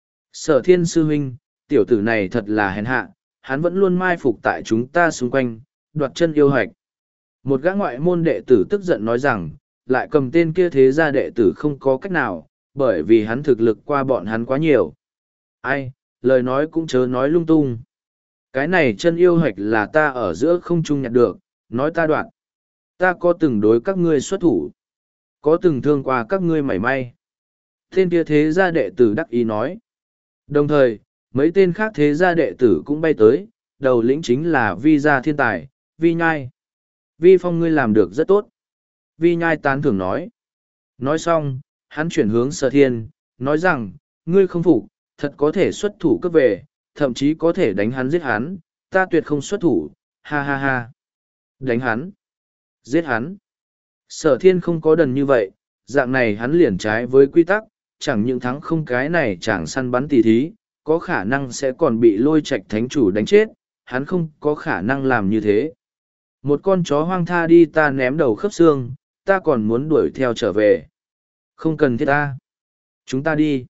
Sở thiên sư huynh, tiểu tử này thật là hèn hạ, hắn vẫn luôn mai phục tại chúng ta xung quanh, đoạt chân yêu hạch. Một gã ngoại môn đệ tử tức giận nói rằng, lại cầm tên kia thế gia đệ tử không có cách nào, bởi vì hắn thực lực qua bọn hắn quá nhiều. Ai, lời nói cũng chớ nói lung tung. Cái này chân yêu hạch là ta ở giữa không trung nhặt được, nói ta đoạt. Ta có từng đối các ngươi xuất thủ, có từng thương qua các ngươi mảy may. Tên kia thế gia đệ tử đắc ý nói. Đồng thời, mấy tên khác thế gia đệ tử cũng bay tới, đầu lĩnh chính là Vi gia thiên tài, Vi Nhai. Vi Phong ngươi làm được rất tốt. Vi Nhai tán thưởng nói. Nói xong, hắn chuyển hướng Sở Thiên, nói rằng, ngươi không phục, thật có thể xuất thủ cấp về, thậm chí có thể đánh hắn giết hắn, ta tuyệt không xuất thủ, ha ha ha. Đánh hắn, giết hắn. Sở Thiên không có đần như vậy, dạng này hắn liền trái với quy tắc, chẳng những thắng không cái này chẳng săn bắn tỉ thí, có khả năng sẽ còn bị lôi Trạch thánh chủ đánh chết, hắn không có khả năng làm như thế. Một con chó hoang tha đi ta ném đầu khớp xương, ta còn muốn đuổi theo trở về. Không cần thiết ta. Chúng ta đi.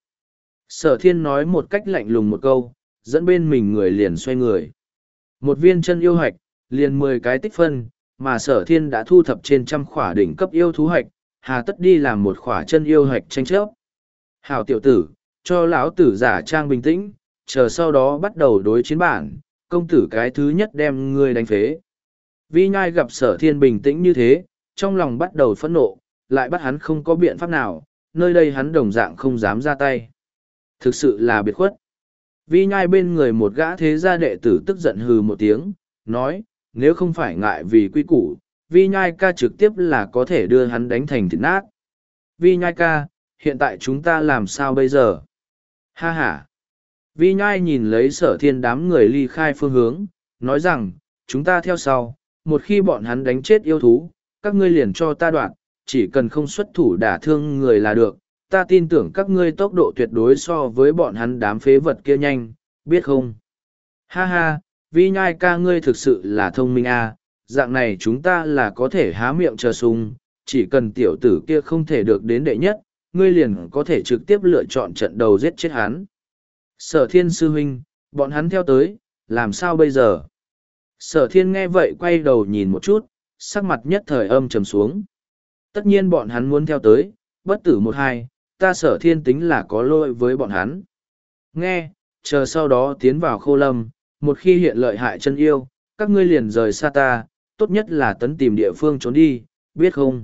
Sở Thiên nói một cách lạnh lùng một câu, dẫn bên mình người liền xoay người. Một viên chân yêu hạch, liền mười cái tích phân, mà Sở Thiên đã thu thập trên trăm khỏa đỉnh cấp yêu thú hạch, hà tất đi làm một khỏa chân yêu hạch tranh chấp. Hảo tiểu tử, cho lão tử giả trang bình tĩnh, chờ sau đó bắt đầu đối chiến bản, công tử cái thứ nhất đem ngươi đánh phế. Vi Nhai gặp Sở Thiên bình tĩnh như thế, trong lòng bắt đầu phẫn nộ, lại bắt hắn không có biện pháp nào, nơi đây hắn đồng dạng không dám ra tay. Thực sự là biệt khuất. Vi Nhai bên người một gã thế gia đệ tử tức giận hừ một tiếng, nói, nếu không phải ngại vì quy củ, Vi Nhai ca trực tiếp là có thể đưa hắn đánh thành thịt nát. Vi Nhai ca, hiện tại chúng ta làm sao bây giờ? Ha ha! Vi Nhai nhìn lấy Sở Thiên đám người ly khai phương hướng, nói rằng, chúng ta theo sau, một khi bọn hắn đánh chết yêu thú, các ngươi liền cho ta đoạn, chỉ cần không xuất thủ đả thương người là được, ta tin tưởng các ngươi tốc độ tuyệt đối so với bọn hắn đám phế vật kia nhanh, biết không? Ha ha, vi nhai ca ngươi thực sự là thông minh a, dạng này chúng ta là có thể há miệng chờ sung, chỉ cần tiểu tử kia không thể được đến đệ nhất, ngươi liền có thể trực tiếp lựa chọn trận đầu giết chết hắn. Sở thiên sư huynh, bọn hắn theo tới, làm sao bây giờ? Sở thiên nghe vậy quay đầu nhìn một chút, sắc mặt nhất thời âm trầm xuống. Tất nhiên bọn hắn muốn theo tới, bất tử một hai, ta sở thiên tính là có lỗi với bọn hắn. Nghe, chờ sau đó tiến vào khô lâm, một khi hiện lợi hại chân yêu, các ngươi liền rời xa ta, tốt nhất là tấn tìm địa phương trốn đi, biết không?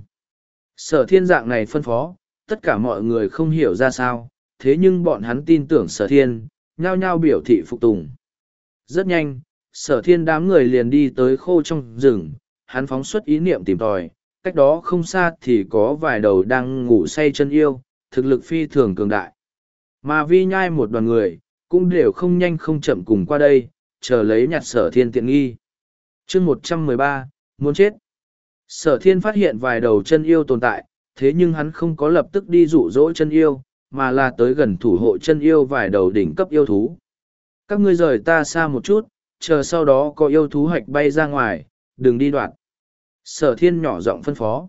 Sở thiên dạng này phân phó, tất cả mọi người không hiểu ra sao, thế nhưng bọn hắn tin tưởng sở thiên, nhao nhao biểu thị phục tùng. Rất nhanh, sở thiên đám người liền đi tới khô trong rừng, hắn phóng xuất ý niệm tìm tòi, cách đó không xa thì có vài đầu đang ngủ say chân yêu, thực lực phi thường cường đại. Mà vi nhai một đoàn người, cũng đều không nhanh không chậm cùng qua đây, chờ lấy nhặt sở thiên tiện nghi. chương một trăm mười ba, muốn chết. Sở thiên phát hiện vài đầu chân yêu tồn tại, thế nhưng hắn không có lập tức đi dụ dỗ chân yêu, mà là tới gần thủ hộ chân yêu vài đầu đỉnh cấp yêu thú. Các ngươi rời ta xa một chút, chờ sau đó có yêu thú hạch bay ra ngoài, đừng đi đoạn. Sở thiên nhỏ giọng phân phó.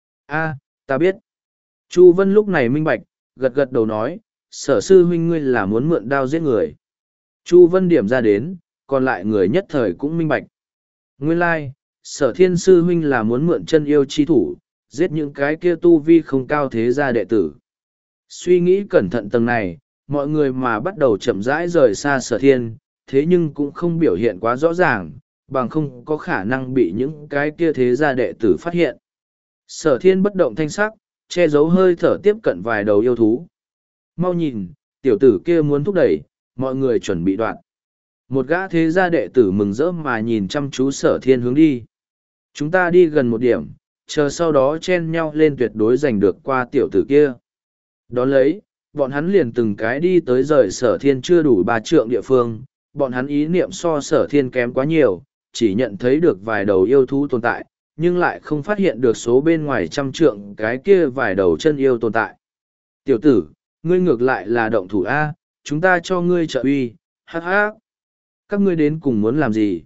A, ta biết. Chu Vân lúc này minh bạch, gật gật đầu nói, sở sư huynh ngươi là muốn mượn đao giết người. Chu Vân điểm ra đến, còn lại người nhất thời cũng minh bạch. Nguyên lai, like, sở thiên sư huynh là muốn mượn chân yêu chi thủ, giết những cái kia tu vi không cao thế gia đệ tử. Suy nghĩ cẩn thận tầng này, mọi người mà bắt đầu chậm rãi rời xa sở thiên, thế nhưng cũng không biểu hiện quá rõ ràng, bằng không có khả năng bị những cái kia thế gia đệ tử phát hiện. Sở thiên bất động thanh sắc, che giấu hơi thở tiếp cận vài đầu yêu thú. Mau nhìn, tiểu tử kia muốn thúc đẩy, mọi người chuẩn bị đoạn. Một gã thế gia đệ tử mừng rỡ mà nhìn chăm chú sở thiên hướng đi. Chúng ta đi gần một điểm, chờ sau đó chen nhau lên tuyệt đối giành được qua tiểu tử kia. Đón lấy, bọn hắn liền từng cái đi tới rời sở thiên chưa đủ ba trượng địa phương, bọn hắn ý niệm so sở thiên kém quá nhiều, chỉ nhận thấy được vài đầu yêu thú tồn tại, nhưng lại không phát hiện được số bên ngoài trăm trượng cái kia vài đầu chân yêu tồn tại. Tiểu tử, ngươi ngược lại là động thủ A, chúng ta cho ngươi trợ uy, hắc hắc. Các ngươi đến cùng muốn làm gì?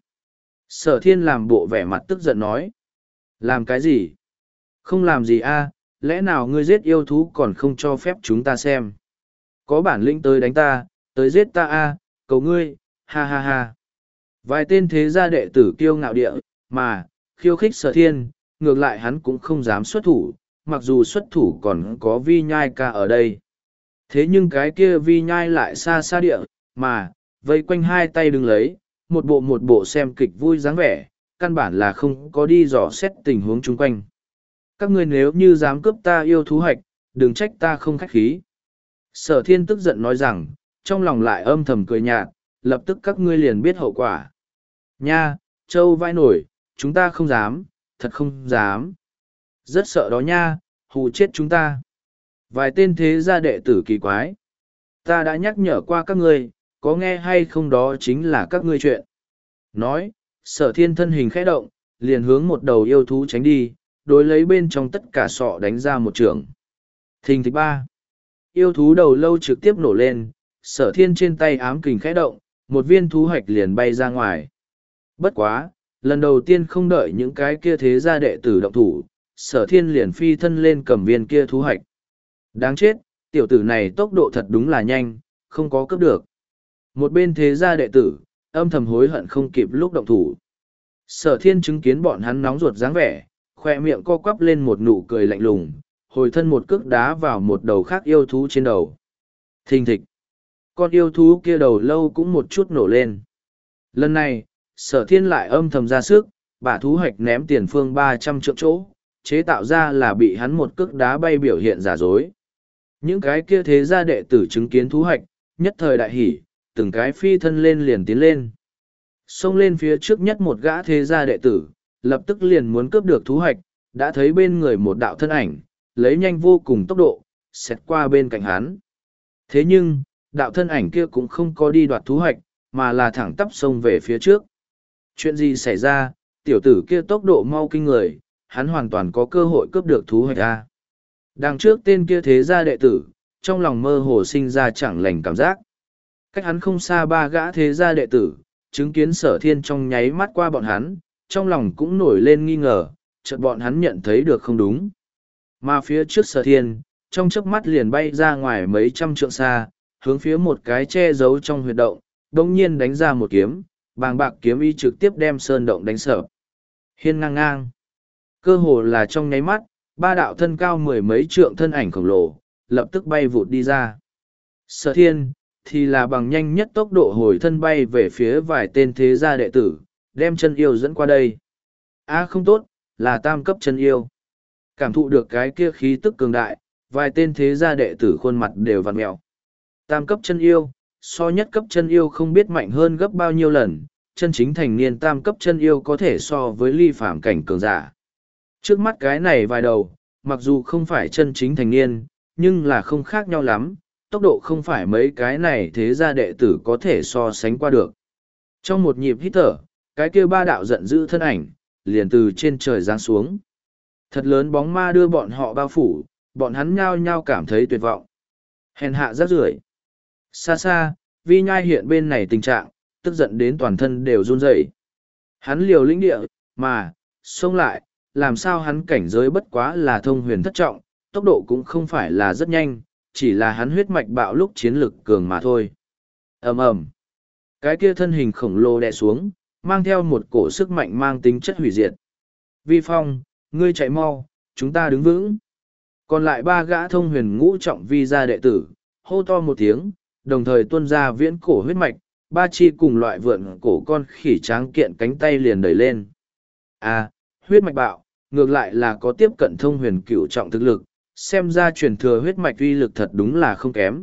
Sở thiên làm bộ vẻ mặt tức giận nói. Làm cái gì? Không làm gì A, lẽ nào ngươi giết yêu thú còn không cho phép chúng ta xem? Có bản lĩnh tới đánh ta, tới giết ta A, cầu ngươi, ha ha ha. Vài tên thế gia đệ tử kiêu ngạo địa, mà, khiêu khích sở thiên, ngược lại hắn cũng không dám xuất thủ, mặc dù xuất thủ còn có vi nhai ca ở đây. Thế nhưng cái kia vi nhai lại xa xa địa, mà, vây quanh hai tay đứng lấy, một bộ một bộ xem kịch vui dáng vẻ, căn bản là không có đi dò xét tình huống chung quanh. Các ngươi nếu như dám cướp ta yêu thú hạch, đừng trách ta không khách khí. Sở thiên tức giận nói rằng, trong lòng lại âm thầm cười nhạt, lập tức các ngươi liền biết hậu quả. Nha, châu vai nổi, chúng ta không dám, thật không dám. Rất sợ đó nha, hù chết chúng ta. Vài tên thế gia đệ tử kỳ quái. Ta đã nhắc nhở qua các ngươi, có nghe hay không đó chính là các ngươi chuyện. Nói, sở thiên thân hình khẽ động, liền hướng một đầu yêu thú tránh đi, đối lấy bên trong tất cả sọ đánh ra một trường. Thình thịch ba. Yêu thú đầu lâu trực tiếp nổ lên, sở thiên trên tay ám kình khẽ động, một viên thú hạch liền bay ra ngoài. Bất quá, lần đầu tiên không đợi những cái kia thế gia đệ tử động thủ, sở thiên liền phi thân lên cầm viên kia thú hạch. Đáng chết, tiểu tử này tốc độ thật đúng là nhanh, không có cướp được. Một bên thế gia đệ tử, âm thầm hối hận không kịp lúc động thủ. Sở thiên chứng kiến bọn hắn nóng ruột dáng vẻ, khoe miệng co quắp lên một nụ cười lạnh lùng, hồi thân một cước đá vào một đầu khác yêu thú trên đầu. Thình thịch. Con yêu thú kia đầu lâu cũng một chút nổ lên. Lần này, sở thiên lại âm thầm ra sức, bả thú hạch ném tiền phương ba trăm trượng chỗ, chế tạo ra là bị hắn một cước đá bay biểu hiện giả dối. Những cái kia thế gia đệ tử chứng kiến thú hạch, nhất thời đại hỉ, từng cái phi thân lên liền tiến lên. Xông lên phía trước nhất một gã thế gia đệ tử, lập tức liền muốn cướp được thú hạch, đã thấy bên người một đạo thân ảnh, lấy nhanh vô cùng tốc độ, xẹt qua bên cạnh hắn. Thế nhưng, đạo thân ảnh kia cũng không có đi đoạt thú hạch, mà là thẳng tắp xông về phía trước. Chuyện gì xảy ra, tiểu tử kia tốc độ mau kinh người, hắn hoàn toàn có cơ hội cướp được thú hoạch A. Đằng trước tên kia thế gia đệ tử, trong lòng mơ hồ sinh ra chẳng lành cảm giác. Cách hắn không xa ba gã thế gia đệ tử, chứng kiến sở thiên trong nháy mắt qua bọn hắn, trong lòng cũng nổi lên nghi ngờ, chợt bọn hắn nhận thấy được không đúng. Mà phía trước sở thiên, trong chớp mắt liền bay ra ngoài mấy trăm trượng xa, hướng phía một cái che giấu trong huyệt động, đồng nhiên đánh ra một kiếm, bàng bạc kiếm y trực tiếp đem sơn động đánh sập. Hiên ngang ngang. Cơ hồ là trong nháy mắt, ba đạo thân cao mười mấy trượng thân ảnh khổng lồ, lập tức bay vụt đi ra. Sở thiên, thì là bằng nhanh nhất tốc độ hồi thân bay về phía vài tên thế gia đệ tử, đem chân yêu dẫn qua đây. A không tốt, là tam cấp chân yêu. Cảm thụ được cái kia khí tức cường đại, vài tên thế gia đệ tử khuôn mặt đều vặn mẹo. Tam cấp chân yêu, so nhất cấp chân yêu không biết mạnh hơn gấp bao nhiêu lần, chân chính thành niên tam cấp chân yêu có thể so với ly phàm cảnh cường giả. Trước mắt cái này vài đầu, mặc dù không phải chân chính thành niên, nhưng là không khác nhau lắm, tốc độ không phải mấy cái này thế gia đệ tử có thể so sánh qua được. Trong một nhịp hít thở, cái kia ba đạo giận dữ thân ảnh, liền từ trên trời giáng xuống. Thật lớn bóng ma đưa bọn họ bao phủ, bọn hắn nhao nhao cảm thấy tuyệt vọng. Hèn hạ rác rưởi. Xa xa, vi nhai hiện bên này tình trạng, tức giận đến toàn thân đều run rẩy. Hắn liều lĩnh địa, mà, xông lại, làm sao hắn cảnh giới bất quá là thông huyền thất trọng, tốc độ cũng không phải là rất nhanh, chỉ là hắn huyết mạch bạo lúc chiến lực cường mà thôi. ầm ầm, cái kia thân hình khổng lồ đè xuống, mang theo một cổ sức mạnh mang tính chất hủy diệt. Vi Phong, ngươi chạy mau, chúng ta đứng vững. Còn lại ba gã thông huyền ngũ trọng vi gia đệ tử, hô to một tiếng, đồng thời tuôn ra viễn cổ huyết mạch, ba chi cùng loại vượn cổ con khỉ tráng kiện cánh tay liền đẩy lên. À, huyết mạch bạo, ngược lại là có tiếp cận thông huyền cửu trọng thực lực, xem ra truyền thừa huyết mạch uy lực thật đúng là không kém.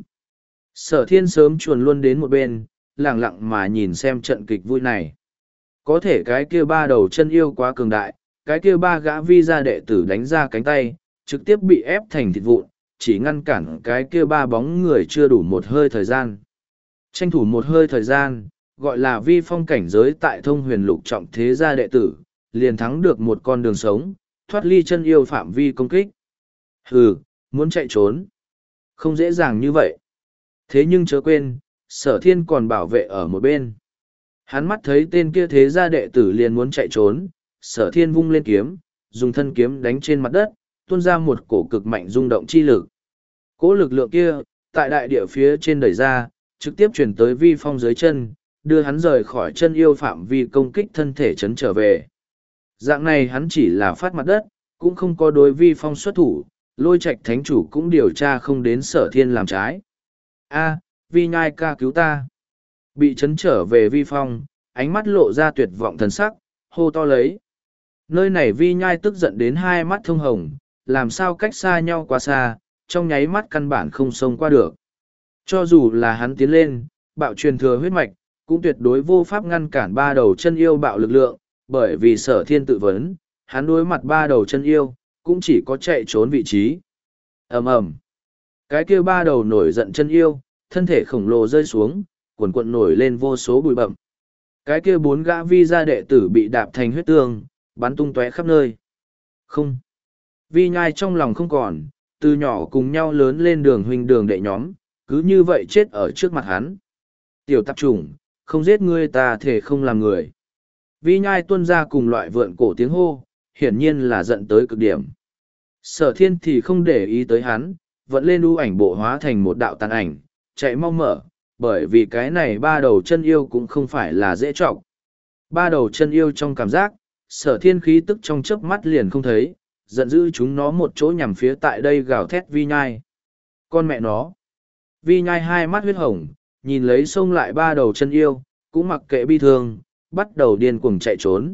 Sở thiên sớm chuồn luôn đến một bên, lặng lặng mà nhìn xem trận kịch vui này. Có thể cái kia ba đầu chân yêu quá cường đại, cái kia ba gã vi gia đệ tử đánh ra cánh tay, trực tiếp bị ép thành thịt vụn, chỉ ngăn cản cái kia ba bóng người chưa đủ một hơi thời gian. Tranh thủ một hơi thời gian, gọi là vi phong cảnh giới tại thông huyền lục trọng thế gia đệ tử, liền thắng được một con đường sống, thoát ly chân yêu phạm vi công kích. Hừ, muốn chạy trốn. Không dễ dàng như vậy. Thế nhưng chớ quên, sở thiên còn bảo vệ ở một bên. Hắn mắt thấy tên kia thế gia đệ tử liền muốn chạy trốn, sở thiên vung lên kiếm, dùng thân kiếm đánh trên mặt đất, tuôn ra một cổ cực mạnh rung động chi lực. Cỗ lực lượng kia, tại đại địa phía trên đẩy ra, trực tiếp chuyển tới vi phong dưới chân, đưa hắn rời khỏi chân yêu phạm vi công kích thân thể chấn trở về. Dạng này hắn chỉ là phát mặt đất, cũng không có đối vi phong xuất thủ, lôi Trạch thánh chủ cũng điều tra không đến sở thiên làm trái. A, vi nhai ca cứu ta. Bị chấn trở về vi phong, ánh mắt lộ ra tuyệt vọng thần sắc, hô to lấy. Nơi này vi nhai tức giận đến hai mắt thông hồng, làm sao cách xa nhau quá xa, trong nháy mắt căn bản không xông qua được. Cho dù là hắn tiến lên, bạo truyền thừa huyết mạch, cũng tuyệt đối vô pháp ngăn cản ba đầu chân yêu bạo lực lượng, bởi vì sở thiên tự vấn, hắn đối mặt ba đầu chân yêu, cũng chỉ có chạy trốn vị trí. ầm ầm, cái kia ba đầu nổi giận chân yêu, thân thể khổng lồ rơi xuống, cuồn cuộn nổi lên vô số bụi bậm. Cái kia bốn gã vi gia đệ tử bị đạp thành huyết tương, bắn tung tóe khắp nơi. Không. Vi nhai trong lòng không còn, từ nhỏ cùng nhau lớn lên đường huynh đường đệ nhóm, cứ như vậy chết ở trước mặt hắn. Tiểu tạp chủng, không giết ngươi ta thể không làm người. Vi nhai tuôn ra cùng loại vượn cổ tiếng hô, hiển nhiên là giận tới cực điểm. Sở thiên thì không để ý tới hắn, vẫn lên u ảnh bộ hóa thành một đạo tàn ảnh, chạy mau mở, bởi vì cái này ba đầu chân yêu cũng không phải là dễ trọng. Ba đầu chân yêu trong cảm giác, sở thiên khí tức trong chớp mắt liền không thấy, giận dữ chúng nó một chỗ nhằm phía tại đây gào thét vi nhai. Con mẹ nó. Vi nhai hai mắt huyết hồng, nhìn lấy xông lại ba đầu chân yêu, cũng mặc kệ bi thương, bắt đầu điên cuồng chạy trốn.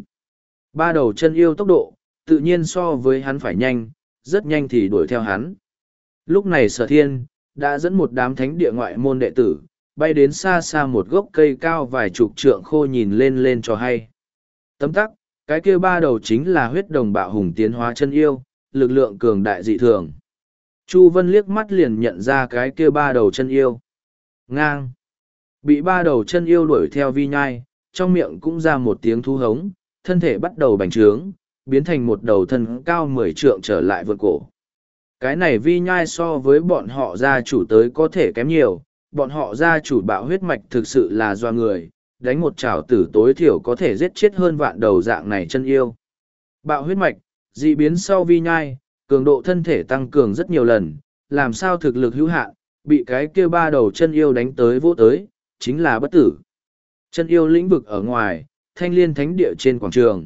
Ba đầu chân yêu tốc độ, tự nhiên so với hắn phải nhanh, rất nhanh thì đuổi theo hắn. Lúc này sở thiên, đã dẫn một đám thánh địa ngoại môn đệ tử, bay đến xa xa một gốc cây cao vài chục trượng khô nhìn lên lên cho hay. Tấm tắc, cái kia ba đầu chính là huyết đồng bạo hùng tiến hóa chân yêu, lực lượng cường đại dị thường. Chu Vân liếc mắt liền nhận ra cái kia ba đầu chân yêu. Ngang. Bị ba đầu chân yêu đuổi theo vi nhai, trong miệng cũng ra một tiếng thú hống, thân thể bắt đầu bành trướng, biến thành một đầu thân cao mười trượng trở lại vượt cổ. Cái này vi nhai so với bọn họ gia chủ tới có thể kém nhiều, bọn họ gia chủ bạo huyết mạch thực sự là doa người, đánh một chảo tử tối thiểu có thể giết chết hơn vạn đầu dạng này chân yêu. Bạo huyết mạch, dị biến sau vi nhai, cường độ thân thể tăng cường rất nhiều lần, làm sao thực lực hữu hạn, bị cái kia ba đầu chân yêu đánh tới vỗ tới, chính là bất tử. Chân yêu lĩnh vực ở ngoài, thanh liên thánh địa trên quảng trường.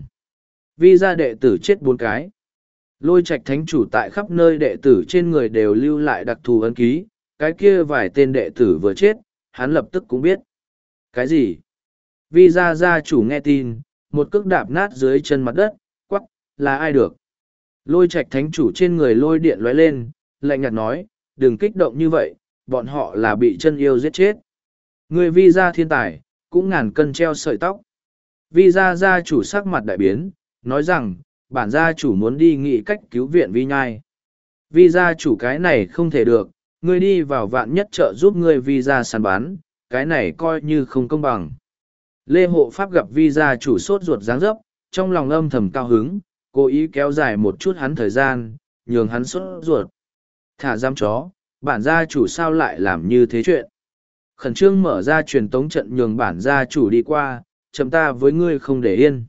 Vi gia đệ tử chết bốn cái. Lôi Trạch thánh chủ tại khắp nơi đệ tử trên người đều lưu lại đặc thù ấn ký, cái kia vài tên đệ tử vừa chết, hắn lập tức cũng biết. Cái gì? Vi gia gia chủ nghe tin, một cước đạp nát dưới chân mặt đất, quắc, là ai được? Lôi Trạch thánh chủ trên người lôi điện lóe lên, lạnh nhạt nói, đừng kích động như vậy, bọn họ là bị chân yêu giết chết. Người vi gia thiên tài, cũng ngàn cân treo sợi tóc. Vi gia gia chủ sắc mặt đại biến, nói rằng, bản gia chủ muốn đi nghĩ cách cứu viện vi nhai. Vi gia chủ cái này không thể được, ngươi đi vào vạn nhất trợ giúp ngươi vi gia săn bán, cái này coi như không công bằng. Lê Hộ Pháp gặp vi gia chủ sốt ruột dáng dấp, trong lòng âm thầm cao hứng, cố ý kéo dài một chút hắn thời gian, nhường hắn sốt ruột. Thả giam chó, bản gia chủ sao lại làm như thế chuyện. Khẩn trương mở ra truyền tống trận nhường bản gia chủ đi qua, chậm ta với ngươi không để yên.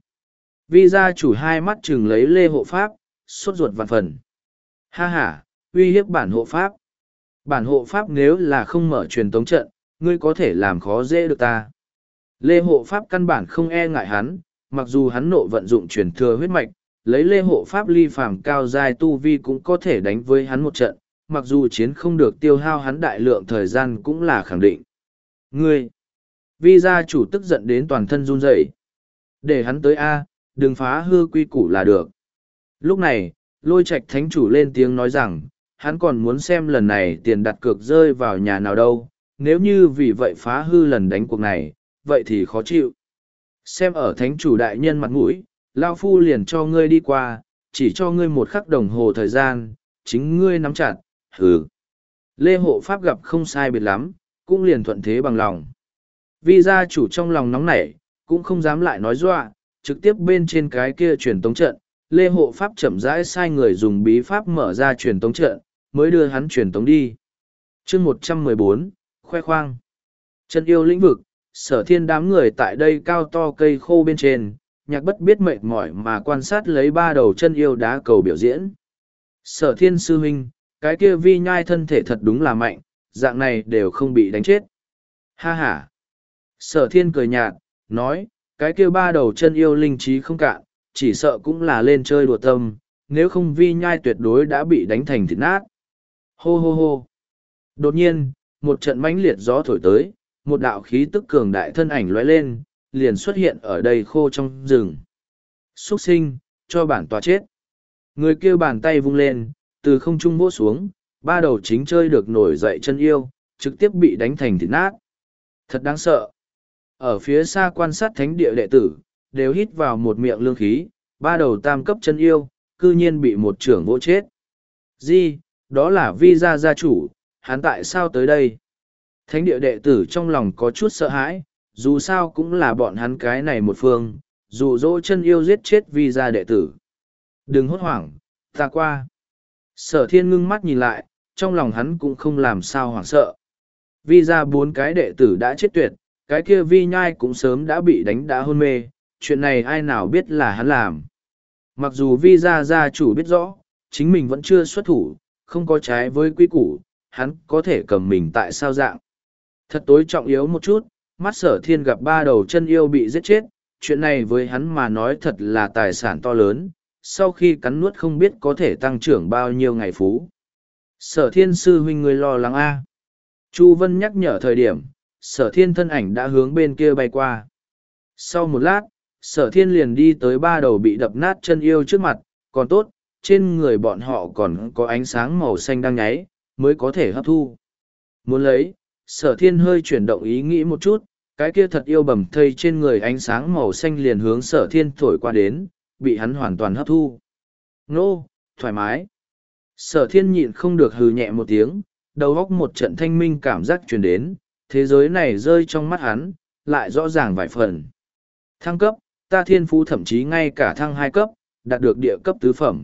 Vi gia chủ hai mắt chừng lấy Lê Hộ Pháp, sốt ruột vạn phần. Ha ha, uy hiếp bản hộ pháp. Bản hộ pháp nếu là không mở truyền tống trận, ngươi có thể làm khó dễ được ta. Lê Hộ Pháp căn bản không e ngại hắn, mặc dù hắn nộ vận dụng truyền thừa huyết mạch, lấy Lê Hộ Pháp ly phàm cao giai tu vi cũng có thể đánh với hắn một trận, mặc dù chiến không được tiêu hao hắn đại lượng thời gian cũng là khẳng định. Ngươi! Vi gia chủ tức giận đến toàn thân run rẩy. Để hắn tới A, đừng phá hư quy củ là được. Lúc này, Lôi Trạch thánh chủ lên tiếng nói rằng, hắn còn muốn xem lần này tiền đặt cược rơi vào nhà nào đâu, nếu như vì vậy phá hư lần đánh cuộc này, vậy thì khó chịu. Xem ở thánh chủ đại nhân mặt mũi, Lao Phu liền cho ngươi đi qua, chỉ cho ngươi một khắc đồng hồ thời gian, chính ngươi nắm chặt, hừ. Lê Hộ Pháp gặp không sai biệt lắm, cũng liền thuận thế bằng lòng. Vi gia chủ trong lòng nóng nảy, cũng không dám lại nói dọa, trực tiếp bên trên cái kia truyền tống trận, Lê Hộ Pháp chậm rãi sai người dùng bí pháp mở ra truyền tống trận, mới đưa hắn truyền tống đi. chương một trăm mười bốn, khoe khoang. Chân yêu lĩnh vực, Sở Thiên đám người tại đây cao to cây khô bên trên, nhạc bất biết mệt mỏi mà quan sát lấy ba đầu chân yêu đá cầu biểu diễn. Sở Thiên sư huynh, cái kia vi nhai thân thể thật đúng là mạnh, dạng này đều không bị đánh chết. Ha ha. Sở Thiên cười nhạt, nói, cái kia ba đầu chân yêu linh trí không cạn, chỉ sợ cũng là lên chơi đùa tâm, nếu không vi nhai tuyệt đối đã bị đánh thành thịt nát. Hô hô hô. Đột nhiên, một trận mãnh liệt gió thổi tới, một đạo khí tức cường đại thân ảnh lóe lên, liền xuất hiện ở đây khô trong rừng. Xuất sinh, cho bản tòa chết. Người kia bàn tay vung lên, từ không trung vỗ xuống, ba đầu chính chơi được nổi dậy chân yêu, trực tiếp bị đánh thành thịt nát. Thật đáng sợ. Ở phía xa quan sát thánh địa đệ tử, đều hít vào một miệng lương khí, ba đầu tam cấp chân yêu, cư nhiên bị một trưởng vỗ chết. Di, đó là vi gia gia chủ, hắn tại sao tới đây? Thánh địa đệ tử trong lòng có chút sợ hãi, dù sao cũng là bọn hắn cái này một phương, dù dỗ chân yêu giết chết vi gia đệ tử. Đừng hốt hoảng, ta qua. Sở Thiên ngưng mắt nhìn lại, trong lòng hắn cũng không làm sao hoảng sợ. Vi gia bốn cái đệ tử đã chết tuyệt, cái kia vi nhai cũng sớm đã bị đánh đã hôn mê, chuyện này ai nào biết là hắn làm. Mặc dù vi gia gia chủ biết rõ, chính mình vẫn chưa xuất thủ, không có trái với quy củ, hắn có thể cầm mình tại sao dạng. Thật tối trọng yếu một chút, mắt Sở Thiên gặp ba đầu chân yêu bị giết chết, chuyện này với hắn mà nói thật là tài sản to lớn, sau khi cắn nuốt không biết có thể tăng trưởng bao nhiêu ngày phú. Sở Thiên sư huynh người lo lắng a. Chu Vân nhắc nhở thời điểm, Sở Thiên thân ảnh đã hướng bên kia bay qua. Sau một lát, Sở Thiên liền đi tới ba đầu bị đập nát chân yêu trước mặt, còn tốt, trên người bọn họ còn có ánh sáng màu xanh đang nháy, mới có thể hấp thu. Muốn lấy, Sở Thiên hơi chuyển động ý nghĩ một chút, cái kia thật yêu bầm thây trên người ánh sáng màu xanh liền hướng Sở Thiên thổi qua đến, bị hắn hoàn toàn hấp thu. Nô, thoải mái. Sở Thiên nhịn không được hừ nhẹ một tiếng, đầu óc một trận thanh minh cảm giác truyền đến, thế giới này rơi trong mắt hắn, lại rõ ràng vài phần. Thăng cấp, ta thiên phú thậm chí ngay cả thăng hai cấp, đạt được địa cấp tứ phẩm.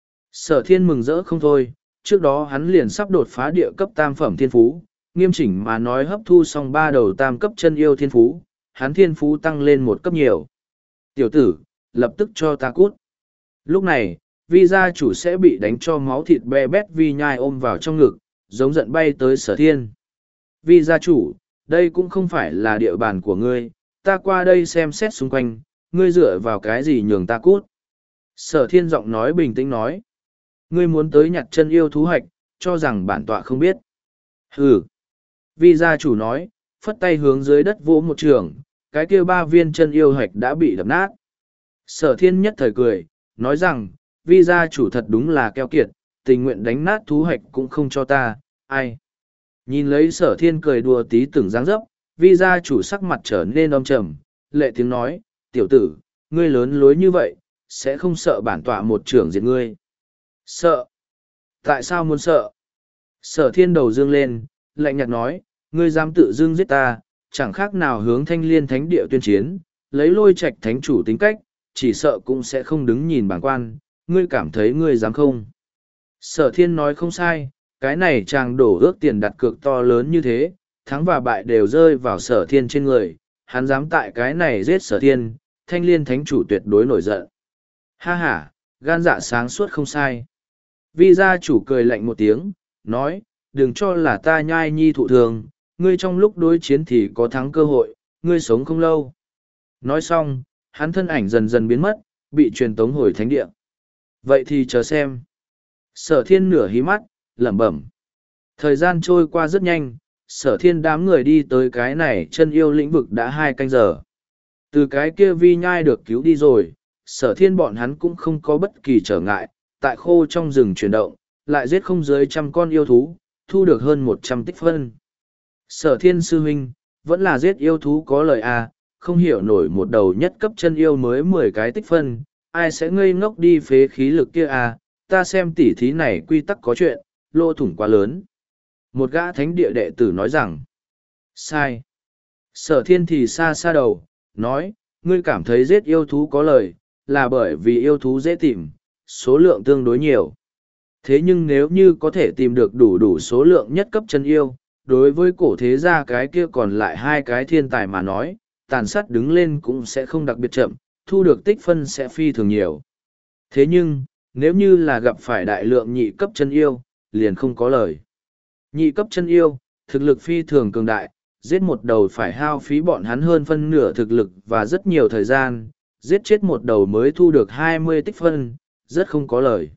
Sở thiên mừng rỡ không thôi, trước đó hắn liền sắp đột phá địa cấp tam phẩm thiên phú, nghiêm chỉnh mà nói hấp thu xong ba đầu tam cấp chân yêu thiên phú, hắn thiên phú tăng lên một cấp nhiều. Tiểu tử, lập tức cho ta cút. Lúc này, vi gia chủ sẽ bị đánh cho máu thịt be bét vi nhai ôm vào trong ngực, giống giận bay tới sở thiên. Vi gia chủ, đây cũng không phải là địa bàn của ngươi, ta qua đây xem xét xung quanh, ngươi dựa vào cái gì nhường ta cút. Sở thiên giọng nói bình tĩnh nói. Ngươi muốn tới nhặt chân yêu thú hạch, cho rằng bản tọa không biết. Hừ. Vi gia chủ nói, phất tay hướng dưới đất vỗ một trường, cái kia ba viên chân yêu hạch đã bị đập nát. Sở thiên nhất thời cười, nói rằng, vi gia chủ thật đúng là keo kiệt, tình nguyện đánh nát thú hạch cũng không cho ta, ai. Nhìn lấy sở thiên cười đùa tí từng dáng dấp, vi gia chủ sắc mặt trở nên âm trầm, lệ tiếng nói, tiểu tử, ngươi lớn lối như vậy, sẽ không sợ bản tọa một trưởng diệt ngươi. Sợ? Tại sao muốn sợ? Sở thiên đầu dương lên, lạnh nhạt nói, ngươi dám tự dưng giết ta, chẳng khác nào hướng thanh liên thánh địa tuyên chiến, lấy lôi Trạch thánh chủ tính cách, chỉ sợ cũng sẽ không đứng nhìn bảng quan, ngươi cảm thấy ngươi dám không? Sở thiên nói không sai, cái này chàng đổ ước tiền đặt cược to lớn như thế, thắng và bại đều rơi vào sở thiên trên người, hắn dám tại cái này giết sở thiên, thanh liên thánh chủ tuyệt đối nổi giận. Ha ha, gan dạ sáng suốt không sai. Vi gia chủ cười lạnh một tiếng, nói, đừng cho là ta nhai nhi thụ thường, ngươi trong lúc đối chiến thì có thắng cơ hội, ngươi sống không lâu. Nói xong, hắn thân ảnh dần dần biến mất, bị truyền tống hồi thánh địa. Vậy thì chờ xem. Sở thiên nửa hí mắt, lẩm bẩm. Thời gian trôi qua rất nhanh, sở thiên đám người đi tới cái này chân yêu lĩnh vực đã hai canh giờ. Từ cái kia vi nhai được cứu đi rồi, sở thiên bọn hắn cũng không có bất kỳ trở ngại, tại khô trong rừng chuyển động, lại giết không dưới trăm con yêu thú, thu được hơn một trăm tích phân. Sở thiên sư huynh, vẫn là giết yêu thú có lời à, không hiểu nổi một đầu nhất cấp chân yêu mới mười cái tích phân, ai sẽ ngây ngốc đi phế khí lực kia à, ta xem tỉ thí này quy tắc có chuyện, lỗ thủng quá lớn. Một gã thánh địa đệ tử nói rằng, sai. Sở thiên thì xa xa đầu, nói, ngươi cảm thấy giết yêu thú có lời, là bởi vì yêu thú dễ tìm, số lượng tương đối nhiều. Thế nhưng nếu như có thể tìm được đủ đủ số lượng nhất cấp chân yêu, đối với cổ thế gia cái kia còn lại hai cái thiên tài mà nói, tàn sát đứng lên cũng sẽ không đặc biệt chậm, thu được tích phân sẽ phi thường nhiều. Thế nhưng, nếu như là gặp phải đại lượng nhị cấp chân yêu, liền không có lời. Nhị cấp chân yêu, thực lực phi thường cường đại, giết một đầu phải hao phí bọn hắn hơn phân nửa thực lực và rất nhiều thời gian, giết chết một đầu mới thu được hai mươi tích phân, rất không có lời.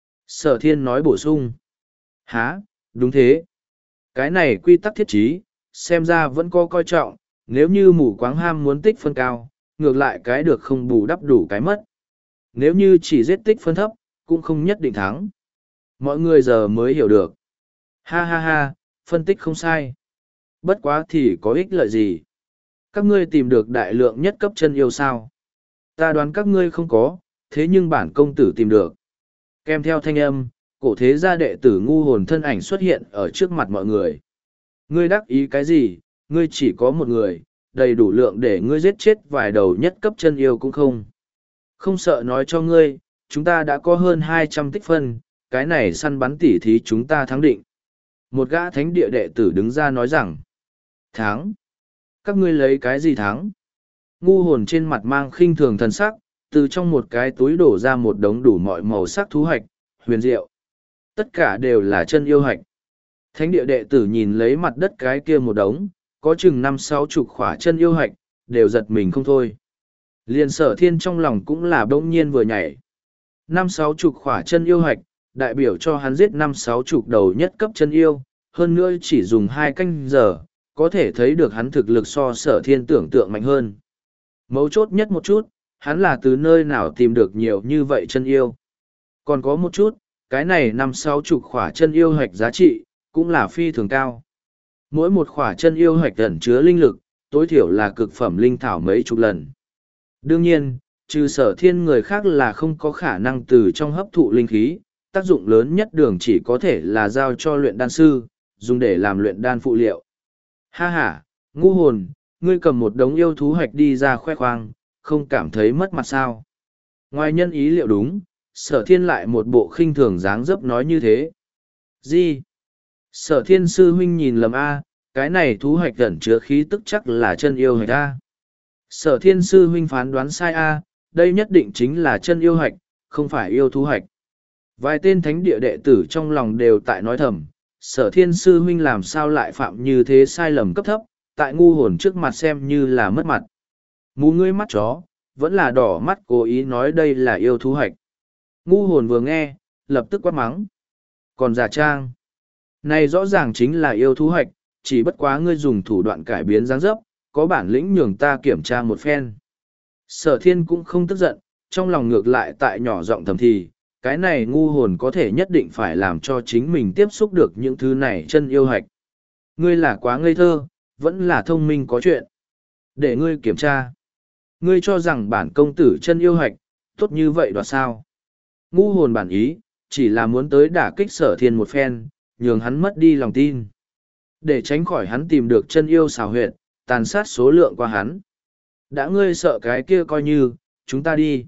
Sở thiên nói bổ sung. Hả, đúng thế. Cái này quy tắc thiết trí, xem ra vẫn có coi trọng, nếu như mù quáng ham muốn tích phân cao, ngược lại cái được không bù đắp đủ cái mất. Nếu như chỉ giết tích phân thấp, cũng không nhất định thắng. Mọi người giờ mới hiểu được. Ha ha ha, phân tích không sai. Bất quá thì có ích lợi gì? Các ngươi tìm được đại lượng nhất cấp chân yêu sao? Ta đoán các ngươi không có, thế nhưng bản công tử tìm được. Kèm theo thanh âm, cổ thế gia đệ tử ngu hồn thân ảnh xuất hiện ở trước mặt mọi người. Ngươi đắc ý cái gì, ngươi chỉ có một người, đầy đủ lượng để ngươi giết chết vài đầu nhất cấp chân yêu cũng không. Không sợ nói cho ngươi, chúng ta đã có hơn hai trăm tích phân, cái này săn bắn tỉ thí chúng ta thắng định. Một gã thánh địa đệ tử đứng ra nói rằng, thắng? Các ngươi lấy cái gì thắng? Ngu hồn trên mặt mang khinh thường thần sắc, từ trong một cái túi đổ ra một đống đủ mọi màu sắc thú hạch, huyền diệu. Tất cả đều là chân yêu hạch. Thánh địa đệ tử nhìn lấy mặt đất cái kia một đống, có chừng năm sáu chục khỏa chân yêu hạch, đều giật mình không thôi. Liên sở thiên trong lòng cũng là bỗng nhiên vừa nhảy. Năm sáu chục khỏa chân yêu hạch, đại biểu cho hắn giết năm sáu chục đầu nhất cấp chân yêu, hơn nữa chỉ dùng hai canh giờ, có thể thấy được hắn thực lực so sở thiên tưởng tượng mạnh hơn. Mấu chốt nhất một chút, hắn là từ nơi nào tìm được nhiều như vậy chân yêu. Còn có một chút, cái này năm sáu chục khỏa chân yêu hạch giá trị, cũng là phi thường cao. Mỗi một khỏa chân yêu hạch ẩn chứa linh lực, tối thiểu là cực phẩm linh thảo mấy chục lần. Đương nhiên, trừ sở thiên người khác là không có khả năng từ trong hấp thụ linh khí, tác dụng lớn nhất đường chỉ có thể là giao cho luyện đan sư, dùng để làm luyện đan phụ liệu. Ha ha, ngu hồn, ngươi cầm một đống yêu thú hạch đi ra khoe khoang, không cảm thấy mất mặt sao. Ngoài nhân ý liệu đúng, sở thiên lại một bộ khinh thường dáng dấp nói như thế. Gì? Sở thiên sư huynh nhìn lầm A, cái này thú hoạch ẩn chứa khí tức chắc là chân yêu hạch A. Sở thiên sư huynh phán đoán sai A, đây nhất định chính là chân yêu hạch, không phải yêu thú hạch. Vài tên thánh địa đệ tử trong lòng đều tại nói thầm, sở thiên sư huynh làm sao lại phạm như thế sai lầm cấp thấp, tại ngu hồn trước mặt xem như là mất mặt. Mù ngươi mắt chó, vẫn là đỏ mắt cố ý nói đây là yêu thú hạch. Ngu hồn vừa nghe, lập tức quát mắng. Còn giả trang, này rõ ràng chính là yêu thú hạch, chỉ bất quá ngươi dùng thủ đoạn cải biến dáng dấp, có bản lĩnh nhường ta kiểm tra một phen. Sở thiên cũng không tức giận, trong lòng ngược lại tại nhỏ giọng thầm thì, cái này ngu hồn có thể nhất định phải làm cho chính mình tiếp xúc được những thứ này chân yêu hạch. Ngươi là quá ngây thơ, vẫn là thông minh có chuyện. Để ngươi kiểm tra. Ngươi cho rằng bản công tử chân yêu hạch, tốt như vậy đoạt sao? Ngu hồn bản ý, chỉ là muốn tới đả kích sở thiên một phen, nhường hắn mất đi lòng tin. Để tránh khỏi hắn tìm được chân yêu xào huyệt, tàn sát số lượng qua hắn. Đã ngươi sợ cái kia coi như, chúng ta đi.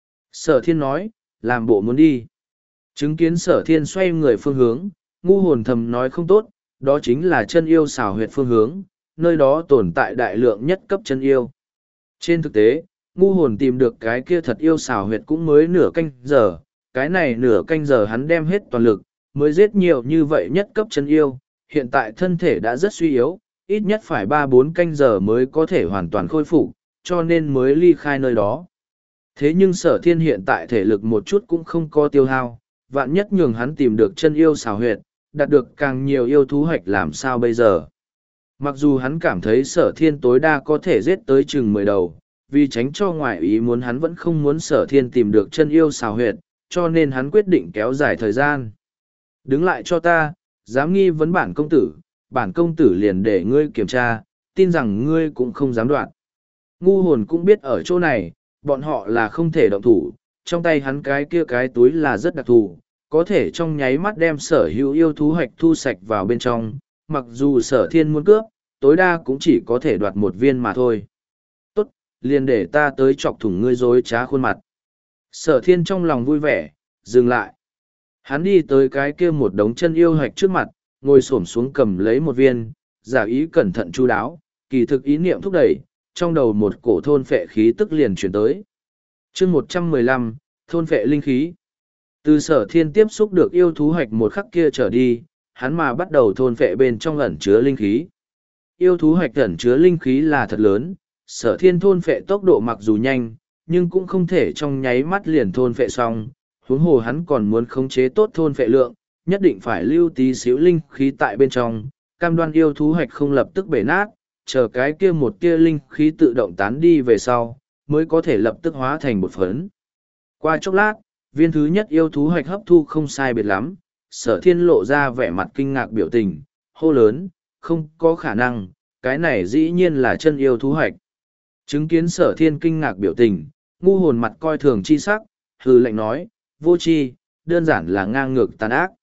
Sở thiên nói, làm bộ muốn đi. Chứng kiến sở thiên xoay người phương hướng, ngu hồn thầm nói không tốt, đó chính là chân yêu xào huyệt phương hướng, nơi đó tồn tại đại lượng nhất cấp chân yêu. Trên thực tế, ngu hồn tìm được cái kia thật yêu xào huyệt cũng mới nửa canh giờ, cái này nửa canh giờ hắn đem hết toàn lực, mới giết nhiều như vậy nhất cấp chân yêu, hiện tại thân thể đã rất suy yếu, ít nhất phải ba bốn canh giờ mới có thể hoàn toàn khôi phục, cho nên mới ly khai nơi đó. Thế nhưng sở thiên hiện tại thể lực một chút cũng không có tiêu hao, vạn nhất nhường hắn tìm được chân yêu xào huyệt, đạt được càng nhiều yêu thú hạch làm sao bây giờ. Mặc dù hắn cảm thấy sở thiên tối đa có thể giết tới chừng mười đầu, vì tránh cho ngoại ý muốn hắn vẫn không muốn sở thiên tìm được chân yêu xào huyệt, cho nên hắn quyết định kéo dài thời gian. Đứng lại cho ta, dám nghi vấn bản công tử, bản công tử liền để ngươi kiểm tra, tin rằng ngươi cũng không dám đoạn. Ngu hồn cũng biết ở chỗ này, bọn họ là không thể động thủ, trong tay hắn cái kia cái túi là rất đặc thù, có thể trong nháy mắt đem sở hữu yêu thú hạch thu sạch vào bên trong, mặc dù sở thiên muốn cướp, tối đa cũng chỉ có thể đoạt một viên mà thôi. Tốt, liền để ta tới chọc thủng ngươi dối trá khuôn mặt. Sở thiên trong lòng vui vẻ, dừng lại. Hắn đi tới cái kia một đống chân yêu hạch trước mặt, ngồi xổm xuống cầm lấy một viên, giả ý cẩn thận chu đáo, kỳ thực ý niệm thúc đẩy, trong đầu một cổ thôn phệ khí tức liền chuyển tới. chương một trăm mười lăm, thôn phệ linh khí. Từ sở thiên tiếp xúc được yêu thú hạch một khắc kia trở đi, hắn mà bắt đầu thôn phệ bên trong ẩn chứa linh khí. Yêu thú hạch ẩn chứa linh khí là thật lớn, sở thiên thôn phệ tốc độ mặc dù nhanh, nhưng cũng không thể trong nháy mắt liền thôn phệ xong, huống hồ hắn còn muốn khống chế tốt thôn phệ lượng, nhất định phải lưu tí xíu linh khí tại bên trong, cam đoan yêu thú hạch không lập tức bể nát, chờ cái kia một tia linh khí tự động tán đi về sau, mới có thể lập tức hóa thành bột phấn. Qua chốc lát, viên thứ nhất yêu thú hạch hấp thu không sai biệt lắm, sở thiên lộ ra vẻ mặt kinh ngạc biểu tình, hô lớn, không có khả năng, cái này dĩ nhiên là chân yêu thú hạch. Chứng kiến sở thiên kinh ngạc biểu tình, ngu hồn mặt coi thường chi sắc, hừ lạnh nói, vô chi, đơn giản là ngang ngược tàn ác.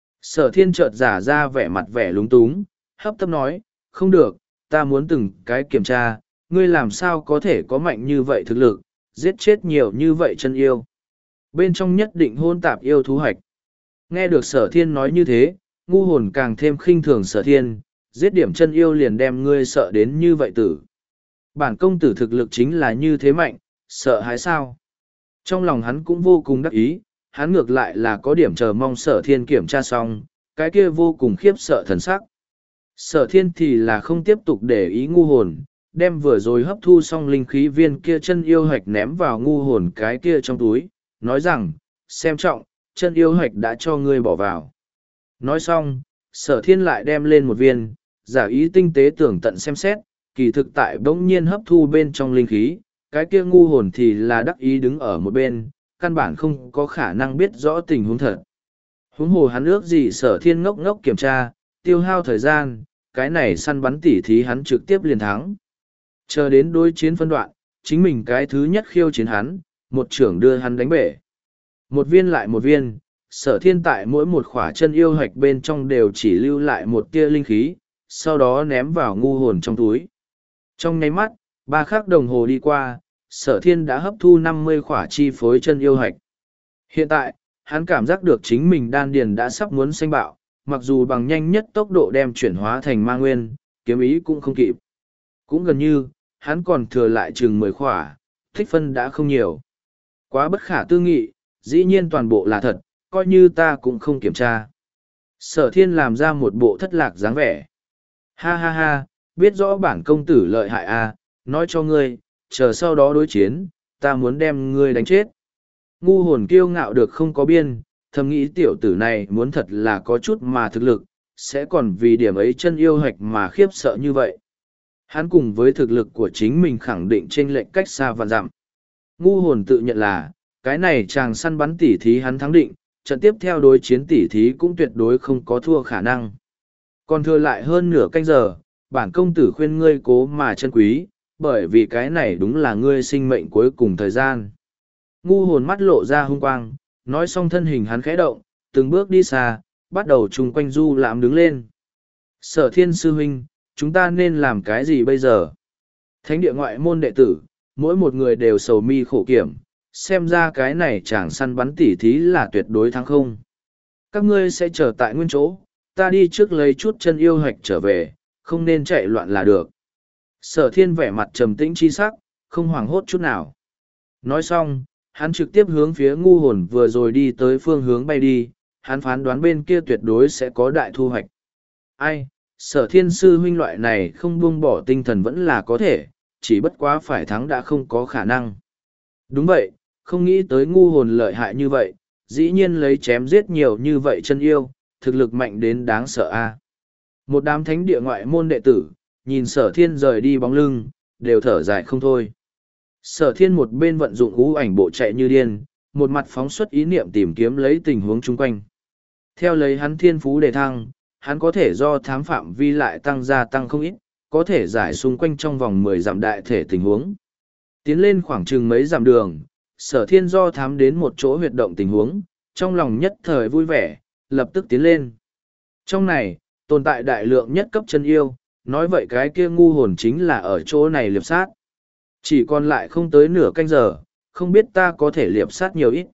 Sở thiên chợt giả ra vẻ mặt vẻ lúng túng, hấp tấp nói, không được, ta muốn từng cái kiểm tra, ngươi làm sao có thể có mạnh như vậy thực lực, giết chết nhiều như vậy chân yêu. Bên trong nhất định hôn tạp yêu thú hạch. Nghe được sở thiên nói như thế, ngu hồn càng thêm khinh thường sở thiên, giết điểm chân yêu liền đem ngươi sợ đến như vậy tử. Bản công tử thực lực chính là như thế mạnh, sợ hãi sao? Trong lòng hắn cũng vô cùng đắc ý, hắn ngược lại là có điểm chờ mong sở thiên kiểm tra xong, cái kia vô cùng khiếp sợ thần sắc. Sở thiên thì là không tiếp tục để ý ngu hồn, đem vừa rồi hấp thu xong linh khí viên kia chân yêu hạch ném vào ngu hồn cái kia trong túi, nói rằng, xem trọng, chân yêu hạch đã cho ngươi bỏ vào. Nói xong, sở thiên lại đem lên một viên, giả ý tinh tế tưởng tận xem xét, kỳ thực tại bỗng nhiên hấp thu bên trong linh khí, cái kia ngu hồn thì là đắc ý đứng ở một bên, căn bản không có khả năng biết rõ tình huống thật. Huống hồ hắn ước gì sở thiên ngốc ngốc kiểm tra, tiêu hao thời gian, cái này săn bắn tỉ thí hắn trực tiếp liền thắng. Chờ đến đối chiến phân đoạn, chính mình cái thứ nhất khiêu chiến hắn, một trưởng đưa hắn đánh bể. Một viên lại một viên, sở thiên tại mỗi một khỏa chân yêu hạch bên trong đều chỉ lưu lại một tia linh khí, sau đó ném vào ngu hồn trong túi. Trong nháy mắt, ba khắc đồng hồ đi qua, Sở Thiên đã hấp thu năm mươi khỏa chi phối chân yêu hạch. Hiện tại, hắn cảm giác được chính mình đan điền đã sắp muốn sanh bạo, mặc dù bằng nhanh nhất tốc độ đem chuyển hóa thành ma nguyên, kiếm ý cũng không kịp. Cũng gần như, hắn còn thừa lại chừng mười khỏa, tích phân đã không nhiều. Quá bất khả tư nghị, dĩ nhiên toàn bộ là thật, coi như ta cũng không kiểm tra. Sở Thiên làm ra một bộ thất lạc dáng vẻ. Ha ha ha, biết rõ bản công tử lợi hại à, nói cho ngươi, chờ sau đó đối chiến, ta muốn đem ngươi đánh chết. Ngu hồn kiêu ngạo được không có biên, thầm nghĩ tiểu tử này muốn thật là có chút mà thực lực, sẽ còn vì điểm ấy chân yêu hạch mà khiếp sợ như vậy. Hắn cùng với thực lực của chính mình khẳng định chênh lệch cách xa vạn dặm. Ngu hồn tự nhận là, cái này chàng săn bắn tỉ thí hắn thắng định, trận tiếp theo đối chiến tỉ thí cũng tuyệt đối không có thua khả năng. Còn thừa lại hơn nửa canh giờ, bản công tử khuyên ngươi cố mà chân quý, bởi vì cái này đúng là ngươi sinh mệnh cuối cùng thời gian. Ngu hồn mắt lộ ra hung quang, nói xong thân hình hắn khẽ động, từng bước đi xa, bắt đầu chung quanh du lãm đứng lên. Sở Thiên sư huynh, chúng ta nên làm cái gì bây giờ? Thánh địa ngoại môn đệ tử, mỗi một người đều sầu mi khổ kiểm, xem ra cái này chẳng săn bắn tỉ thí là tuyệt đối thắng không. Các ngươi sẽ chờ tại nguyên chỗ, ta đi trước lấy chút chân yêu hạch trở về, không nên chạy loạn là được. Sở Thiên vẻ mặt trầm tĩnh chi sắc, không hoảng hốt chút nào. Nói xong, hắn trực tiếp hướng phía ngu hồn vừa rồi đi tới phương hướng bay đi, hắn phán đoán bên kia tuyệt đối sẽ có đại thu hoạch. Ai, Sở Thiên sư huynh loại này không buông bỏ tinh thần vẫn là có thể, chỉ bất quá phải thắng đã không có khả năng. Đúng vậy, không nghĩ tới ngu hồn lợi hại như vậy, dĩ nhiên lấy chém giết nhiều như vậy chân yêu, thực lực mạnh đến đáng sợ a. Một đám thánh địa ngoại môn đệ tử, nhìn Sở Thiên rời đi bóng lưng, đều thở dài không thôi. Sở Thiên một bên vận dụng ngũ ảnh bộ chạy như điên, một mặt phóng xuất ý niệm tìm kiếm lấy tình huống chung quanh. Theo lấy hắn thiên phú đề thăng, hắn có thể do thám phạm vi lại tăng gia tăng không ít, có thể giải xung quanh trong vòng mười dặm đại thể tình huống. Tiến lên khoảng chừng mấy dặm đường, Sở Thiên do thám đến một chỗ huyệt động tình huống, trong lòng nhất thời vui vẻ, lập tức tiến lên. Trong này, tồn tại đại lượng nhất cấp chân yêu, nói vậy cái kia ngu hồn chính là ở chỗ này liệp sát. Chỉ còn lại không tới nửa canh giờ, không biết ta có thể liệp sát nhiều ít.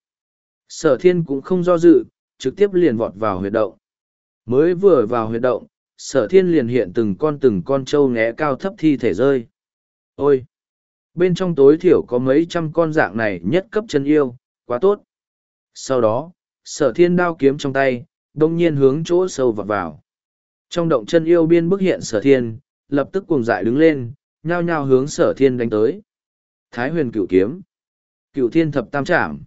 Sở Thiên cũng không do dự, trực tiếp liền vọt vào huyệt động. Mới vừa vào huyệt động, Sở Thiên liền hiện từng con từng con trâu nghé cao thấp thi thể rơi. Ôi! Bên trong tối thiểu có mấy trăm con dạng này nhất cấp chân yêu, quá tốt. Sau đó, Sở Thiên đao kiếm trong tay, đông nhiên hướng chỗ sâu vọt vào. Trong động chân yêu biên bức hiện Sở Thiên, lập tức cuồng dại đứng lên, nhao nhao hướng Sở Thiên đánh tới. Thái huyền cửu kiếm, cửu thiên thập tam trảm.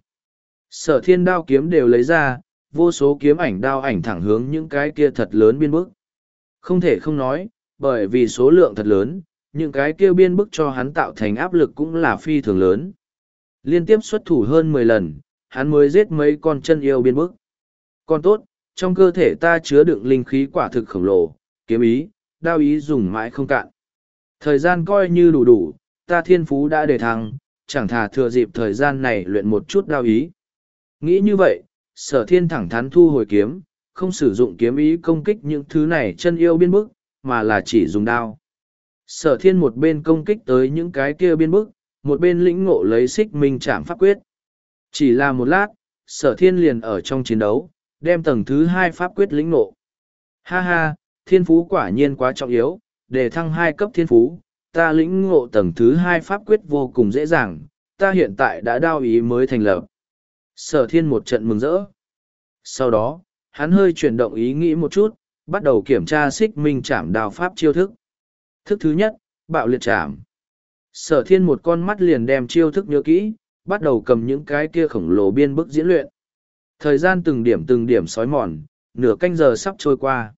Sở Thiên đao kiếm đều lấy ra, vô số kiếm ảnh đao ảnh thẳng hướng những cái kia thật lớn biên bức. Không thể không nói, bởi vì số lượng thật lớn, những cái kia biên bức cho hắn tạo thành áp lực cũng là phi thường lớn. Liên tiếp xuất thủ hơn mười lần, hắn mới giết mấy con chân yêu biên bức. Còn tốt, trong cơ thể ta chứa đựng linh khí quả thực khổng lồ, kiếm ý, đao ý dùng mãi không cạn. Thời gian coi như đủ đủ, ta thiên phú đã đề thăng, chẳng thà thừa dịp thời gian này luyện một chút đao ý. Nghĩ như vậy, Sở Thiên thẳng thắn thu hồi kiếm, không sử dụng kiếm ý công kích những thứ này chân yêu biên bức, mà là chỉ dùng đao. Sở Thiên một bên công kích tới những cái kia biên bức, một bên lĩnh ngộ lấy xích minh trảm pháp quyết. Chỉ là một lát, Sở Thiên liền ở trong chiến đấu, đem tầng thứ hai pháp quyết lĩnh ngộ. Ha ha, thiên phú quả nhiên quá trọng yếu, để thăng hai cấp thiên phú, ta lĩnh ngộ tầng thứ hai pháp quyết vô cùng dễ dàng, ta hiện tại đã đao ý mới thành lập. Sở Thiên một trận mừng rỡ. Sau đó, hắn hơi chuyển động ý nghĩ một chút, bắt đầu kiểm tra xích minh trảm đao pháp chiêu thức. Thức thứ nhất, bạo liệt trảm. Sở Thiên một con mắt liền đem chiêu thức nhớ kỹ, bắt đầu cầm những cái kia khổng lồ biên bức diễn luyện. Thời gian từng điểm từng điểm sói mòn, nửa canh giờ sắp trôi qua.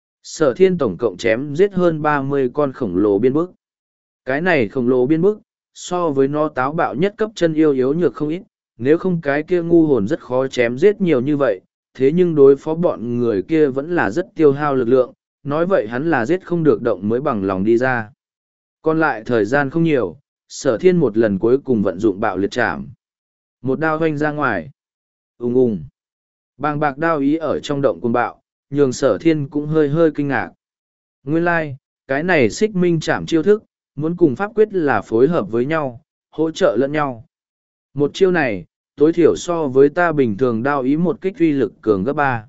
Sở Thiên tổng cộng chém giết hơn ba mươi con khổng lồ biên bức. Cái này khổng lồ biên bức, so với nó táo bạo nhất cấp chân yêu yếu nhược không ít, nếu không cái kia ngu hồn rất khó chém giết nhiều như vậy, thế nhưng đối phó bọn người kia vẫn là rất tiêu hao lực lượng, nói vậy hắn là giết không được động mới bằng lòng đi ra. Còn lại thời gian không nhiều, Sở Thiên một lần cuối cùng vận dụng bạo liệt trảm. Một đao hoanh ra ngoài. Ung ung. Bàng bạc đao ý ở trong động cuồng bạo, nhường Sở Thiên cũng hơi hơi kinh ngạc. Nguyên lai, like, cái này xích minh trảm chiêu thức, muốn cùng pháp quyết là phối hợp với nhau, hỗ trợ lẫn nhau. Một chiêu này, tối thiểu so với ta bình thường đao ý một kích uy lực cường gấp ba.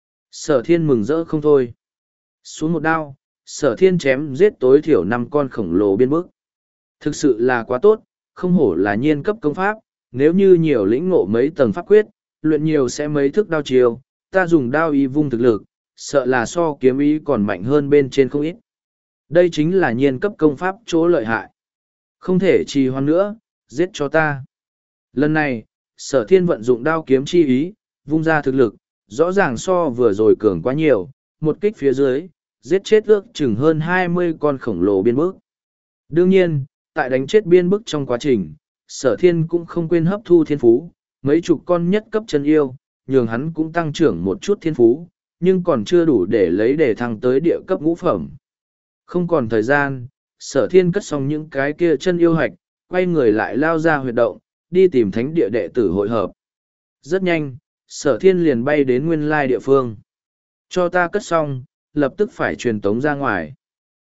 Sở thiên mừng rỡ không thôi. Xuống một đao, sở thiên chém giết tối thiểu năm con khổng lồ biên bức. Thực sự là quá tốt, không hổ là nhiên cấp công pháp, nếu như nhiều lĩnh ngộ mấy tầng pháp quyết, luyện nhiều sẽ mấy thức đao chiêu, ta dùng đao ý vung thực lực, sợ là so kiếm ý còn mạnh hơn bên trên không ít. Đây chính là nhiên cấp công pháp chỗ lợi hại. Không thể trì hoãn nữa, giết cho ta. Lần này, sở thiên vận dụng đao kiếm chi ý, vung ra thực lực, rõ ràng so vừa rồi cường quá nhiều, một kích phía dưới, giết chết ước chừng hơn hai mươi con khổng lồ biên bức. Đương nhiên, tại đánh chết biên bức trong quá trình, sở thiên cũng không quên hấp thu thiên phú, mấy chục con nhất cấp chân yêu, nhường hắn cũng tăng trưởng một chút thiên phú, nhưng còn chưa đủ để lấy để thăng tới địa cấp ngũ phẩm. Không còn thời gian, sở thiên cất xong những cái kia chân yêu hạch, quay người lại lao ra huyệt động, đi tìm thánh địa đệ tử hội hợp. Rất nhanh, sở thiên liền bay đến nguyên lai địa phương. Cho ta cất xong, lập tức phải truyền tống ra ngoài.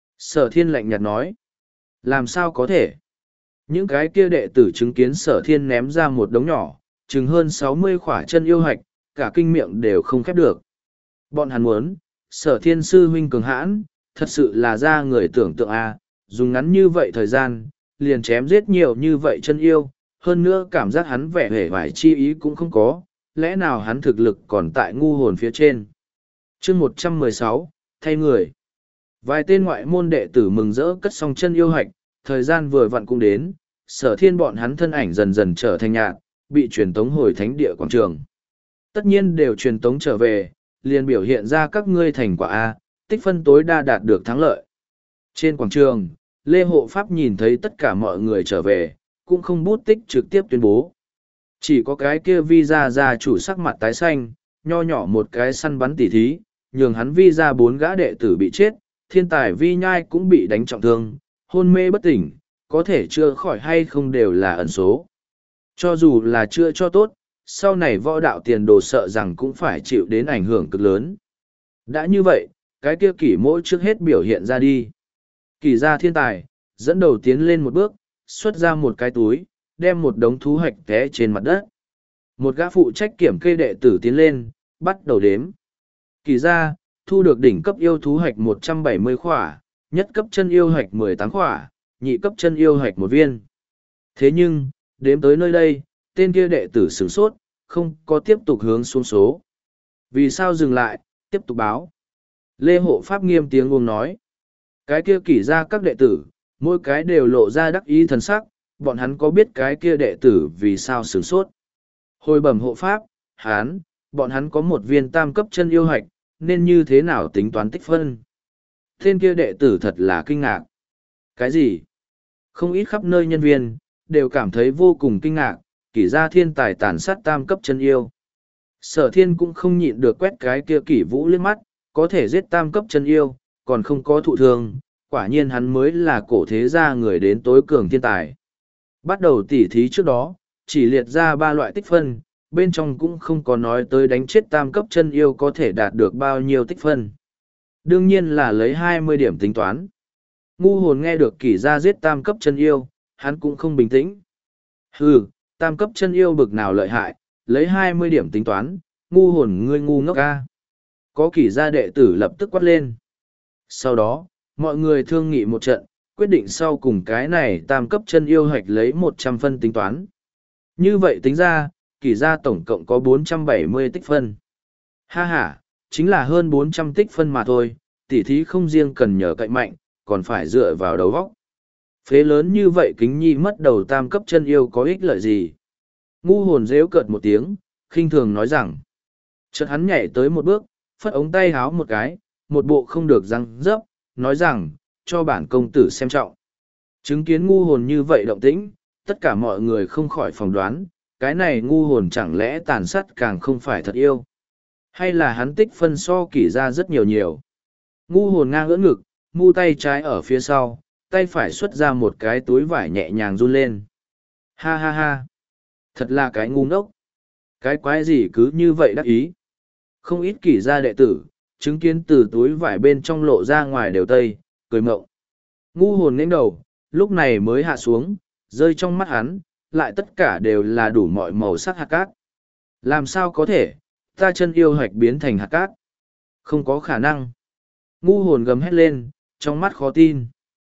Sở thiên lạnh nhạt nói. Làm sao có thể? Những cái kia đệ tử chứng kiến sở thiên ném ra một đống nhỏ, chừng hơn sáu mươi khỏa chân yêu hạch, cả kinh miệng đều không khép được. Bọn hắn muốn, sở thiên sư huynh cường hãn, thật sự là ra người tưởng tượng a, dùng ngắn như vậy thời gian, liền chém giết nhiều như vậy chân yêu, hơn nữa cảm giác hắn vẻ hề vải chi ý cũng không có, lẽ nào hắn thực lực còn tại ngu hồn phía trên. Chương một trăm mười sáu, thay người. Vài tên ngoại môn đệ tử mừng rỡ cất xong chân yêu hạch, thời gian vừa vặn cũng đến, sở thiên bọn hắn thân ảnh dần dần trở thành nhạt, bị truyền tống hồi thánh địa quảng trường. Tất nhiên đều truyền tống trở về, liền biểu hiện ra các ngươi thành quả A, tích phân tối đa đạt được thắng lợi. Trên quảng trường, Lê Hộ Pháp nhìn thấy tất cả mọi người trở về, cũng không bút tích trực tiếp tuyên bố. Chỉ có cái kia vi ra ra chủ sắc mặt tái xanh, nho nhỏ một cái săn bắn tỉ thí, nhường hắn vi ra bốn gã đệ tử bị chết, thiên tài vi nhai cũng bị đánh trọng thương, hôn mê bất tỉnh, có thể chưa khỏi hay không đều là ẩn số. Cho dù là chưa cho tốt, sau này võ đạo tiền đồ sợ rằng cũng phải chịu đến ảnh hưởng cực lớn. Đã như vậy, cái kia kỷ mỗi trước hết biểu hiện ra đi. Kỷ gia thiên tài, dẫn đầu tiến lên một bước, xuất ra một cái túi, đem một đống thú hạch té trên mặt đất. Một gã phụ trách kiểm kê đệ tử tiến lên, bắt đầu đếm. Kỷ gia, thu được đỉnh cấp yêu thú hạch một trăm bảy mươi khỏa, nhất cấp chân yêu hạch mười tám khỏa, nhị cấp chân yêu hạch một viên. Thế nhưng, đếm tới nơi đây, tên kia đệ tử sửng sốt, không có tiếp tục hướng xuống số. Vì sao dừng lại, tiếp tục báo. Lê Hộ Pháp nghiêm tiếng uống nói. Cái kia kỷ ra các đệ tử, mỗi cái đều lộ ra đắc ý thần sắc, bọn hắn có biết cái kia đệ tử vì sao sửng sốt. Hồi bẩm hộ pháp, hán, bọn hắn có một viên tam cấp chân yêu hạch, nên như thế nào tính toán tích phân. Tên kia đệ tử thật là kinh ngạc. Cái gì? Không ít khắp nơi nhân viên, đều cảm thấy vô cùng kinh ngạc, kỷ gia thiên tài tàn sát tam cấp chân yêu. Sở thiên cũng không nhịn được quét cái kia kỷ vũ liếc mắt, có thể giết tam cấp chân yêu, còn không có thụ thương, quả nhiên hắn mới là cổ thế gia người đến tối cường thiên tài. Bắt đầu tỉ thí trước đó, chỉ liệt ra ba loại tích phân, bên trong cũng không có nói tới đánh chết tam cấp chân yêu có thể đạt được bao nhiêu tích phân. Đương nhiên là lấy hai mươi điểm tính toán. Ngu hồn nghe được kỷ gia giết tam cấp chân yêu, hắn cũng không bình tĩnh. Hừ, tam cấp chân yêu bực nào lợi hại, lấy hai mươi điểm tính toán, ngu hồn ngươi ngu ngốc ca. Có kỷ gia đệ tử lập tức quát lên. Sau đó, mọi người thương nghị một trận, quyết định sau cùng cái này tam cấp chân yêu hạch lấy một trăm phân tính toán. Như vậy tính ra, kỷ gia tổng cộng có bốn trăm bảy mươi tích phân. Ha ha, chính là hơn bốn trăm tích phân mà thôi, tỉ thí không riêng cần nhờ cậy mạnh, còn phải dựa vào đầu vóc. Phế lớn như vậy kính nhi mất đầu tam cấp chân yêu có ích lợi gì? Ngu hồn rêu cợt một tiếng, khinh thường nói rằng. Chợt hắn nhảy tới một bước, phất ống tay háo một cái, một bộ không được răng rớp, nói rằng, cho bản công tử xem trọng. Chứng kiến ngu hồn như vậy động tĩnh, tất cả mọi người không khỏi phỏng đoán, cái này ngu hồn chẳng lẽ tàn sát càng không phải thật yêu. Hay là hắn tích phân so kỷ ra rất nhiều nhiều. Ngu hồn ngang ưỡn ngực, mu tay trái ở phía sau, tay phải xuất ra một cái túi vải nhẹ nhàng run lên. Ha ha ha. Thật là cái ngu ngốc. Cái quái gì cứ như vậy đắc ý. Không ít kỷ gia đệ tử, chứng kiến từ túi vải bên trong lộ ra ngoài đều tây, cười mộng. Ngu hồn nghênh đầu, lúc này mới hạ xuống, Rơi trong mắt hắn, lại tất cả đều là đủ mọi màu sắc hạt cát. Làm sao có thể, ta chân yêu hoạch biến thành hạt cát? Không có khả năng. Ngu hồn gầm hét lên, trong mắt khó tin.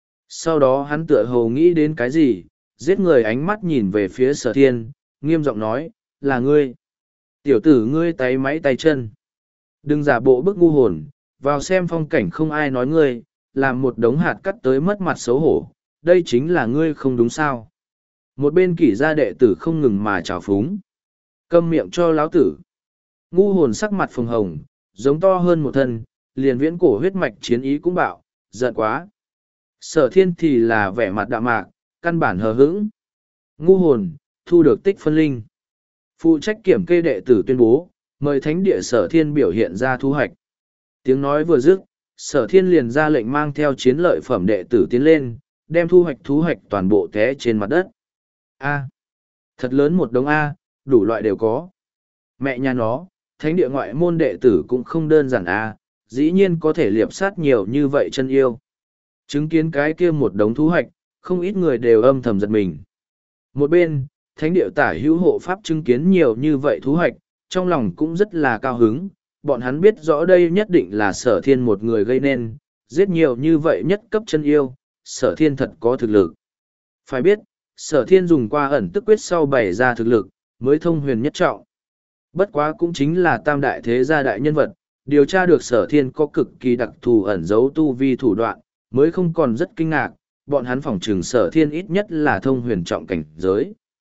Sau đó hắn tựa hồ nghĩ đến cái gì, giết người ánh mắt nhìn về phía sở thiên, nghiêm giọng nói, là ngươi. Tiểu tử ngươi tay máy tay chân. Đừng giả bộ bức ngu hồn, vào xem phong cảnh không ai nói ngươi, làm một đống hạt cắt tới mất mặt xấu hổ, đây chính là ngươi không đúng sao. Một bên kỷ gia đệ tử không ngừng mà trào phúng. Câm miệng cho láo tử. Ngu hồn sắc mặt phồng hồng, giống to hơn một thân, liền viễn cổ huyết mạch chiến ý cũng bạo, giận quá. Sở thiên thì là vẻ mặt đạm mạc, căn bản hờ hững. Ngu hồn, thu được tích phân linh. Phụ trách kiểm kê đệ tử tuyên bố, mời thánh địa sở thiên biểu hiện ra thu hoạch. Tiếng nói vừa dứt, sở thiên liền ra lệnh mang theo chiến lợi phẩm đệ tử tiến lên, đem thu hoạch thu hoạch toàn bộ té trên mặt đất. A. Thật lớn một đống A, đủ loại đều có. Mẹ nhà nó, thánh địa ngoại môn đệ tử cũng không đơn giản A, dĩ nhiên có thể liệp sát nhiều như vậy chân yêu. Chứng kiến cái kia một đống thu hoạch, không ít người đều âm thầm giật mình. Một bên, thánh địa tả hữu hộ pháp chứng kiến nhiều như vậy thu hoạch, trong lòng cũng rất là cao hứng, bọn hắn biết rõ đây nhất định là sở thiên một người gây nên, giết nhiều như vậy nhất cấp chân yêu, sở thiên thật có thực lực. Phải biết, sở thiên dùng qua ẩn tức quyết sau bày ra thực lực, mới thông huyền nhất trọng. Bất quá cũng chính là tam đại thế gia đại nhân vật, điều tra được sở thiên có cực kỳ đặc thù ẩn giấu tu vi thủ đoạn, mới không còn rất kinh ngạc, bọn hắn phỏng trừng sở thiên ít nhất là thông huyền trọng cảnh giới.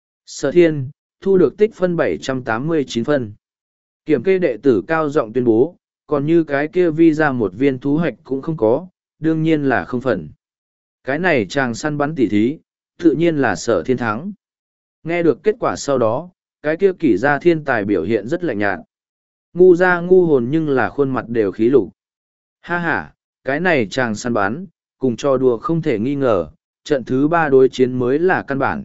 Sở thiên, thu được tích phân bảy trăm tám mươi chín phân. Kiểm kê đệ tử cao giọng tuyên bố, còn như cái kia vi ra một viên thú hoạch cũng không có, đương nhiên là không phần. Cái này chàng săn bắn tỉ thí, tự nhiên là sở thiên thắng. Nghe được kết quả sau đó, cái kia kỷ gia thiên tài biểu hiện rất lạnh nhạt. Ngu ra ngu hồn nhưng là khuôn mặt đều khí lục. Ha ha, cái này chàng săn bắn, cùng cho đùa không thể nghi ngờ, trận thứ ba đối chiến mới là căn bản.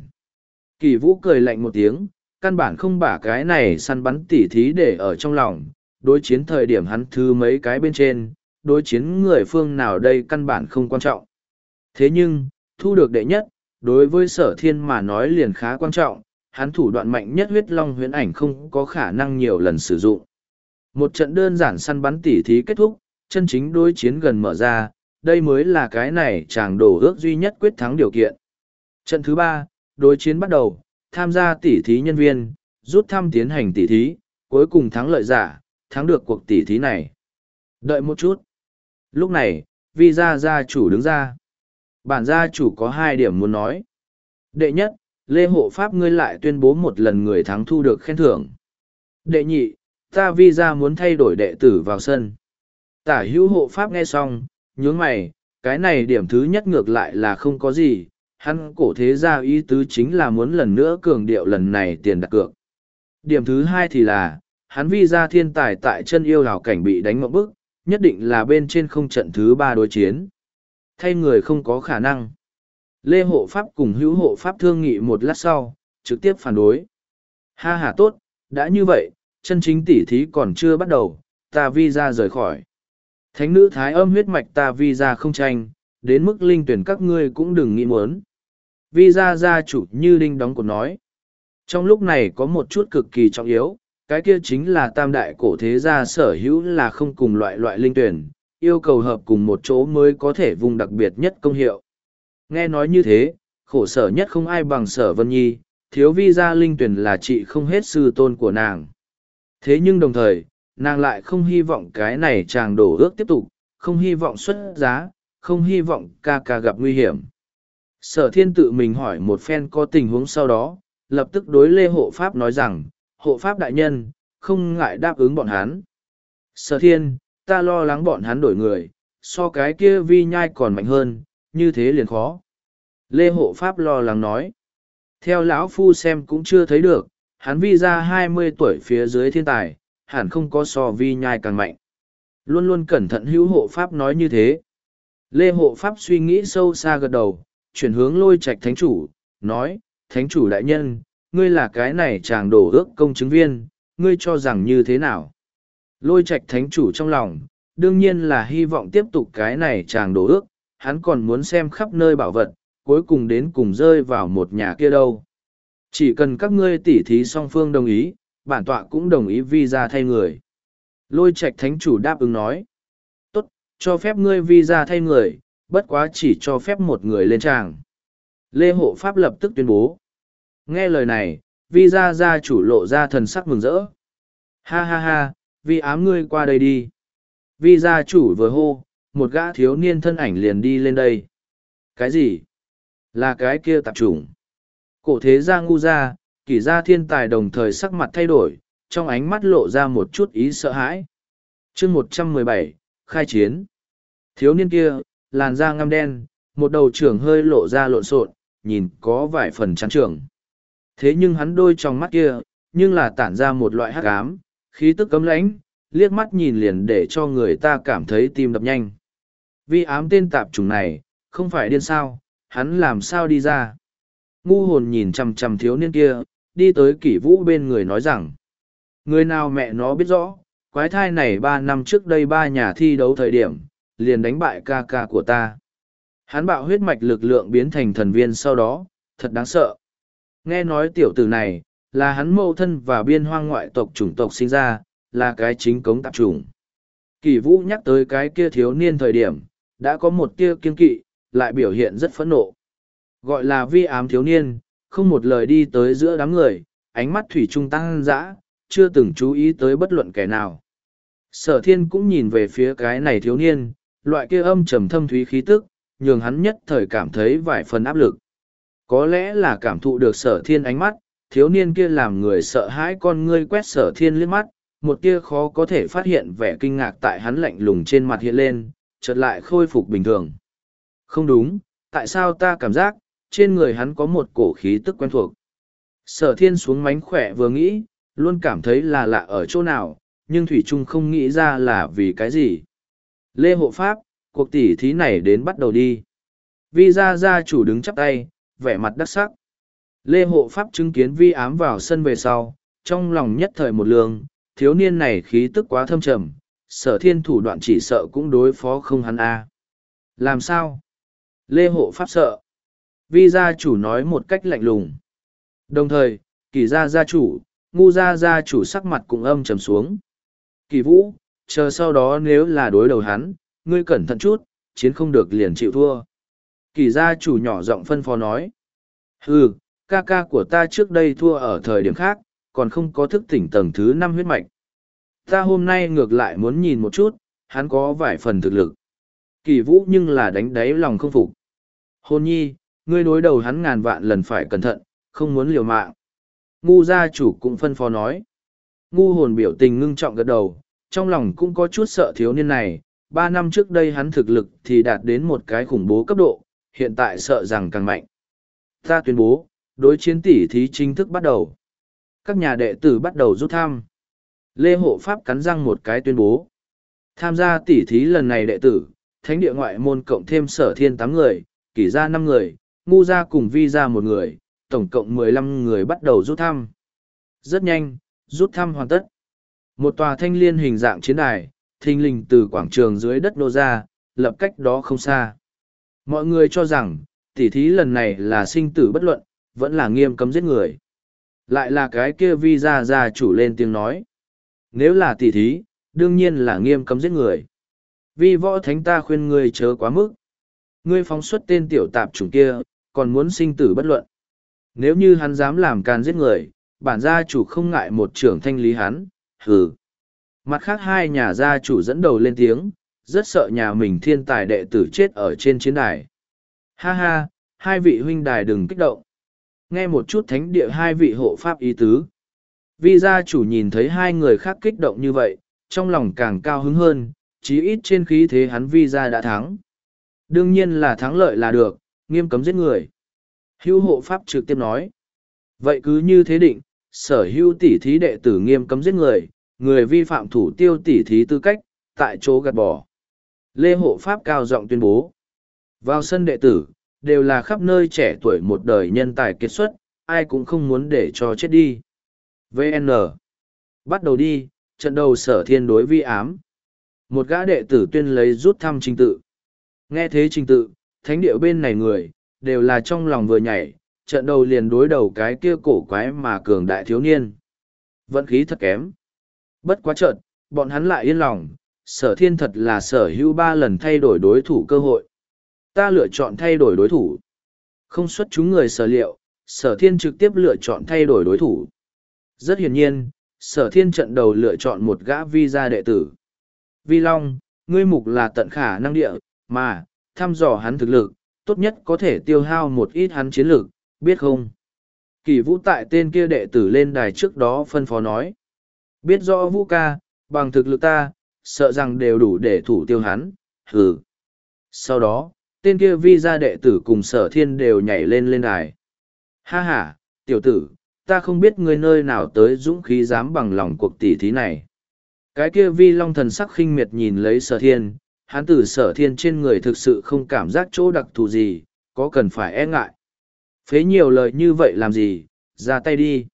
Kỷ vũ cười lạnh một tiếng, căn bản không bả cái này săn bắn tỉ thí để ở trong lòng, đối chiến thời điểm hắn thứ mấy cái bên trên, đối chiến người phương nào đây căn bản không quan trọng. Thế nhưng, thu được đệ nhất, đối với sở thiên mà nói liền khá quan trọng, hắn thủ đoạn mạnh nhất huyết long huyễn ảnh không có khả năng nhiều lần sử dụng. Một trận đơn giản săn bắn tỉ thí kết thúc, chân chính đối chiến gần mở ra, đây mới là cái này chàng đổ ước duy nhất quyết thắng điều kiện. Trận thứ ba, đối chiến bắt đầu, tham gia tỉ thí nhân viên, rút thăm tiến hành tỉ thí, cuối cùng thắng lợi giả, thắng được cuộc tỉ thí này. Đợi một chút. Lúc này, vi gia gia chủ đứng ra. Bản gia chủ có hai điểm muốn nói. Đệ nhất, Lê Hộ Pháp ngươi lại tuyên bố một lần người thắng thu được khen thưởng. Đệ nhị, ta vi gia muốn thay đổi đệ tử vào sân. Tả hữu hộ Pháp nghe xong, nhướng mày, cái này điểm thứ nhất ngược lại là không có gì. Hắn cổ thế gia ý tứ chính là muốn lần nữa cường điệu lần này tiền đặt cược. Điểm thứ hai thì là, hắn vi gia thiên tài tại chân yêu hào cảnh bị đánh một bức, nhất định là bên trên không trận thứ ba đối chiến. Thay người không có khả năng. Lê Hộ Pháp cùng hữu hộ Pháp thương nghị một lát sau, trực tiếp phản đối. Ha ha tốt, đã như vậy, chân chính tỉ thí còn chưa bắt đầu, ta vi ra rời khỏi. Thánh nữ thái âm huyết mạch ta vi ra không tranh, đến mức linh tuyển các ngươi cũng đừng nghĩ muốn. Vi ra gia chủ như đinh đóng cột nói. Trong lúc này có một chút cực kỳ trọng yếu, cái kia chính là tam đại cổ thế gia sở hữu là không cùng loại loại linh tuyển, yêu cầu hợp cùng một chỗ mới có thể vùng đặc biệt nhất công hiệu. Nghe nói như thế, khổ sở nhất không ai bằng sở Vân Nhi, thiếu vi gia linh tuyển là chị không hết sư tôn của nàng. Thế nhưng đồng thời, nàng lại không hy vọng cái này chàng đổ ước tiếp tục, không hy vọng xuất giá, không hy vọng ca ca gặp nguy hiểm. Sở thiên tự mình hỏi một phen có tình huống sau đó, lập tức đối Lê Hộ Pháp nói rằng, Hộ Pháp đại nhân, không ngại đáp ứng bọn hắn. Sở thiên, ta lo lắng bọn hắn đổi người, so cái kia vi nhai còn mạnh hơn, như thế liền khó. Lê Hộ Pháp lo lắng nói. Theo lão phu xem cũng chưa thấy được, hắn vi ra hai mươi tuổi phía dưới thiên tài, hẳn không có so vi nhai càng mạnh. Luôn luôn cẩn thận hữu hộ Pháp nói như thế. Lê Hộ Pháp suy nghĩ sâu xa gật đầu, chuyển hướng Lôi Trạch thánh chủ, nói, thánh chủ đại nhân, ngươi là cái này chàng đổ ước công chứng viên, ngươi cho rằng như thế nào? Lôi Trạch thánh chủ trong lòng, đương nhiên là hy vọng tiếp tục cái này chàng đổ ước, hắn còn muốn xem khắp nơi bảo vật, cuối cùng đến cùng rơi vào một nhà kia đâu. Chỉ cần các ngươi tỉ thí song phương đồng ý, bản tọa cũng đồng ý visa thay người. Lôi Trạch thánh chủ đáp ứng nói. Tốt, cho phép ngươi visa thay người, bất quá chỉ cho phép một người lên tràng. Lê Hộ Pháp lập tức tuyên bố. Nghe lời này, visa gia chủ lộ ra thần sắc mừng rỡ. Ha ha ha, vi ám ngươi qua đây đi. Vi gia chủ vừa hô, một gã thiếu niên thân ảnh liền đi lên đây. Cái gì? Là cái kia tạp chủng. Cổ thế gia ngu gia, kỷ gia thiên tài đồng thời sắc mặt thay đổi, trong ánh mắt lộ ra một chút ý sợ hãi. chương một trăm mười bảy, khai chiến. Thiếu niên kia, làn da ngăm đen, một đầu trưởng hơi lộ ra lộn xộn, nhìn có vài phần chán trưởng. Thế nhưng hắn đôi trong mắt kia, nhưng là tản ra một loại hắc ám, khí tức cấm lãnh, liếc mắt nhìn liền để cho người ta cảm thấy tim đập nhanh. Vi ám tên tạp chủng này, không phải điên sao, hắn làm sao đi ra. Ngu hồn nhìn chằm chằm thiếu niên kia, đi tới kỷ vũ bên người nói rằng, người nào mẹ nó biết rõ, quái thai này ba năm trước đây ba nhà thi đấu thời điểm, liền đánh bại ca ca của ta. Hắn bạo huyết mạch lực lượng biến thành thần viên sau đó, thật đáng sợ. Nghe nói tiểu tử này, là hắn mâu thân và biên hoang ngoại tộc chủng tộc sinh ra, là cái chính cống tạp chủng. Kỷ vũ nhắc tới cái kia thiếu niên thời điểm, đã có một tia kiên kỵ, lại biểu hiện rất phẫn nộ. Gọi là vi ám thiếu niên, không một lời đi tới giữa đám người, ánh mắt thủy trung tăng dã, chưa từng chú ý tới bất luận kẻ nào. Sở thiên cũng nhìn về phía cái này thiếu niên, loại kia âm trầm thâm thúy khí tức, nhường hắn nhất thời cảm thấy vài phần áp lực. Có lẽ là cảm thụ được sở thiên ánh mắt, thiếu niên kia làm người sợ hãi con ngươi quét sở thiên liếc mắt, một tia khó có thể phát hiện vẻ kinh ngạc tại hắn lạnh lùng trên mặt hiện lên, chợt lại khôi phục bình thường. Không đúng, tại sao ta cảm giác, trên người hắn có một cổ khí tức quen thuộc. Sở thiên xuống mánh khỏe vừa nghĩ, luôn cảm thấy là lạ ở chỗ nào, nhưng Thủy Trung không nghĩ ra là vì cái gì. Lê Hộ Pháp, cuộc tỉ thí này đến bắt đầu đi. Vi gia gia chủ đứng chắp tay, vẻ mặt đắc sắc. Lê Hộ Pháp chứng kiến vi ám vào sân về sau, trong lòng nhất thời một lương, thiếu niên này khí tức quá thâm trầm, sở thiên thủ đoạn chỉ sợ cũng đối phó không hắn a. Làm sao? Lê Hộ Pháp sợ. Vi gia chủ nói một cách lạnh lùng. Đồng thời, Kỷ gia gia chủ, ngu gia gia chủ sắc mặt cũng âm trầm xuống. Kỳ vũ, chờ sau đó nếu là đối đầu hắn, ngươi cẩn thận chút, chiến không được liền chịu thua. Kỷ gia chủ nhỏ giọng phân phó nói. Hừ, ca ca của ta trước đây thua ở thời điểm khác, còn không có thức tỉnh tầng thứ năm huyết mạch. Ta hôm nay ngược lại muốn nhìn một chút, hắn có vài phần thực lực. Kỳ vũ nhưng là đánh đáy lòng không phục. Hôn nhi, ngươi đối đầu hắn ngàn vạn lần phải cẩn thận, không muốn liều mạng. Ngu gia chủ cũng phân phó nói. Ngu hồn biểu tình ngưng trọng gật đầu, trong lòng cũng có chút sợ thiếu niên này. Ba năm trước đây hắn thực lực thì đạt đến một cái khủng bố cấp độ, hiện tại sợ rằng càng mạnh. Ta tuyên bố, đối chiến tỉ thí chính thức bắt đầu. Các nhà đệ tử bắt đầu rút thăm. Lê Hộ Pháp cắn răng một cái tuyên bố. Tham gia tỉ thí lần này đệ tử, thánh địa ngoại môn cộng thêm sở thiên tám người, kỷ gia năm người, ngu gia cùng vi gia một người, tổng cộng mười lăm người bắt đầu rút thăm. Rất nhanh, rút thăm hoàn tất. Một tòa thanh liên hình dạng chiến đài, thình lình từ quảng trường dưới đất nô ra, lập cách đó không xa. Mọi người cho rằng, tỉ thí lần này là sinh tử bất luận, vẫn là nghiêm cấm giết người. Lại là cái kia vi gia gia chủ lên tiếng nói. Nếu là tỉ thí, đương nhiên là nghiêm cấm giết người. Vi võ thánh ta khuyên ngươi chớ quá mức. Ngươi phóng xuất tên tiểu tạp chủng kia, còn muốn sinh tử bất luận. Nếu như hắn dám làm can giết người, bản gia chủ không ngại một trưởng thanh lý hắn, hừ. Mặt khác hai nhà gia chủ dẫn đầu lên tiếng, rất sợ nhà mình thiên tài đệ tử chết ở trên chiến đài. Ha ha, hai vị huynh đài đừng kích động. Nghe một chút thánh địa hai vị hộ pháp ý tứ. Vi gia chủ nhìn thấy hai người khác kích động như vậy, trong lòng càng cao hứng hơn, chí ít trên khí thế hắn vi gia đã thắng. Đương nhiên là thắng lợi là được, nghiêm cấm giết người. Hữu hộ pháp trực tiếp nói. Vậy cứ như thế định, sở hữu tỷ thí đệ tử nghiêm cấm giết người, người vi phạm thủ tiêu tỷ thí tư cách, tại chỗ gạt bỏ. Lê hộ pháp cao giọng tuyên bố. Vào sân đệ tử, đều là khắp nơi trẻ tuổi một đời nhân tài kiệt xuất, ai cũng không muốn để cho chết đi. vê en Bắt đầu đi, trận đầu sở thiên đối vi ám. Một gã đệ tử tuyên lấy rút thăm trình tự. Nghe thế trình tự, thánh địa bên này người, đều là trong lòng vừa nhảy, trận đầu liền đối đầu cái kia cổ quái mà cường đại thiếu niên. Vận khí thật kém. Bất quá trận, bọn hắn lại yên lòng, sở thiên thật là sở hữu ba lần thay đổi đối thủ cơ hội. Ta lựa chọn thay đổi đối thủ. Không xuất chúng người sở liệu, sở thiên trực tiếp lựa chọn thay đổi đối thủ. Rất hiển nhiên, sở thiên trận đầu lựa chọn một gã vi gia đệ tử. Vi Long, ngươi mục là tận khả năng địa, mà, thăm dò hắn thực lực, tốt nhất có thể tiêu hao một ít hắn chiến lực, biết không? Kỳ vũ tại tên kia đệ tử lên đài trước đó phân phó nói. Biết rõ vũ ca, bằng thực lực ta, sợ rằng đều đủ để thủ tiêu hắn, hừ. Sau đó, tên kia vi gia đệ tử cùng sở thiên đều nhảy lên lên đài. Ha ha, tiểu tử, ta không biết ngươi nơi nào tới dũng khí dám bằng lòng cuộc tỉ thí này. Cái kia vi long thần sắc khinh miệt nhìn lấy sở thiên, hắn từ sở thiên trên người thực sự không cảm giác chỗ đặc thù gì, có cần phải e ngại. Phế nhiều lời như vậy làm gì, ra tay đi.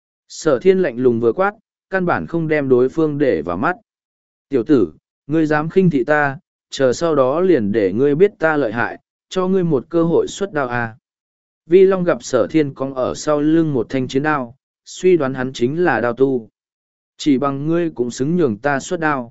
Sở thiên lạnh lùng vừa quát, căn bản không đem đối phương để vào mắt. Tiểu tử, ngươi dám khinh thị ta, chờ sau đó liền để ngươi biết ta lợi hại, cho ngươi một cơ hội xuất đao à. Vi Long gặp sở thiên cong ở sau lưng một thanh chiến đao, suy đoán hắn chính là đao tu. Chỉ bằng ngươi cũng xứng nhường ta xuất đao.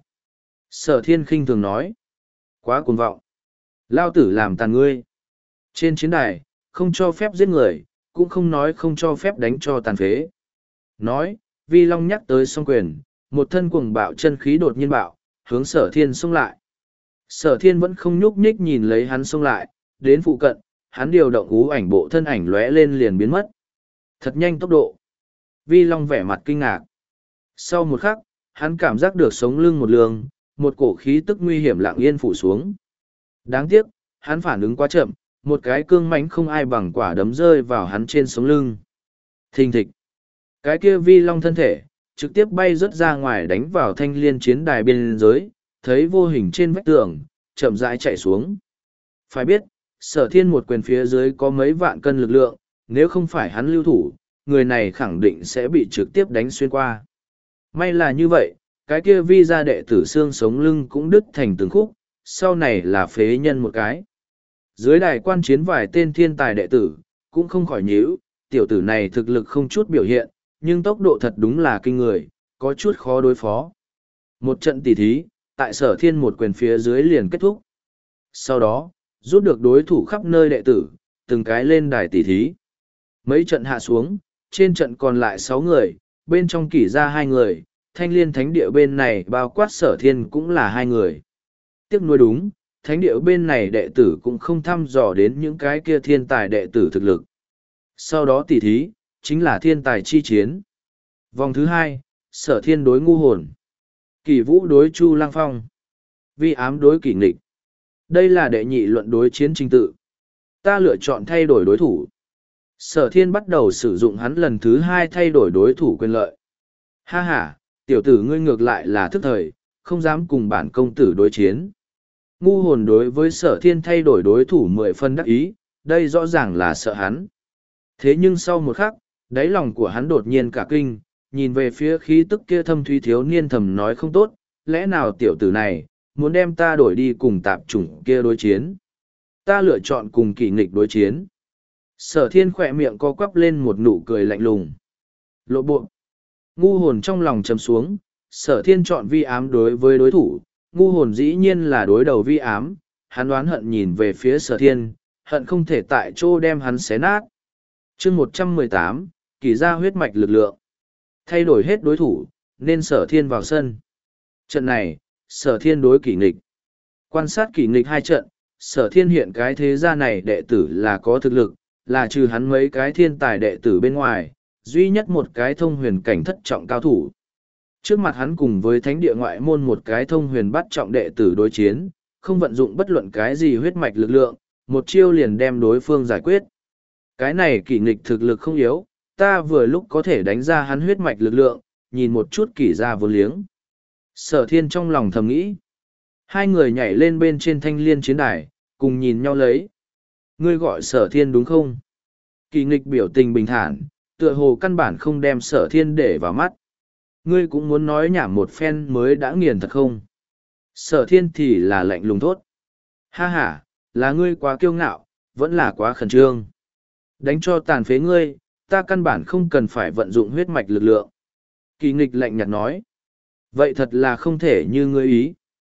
Sở thiên khinh thường nói. Quá cuồng vọng. Lao tử làm tàn ngươi. Trên chiến đài, không cho phép giết người, cũng không nói không cho phép đánh cho tàn phế. Nói, Vi Long nhắc tới song quyền, một thân cuồng bạo chân khí đột nhiên bạo, hướng sở thiên xông lại. Sở thiên vẫn không nhúc nhích nhìn lấy hắn xông lại, đến phụ cận, hắn điều động ú ảnh bộ thân ảnh lóe lên liền biến mất. Thật nhanh tốc độ. Vi Long vẻ mặt kinh ngạc. Sau một khắc, hắn cảm giác được sống lưng một lường, một cổ khí tức nguy hiểm lặng yên phủ xuống. Đáng tiếc, hắn phản ứng quá chậm, một cái cương mãnh không ai bằng quả đấm rơi vào hắn trên sống lưng. Thình thịch. Cái kia Vi Long thân thể, trực tiếp bay rớt ra ngoài đánh vào thanh liên chiến đài biên giới, thấy vô hình trên vách tường, chậm rãi chạy xuống. Phải biết, sở thiên một quyền phía dưới có mấy vạn cân lực lượng, nếu không phải hắn lưu thủ, người này khẳng định sẽ bị trực tiếp đánh xuyên qua. May là như vậy, cái kia vi gia đệ tử xương sống lưng cũng đứt thành từng khúc, sau này là phế nhân một cái. Dưới đài quan chiến vài tên thiên tài đệ tử, cũng không khỏi nhíu, tiểu tử này thực lực không chút biểu hiện, nhưng tốc độ thật đúng là kinh người, có chút khó đối phó. Một trận tỉ thí, tại sở thiên một quyền phía dưới liền kết thúc. Sau đó, rút được đối thủ khắp nơi đệ tử, từng cái lên đài tỉ thí. Mấy trận hạ xuống, trên trận còn lại sáu người, bên trong kỷ ra hai người, thanh liên thánh địa bên này bao quát sở thiên cũng là hai người. Tiếc nuối đúng, thánh địa bên này đệ tử cũng không thăm dò đến những cái kia thiên tài đệ tử thực lực. Sau đó tỉ thí, chính là thiên tài chi chiến. Vòng thứ hai, sở thiên đối ngu hồn. Kỷ vũ đối Chu Lang Phong. Vi ám đối kỷ nghịch. Đây là đệ nhị luận đối chiến trình tự. Ta lựa chọn thay đổi đối thủ. Sở thiên bắt đầu sử dụng hắn lần thứ hai thay đổi đối thủ quyền lợi. Ha ha, tiểu tử ngươi ngược lại là thức thời, không dám cùng bản công tử đối chiến. Ngu hồn đối với sở thiên thay đổi đối thủ mười phân đắc ý, đây rõ ràng là sợ hắn. Thế nhưng sau một khắc, đáy lòng của hắn đột nhiên cả kinh, nhìn về phía khí tức kia thâm thúy thiếu niên thầm nói không tốt, lẽ nào tiểu tử này, muốn đem ta đổi đi cùng tạp chủng kia đối chiến. Ta lựa chọn cùng kỷ nghịch đối chiến. Sở thiên khỏe miệng co quắp lên một nụ cười lạnh lùng. Lộ bộ. Ngu hồn trong lòng chầm xuống, sở thiên chọn vi ám đối với đối thủ, ngu hồn dĩ nhiên là đối đầu vi ám, hắn đoán hận nhìn về phía sở thiên, hận không thể tại chỗ đem hắn xé nát. chương một trăm mười tám, kỳ ra huyết mạch lực lượng. Thay đổi hết đối thủ, nên sở thiên vào sân. Trận này, sở thiên đối kỷ nghịch. Quan sát kỷ nghịch hai trận, sở thiên hiện cái thế gia này đệ tử là có thực lực, là trừ hắn mấy cái thiên tài đệ tử bên ngoài, duy nhất một cái thông huyền cảnh thất trọng cao thủ. Trước mặt hắn cùng với thánh địa ngoại môn một cái thông huyền bắt trọng đệ tử đối chiến, không vận dụng bất luận cái gì huyết mạch lực lượng, một chiêu liền đem đối phương giải quyết. Cái này kỷ nghịch thực lực không yếu, ta vừa lúc có thể đánh ra hắn huyết mạch lực lượng, nhìn một chút kỷ ra vô liếng. Sở thiên trong lòng thầm nghĩ. Hai người nhảy lên bên trên thanh liên chiến đài, cùng nhìn nhau lấy. Ngươi gọi sở thiên đúng không? Kỳ nghịch biểu tình bình thản, tựa hồ căn bản không đem sở thiên để vào mắt. Ngươi cũng muốn nói nhảm một phen mới đã nghiền thật không? Sở thiên thì là lạnh lùng thốt. Ha ha, là ngươi quá kiêu ngạo, vẫn là quá khẩn trương. Đánh cho tàn phế ngươi, ta căn bản không cần phải vận dụng huyết mạch lực lượng. Kỳ nghịch lạnh nhạt nói. Vậy thật là không thể như ngươi ý.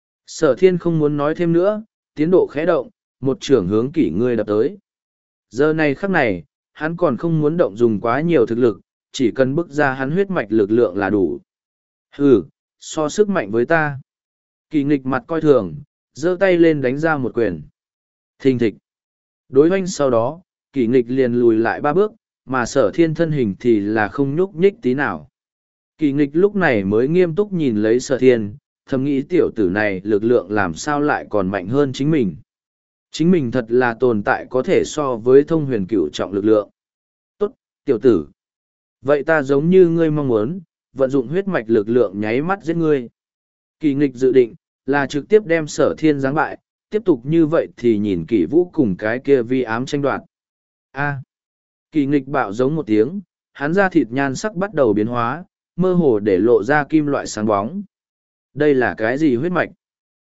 Sở thiên không muốn nói thêm nữa, tiến độ khẽ động, một trưởng hướng kỷ ngươi đập tới. Giờ này khắc này, hắn còn không muốn động dùng quá nhiều thực lực, chỉ cần bức ra hắn huyết mạch lực lượng là đủ. Hừ, so sức mạnh với ta. Kỳ nghịch mặt coi thường, giơ tay lên đánh ra một quyền. Thình thịch. Đối hoanh sau đó, kỳ nghịch liền lùi lại ba bước, mà sở thiên thân hình thì là không nhúc nhích tí nào. Kỳ nghịch lúc này mới nghiêm túc nhìn lấy sở thiên, thầm nghĩ tiểu tử này lực lượng làm sao lại còn mạnh hơn chính mình. Chính mình thật là tồn tại có thể so với thông huyền cửu trọng lực lượng. Tốt, tiểu tử. Vậy ta giống như ngươi mong muốn, vận dụng huyết mạch lực lượng nháy mắt giết ngươi. Kỳ nghịch dự định, là trực tiếp đem sở thiên giáng bại, tiếp tục như vậy thì nhìn kỷ vũ cùng cái kia vi ám tranh đoạt. A. Kỳ nghịch bạo giống một tiếng, hắn da thịt nhan sắc bắt đầu biến hóa, mơ hồ để lộ ra kim loại sáng bóng. Đây là cái gì huyết mạch?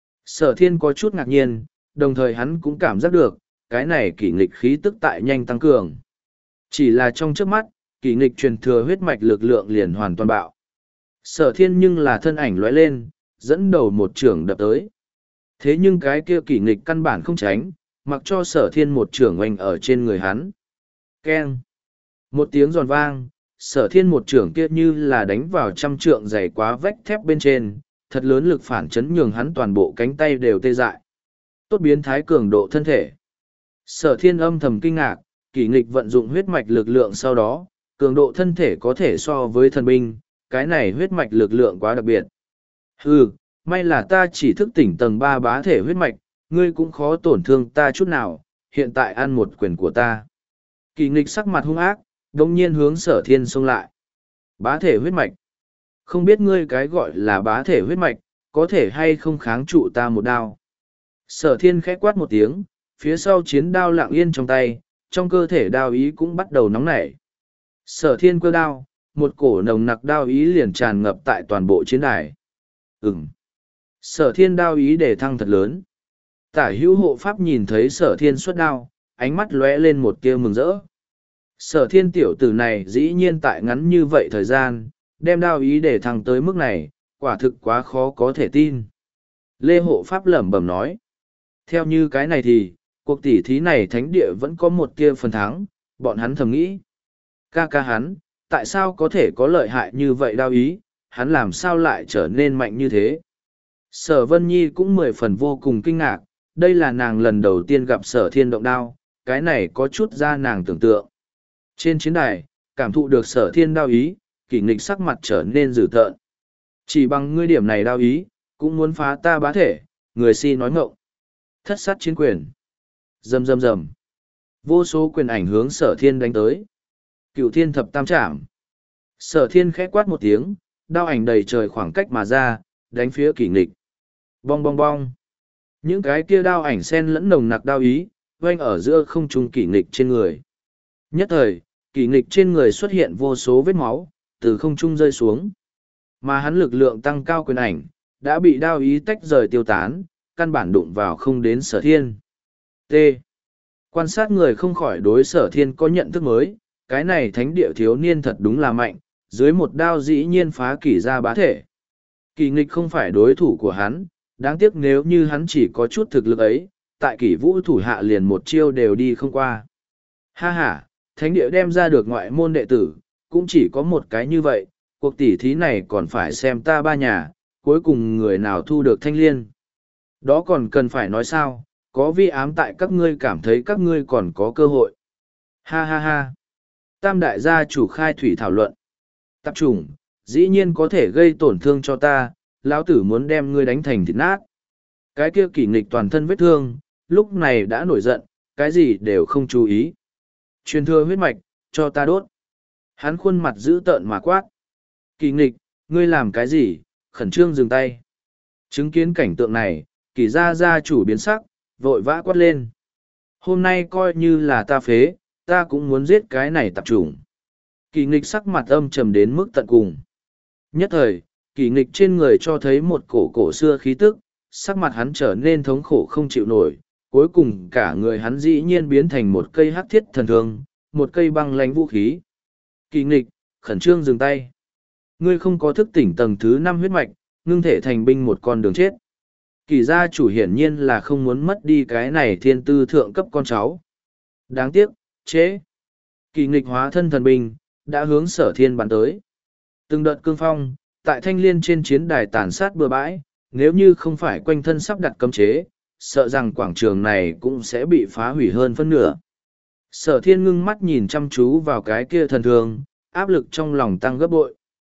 Sở thiên có chút ngạc nhiên, đồng thời hắn cũng cảm giác được, cái này kỷ nghịch khí tức tại nhanh tăng cường. Chỉ là trong trước mắt, kỷ nghịch truyền thừa huyết mạch lực lượng liền hoàn toàn bạo. Sở thiên nhưng là thân ảnh lóe lên, dẫn đầu một trưởng đập tới. Thế nhưng cái kia kỷ nghịch căn bản không tránh, mặc cho sở thiên một trưởng oanh ở trên người hắn. Keng! Một tiếng giòn vang, sở thiên một trưởng kia như là đánh vào trăm trượng dày quá vách thép bên trên, thật lớn lực phản chấn nhường hắn toàn bộ cánh tay đều tê dại. Tốt biến thái cường độ thân thể. Sở thiên âm thầm kinh ngạc, kỷ nghịch vận dụng huyết mạch lực lượng sau đó, cường độ thân thể có thể so với thần binh, cái này huyết mạch lực lượng quá đặc biệt. Hừ, may là ta chỉ thức tỉnh tầng ba bá thể huyết mạch, ngươi cũng khó tổn thương ta chút nào, hiện tại ăn một quyền của ta. Kỷ nghịch sắc mặt hung ác, đồng nhiên hướng sở thiên xông lại. Bá thể huyết mạch. Không biết ngươi cái gọi là bá thể huyết mạch, có thể hay không kháng trụ ta một đao. Sở thiên khẽ quát một tiếng, phía sau chiến đao lặng yên trong tay, trong cơ thể đao ý cũng bắt đầu nóng nảy. Sở thiên cơ đao, một cổ nồng nặc đao ý liền tràn ngập tại toàn bộ chiến đài. Ừm. Sở thiên đao ý để thăng thật lớn. Tả hữu hộ pháp nhìn thấy sở thiên xuất đao, ánh mắt lóe lên một tia mừng rỡ. Sở thiên tiểu tử này dĩ nhiên tại ngắn như vậy thời gian, đem đao ý để thăng tới mức này, quả thực quá khó có thể tin. Lê hộ pháp lẩm bẩm nói. Theo như cái này thì, cuộc tỉ thí này thánh địa vẫn có một tia phần thắng, bọn hắn thầm nghĩ. Ca ca hắn, tại sao có thể có lợi hại như vậy đao ý, hắn làm sao lại trở nên mạnh như thế? Sở Vân Nhi cũng mười phần vô cùng kinh ngạc, đây là nàng lần đầu tiên gặp sở thiên động đao, cái này có chút ra nàng tưởng tượng. Trên chiến đài, cảm thụ được sở thiên đao ý, kỷ nghịch sắc mặt trở nên dữ tợn. Chỉ bằng ngươi điểm này đao ý, cũng muốn phá ta bá thể, người si nói ngọng. Thất sát chiến quyền. Rầm rầm rầm. Vô số quyền ảnh hướng sở thiên đánh tới. Cựu thiên thập tam trảm. Sở thiên khẽ quát một tiếng, đao ảnh đầy trời khoảng cách mà ra, đánh phía kỷ nghịch. Bong bong bong. Những cái kia đao ảnh sen lẫn nồng nặc đao ý, oanh ở giữa không trung kỷ nghịch trên người. Nhất thời, kỷ nghịch trên người xuất hiện vô số vết máu, từ không trung rơi xuống. Mà hắn lực lượng tăng cao quyền ảnh, đã bị đao ý tách rời tiêu tán, căn bản đụng vào không đến sở thiên. T. Quan sát người không khỏi đối sở thiên có nhận thức mới, cái này thánh địa thiếu niên thật đúng là mạnh, dưới một đao dĩ nhiên phá kỷ ra bá thể. Kỷ nghịch không phải đối thủ của hắn, đáng tiếc nếu như hắn chỉ có chút thực lực ấy, tại kỷ vũ thủ hạ liền một chiêu đều đi không qua. Ha ha, thánh địa đem ra được ngoại môn đệ tử, cũng chỉ có một cái như vậy, cuộc tỉ thí này còn phải xem ta ba nhà, cuối cùng người nào thu được thanh liên. Đó còn cần phải nói sao, có vi ám tại các ngươi cảm thấy các ngươi còn có cơ hội. Ha ha ha. Tam đại gia chủ khai thủy thảo luận. Tạp chủng, dĩ nhiên có thể gây tổn thương cho ta, lão tử muốn đem ngươi đánh thành thịt nát. Cái kia kỷ nghịch toàn thân vết thương, lúc này đã nổi giận, cái gì đều không chú ý. Truyền thừa huyết mạch, cho ta đốt. Hắn khuôn mặt dữ tợn mà quát. Kỷ nghịch, ngươi làm cái gì, khẩn trương dừng tay. Chứng kiến cảnh tượng này, kỷ gia gia chủ biến sắc, vội vã quát lên. Hôm nay coi như là ta phế, ta cũng muốn giết cái này tạp chủng. Kỷ nghịch sắc mặt âm trầm đến mức tận cùng. Nhất thời, kỷ nghịch trên người cho thấy một cổ cổ xưa khí tức, sắc mặt hắn trở nên thống khổ không chịu nổi, cuối cùng cả người hắn dĩ nhiên biến thành một cây hắc thiết thần thương, một cây băng lánh vũ khí. Kỳ nghịch, khẩn trương dừng tay. Ngươi không có thức tỉnh tầng thứ năm huyết mạch, ngưng thể thành binh một con đường chết. Kỳ gia chủ hiển nhiên là không muốn mất đi cái này thiên tư thượng cấp con cháu. Đáng tiếc, chế. Kỳ nghịch hóa thân thần binh, đã hướng sở thiên bắn tới. Từng đợt cương phong, tại thanh liên trên chiến đài tàn sát bừa bãi, nếu như không phải quanh thân sắp đặt cấm chế, sợ rằng quảng trường này cũng sẽ bị phá hủy hơn phân nửa. Sở thiên ngưng mắt nhìn chăm chú vào cái kia thần thường, áp lực trong lòng tăng gấp bội.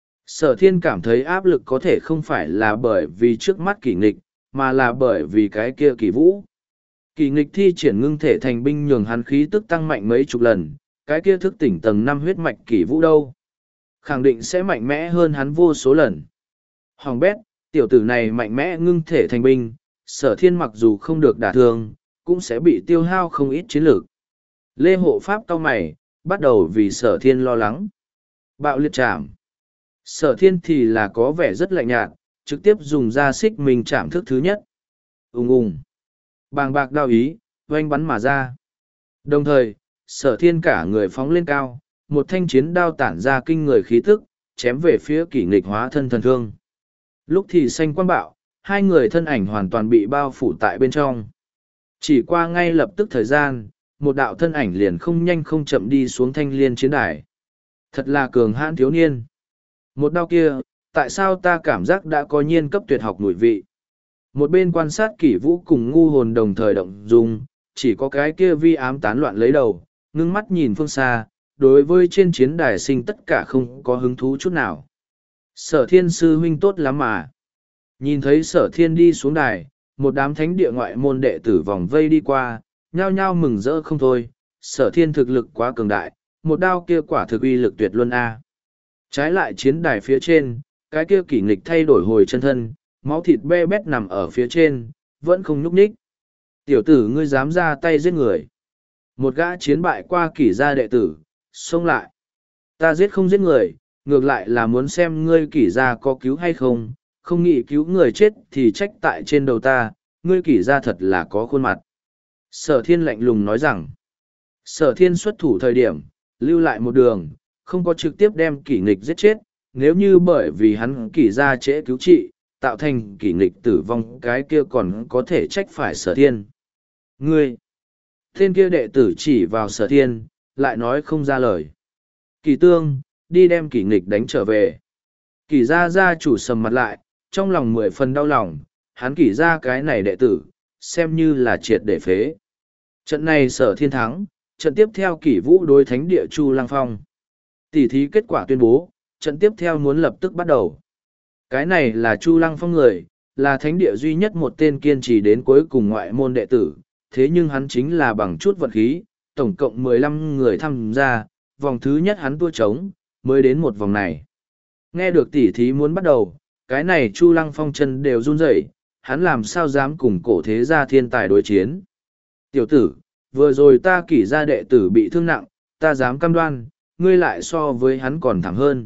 Sở thiên cảm thấy áp lực có thể không phải là bởi vì trước mắt kỷ nghịch, mà là bởi vì cái kia kỷ vũ. Kỷ nghịch thi triển ngưng thể thành binh nhường hắn khí tức tăng mạnh mấy chục lần, cái kia thức tỉnh tầng năm huyết mạch kỷ vũ đâu. Khẳng định sẽ mạnh mẽ hơn hắn vô số lần. Hoàng bét, tiểu tử này mạnh mẽ ngưng thể thành binh, sở thiên mặc dù không được đả thương, cũng sẽ bị tiêu hao không ít chiến lược. Lê hộ pháp cau mày, bắt đầu vì sở thiên lo lắng. Bạo liệt chạm. Sở thiên thì là có vẻ rất lạnh nhạt, trực tiếp dùng ra xích mình chạm thức thứ nhất. Ùng ùng. Bàng bạc đao ý, oanh bắn mà ra. Đồng thời, sở thiên cả người phóng lên cao, một thanh chiến đao tản ra kinh người khí tức, chém về phía kỷ nghịch hóa thân thần thương. Lúc thì xanh quang bạo, hai người thân ảnh hoàn toàn bị bao phủ tại bên trong. Chỉ qua ngay lập tức thời gian, một đạo thân ảnh liền không nhanh không chậm đi xuống thanh liên chiến đài. Thật là cường hãn thiếu niên. Một đao kia, tại sao ta cảm giác đã có nhiên cấp tuyệt học mùi vị? Một bên quan sát kỷ vũ cùng ngu hồn đồng thời động dung, chỉ có cái kia vi ám tán loạn lấy đầu, ngưng mắt nhìn phương xa, đối với trên chiến đài sinh tất cả không có hứng thú chút nào. Sở thiên sư huynh tốt lắm mà. Nhìn thấy sở thiên đi xuống đài, một đám thánh địa ngoại môn đệ tử vòng vây đi qua, nhao nhao mừng rỡ không thôi, sở thiên thực lực quá cường đại, một đao kia quả thực uy lực tuyệt luân a. Trái lại chiến đài phía trên, cái kia kỷ nghịch thay đổi hồi chân thân, máu thịt be bét nằm ở phía trên, vẫn không nhúc nhích. Tiểu tử ngươi dám ra tay giết người. Một gã chiến bại qua kỷ gia đệ tử, xông lại. Ta giết không giết người, ngược lại là muốn xem ngươi kỷ gia có cứu hay không, không nghĩ cứu người chết thì trách tại trên đầu ta, ngươi kỷ gia thật là có khuôn mặt. Sở thiên lạnh lùng nói rằng, sở thiên xuất thủ thời điểm, lưu lại một đường, không có trực tiếp đem kỷ nghịch giết chết, nếu như bởi vì hắn kỷ gia trễ cứu trị, tạo thành kỷ nghịch tử vong cái kia còn có thể trách phải sở thiên. Ngươi! Tên kia đệ tử chỉ vào sở thiên, lại nói không ra lời. Kỷ tương, đi đem kỷ nghịch đánh trở về. Kỷ gia gia chủ sầm mặt lại, trong lòng mười phần đau lòng, hắn kỷ gia cái này đệ tử, xem như là triệt để phế. Trận này sở thiên thắng, trận tiếp theo kỷ vũ đối thánh địa Chu Lăng Phong. Tỷ thí kết quả tuyên bố, trận tiếp theo muốn lập tức bắt đầu. Cái này là Chu Lăng Phong người, là thánh địa duy nhất một tên kiên trì đến cuối cùng ngoại môn đệ tử, thế nhưng hắn chính là bằng chút vật khí, tổng cộng mười lăm người tham gia, vòng thứ nhất hắn tua trống, mới đến một vòng này. Nghe được tỷ thí muốn bắt đầu, cái này Chu Lăng Phong chân đều run rẩy, hắn làm sao dám cùng cổ thế gia thiên tài đối chiến. Tiểu tử, vừa rồi ta kỷ gia đệ tử bị thương nặng, ta dám cam đoan, ngươi lại so với hắn còn thảm hơn.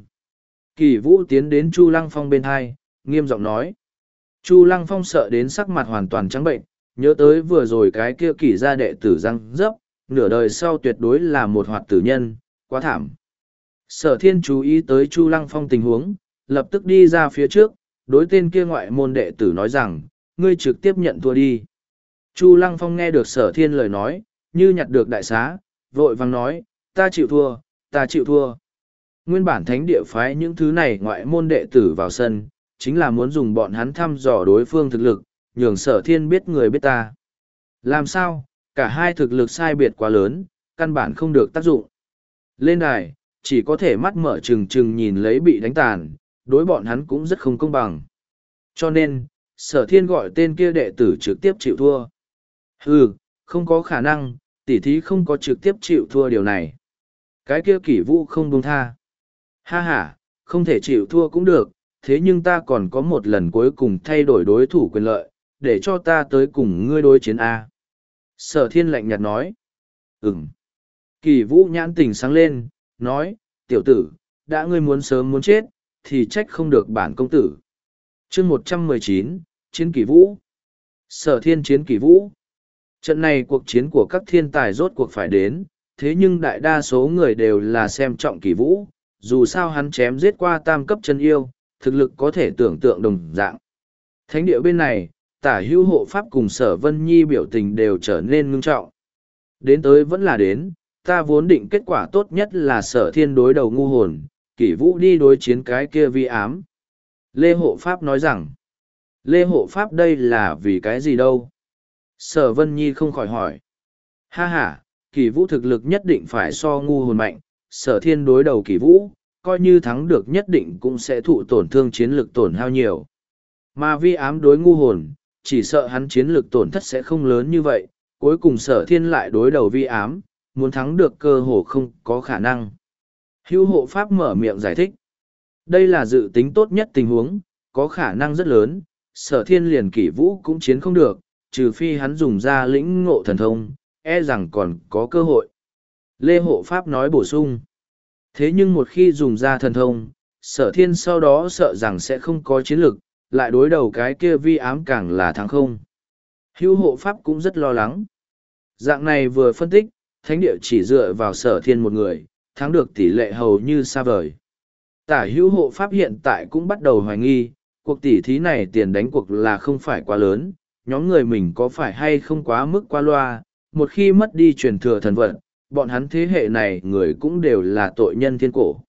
Kỷ vũ tiến đến Chu Lăng Phong bên hai, nghiêm giọng nói. Chu Lăng Phong sợ đến sắc mặt hoàn toàn trắng bệnh, nhớ tới vừa rồi cái kia kỷ gia đệ tử răng dấp, nửa đời sau tuyệt đối là một hoạt tử nhân, quá thảm. Sở thiên chú ý tới Chu Lăng Phong tình huống, lập tức đi ra phía trước, đối tên kia ngoại môn đệ tử nói rằng, ngươi trực tiếp nhận thua đi. Chu Lăng Phong nghe được sở thiên lời nói, như nhặt được đại xá, vội vàng nói, ta chịu thua, ta chịu thua. Nguyên bản thánh địa phái những thứ này ngoại môn đệ tử vào sân, chính là muốn dùng bọn hắn thăm dò đối phương thực lực, nhường sở thiên biết người biết ta. Làm sao, cả hai thực lực sai biệt quá lớn, căn bản không được tác dụng. Lên đài, chỉ có thể mắt mở trừng trừng nhìn lấy bị đánh tàn, đối bọn hắn cũng rất không công bằng. Cho nên, sở thiên gọi tên kia đệ tử trực tiếp chịu thua. Ừ, không có khả năng, tỉ thí không có trực tiếp chịu thua điều này. Cái kia kỷ vũ không buông tha. Ha ha, không thể chịu thua cũng được, thế nhưng ta còn có một lần cuối cùng thay đổi đối thủ quyền lợi, để cho ta tới cùng ngươi đối chiến A. Sở thiên lạnh nhạt nói. Ừm. Kỷ vũ nhãn tình sáng lên, nói, tiểu tử, đã ngươi muốn sớm muốn chết, thì trách không được bản công tử. chương một trăm mười chín, chiến kỷ vũ. Sở thiên chiến kỷ vũ. Trận này cuộc chiến của các thiên tài rốt cuộc phải đến, thế nhưng đại đa số người đều là xem trọng Kỷ Vũ, dù sao hắn chém giết qua tam cấp chân yêu, thực lực có thể tưởng tượng đồng dạng. Thánh địa bên này, Tả Hữu hộ pháp cùng Sở Vân Nhi biểu tình đều trở nên ngưng trọng. Đến tới vẫn là đến, ta vốn định kết quả tốt nhất là Sở Thiên đối đầu ngu hồn, Kỷ Vũ đi đối chiến cái kia vi ám. Lê hộ pháp nói rằng, Lê hộ pháp đây là vì cái gì đâu? Sở Vân Nhi không khỏi hỏi. Ha ha, Kỷ Vũ thực lực nhất định phải so ngu hồn mạnh, Sở Thiên đối đầu Kỷ Vũ, coi như thắng được nhất định cũng sẽ thụ tổn thương chiến lực tổn hao nhiều. Mà vi ám đối ngu hồn, chỉ sợ hắn chiến lực tổn thất sẽ không lớn như vậy, cuối cùng Sở Thiên lại đối đầu vi ám, muốn thắng được cơ hồ không có khả năng. Hữu hộ pháp mở miệng giải thích. Đây là dự tính tốt nhất tình huống, có khả năng rất lớn, Sở Thiên liền Kỷ Vũ cũng chiến không được, trừ phi hắn dùng ra lĩnh ngộ thần thông, e rằng còn có cơ hội. Lê hộ pháp nói bổ sung. Thế nhưng một khi dùng ra thần thông, Sở Thiên sau đó sợ rằng sẽ không có chiến lực, lại đối đầu cái kia vi ám càng là thắng không. Hữu hộ pháp cũng rất lo lắng. Dạng này vừa phân tích, thánh địa chỉ dựa vào Sở Thiên một người, thắng được tỷ lệ hầu như xa vời. Tả hữu hộ pháp hiện tại cũng bắt đầu hoài nghi, cuộc tỷ thí này tiền đánh cuộc là không phải quá lớn, nhóm người mình có phải hay không quá mức qua loa, một khi mất đi truyền thừa thần vận, bọn hắn thế hệ này người cũng đều là tội nhân thiên cổ.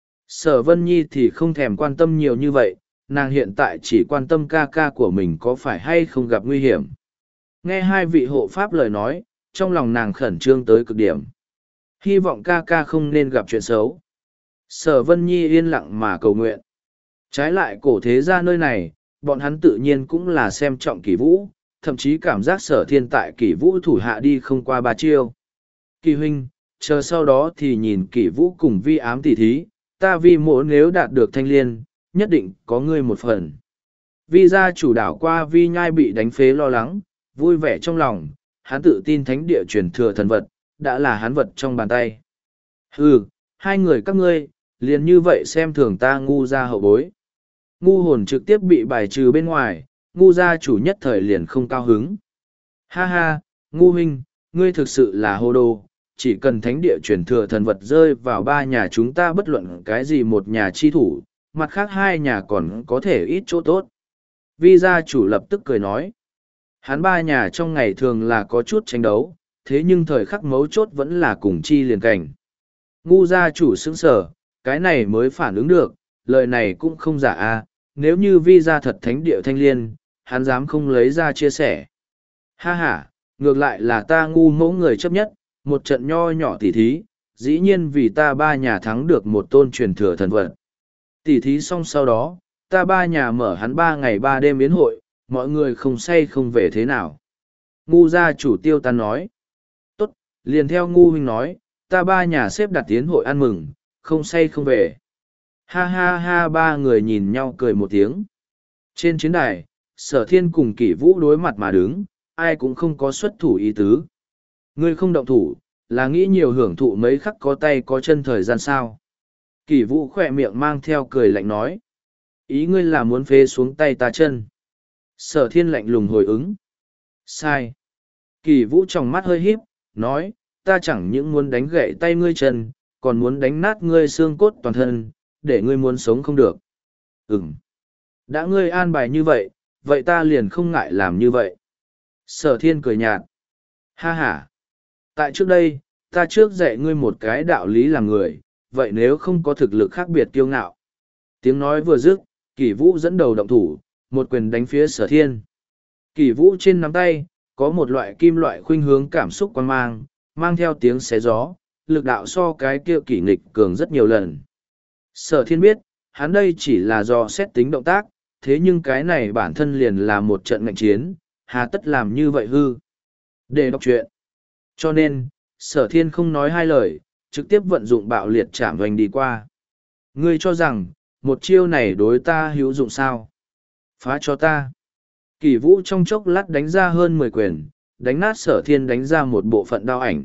Sở Vân Nhi thì không thèm quan tâm nhiều như vậy, nàng hiện tại chỉ quan tâm ca ca của mình có phải hay không gặp nguy hiểm. Nghe hai vị hộ pháp lời nói, trong lòng nàng khẩn trương tới cực điểm. Hy vọng ca ca không nên gặp chuyện xấu. Sở Vân Nhi yên lặng mà cầu nguyện. Trái lại cổ thế gia nơi này, bọn hắn tự nhiên cũng là xem trọng Kỷ Vũ, thậm chí cảm giác Sở Thiên tại Kỷ Vũ thủ hạ đi không qua ba chiêu. Kỳ huynh, chờ sau đó thì nhìn Kỷ Vũ cùng vi ám tỉ thí, ta vi mộ nếu đạt được thanh liên, nhất định có ngươi một phần. Vi gia chủ đảo qua vi nhai bị đánh phế lo lắng, vui vẻ trong lòng, hắn tự tin thánh địa truyền thừa thần vật, đã là hắn vật trong bàn tay. Hừ, hai người các ngươi, liền như vậy xem thường ta ngu gia hậu bối. Ngu hồn trực tiếp bị bài trừ bên ngoài, ngu gia chủ nhất thời liền không cao hứng. Ha ha, ngu huynh, ngươi thực sự là hồ đồ, chỉ cần thánh địa truyền thừa thần vật rơi vào ba nhà chúng ta bất luận cái gì một nhà chi thủ, mặt khác hai nhà còn có thể ít chỗ tốt. Vi gia chủ lập tức cười nói. Hắn ba nhà trong ngày thường là có chút tranh đấu, thế nhưng thời khắc mấu chốt vẫn là cùng chi liền cảnh. Ngu gia chủ sững sở, cái này mới phản ứng được, lời này cũng không giả a. Nếu như vi gia thật thánh địa thanh liên, hắn dám không lấy ra chia sẻ. Ha ha, ngược lại là ta ngu mẫu người chấp nhất, một trận nho nhỏ tỉ thí, dĩ nhiên vì ta ba nhà thắng được một tôn truyền thừa thần vật. Tỉ thí xong sau đó, ta ba nhà mở hắn ba ngày ba đêm yến hội, mọi người không say không về thế nào. Ngu gia chủ tiêu tan nói. Tốt, liền theo ngu huynh nói, ta ba nhà xếp đặt yến hội ăn mừng, không say không về. Ha ha ha, ba người nhìn nhau cười một tiếng. Trên chiến đài, Sở Thiên cùng Kỷ Vũ đối mặt mà đứng, ai cũng không có xuất thủ ý tứ. Ngươi không động thủ, là nghĩ nhiều hưởng thụ mấy khắc có tay có chân thời gian sao. Kỷ Vũ khỏe miệng mang theo cười lạnh nói. Ý ngươi là muốn phế xuống tay ta chân. Sở Thiên lạnh lùng hồi ứng. Sai. Kỷ Vũ trong mắt hơi híp, nói, ta chẳng những muốn đánh gãy tay ngươi chân, còn muốn đánh nát ngươi xương cốt toàn thân, để ngươi muốn sống không được. Ừm. Đã ngươi an bài như vậy, vậy ta liền không ngại làm như vậy. Sở Thiên cười nhạt. Ha ha. Tại trước đây, ta trước dạy ngươi một cái đạo lý làm người, vậy nếu không có thực lực khác biệt kiêu ngạo. Tiếng nói vừa dứt, Kỷ Vũ dẫn đầu động thủ, một quyền đánh phía Sở Thiên. Kỷ Vũ trên nắm tay, có một loại kim loại khuynh hướng cảm xúc quan mang, mang theo tiếng xé gió, lực đạo so cái kia kỷ nghịch cường rất nhiều lần. Sở Thiên biết, hắn đây chỉ là do xét tính động tác, thế nhưng cái này bản thân liền là một trận ngạnh chiến, hà tất làm như vậy hư. Để đọc truyện. Cho nên, Sở Thiên không nói hai lời, trực tiếp vận dụng bạo liệt chạm doanh đi qua. Ngươi cho rằng, một chiêu này đối ta hữu dụng sao? Phá cho ta. Kỷ Vũ trong chốc lát đánh ra hơn mười quyền, đánh nát Sở Thiên đánh ra một bộ phận đao ảnh.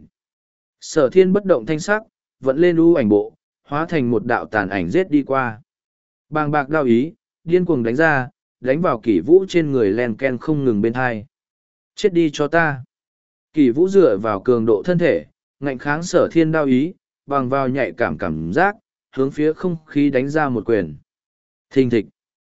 Sở Thiên bất động thanh sắc, vẫn lên u ảnh bộ, hóa thành một đạo tàn ảnh giết đi qua. Bàng bạc đao ý, điên cuồng đánh ra, đánh vào Kỷ Vũ trên người len ken không ngừng bên hai. Chết đi cho ta. Kỷ vũ dựa vào cường độ thân thể, ngạnh kháng sở thiên đao ý, bằng vào nhạy cảm cảm giác, hướng phía không khí đánh ra một quyền. Thình thịch.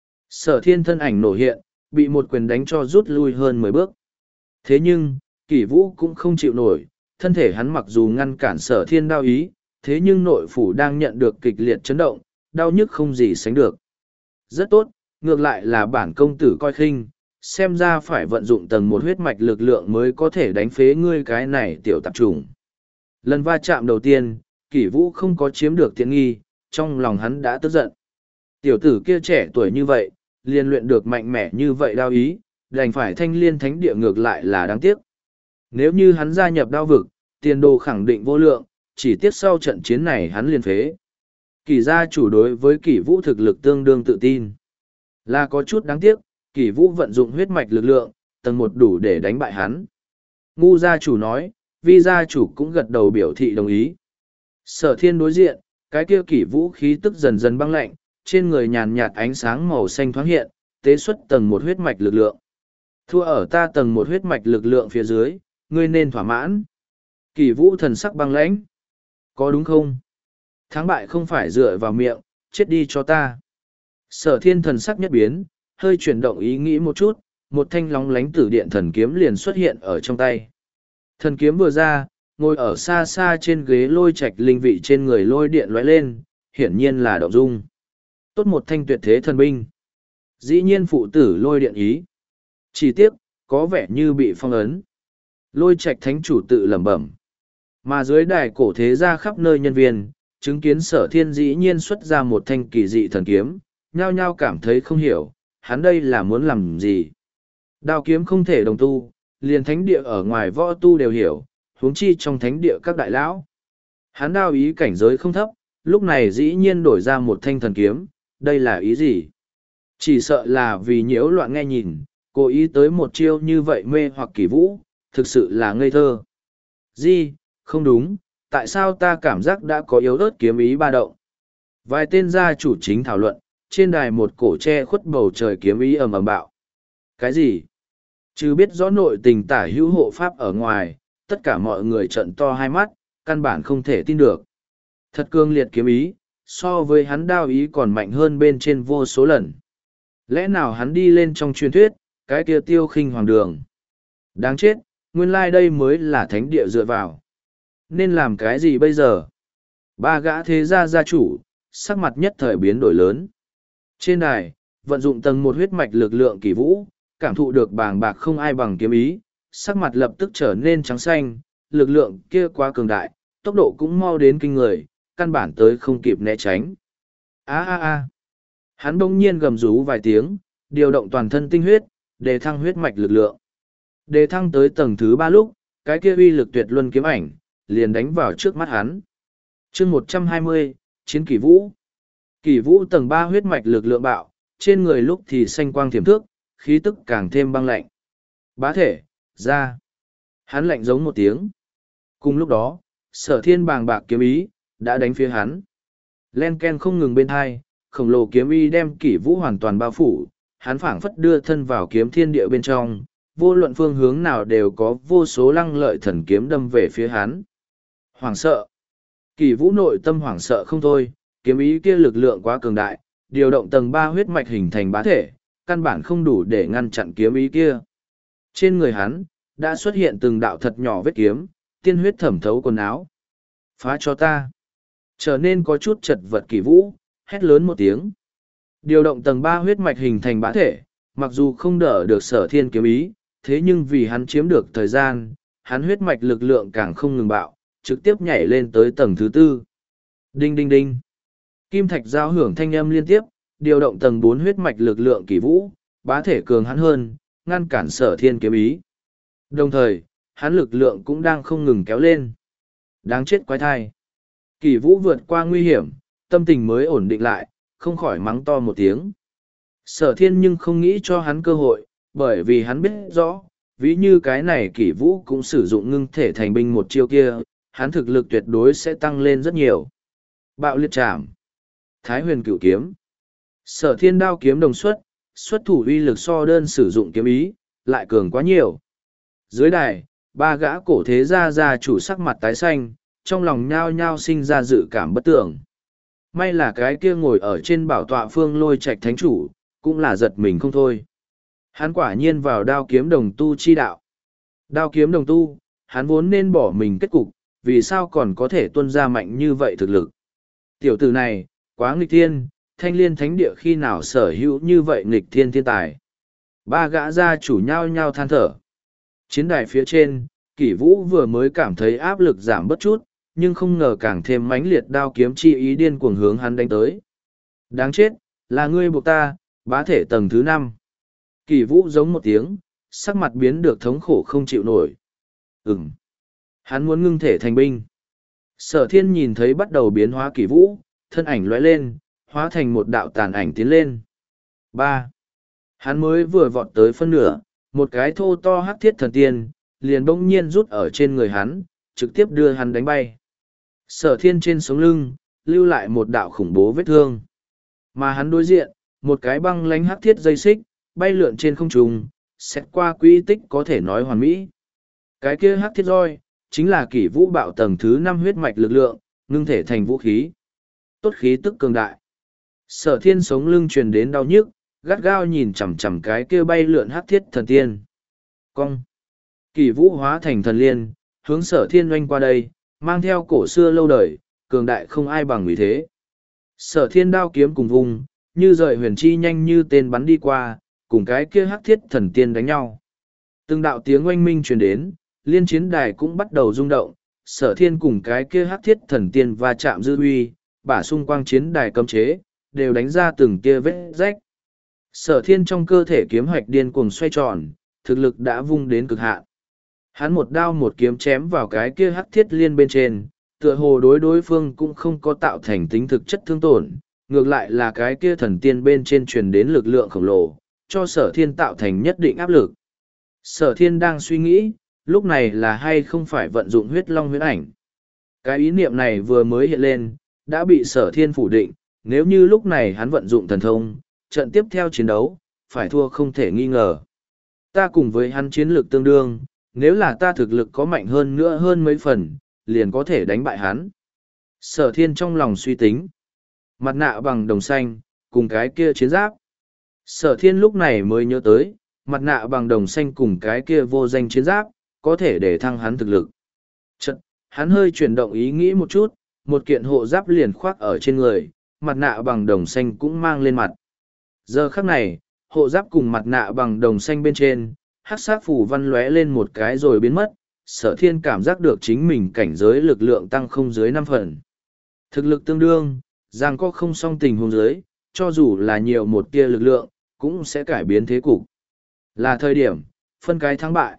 Sở thiên thân ảnh nổ hiện, bị một quyền đánh cho rút lui hơn mười bước. Thế nhưng, Kỷ vũ cũng không chịu nổi, thân thể hắn mặc dù ngăn cản sở thiên đao ý, thế nhưng nội phủ đang nhận được kịch liệt chấn động, đau nhức không gì sánh được. Rất tốt, ngược lại là bản công tử coi khinh, xem ra phải vận dụng tầng một huyết mạch lực lượng mới có thể đánh phế ngươi cái này tiểu tạp trùng. Lần va chạm đầu tiên, Kỷ vũ không có chiếm được tiện nghi, trong lòng hắn đã tức giận. Tiểu tử kia trẻ tuổi như vậy, liền luyện được mạnh mẽ như vậy đao ý, đành phải thanh liên thánh địa ngược lại là đáng tiếc. Nếu như hắn gia nhập đao vực, tiền đồ khẳng định vô lượng, chỉ tiếc sau trận chiến này hắn liền phế. Kỷ gia chủ đối với Kỷ vũ thực lực tương đương tự tin. Là có chút đáng tiếc, Kỷ vũ vận dụng huyết mạch lực lượng, tầng một đủ để đánh bại hắn. Ngu gia chủ nói, vi gia chủ cũng gật đầu biểu thị đồng ý. Sở thiên đối diện, cái kia Kỷ vũ khí tức dần dần băng lạnh, trên người nhàn nhạt ánh sáng màu xanh thoáng hiện, tế xuất tầng một huyết mạch lực lượng. Thua ở ta tầng một huyết mạch lực lượng phía dưới, ngươi nên thỏa mãn. Kỷ vũ thần sắc băng lãnh. Có đúng không? Thắng bại không phải dựa vào miệng, chết đi cho ta. Sở thiên thần sắc nhất biến, hơi chuyển động ý nghĩ một chút, một thanh lóng lánh tử điện thần kiếm liền xuất hiện ở trong tay. Thần kiếm vừa ra, ngồi ở xa xa trên ghế lôi trạch linh vị trên người lôi điện lóe lên, hiển nhiên là động dung. Tốt một thanh tuyệt thế thần binh. Dĩ nhiên phụ tử lôi điện ý. Chỉ tiếc, có vẻ như bị phong ấn. Lôi trạch thánh chủ tự lẩm bẩm. Mà dưới đài cổ thế ra khắp nơi nhân viên, chứng kiến sở thiên dĩ nhiên xuất ra một thanh kỳ dị thần kiếm, nhao nhao cảm thấy không hiểu, hắn đây là muốn làm gì. Đao kiếm không thể đồng tu, liền thánh địa ở ngoài võ tu đều hiểu, huống chi trong thánh địa các đại lão. Hắn đao ý cảnh giới không thấp, lúc này dĩ nhiên đổi ra một thanh thần kiếm, đây là ý gì? Chỉ sợ là vì nhiễu loạn nghe nhìn, cố ý tới một chiêu như vậy mê hoặc Kỷ vũ, thực sự là ngây thơ. Gì, không đúng, tại sao ta cảm giác đã có yếu ớt kiếm ý ba động? Vài tên gia chủ chính thảo luận, trên đài một cổ che khuất bầu trời kiếm ý ầm ầm bạo. Cái gì? Chứ biết rõ nội tình tả hữu hộ pháp ở ngoài, tất cả mọi người trợn to hai mắt, căn bản không thể tin được. Thật cương liệt kiếm ý, so với hắn đao ý còn mạnh hơn bên trên vô số lần. Lẽ nào hắn đi lên trong truyền thuyết, cái kia tiêu khinh hoàng đường? Đáng chết, nguyên lai đây mới là thánh địa dựa vào. Nên làm cái gì bây giờ? Ba gã thế gia gia chủ, sắc mặt nhất thời biến đổi lớn. Trên đài, vận dụng tầng một huyết mạch lực lượng Kỷ vũ, cảm thụ được bàng bạc không ai bằng kiếm ý, sắc mặt lập tức trở nên trắng xanh, lực lượng kia quá cường đại, tốc độ cũng mau đến kinh người, căn bản tới không kịp né tránh. A a a. Hắn bỗng nhiên gầm rú vài tiếng, điều động toàn thân tinh huyết, đề thăng huyết mạch lực lượng. Đề thăng tới tầng thứ ba lúc, cái kia uy lực tuyệt luân kiếm ảnh, liền đánh vào trước mắt hắn. chương một trăm hai mươi, Chiến Kỷ vũ. Kỷ vũ tầng ba huyết mạch lực lượng bạo, trên người lúc thì xanh quang thiểm thước, khí tức càng thêm băng lạnh. Bá thể, ra. Hắn lạnh giống một tiếng. Cùng lúc đó, sở thiên bàng bạc kiếm ý, đã đánh phía hắn. Len ken không ngừng bên hai, khổng lồ kiếm ý đem Kỷ vũ hoàn toàn bao phủ, hắn phảng phất đưa thân vào kiếm thiên địa bên trong, vô luận phương hướng nào đều có vô số lăng lợi thần kiếm đâm về phía hắn. Hoảng sợ. Kỷ vũ nội tâm hoảng sợ không thôi, kiếm ý kia lực lượng quá cường đại, điều động tầng ba huyết mạch hình thành bá thể, căn bản không đủ để ngăn chặn kiếm ý kia. Trên người hắn, đã xuất hiện từng đạo thật nhỏ vết kiếm, tiên huyết thẩm thấu quần áo. Phá cho ta. Trở nên có chút chật vật Kỷ vũ, hét lớn một tiếng. Điều động tầng ba huyết mạch hình thành bá thể, mặc dù không đỡ được sở thiên kiếm ý, thế nhưng vì hắn chiếm được thời gian, hắn huyết mạch lực lượng càng không ngừng bạo, trực tiếp nhảy lên tới tầng thứ tư. Đinh đinh đinh. Kim thạch giao hưởng thanh âm liên tiếp, điều động tầng bốn huyết mạch lực lượng Kỷ vũ, bá thể cường hắn hơn, ngăn cản sở thiên kiếm ý. Đồng thời, hắn lực lượng cũng đang không ngừng kéo lên. Đáng chết quái thai. Kỷ vũ vượt qua nguy hiểm, tâm tình mới ổn định lại, không khỏi mắng to một tiếng. Sở thiên nhưng không nghĩ cho hắn cơ hội, bởi vì hắn biết rõ, ví như cái này Kỷ vũ cũng sử dụng ngưng thể thành binh một chiêu kia, hắn thực lực tuyệt đối sẽ tăng lên rất nhiều. Bạo liệt trảm. Thái huyền cửu kiếm. Sở thiên đao kiếm đồng xuất, xuất thủ uy lực so đơn sử dụng kiếm ý, lại cường quá nhiều. Dưới đài, ba gã cổ thế gia gia chủ sắc mặt tái xanh, trong lòng nhao nhao sinh ra dự cảm bất tưởng. May là cái kia ngồi ở trên bảo tọa Phương Lôi Trạch thánh chủ, cũng là giật mình không thôi. Hắn quả nhiên vào đao kiếm đồng tu chi đạo. Đao kiếm đồng tu, hắn vốn nên bỏ mình kết cục, vì sao còn có thể tuân ra mạnh như vậy thực lực. Tiểu tử này, quá nghịch thiên, thanh liên thánh địa khi nào sở hữu như vậy nghịch thiên thiên tài. Ba gã gia chủ nhau nhau than thở. Chiến đài phía trên, Kỷ Vũ vừa mới cảm thấy áp lực giảm bớt chút, nhưng không ngờ càng thêm mãnh liệt đao kiếm chi ý điên cuồng hướng hắn đánh tới. Đáng chết, là ngươi buộc ta, bá thể tầng thứ năm. Kỷ Vũ giống một tiếng, sắc mặt biến được thống khổ không chịu nổi. Ừm. Hắn muốn ngưng thể thành binh. Sở thiên nhìn thấy bắt đầu biến hóa Kỷ Vũ, thân ảnh lóe lên, hóa thành một đạo tàn ảnh tiến lên. Ba. Hắn mới vừa vọt tới phân nửa, một cái thô to hắc thiết thần tiên, liền bỗng nhiên rút ở trên người hắn, trực tiếp đưa hắn đánh bay. Sở thiên trên sống lưng, lưu lại một đạo khủng bố vết thương. Mà hắn đối diện, một cái băng lánh hắc thiết dây xích, bay lượn trên không trung, xét qua quỹ tích có thể nói hoàn mỹ. Cái kia hắc thiết roi, chính là Kỷ Vũ bạo tầng thứ năm huyết mạch lực lượng, ngưng thể thành vũ khí. Tốt khí tức cường đại. Sở thiên sống lưng truyền đến đau nhức, gắt gao nhìn chằm chằm cái kia bay lượn hắc thiết thần tiên. Cong. Kỷ Vũ hóa thành thần liên, hướng sở thiên oanh qua đây, mang theo cổ xưa lâu đời, cường đại không ai bằng vì thế. Sở thiên đao kiếm cùng vùng, như rời huyền chi nhanh như tên bắn đi qua, cùng cái kia hắc thiết thần tiên đánh nhau. Từng đạo tiếng oanh minh truyền đến, liên chiến đài cũng bắt đầu rung động, sở thiên cùng cái kia hắc thiết thần tiên va chạm dư uy, bả xung quanh chiến đài cấm chế, đều đánh ra từng tia vết rách. Sở thiên trong cơ thể kiếm hoạch điên cuồng xoay tròn, thực lực đã vung đến cực hạn. Hắn một đao một kiếm chém vào cái kia hắc thiết liên bên trên, tựa hồ đối đối phương cũng không có tạo thành tính thực chất thương tổn, ngược lại là cái kia thần tiên bên trên truyền đến lực lượng khổng lồ, cho sở thiên tạo thành nhất định áp lực. Sở thiên đang suy nghĩ, lúc này là hay không phải vận dụng huyết long huyết ảnh. Cái ý niệm này vừa mới hiện lên, đã bị sở thiên phủ định, nếu như lúc này hắn vận dụng thần thông, trận tiếp theo chiến đấu, phải thua không thể nghi ngờ. Ta cùng với hắn chiến lược tương đương, nếu là ta thực lực có mạnh hơn nữa hơn mấy phần, liền có thể đánh bại hắn. Sở thiên trong lòng suy tính. Mặt nạ bằng đồng xanh, cùng cái kia chiến giáp. Sở thiên lúc này mới nhớ tới, mặt nạ bằng đồng xanh cùng cái kia vô danh chiến giáp, có thể để thăng hắn thực lực. Chật, hắn hơi chuyển động ý nghĩ một chút, một kiện hộ giáp liền khoác ở trên người, mặt nạ bằng đồng xanh cũng mang lên mặt. Giờ khắc này, hộ giáp cùng mặt nạ bằng đồng xanh bên trên, hắc sát phủ văn lóe lên một cái rồi biến mất, sở thiên cảm giác được chính mình cảnh giới lực lượng tăng không dưới năm phần. Thực lực tương đương, rằng có không song tình huống dưới, cho dù là nhiều một tia lực lượng, cũng sẽ cải biến thế cục. Là thời điểm, phân cái thắng bại.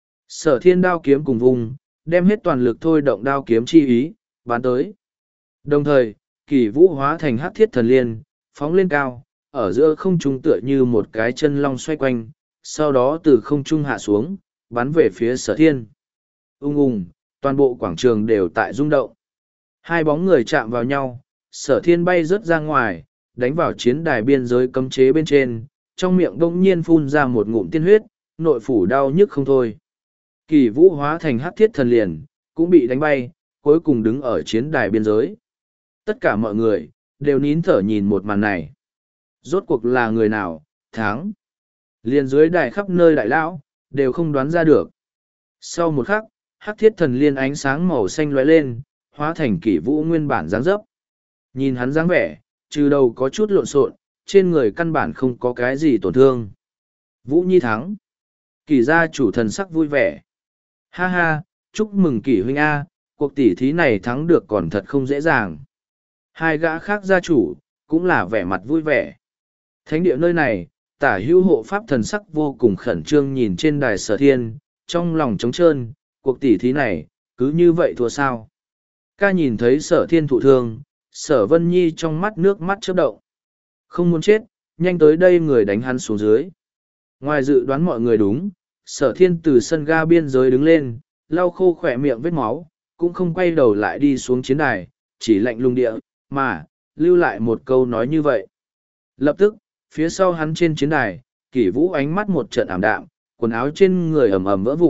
Sở thiên đao kiếm cùng vùng, đem hết toàn lực thôi động đao kiếm chi ý, bán tới. Đồng thời, Kỷ Vũ hóa thành hắc thiết thần liên, phóng lên cao, ở giữa không trung tựa như một cái chân long xoay quanh, sau đó từ không trung hạ xuống, bắn về phía sở thiên. Ung ung, toàn bộ quảng trường đều tại rung động. Hai bóng người chạm vào nhau, sở thiên bay rớt ra ngoài, đánh vào chiến đài biên giới cấm chế bên trên, trong miệng đông nhiên phun ra một ngụm tiên huyết, nội phủ đau nhức không thôi. Kỷ Vũ hóa thành hắc thiết thần liền, cũng bị đánh bay, cuối cùng đứng ở chiến đài biên giới. Tất cả mọi người, đều nín thở nhìn một màn này. Rốt cuộc là người nào, thắng. Liên dưới đài khắp nơi đại lão, đều không đoán ra được. Sau một khắc, hắc thiết thần liên ánh sáng màu xanh lóe lên, hóa thành Kỷ Vũ nguyên bản dáng dấp. Nhìn hắn dáng vẻ, trừ đầu có chút lộn xộn, trên người căn bản không có cái gì tổn thương. Vũ Nhi thắng. Kỷ gia chủ thần sắc vui vẻ. Ha ha, chúc mừng Kỷ huynh A, cuộc tỷ thí này thắng được còn thật không dễ dàng. Hai gã khác gia chủ, cũng là vẻ mặt vui vẻ. Thánh địa nơi này, tả hữu hộ pháp thần sắc vô cùng khẩn trương nhìn trên đài sở thiên, trong lòng trống trơn, cuộc tỷ thí này, cứ như vậy thua sao. Ca nhìn thấy sở thiên thụ thương, sở vân nhi trong mắt nước mắt chớp động. Không muốn chết, nhanh tới đây người đánh hắn xuống dưới. Ngoài dự đoán mọi người đúng, sở thiên từ sân ga biên giới đứng lên, lau khô khỏe miệng vết máu, cũng không quay đầu lại đi xuống chiến đài, chỉ lạnh lùng địa, mà, lưu lại một câu nói như vậy. Lập tức, phía sau hắn trên chiến đài, Kỷ Vũ ánh mắt một trận ảm đạm, quần áo trên người ẩm ẩm vỡ vụn,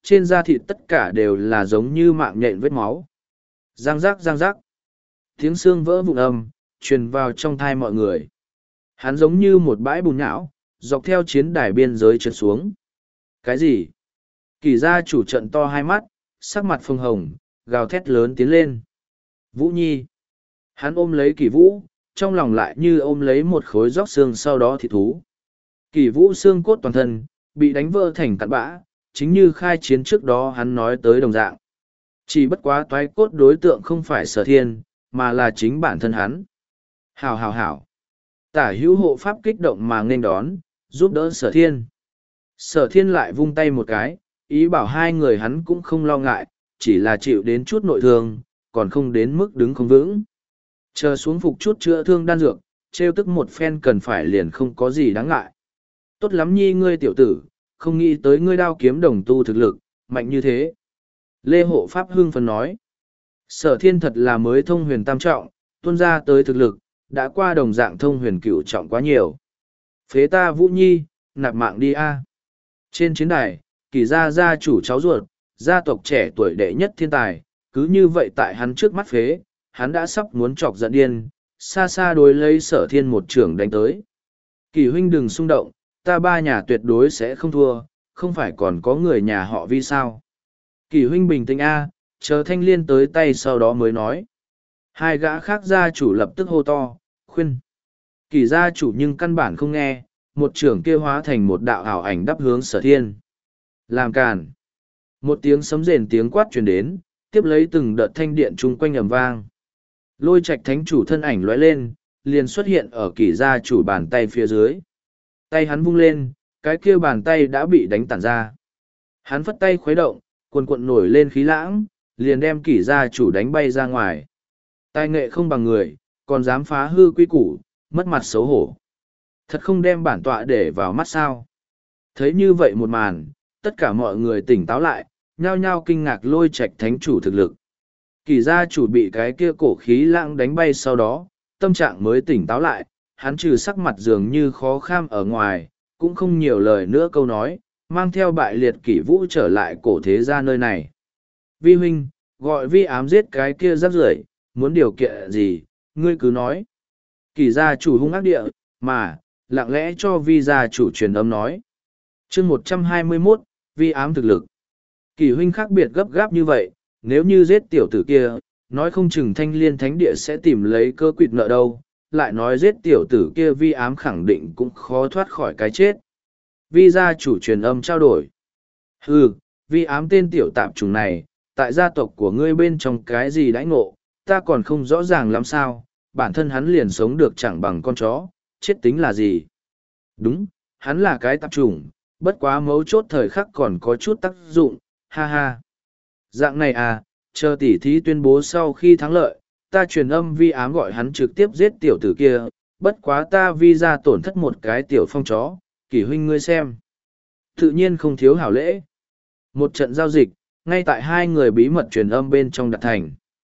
trên da thịt tất cả đều là giống như mạng nhện vết máu. Giang giác giang giác. Tiếng xương vỡ vụn âm, truyền vào trong thai mọi người. Hắn giống như một bãi bùn nhão, dọc theo chiến đài biên giới trượt xuống. Cái gì? Kỳ gia chủ trận to hai mắt, sắc mặt phồng hồng, gào thét lớn tiến lên. Vũ Nhi. Hắn ôm lấy Kỳ Vũ, trong lòng lại như ôm lấy một khối róc xương sau đó thịt thú. Kỳ Vũ xương cốt toàn thân, bị đánh vỡ thành cặn bã, chính như khai chiến trước đó hắn nói tới đồng dạng. Chỉ bất quá toái cốt đối tượng không phải Sở Thiên, mà là chính bản thân hắn. Hảo hảo hảo. Tả hữu hộ pháp kích động mà nghênh đón, giúp đỡ Sở Thiên. Sở Thiên lại vung tay một cái, ý bảo hai người hắn cũng không lo ngại, chỉ là chịu đến chút nội thương, còn không đến mức đứng không vững. Chờ xuống phục chút chữa thương đan dược, trêu tức một phen cần phải liền không có gì đáng ngại. Tốt lắm Nhi ngươi tiểu tử, không nghĩ tới ngươi đao kiếm đồng tu thực lực, mạnh như thế. Lê Hộ Pháp hưng phấn nói. Sở Thiên thật là mới thông huyền tam trọng, tuôn ra tới thực lực, đã qua đồng dạng thông huyền cửu trọng quá nhiều. Phế ta Vũ Nhi, nạp mạng đi a. Trên chiến đài, Kỳ gia gia chủ cháu ruột, gia tộc trẻ tuổi đệ nhất thiên tài, cứ như vậy tại hắn trước mắt phế, hắn đã sắp muốn chọc giận điên, xa xa đối lấy Sở Thiên một trưởng đánh tới. Kỳ huynh đừng xung động, ta ba nhà tuyệt đối sẽ không thua, không phải còn có người nhà họ Vi sao. Kỳ huynh bình tĩnh a, chờ Thanh Liên tới tay sau đó mới nói. Hai gã khác gia chủ lập tức hô to, khuyên. Kỳ gia chủ nhưng căn bản không nghe, một trưởng kia hóa thành một đạo ảo ảnh đắp hướng Sở Thiên. Làm càn. Một tiếng sấm rền tiếng quát truyền đến, tiếp lấy từng đợt thanh điện chung quanh ầm vang. Lôi Trạch thánh chủ thân ảnh lóe lên, liền xuất hiện ở Kỳ gia chủ bàn tay phía dưới. Tay hắn vung lên, cái kia bàn tay đã bị đánh tản ra. Hắn phất tay khuấy động, cuồn cuộn nổi lên khí lãng, liền đem Kỳ gia chủ đánh bay ra ngoài. Tài nghệ không bằng người, còn dám phá hư quy củ, mất mặt xấu hổ. Thật không đem bản tọa để vào mắt sao. Thấy như vậy một màn, tất cả mọi người tỉnh táo lại, nhao nhao kinh ngạc Lôi Trạch thánh chủ thực lực. Kỳ gia chủ bị cái kia cổ khí lãng đánh bay sau đó, tâm trạng mới tỉnh táo lại, hắn trừ sắc mặt dường như khó kham ở ngoài, cũng không nhiều lời nữa câu nói, mang theo bại liệt Kỷ Vũ trở lại cổ thế gia nơi này. Vi huynh, gọi Vi ám giết cái kia rắc rưởi, muốn điều kiện gì, ngươi cứ nói. Kỳ gia chủ hung ác địa, mà, lặng lẽ cho Vi gia chủ truyền âm nói. chương một trăm hai mươi mốt, Vi ám thực lực. Kỳ huynh khác biệt gấp gáp như vậy, nếu như giết tiểu tử kia, nói không chừng Thanh Liên thánh địa sẽ tìm lấy cơ quỵt nợ đâu, lại nói giết tiểu tử kia Vi ám khẳng định cũng khó thoát khỏi cái chết. Vi gia chủ truyền âm trao đổi. Hừ, Vi ám tên tiểu tạp chủng này, tại gia tộc của ngươi bên trong cái gì đãi ngộ, ta còn không rõ ràng lắm sao, bản thân hắn liền sống được chẳng bằng con chó, chết tính là gì. Đúng, hắn là cái tạp chủng, bất quá mấu chốt thời khắc còn có chút tác dụng, ha ha. Dạng này à, chờ tỉ thí tuyên bố sau khi thắng lợi, ta truyền âm Vi ám gọi hắn trực tiếp giết tiểu tử kia, bất quá ta Vi ra tổn thất một cái tiểu phong chó, Kỷ huynh ngươi xem. Tự nhiên không thiếu hảo lễ. Một trận giao dịch, ngay tại hai người bí mật truyền âm bên trong đạt thành.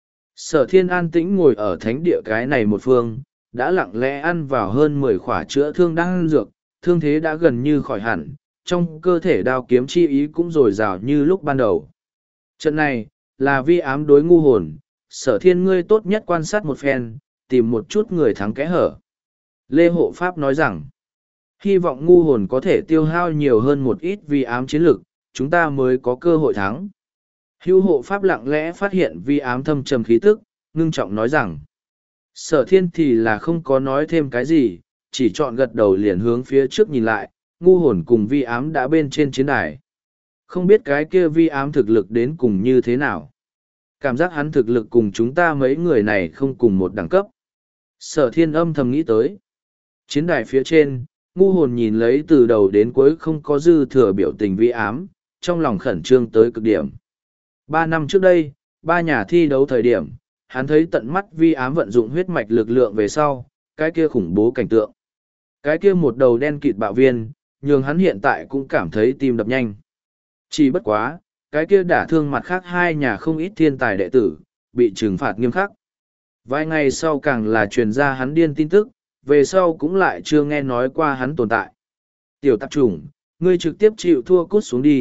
Sở Thiên an tĩnh ngồi ở thánh địa cái này một phương, đã lặng lẽ ăn vào hơn mười khỏa chữa thương đang dược, thương thế đã gần như khỏi hẳn, trong cơ thể đao kiếm chi ý cũng dồi dào như lúc ban đầu. Trận này, là Vi ám đối ngu hồn, Sở Thiên ngươi tốt nhất quan sát một phen, tìm một chút người thắng kẽ hở. Lê Hộ Pháp nói rằng, hy vọng ngu hồn có thể tiêu hao nhiều hơn một ít Vi ám chiến lực, chúng ta mới có cơ hội thắng. Hữu Hộ Pháp lặng lẽ phát hiện Vi ám thâm trầm khí tức, ngưng trọng nói rằng, Sở Thiên thì là không có nói thêm cái gì, chỉ chọn gật đầu liền hướng phía trước nhìn lại, ngu hồn cùng Vi ám đã bên trên chiến đài. Không biết cái kia Vi ám thực lực đến cùng như thế nào. Cảm giác hắn thực lực cùng chúng ta mấy người này không cùng một đẳng cấp. Sở Thiên âm thầm nghĩ tới. Chiến đài phía trên, ngu hồn nhìn lấy từ đầu đến cuối không có dư thừa biểu tình Vi ám, trong lòng khẩn trương tới cực điểm. Ba năm trước đây, ba nhà thi đấu thời điểm, hắn thấy tận mắt Vi ám vận dụng huyết mạch lực lượng về sau, cái kia khủng bố cảnh tượng. Cái kia một đầu đen kịt bạo viên, nhường hắn hiện tại cũng cảm thấy tim đập nhanh. Chỉ bất quá, cái kia đả thương mặt khác hai nhà không ít thiên tài đệ tử, bị trừng phạt nghiêm khắc. Vài ngày sau càng là truyền ra hắn điên tin tức, về sau cũng lại chưa nghe nói qua hắn tồn tại. Tiểu tạp chủng, ngươi trực tiếp chịu thua cút xuống đi,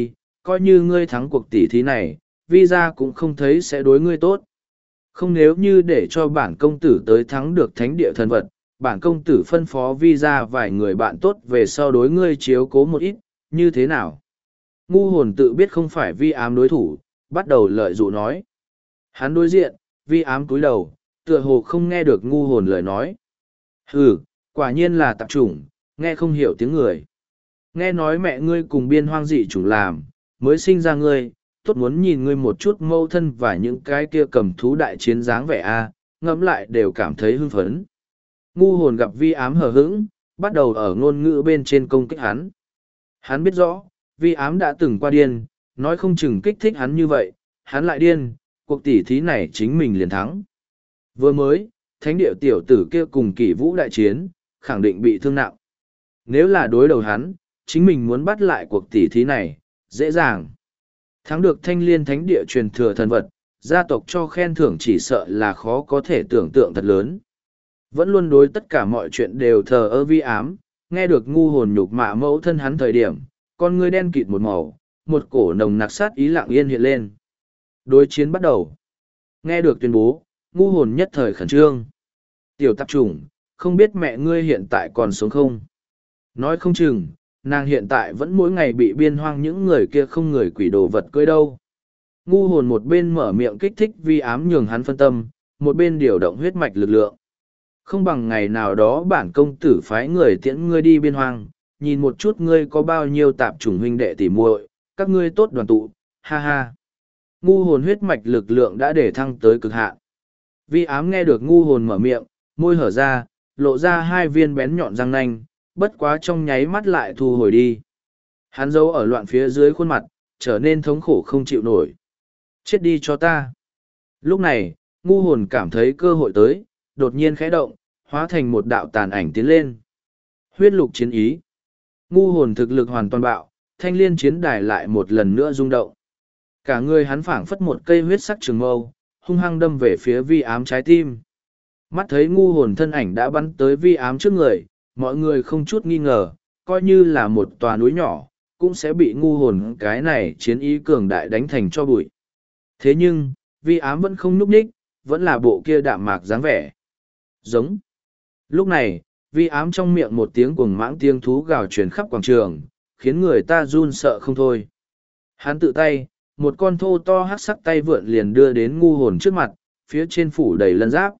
coi như ngươi thắng cuộc tỷ thí này, visa cũng không thấy sẽ đối ngươi tốt. Không, nếu như để cho bản công tử tới thắng được thánh địa thần vật, bản công tử phân phó visa vài người bạn tốt về sau đối ngươi chiếu cố một ít, như thế nào? Ngu hồn tự biết không phải vi ám đối thủ, bắt đầu lợi dụ nói. Hắn đối diện, vi ám cúi đầu, tựa hồ không nghe được ngu hồn lời nói. Hừ, quả nhiên là tạp chủng, nghe không hiểu tiếng người. Nghe nói mẹ ngươi cùng biên hoang dị chủng làm, mới sinh ra ngươi, tốt muốn nhìn ngươi một chút mâu thân và những cái kia cầm thú đại chiến dáng vẻ a, ngẫm lại đều cảm thấy hưng phấn. Ngu hồn gặp vi ám hờ hững, bắt đầu ở ngôn ngữ bên trên công kích hắn. Hắn biết rõ, vi ám đã từng qua điên, nói không chừng kích thích hắn như vậy, hắn lại điên, cuộc tỉ thí này chính mình liền thắng. Vừa mới, thánh địa tiểu tử kia cùng kỷ vũ đại chiến, khẳng định bị thương nặng. Nếu là đối đầu hắn, chính mình muốn bắt lại cuộc tỉ thí này, dễ dàng. Thắng được thanh liên thánh địa truyền thừa thần vật, gia tộc cho khen thưởng chỉ sợ là khó có thể tưởng tượng thật lớn. Vẫn luôn đối tất cả mọi chuyện đều thờ ơ vi ám, nghe được ngu hồn nhục mạ mẫu thân hắn thời điểm, con ngươi đen kịt một màu, một cổ nồng nặc sát ý lặng yên hiện lên. Đối chiến bắt đầu. Nghe được tuyên bố, ngu hồn nhất thời khẩn trương. Tiểu tạp chủng, không biết mẹ ngươi hiện tại còn sống không? Nói không chừng, nàng hiện tại vẫn mỗi ngày bị biên hoang những người kia không người quỷ đồ vật cưới đâu. Ngu hồn một bên mở miệng kích thích vi ám nhường hắn phân tâm, một bên điều động huyết mạch lực lượng. Không bằng ngày nào đó bản công tử phái người tiễn ngươi đi biên hoang, nhìn một chút ngươi có bao nhiêu tạp chủng huynh đệ tỉ muội, các ngươi tốt đoàn tụ, ha ha. Ngu hồn huyết mạch lực lượng đã để thăng tới cực hạn. Vi ám nghe được ngu hồn mở miệng, môi hở ra, lộ ra hai viên bén nhọn răng nanh, bất quá trong nháy mắt lại thu hồi đi. Hắn giấu ở loạn phía dưới khuôn mặt, trở nên thống khổ không chịu nổi. Chết đi cho ta. Lúc này, ngu hồn cảm thấy cơ hội tới, đột nhiên khẽ động, hóa thành một đạo tàn ảnh tiến lên. Huyết lục chiến ý. Ngu hồn thực lực hoàn toàn bạo, thanh liên chiến đài lại một lần nữa rung động. Cả người hắn phảng phất một cây huyết sắc trường mâu, hung hăng đâm về phía vi ám trái tim. Mắt thấy ngu hồn thân ảnh đã bắn tới vi ám trước người, mọi người không chút nghi ngờ, coi như là một tòa núi nhỏ, cũng sẽ bị ngu hồn cái này chiến ý cường đại đánh thành cho bụi. Thế nhưng, vi ám vẫn không nhúc nhích, vẫn là bộ kia đạm mạc dáng vẻ. Giống. Lúc này, vi ám trong miệng một tiếng cuồng mãng tiếng thú gào truyền khắp quảng trường, khiến người ta run sợ không thôi. Hắn tự tay, một con thô to hắc sắc tay vượn liền đưa đến ngu hồn trước mặt, phía trên phủ đầy lân giáp.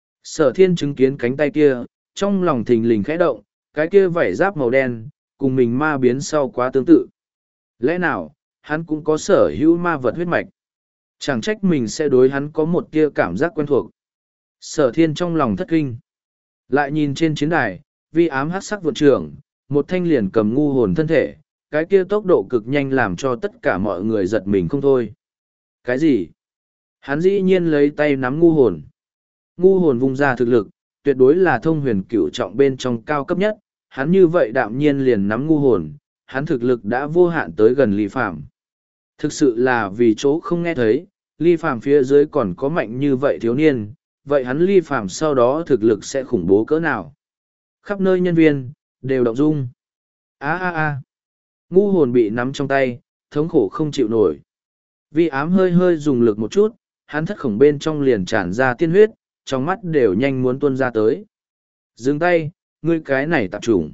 Sở thiên chứng kiến cánh tay kia, trong lòng thình lình khẽ động, cái kia vảy giáp màu đen, cùng mình ma biến sau quá tương tự. Lẽ nào, hắn cũng có sở hữu ma vật huyết mạch? Chẳng trách mình sẽ đối hắn có một tia cảm giác quen thuộc. Sở thiên trong lòng thất kinh. Lại nhìn trên chiến đài, vi ám hắc sắc vượn trưởng, một thanh liền cầm ngu hồn thân thể, cái kia tốc độ cực nhanh làm cho tất cả mọi người giật mình không thôi. Cái gì? Hắn dĩ nhiên lấy tay nắm ngu hồn. Ngu hồn vung ra thực lực, tuyệt đối là thông huyền cửu trọng bên trong cao cấp nhất, hắn như vậy đạm nhiên liền nắm ngu hồn, hắn thực lực đã vô hạn tới gần Ly Phàm. Thực sự là vì chỗ không nghe thấy, Ly Phàm phía dưới còn có mạnh như vậy thiếu niên, vậy hắn Ly Phàm sau đó thực lực sẽ khủng bố cỡ nào? Khắp nơi nhân viên, đều động dung. a a a Ngu hồn bị nắm trong tay, thống khổ không chịu nổi. Vi ám hơi hơi dùng lực một chút, hắn thất khổng bên trong liền tràn ra tiên huyết, trong mắt đều nhanh muốn tuôn ra tới. Dừng tay, ngươi cái này tạp chủng.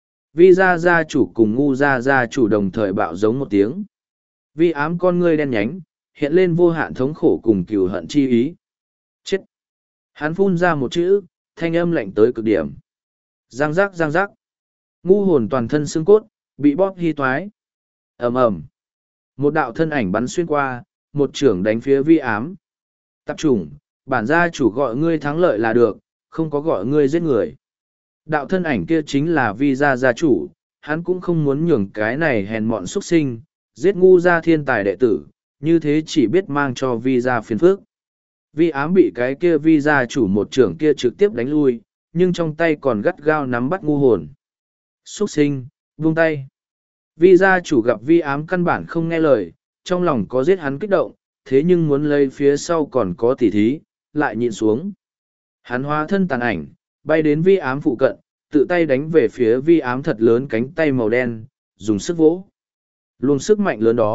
Vi gia gia chủ cùng ngu gia gia chủ đồng thời bạo giống một tiếng. Vi ám con ngươi đen nhánh, hiện lên vô hạn thống khổ cùng cừu hận chi ý. Chết! Hắn phun ra một chữ, thanh âm lạnh tới cực điểm. Giang giác giang giác. Ngu hồn toàn thân xương cốt, bị bóp hy toái. ầm ầm, một đạo thân ảnh bắn xuyên qua, một trưởng đánh phía vi ám. Tạp chủng, bản gia chủ gọi ngươi thắng lợi là được, không có gọi ngươi giết người. Đạo thân ảnh kia chính là vi gia gia chủ, hắn cũng không muốn nhường cái này hèn mọn xuất sinh, giết ngu gia thiên tài đệ tử, như thế chỉ biết mang cho vi gia phiền phức. Vi ám bị cái kia vi gia chủ một trưởng kia trực tiếp đánh lui, nhưng trong tay còn gắt gao nắm bắt ngu hồn. Xuất sinh, buông tay. Vi gia chủ gặp vi ám căn bản không nghe lời, trong lòng có giết hắn kích động, thế nhưng muốn lấy phía sau còn có tỉ thí, lại nhịn xuống. Hắn hóa thân tàn ảnh, bay đến vi ám phụ cận, tự tay đánh về phía vi ám thật lớn cánh tay màu đen, dùng sức vỗ. Luồng sức mạnh lớn đó,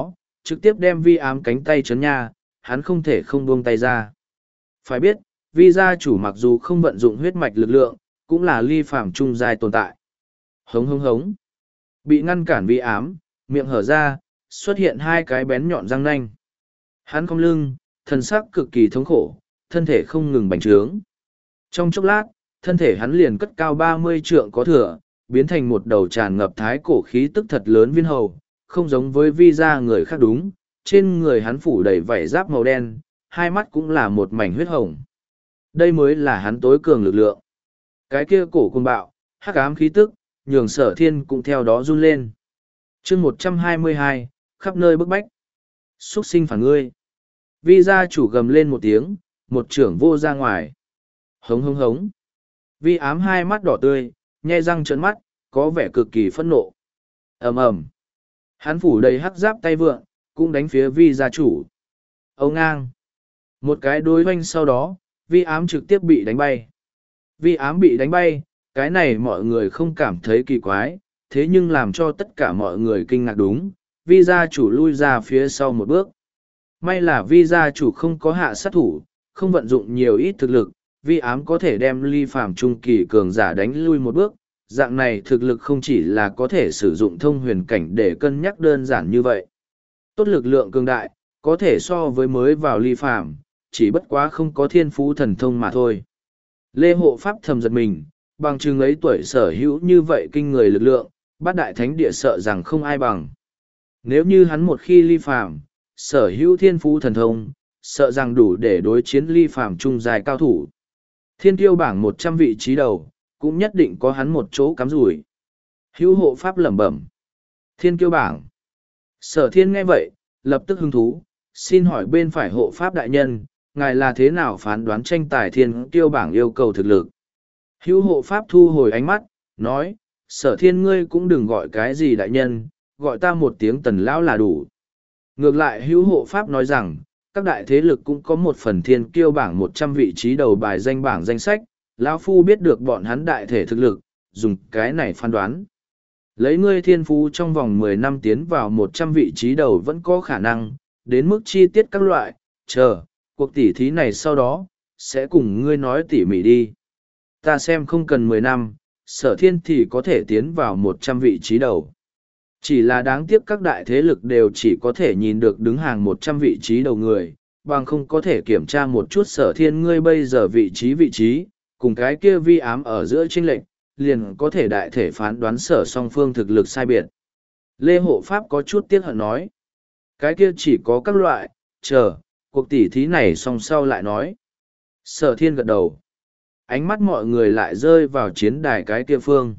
trực tiếp đem vi ám cánh tay chấn nha, hắn không thể không buông tay ra. Phải biết, vi gia chủ mặc dù không vận dụng huyết mạch lực lượng, cũng là ly phàm trung giai tồn tại. Hống hống hống. Bị ngăn cản vi ám, miệng hở ra, xuất hiện hai cái bén nhọn răng nanh. Hắn cong lưng, thân sắc cực kỳ thống khổ, thân thể không ngừng bành trướng. Trong chốc lát, thân thể hắn liền cất cao ba mươi trượng có thừa, biến thành một đầu tràn ngập thái cổ khí tức thật lớn viên hầu, không giống với vi gia người khác đúng, trên người hắn phủ đầy vảy giáp màu đen, hai mắt cũng là một mảnh huyết hồng. Đây mới là hắn tối cường lực lượng. Cái kia cổ cuồng bạo, hắc ám khí tức, nhường Sở Thiên cũng theo đó run lên. Chương một trăm hai mươi hai, khắp nơi bức bách. Xuất sinh phản ngươi. Vi gia chủ gầm lên một tiếng, một trưởng vô ra ngoài. Hống hống hống. Vi ám hai mắt đỏ tươi, nhe răng trợn mắt, có vẻ cực kỳ phẫn nộ. Ầm ầm. Hắn phủ đầy hắc giáp tay vượng, cũng đánh phía vi gia chủ. Ông ngang. Một cái đối hoanh sau đó, vi ám trực tiếp bị đánh bay. Vi ám bị đánh bay, cái này mọi người không cảm thấy kỳ quái, thế nhưng làm cho tất cả mọi người kinh ngạc đúng, vi gia chủ lui ra phía sau một bước. May là vi gia chủ không có hạ sát thủ, không vận dụng nhiều ít thực lực, vi ám có thể đem ly phàm trung kỳ cường giả đánh lui một bước, dạng này thực lực không chỉ là có thể sử dụng thông huyền cảnh để cân nhắc đơn giản như vậy. Tốt lực lượng cường đại, có thể so với mới vào ly phàm, chỉ bất quá không có thiên phú thần thông mà thôi. Lê Hộ Pháp thầm giật mình, bằng chừng ấy tuổi sở hữu như vậy kinh người lực lượng, bát đại thánh địa sợ rằng không ai bằng. Nếu như hắn một khi ly phàm, sở hữu thiên phú thần thông, sợ rằng đủ để đối chiến ly phàm trung dài cao thủ. Thiên tiêu bảng một trăm vị trí đầu, cũng nhất định có hắn một chỗ cắm rủi. Hữu Hộ Pháp lẩm bẩm. Thiên kiêu bảng. Sở Thiên nghe vậy, lập tức hứng thú, xin hỏi bên phải hộ pháp đại nhân, ngài là thế nào phán đoán tranh tài thiên kiêu bảng yêu cầu thực lực? Hữu hộ pháp thu hồi ánh mắt, nói, Sở Thiên ngươi cũng đừng gọi cái gì đại nhân, gọi ta một tiếng tần lão là đủ. Ngược lại hữu hộ pháp nói rằng, các đại thế lực cũng có một phần thiên kiêu bảng một trăm vị trí đầu bài danh bảng danh sách, lão phu biết được bọn hắn đại thể thực lực, dùng cái này phán đoán. Lấy ngươi thiên phú trong vòng mười năm tiến vào một trăm vị trí đầu vẫn có khả năng, đến mức chi tiết các loại, chờ, cuộc tỉ thí này sau đó, sẽ cùng ngươi nói tỉ mỉ đi. Ta xem không cần mười năm, Sở Thiên thì có thể tiến vào một trăm vị trí đầu. Chỉ là đáng tiếc các đại thế lực đều chỉ có thể nhìn được đứng hàng một trăm vị trí đầu người, bằng không có thể kiểm tra một chút Sở Thiên ngươi bây giờ vị trí vị trí, cùng cái kia vi ám ở giữa chênh lệch, liền có thể đại thể phán đoán Sở song phương thực lực sai biệt. Lê Hộ Pháp có chút tiếc hận nói, cái kia chỉ có các loại, chờ, cuộc tỉ thí này xong sau lại nói. Sở Thiên gật đầu. Ánh mắt mọi người lại rơi vào chiến đài cái kia phương.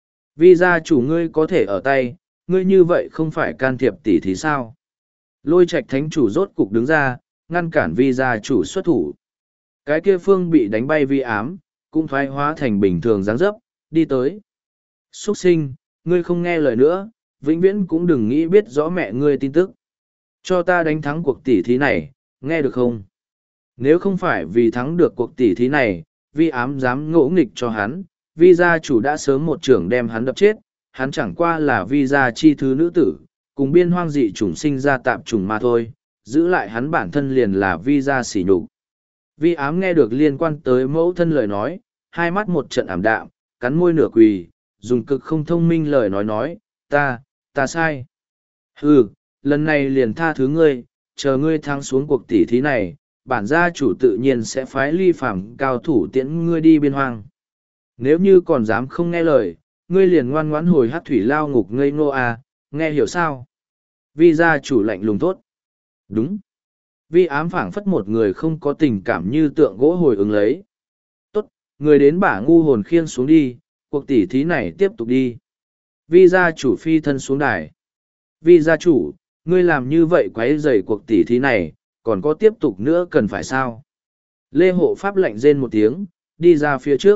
Vi gia chủ ngươi có thể ở tay, ngươi như vậy không phải can thiệp tỉ thí sao? Lôi Trạch thánh chủ rốt cục đứng ra, ngăn cản vi gia chủ xuất thủ. Cái kia phương bị đánh bay vi ám, cũng thoái hóa thành bình thường dáng dấp, đi tới. Xuất sinh, ngươi không nghe lời nữa, vĩnh viễn cũng đừng nghĩ biết rõ mẹ ngươi tin tức. Cho ta đánh thắng cuộc tỉ thí này, nghe được không? Nếu không phải vì thắng được cuộc tỉ thí này, vi ám dám ngỗ nghịch cho hắn, vi gia chủ đã sớm một trưởng đem hắn đập chết, hắn chẳng qua là vi gia chi thứ nữ tử, cùng biên hoang dị chủng sinh ra tạm chủng mà thôi, giữ lại hắn bản thân liền là vi gia sỉ nhục. Vi ám nghe được liên quan tới mẫu thân lời nói, hai mắt một trận ảm đạm, cắn môi nửa quỳ, dùng cực không thông minh lời nói nói, ta, ta sai. Hừ, lần này liền tha thứ ngươi, chờ ngươi thắng xuống cuộc tỉ thí này, bản gia chủ tự nhiên sẽ phái ly phàm cao thủ tiễn ngươi đi biên hoang. Nếu như còn dám không nghe lời, ngươi liền ngoan ngoãn hồi hát thủy lao ngục ngây ngô à, nghe hiểu sao? Vi gia chủ lạnh lùng tốt. Đúng. Vi ám phảng phất một người không có tình cảm như tượng gỗ hồi ứng lấy. Tốt, người đến bả ngu hồn khiêng xuống đi, cuộc tỉ thí này tiếp tục đi. Vi gia chủ phi thân xuống đài. Vi gia chủ, ngươi làm như vậy quấy rầy cuộc tỉ thí này, còn có tiếp tục nữa cần phải sao? Lê Hộ Pháp lạnh rên một tiếng, đi ra phía trước.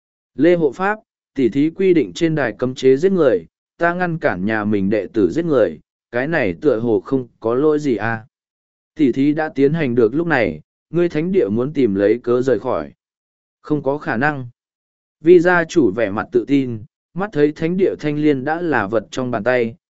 Lê Hộ Pháp, tỉ thí quy định trên đài cấm chế giết người, ta ngăn cản nhà mình đệ tử giết người, cái này tựa hồ không có lỗi gì à? Tỉ thí đã tiến hành được lúc này, ngươi thánh địa muốn tìm lấy cớ rời khỏi. Không có khả năng. Vi gia chủ vẻ mặt tự tin, mắt thấy thánh địa thanh liên đã là vật trong bàn tay,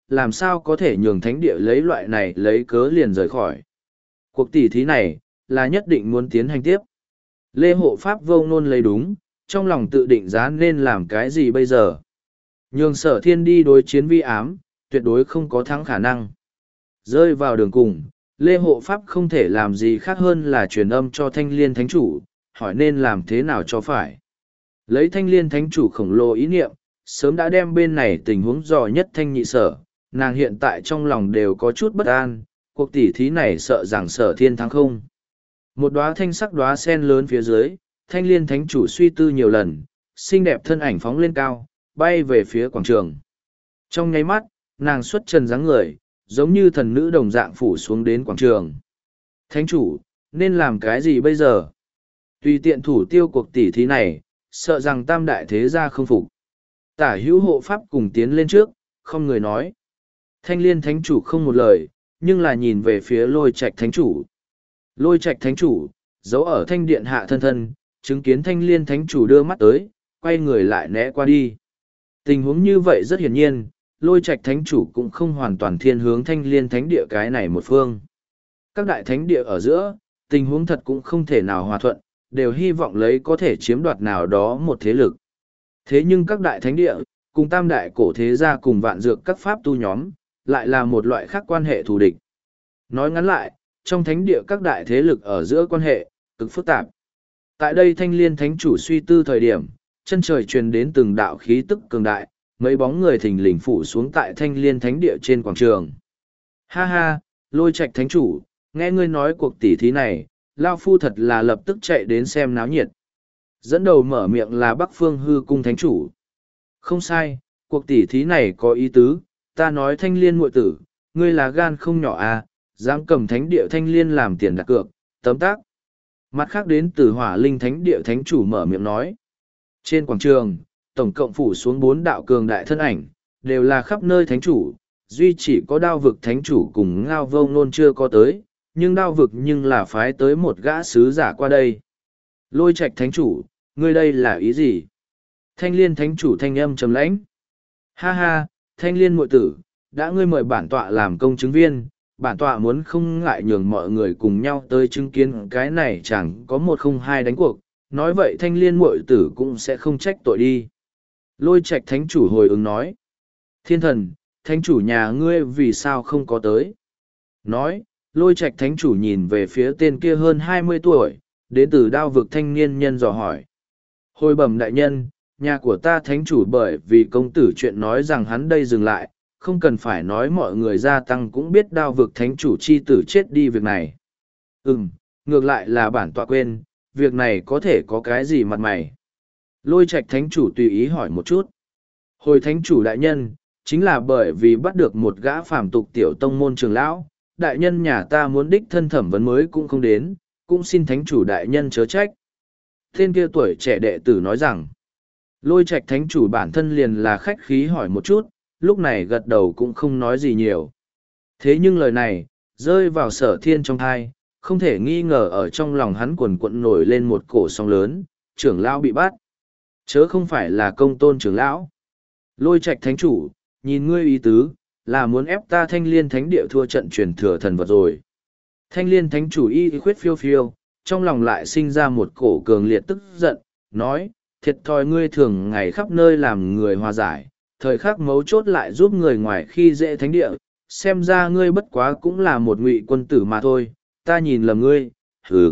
làm sao có thể nhường thánh địa lấy loại này lấy cớ liền rời khỏi. Cuộc tỉ thí này, là nhất định muốn tiến hành tiếp. Lê Hộ Pháp vô ngôn lấy đúng, trong lòng tự định giá nên làm cái gì bây giờ. Nhường Sở Thiên đi đối chiến vi ám, tuyệt đối không có thắng khả năng. Rơi vào đường cùng, Lê Hộ Pháp không thể làm gì khác hơn là truyền âm cho Thanh Liên Thánh Chủ, hỏi nên làm thế nào cho phải. Lấy Thanh Liên Thánh Chủ khổng lồ ý niệm, sớm đã đem bên này tình huống dò nhất thanh nhị sở, nàng hiện tại trong lòng đều có chút bất an, cuộc tỉ thí này sợ rằng Sở Thiên thắng không. Một đóa thanh sắc đóa sen lớn phía dưới, Thanh Liên Thánh Chủ suy tư nhiều lần, xinh đẹp thân ảnh phóng lên cao, bay về phía quảng trường. Trong nháy mắt, nàng xuất trần dáng người, giống như thần nữ đồng dạng phủ xuống đến quảng trường. Thánh chủ, nên làm cái gì bây giờ? Tùy tiện thủ tiêu cuộc tỉ thí này, sợ rằng tam đại thế gia không phục. Tả hữu hộ pháp cùng tiến lên trước, không người nói. Thanh Liên Thánh Chủ không một lời, nhưng là nhìn về phía Lôi Trạch Thánh Chủ. Lôi Trạch Thánh Chủ, giấu ở thanh điện hạ thân thân, chứng kiến Thanh Liên Thánh Chủ đưa mắt tới, quay người lại né qua đi. Tình huống như vậy rất hiển nhiên, Lôi Trạch Thánh Chủ cũng không hoàn toàn thiên hướng Thanh Liên Thánh Địa cái này một phương. Các đại thánh địa ở giữa, tình huống thật cũng không thể nào hòa thuận, đều hy vọng lấy có thể chiếm đoạt nào đó một thế lực. Thế nhưng các đại thánh địa, cùng tam đại cổ thế gia cùng vạn dược các pháp tu nhóm, lại là một loại khác quan hệ thù địch. Nói ngắn lại, trong thánh địa các đại thế lực ở giữa quan hệ, cực phức tạp. Tại đây Thanh Liên Thánh Chủ suy tư thời điểm, chân trời truyền đến từng đạo khí tức cường đại, mấy bóng người thình lình phủ xuống tại Thanh Liên Thánh Địa trên quảng trường. Ha ha, Lôi Trạch Thánh Chủ, nghe ngươi nói cuộc tỉ thí này, Lao Phu thật là lập tức chạy đến xem náo nhiệt. Dẫn đầu mở miệng là Bắc Phương Hư Cung Thánh Chủ. Không sai, cuộc tỉ thí này có ý tứ, ta nói Thanh Liên muội tử, ngươi là gan không nhỏ à, dám cầm Thánh Địa Thanh Liên làm tiền đặt cược, tấm tác. Mặt khác đến từ Hỏa Linh Thánh Địa Thánh Chủ mở miệng nói. Trên quảng trường, tổng cộng phủ xuống bốn đạo cường đại thân ảnh, đều là khắp nơi thánh chủ, duy chỉ có đao vực thánh chủ cùng ngao vô ngôn chưa có tới, nhưng đao vực nhưng là phái tới một gã sứ giả qua đây. Lôi Trạch Thánh Chủ, ngươi đây là ý gì? Thanh Liên Thánh Chủ thanh âm trầm lãnh. Ha ha, Thanh Liên muội tử, đã ngươi mời bản tọa làm công chứng viên, bản tọa muốn không ngại nhường mọi người cùng nhau tới chứng kiến cái này chẳng có một không hai đánh cuộc, nói vậy Thanh Liên muội tử cũng sẽ không trách tội đi. Lôi Trạch Thánh Chủ hồi ứng nói. Thiên thần, Thánh Chủ nhà ngươi vì sao không có tới? Nói, Lôi Trạch Thánh Chủ nhìn về phía tên kia hơn hai mươi tuổi, đến từ đao vực thanh niên nhân dò hỏi. Hồi bẩm đại nhân, nhà của ta Thánh Chủ bởi vì công tử chuyện nói rằng hắn đây dừng lại, không cần phải nói mọi người gia tăng cũng biết đao vực Thánh Chủ chi tử chết đi việc này. Ừm, ngược lại là bản tọa quên, việc này có thể có cái gì mặt mày? Lôi Trạch Thánh Chủ tùy ý hỏi một chút. Hồi Thánh Chủ đại nhân, chính là bởi vì bắt được một gã phàm tục tiểu tông môn trường lão, đại nhân nhà ta muốn đích thân thẩm vấn mới cũng không đến, cũng xin Thánh Chủ đại nhân chớ trách. Tên kia tuổi trẻ đệ tử nói rằng, Lôi Trạch Thánh Chủ bản thân liền là khách khí hỏi một chút, lúc này gật đầu cũng không nói gì nhiều. Thế nhưng lời này, rơi vào Sở Thiên trong thai, không thể nghi ngờ ở trong lòng hắn quần quận nổi lên một cổ sóng lớn, trưởng lão bị bắt. Chớ không phải là công tôn trưởng lão. Lôi Trạch Thánh Chủ, nhìn ngươi ý tứ, là muốn ép ta Thanh Liên Thánh Địa thua trận truyền thừa thần vật rồi. Thanh Liên Thánh Chủ y khuyết phiêu phiêu, trong lòng lại sinh ra một cổ cường liệt tức giận, nói, thiệt thòi ngươi thường ngày khắp nơi làm người hòa giải, thời khắc mấu chốt lại giúp người ngoài khi dễ thánh địa, xem ra ngươi bất quá cũng là một ngụy quân tử mà thôi, ta nhìn lầm ngươi, hừ.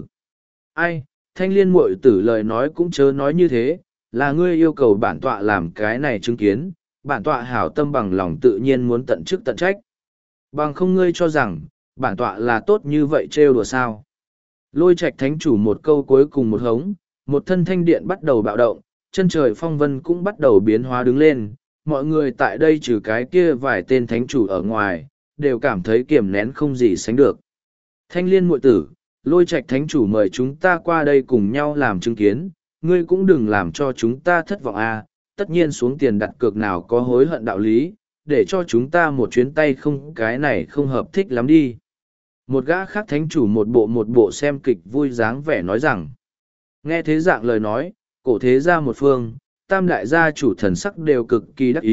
Ai, Thanh Liên muội tử lời nói cũng chớ nói như thế, là ngươi yêu cầu bản tọa làm cái này chứng kiến, bản tọa hảo tâm bằng lòng tự nhiên muốn tận chức tận trách. Bằng không ngươi cho rằng, bản tọa là tốt như vậy trêu đùa sao. Lôi Trạch Thánh Chủ một câu cuối cùng một hống, một thân thanh điện bắt đầu bạo động, chân trời phong vân cũng bắt đầu biến hóa đứng lên, mọi người tại đây trừ cái kia vài tên thánh chủ ở ngoài, đều cảm thấy kiềm nén không gì sánh được. Thanh Liên muội tử, Lôi Trạch Thánh Chủ mời chúng ta qua đây cùng nhau làm chứng kiến, ngươi cũng đừng làm cho chúng ta thất vọng a, tất nhiên xuống tiền đặt cược nào có hối hận đạo lý, để cho chúng ta một chuyến tay không cái này không hợp thích lắm đi. Một gã khác thánh chủ một bộ một bộ xem kịch vui dáng vẻ nói rằng, nghe thế dạng lời nói, cổ thế gia một phương, tam đại gia chủ thần sắc đều cực kỳ đắc ý,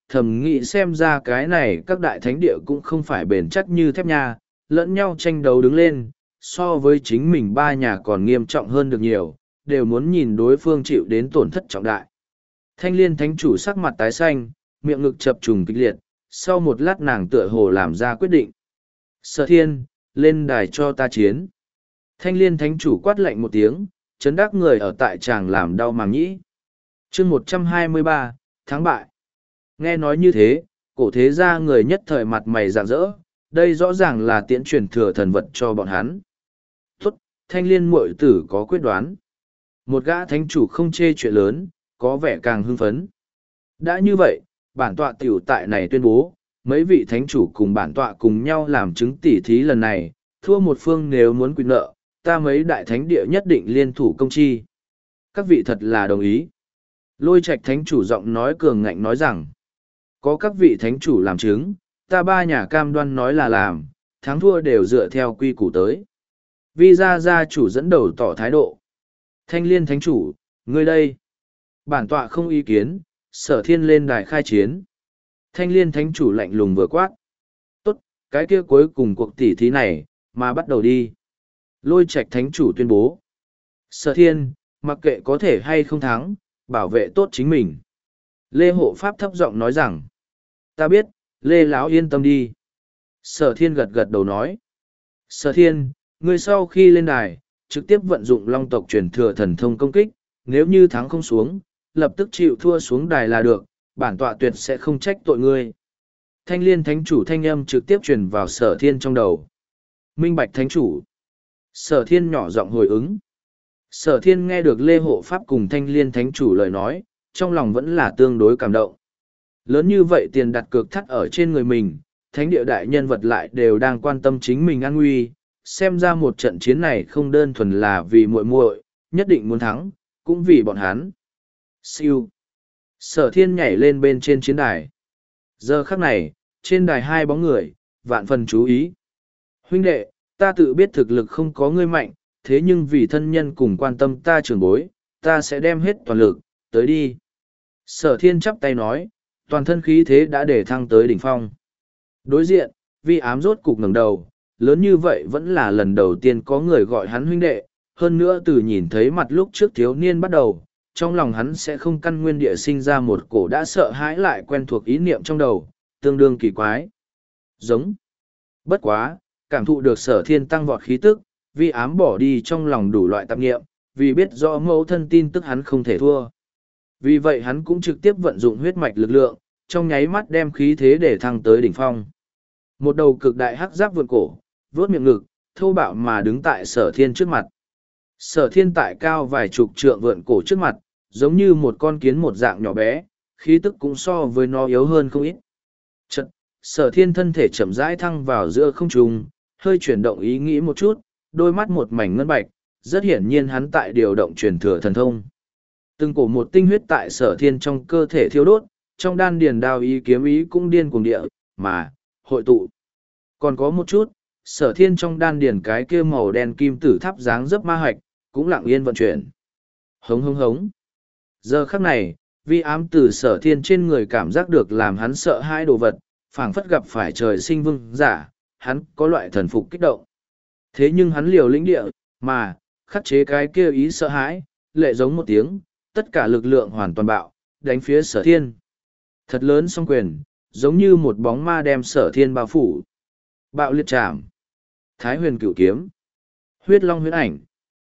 thầm nghĩ xem ra cái này các đại thánh địa cũng không phải bền chắc như thép nha, lẫn nhau tranh đấu đứng lên, so với chính mình ba nhà còn nghiêm trọng hơn được nhiều, đều muốn nhìn đối phương chịu đến tổn thất trọng đại. Thanh liên thánh chủ sắc mặt tái xanh, miệng ngực chập trùng kịch liệt, sau một lát nàng tựa hồ làm ra quyết định. Sở thiên, lên đài cho ta chiến. Thanh liên thánh chủ quát lạnh một tiếng, chấn đắc người ở tại tràng làm đau màng nhĩ. chương một trăm hai mươi ba, tháng bại. Nghe nói như thế, cổ thế gia người nhất thời mặt mày rạng rỡ, đây rõ ràng là tiễn truyền thừa thần vật cho bọn hắn. Tốt, thanh liên muội tử có quyết đoán. Một gã thánh chủ không chê chuyện lớn, có vẻ càng hưng phấn. Đã như vậy, bản tọa tiểu tại này tuyên bố, mấy vị thánh chủ cùng bản tọa cùng nhau làm chứng tỉ thí lần này, thua một phương nếu muốn quy nợ, ta mấy đại thánh địa nhất định liên thủ công chi. Các vị thật là đồng ý. Lôi Trạch thánh chủ giọng nói cường ngạnh nói rằng, có các vị thánh chủ làm chứng, ta ba nhà cam đoan nói là làm, thắng thua đều dựa theo quy củ tới. Vi gia gia chủ dẫn đầu tỏ thái độ. Thanh liên thánh chủ, ngươi đây. Bản tọa không ý kiến, sở thiên lên đài khai chiến. Thanh liên thánh chủ lạnh lùng vừa quát. Tốt, cái kia cuối cùng cuộc tỉ thí này, mà bắt đầu đi. Lôi Trạch thánh chủ tuyên bố. Sở thiên, mặc kệ có thể hay không thắng, bảo vệ tốt chính mình. Lê Hộ Pháp thấp giọng nói rằng. Ta biết, Lê Lão yên tâm đi. Sở thiên gật gật đầu nói. Sở thiên, ngươi sau khi lên đài, trực tiếp vận dụng long tộc truyền thừa thần thông công kích, nếu như thắng không xuống, lập tức chịu thua xuống đài là được, bản tọa tuyệt sẽ không trách tội ngươi. Thanh liên thánh chủ thanh âm trực tiếp truyền vào sở thiên trong đầu. Minh bạch thánh chủ. Sở thiên nhỏ giọng hồi ứng. Sở thiên nghe được Lê Hộ Pháp cùng thanh liên thánh chủ lời nói, trong lòng vẫn là tương đối cảm động. Lớn như vậy tiền đặt cược thắt ở trên người mình, thánh địa đại nhân vật lại đều đang quan tâm chính mình an nguy, xem ra một trận chiến này không đơn thuần là vì muội muội, nhất định muốn thắng, cũng vì bọn hắn. Siêu. Sở thiên nhảy lên bên trên chiến đài. Giờ khắc này, trên đài hai bóng người, vạn phần chú ý. Huynh đệ, ta tự biết thực lực không có ngươi mạnh, thế nhưng vì thân nhân cùng quan tâm ta trưởng bối, ta sẽ đem hết toàn lực, tới đi. Sở thiên chắp tay nói, toàn thân khí thế đã để thăng tới đỉnh phong. Đối diện, vi ám rốt cục ngẩng đầu, lớn như vậy vẫn là lần đầu tiên có người gọi hắn huynh đệ, hơn nữa từ nhìn thấy mặt lúc trước thiếu niên bắt đầu, trong lòng hắn sẽ không căn nguyên địa sinh ra một cổ đã sợ hãi lại quen thuộc ý niệm trong đầu, tương đương kỳ quái. Giống. Bất quá, cảm thụ được sở thiên tăng vọt khí tức, vi ám bỏ đi trong lòng đủ loại tạp nghiệm, vì biết rõ mẫu thân tin tức hắn không thể thua. Vì vậy hắn cũng trực tiếp vận dụng huyết mạch lực lượng, trong nháy mắt đem khí thế để thăng tới đỉnh phong. Một đầu cực đại hắc giáp vượn cổ, vuốt miệng ngực, thô bạo mà đứng tại sở thiên trước mặt. Sở thiên tại cao vài chục trượng vượn cổ trước mặt, giống như một con kiến một dạng nhỏ bé, khí tức cũng so với nó yếu hơn không ít. Chật, sở thiên thân thể chậm rãi thăng vào giữa không trung, hơi chuyển động ý nghĩ một chút, đôi mắt một mảnh ngân bạch, rất hiển nhiên hắn tại điều động truyền thừa thần thông. Từng cổ một tinh huyết tại sở thiên trong cơ thể thiêu đốt, trong đan điền đao ý kiếm ý cũng điên cuồng địa, mà, hội tụ. Còn có một chút, sở thiên trong đan điền cái kia màu đen kim tử tháp dáng dấp ma hạch, cũng lặng yên vận chuyển. Hống hống hống. Giờ khắc này, vi ám từ sở thiên trên người cảm giác được làm hắn sợ hai đồ vật, phảng phất gặp phải trời sinh vương giả, hắn có loại thần phục kích động. Thế nhưng hắn liều lĩnh địa, mà, khắc chế cái kia ý sợ hãi, lệ giống một tiếng, tất cả lực lượng hoàn toàn bạo, đánh phía sở thiên. Thật lớn song quyền, giống như một bóng ma đem sở thiên bao phủ. Bạo liệt trảm. Thái huyền cửu kiếm. Huyết long huyết ảnh.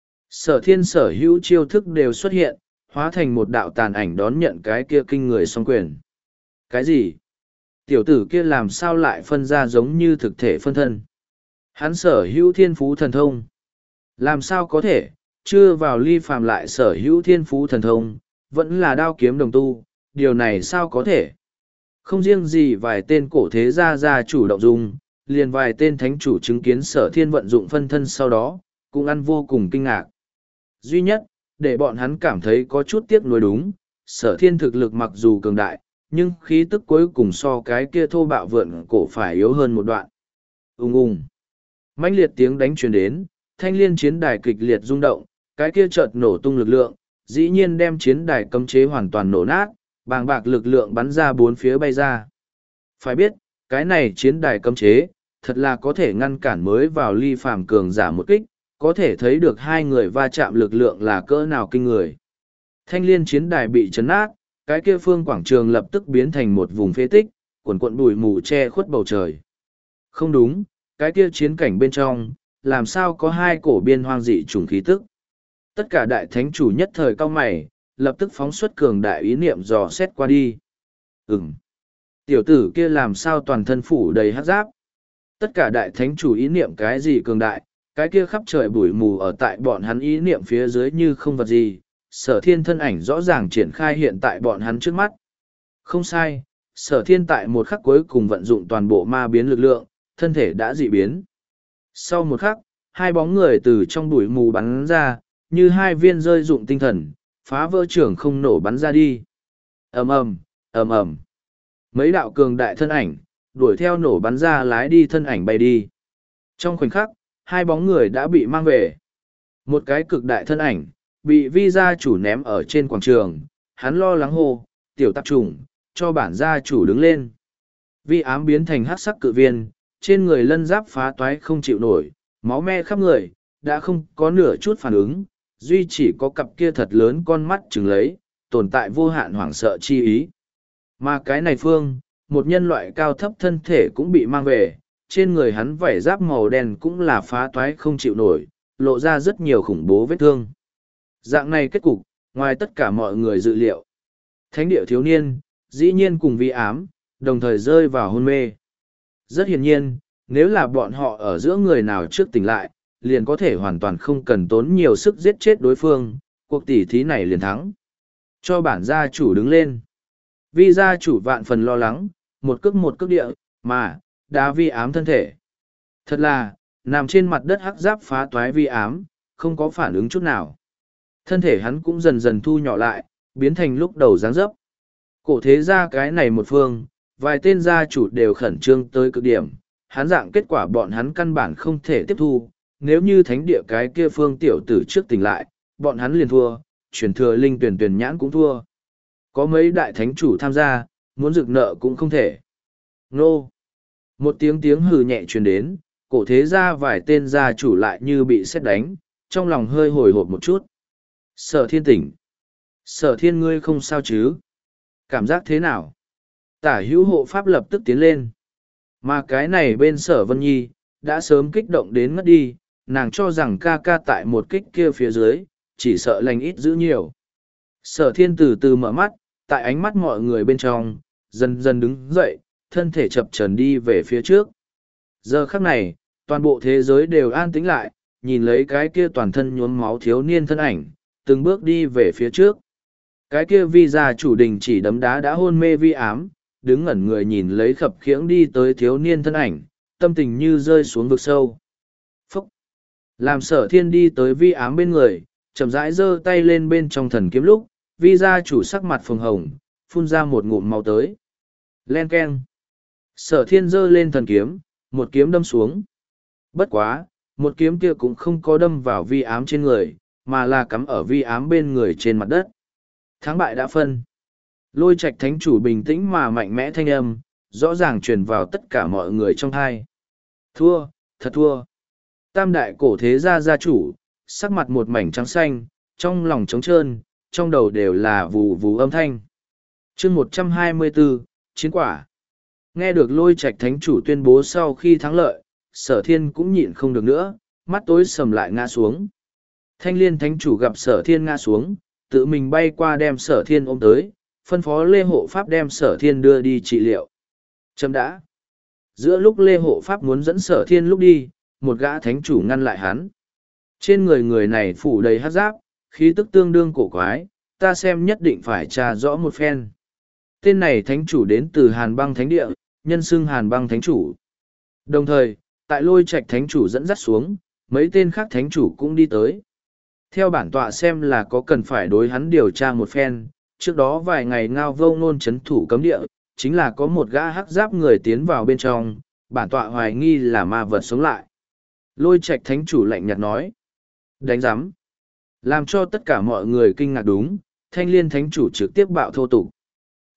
Sở thiên sở hữu chiêu thức đều xuất hiện, hóa thành một đạo tàn ảnh đón nhận cái kia kinh người song quyền. Cái gì? Tiểu tử kia làm sao lại phân ra giống như thực thể phân thân? Hắn sở hữu thiên phú thần thông. Làm sao có thể, chưa vào ly phàm lại sở hữu thiên phú thần thông, vẫn là đao kiếm đồng tu, điều này sao có thể? Không riêng gì vài tên cổ thế gia gia chủ động dung, liền vài tên thánh chủ chứng kiến sở thiên vận dụng phân thân sau đó, cũng ăn vô cùng kinh ngạc. Duy nhất, để bọn hắn cảm thấy có chút tiếc nuối đúng, sở thiên thực lực mặc dù cường đại, nhưng khí tức cuối cùng so cái kia thô bạo vượn cổ phải yếu hơn một đoạn. Ung ung. Mãnh liệt tiếng đánh truyền đến, thanh liên chiến đài kịch liệt rung động, cái kia chợt nổ tung lực lượng, dĩ nhiên đem chiến đài cấm chế hoàn toàn nổ nát, Bàng bạc lực lượng bắn ra bốn phía bay ra. Phải biết, cái này chiến đài cấm chế, thật là có thể ngăn cản mới vào ly phàm cường giả một kích, có thể thấy được hai người va chạm lực lượng là cỡ nào kinh người. Thanh liên chiến đài bị chấn nát, cái kia phương quảng trường lập tức biến thành một vùng phế tích, quần quận bụi mù che khuất bầu trời. Không đúng, cái kia chiến cảnh bên trong, làm sao có hai cổ biên hoang dị trùng khí tức. Tất cả đại thánh chủ nhất thời cao mày, lập tức phóng xuất cường đại ý niệm dò xét qua đi. Ừm. Tiểu tử kia làm sao toàn thân phủ đầy hắc giáp. Tất cả đại thánh chủ ý niệm cái gì cường đại, cái kia khắp trời bụi mù ở tại bọn hắn ý niệm phía dưới như không vật gì. Sở thiên thân ảnh rõ ràng triển khai hiện tại bọn hắn trước mắt. Không sai, sở thiên tại một khắc cuối cùng vận dụng toàn bộ ma biến lực lượng, thân thể đã dị biến. Sau một khắc, hai bóng người từ trong bụi mù bắn ra, như hai viên rơi dụng tinh thần, phá vỡ trường không nổ bắn ra đi. ầm ầm, ầm ầm. Mấy đạo cường đại thân ảnh, đuổi theo nổ bắn ra lái đi thân ảnh bay đi. Trong khoảnh khắc, hai bóng người đã bị mang về. Một cái cực đại thân ảnh, bị vi gia chủ ném ở trên quảng trường, hắn lo lắng hô, tiểu tạp trùng, cho bản gia chủ đứng lên. Vi ám biến thành hắc sắc cự viên, trên người lân giáp phá toái không chịu nổi, máu me khắp người, đã không có nửa chút phản ứng, duy chỉ có cặp kia thật lớn con mắt chừng lấy, tồn tại vô hạn hoảng sợ chi ý. Mà cái này phương, một nhân loại cao thấp thân thể cũng bị mang về, trên người hắn vảy giáp màu đen cũng là phá toái không chịu nổi, lộ ra rất nhiều khủng bố vết thương. Dạng này kết cục, ngoài tất cả mọi người dự liệu. Thánh địa thiếu niên, dĩ nhiên cùng vi ám, đồng thời rơi vào hôn mê. Rất hiển nhiên, nếu là bọn họ ở giữa người nào trước tỉnh lại, liền có thể hoàn toàn không cần tốn nhiều sức giết chết đối phương, cuộc tỉ thí này liền thắng. Cho bản gia chủ đứng lên. Vi gia chủ vạn phần lo lắng, một cước một cước địa, mà, đá vi ám thân thể. Thật là, nằm trên mặt đất hắc giáp phá toái vi ám, không có phản ứng chút nào. Thân thể hắn cũng dần dần thu nhỏ lại, biến thành lúc đầu dáng dấp. Cổ thế ra cái này một phương, vài tên gia chủ đều khẩn trương tới cực điểm, hắn dạng kết quả bọn hắn căn bản không thể tiếp thu, nếu như thánh địa cái kia phương tiểu tử trước tỉnh lại, bọn hắn liền thua, truyền thừa linh tuyển tuyển nhãn cũng thua. Có mấy đại thánh chủ tham gia, muốn rực nợ cũng không thể. Nô! Một tiếng tiếng hừ nhẹ truyền đến, cổ thế ra vài tên gia chủ lại như bị sét đánh, trong lòng hơi hồi hộp một chút. Sở thiên tỉnh. Sở thiên ngươi không sao chứ? Cảm giác thế nào? Tả hữu hộ pháp lập tức tiến lên. Mà cái này bên sở Vân Nhi, đã sớm kích động đến ngất đi, nàng cho rằng ca ca tại một kích kia phía dưới, chỉ sợ lành ít giữ nhiều. Sở thiên từ từ mở mắt, tại ánh mắt mọi người bên trong, dần dần đứng dậy, thân thể chập chờn đi về phía trước. Giờ khắc này, toàn bộ thế giới đều an tĩnh lại, nhìn lấy cái kia toàn thân nhuốm máu thiếu niên thân ảnh, từng bước đi về phía trước. Cái kia vi gia chủ đình chỉ đấm đá đã hôn mê vi ám, đứng ngẩn người nhìn lấy khập khiễng đi tới thiếu niên thân ảnh, tâm tình như rơi xuống vực sâu. Phúc! Làm sở thiên đi tới vi ám bên người, chậm rãi giơ tay lên bên trong thần kiếm lúc, vi gia chủ sắc mặt phồng hồng, phun ra một ngụm máu tới. Len keng! Sở thiên giơ lên thần kiếm, một kiếm đâm xuống. Bất quá, một kiếm kia cũng không có đâm vào vi ám trên người, mà là cắm ở vi ám bên người trên mặt đất. Thắng bại đã phân. Lôi Trạch thánh chủ bình tĩnh mà mạnh mẽ thanh âm, rõ ràng truyền vào tất cả mọi người trong thai. Thua, thật thua. Tam đại cổ thế gia gia chủ, sắc mặt một mảnh trắng xanh, trong lòng trống trơn, trong đầu đều là vù vù âm thanh. chương một trăm hai mươi bốn, chiến quả. Nghe được Lôi Trạch thánh chủ tuyên bố sau khi thắng lợi, sở thiên cũng nhịn không được nữa, mắt tối sầm lại ngã xuống. Thanh liên thánh chủ gặp sở thiên ngã xuống, tự mình bay qua đem sở thiên ôm tới, phân phó Lê Hộ Pháp đem sở thiên đưa đi trị liệu. Chấm đã. Giữa lúc Lê Hộ Pháp muốn dẫn sở thiên lúc đi, một gã thánh chủ ngăn lại hắn. Trên người người này phủ đầy hát giáp, khí tức tương đương cổ quái, ta xem nhất định phải tra rõ một phen. Tên này thánh chủ đến từ Hàn băng thánh địa, nhân xưng Hàn băng thánh chủ. Đồng thời, tại Lôi Trạch thánh chủ dẫn dắt xuống, mấy tên khác thánh chủ cũng đi tới. Theo bản tọa xem là có cần phải đối hắn điều tra một phen, trước đó vài ngày ngao vô ngôn chấn thủ cấm địa, chính là có một gã hắc giáp người tiến vào bên trong, bản tọa hoài nghi là ma vật sống lại. Lôi Trạch thánh chủ lạnh nhạt nói. Đánh giám. Làm cho tất cả mọi người kinh ngạc đúng, thanh liên thánh chủ trực tiếp bạo thô tục.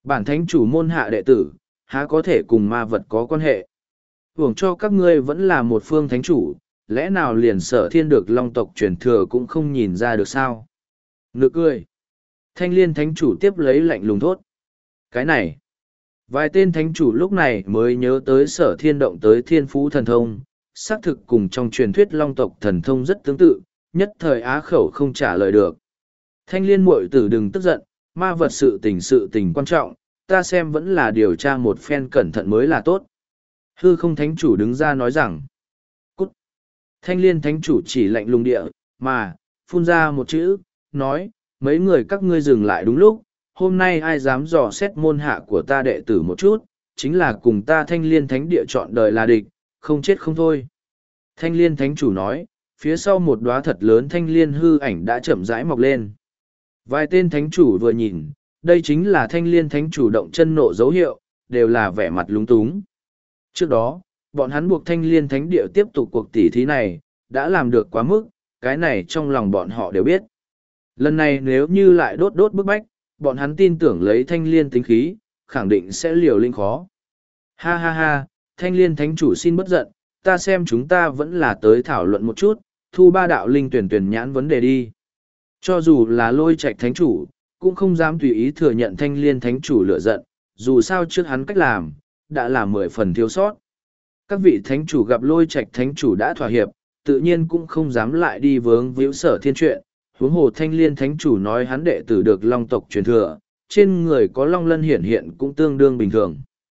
Bản thánh chủ môn hạ đệ tử, há có thể cùng ma vật có quan hệ. Hưởng cho các ngươi vẫn là một phương thánh chủ, lẽ nào liền Sở Thiên được long tộc truyền thừa cũng không nhìn ra được sao? Nực cười. Thanh liên thánh chủ tiếp lấy lạnh lùng thốt. Cái này. Vài tên thánh chủ lúc này mới nhớ tới Sở Thiên động tới thiên phú thần thông, xác thực cùng trong truyền thuyết long tộc thần thông rất tương tự, nhất thời á khẩu không trả lời được. Thanh liên muội tử đừng tức giận, ma vật sự tình sự tình quan trọng, ta xem vẫn là điều tra một phen cẩn thận mới là tốt. Hư không thánh chủ đứng ra nói rằng, cút. Thanh liên thánh chủ chỉ lạnh lùng địa, mà, phun ra một chữ, nói, mấy người các ngươi dừng lại đúng lúc, hôm nay ai dám dò xét môn hạ của ta đệ tử một chút, chính là cùng ta thanh liên thánh địa chọn đời là địch, không chết không thôi. Thanh liên thánh chủ nói, phía sau một đóa thật lớn thanh liên hư ảnh đã chậm rãi mọc lên. Vài tên thánh chủ vừa nhìn, đây chính là thanh liên thánh chủ động chân nộ dấu hiệu, đều là vẻ mặt lúng túng. Trước đó, bọn hắn buộc thanh liên thánh địa tiếp tục cuộc tỉ thí này, đã làm được quá mức, cái này trong lòng bọn họ đều biết. Lần này nếu như lại đốt đốt bức bách, bọn hắn tin tưởng lấy thanh liên tính khí, khẳng định sẽ liều linh khó. Ha ha ha, thanh liên thánh chủ xin bất giận, ta xem chúng ta vẫn là tới thảo luận một chút, thu ba đạo linh tuyển tuyển nhãn vấn đề đi. Cho dù là lôi Trạch thánh chủ, cũng không dám tùy ý thừa nhận thanh liên thánh chủ lựa giận, dù sao trước hắn cách làm, đã là mười phần thiếu sót. Các vị thánh chủ gặp lôi Trạch thánh chủ đã thỏa hiệp, tự nhiên cũng không dám lại đi vướng víu Sở Thiên chuyện. Huống hồ thanh liên thánh chủ nói hắn đệ tử được long tộc truyền thừa, trên người có long lân hiển hiện cũng tương đương bình thường.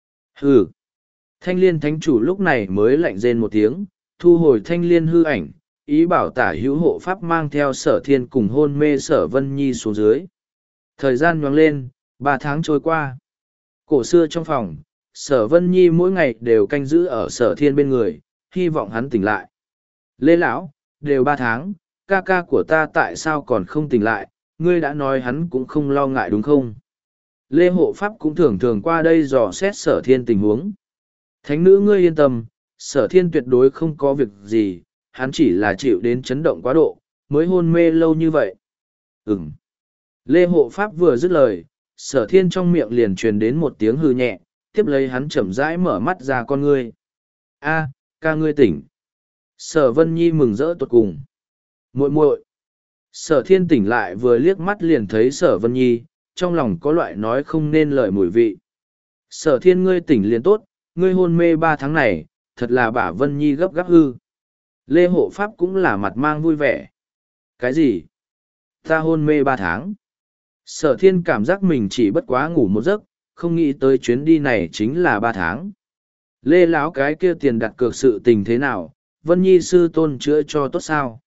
Hừ! Thanh liên thánh chủ lúc này mới lạnh rên một tiếng, thu hồi thanh liên hư ảnh, ý bảo tả hữu hộ pháp mang theo Sở Thiên cùng hôn mê Sở Vân Nhi xuống dưới. Thời gian nhoáng lên, ba tháng trôi qua. Cổ xưa trong phòng, Sở Vân Nhi mỗi ngày đều canh giữ ở Sở Thiên bên người, hy vọng hắn tỉnh lại. Lê lão, đều ba tháng, ca ca của ta tại sao còn không tỉnh lại, ngươi đã nói hắn cũng không lo ngại đúng không? Lê hộ pháp cũng thường thường qua đây dò xét Sở Thiên tình huống. Thánh nữ ngươi yên tâm, Sở Thiên tuyệt đối không có việc gì, hắn chỉ là chịu đến chấn động quá độ, mới hôn mê lâu như vậy. Ừm. Lê hộ pháp vừa dứt lời, Sở Thiên trong miệng liền truyền đến một tiếng hư nhẹ, tiếp lấy hắn chậm rãi mở mắt ra con ngươi. A, ca ngươi tỉnh. Sở Vân Nhi mừng rỡ tột cùng. Muội muội. Sở Thiên tỉnh lại vừa liếc mắt liền thấy Sở Vân Nhi, trong lòng có loại nói không nên lời mùi vị. Sở Thiên ngươi tỉnh liền tốt, ngươi hôn mê ba tháng này, thật là bả Vân Nhi gấp gáp hư. Lê hộ pháp cũng là mặt mang vui vẻ. Cái gì? Ta hôn mê ba tháng. Sở Thiên cảm giác mình chỉ bất quá ngủ một giấc, không nghĩ tới chuyến đi này chính là ba tháng. Lê lão cái kia tiền đặt cược sự tình thế nào, Vân Nhi sư tôn chữa cho tốt sao?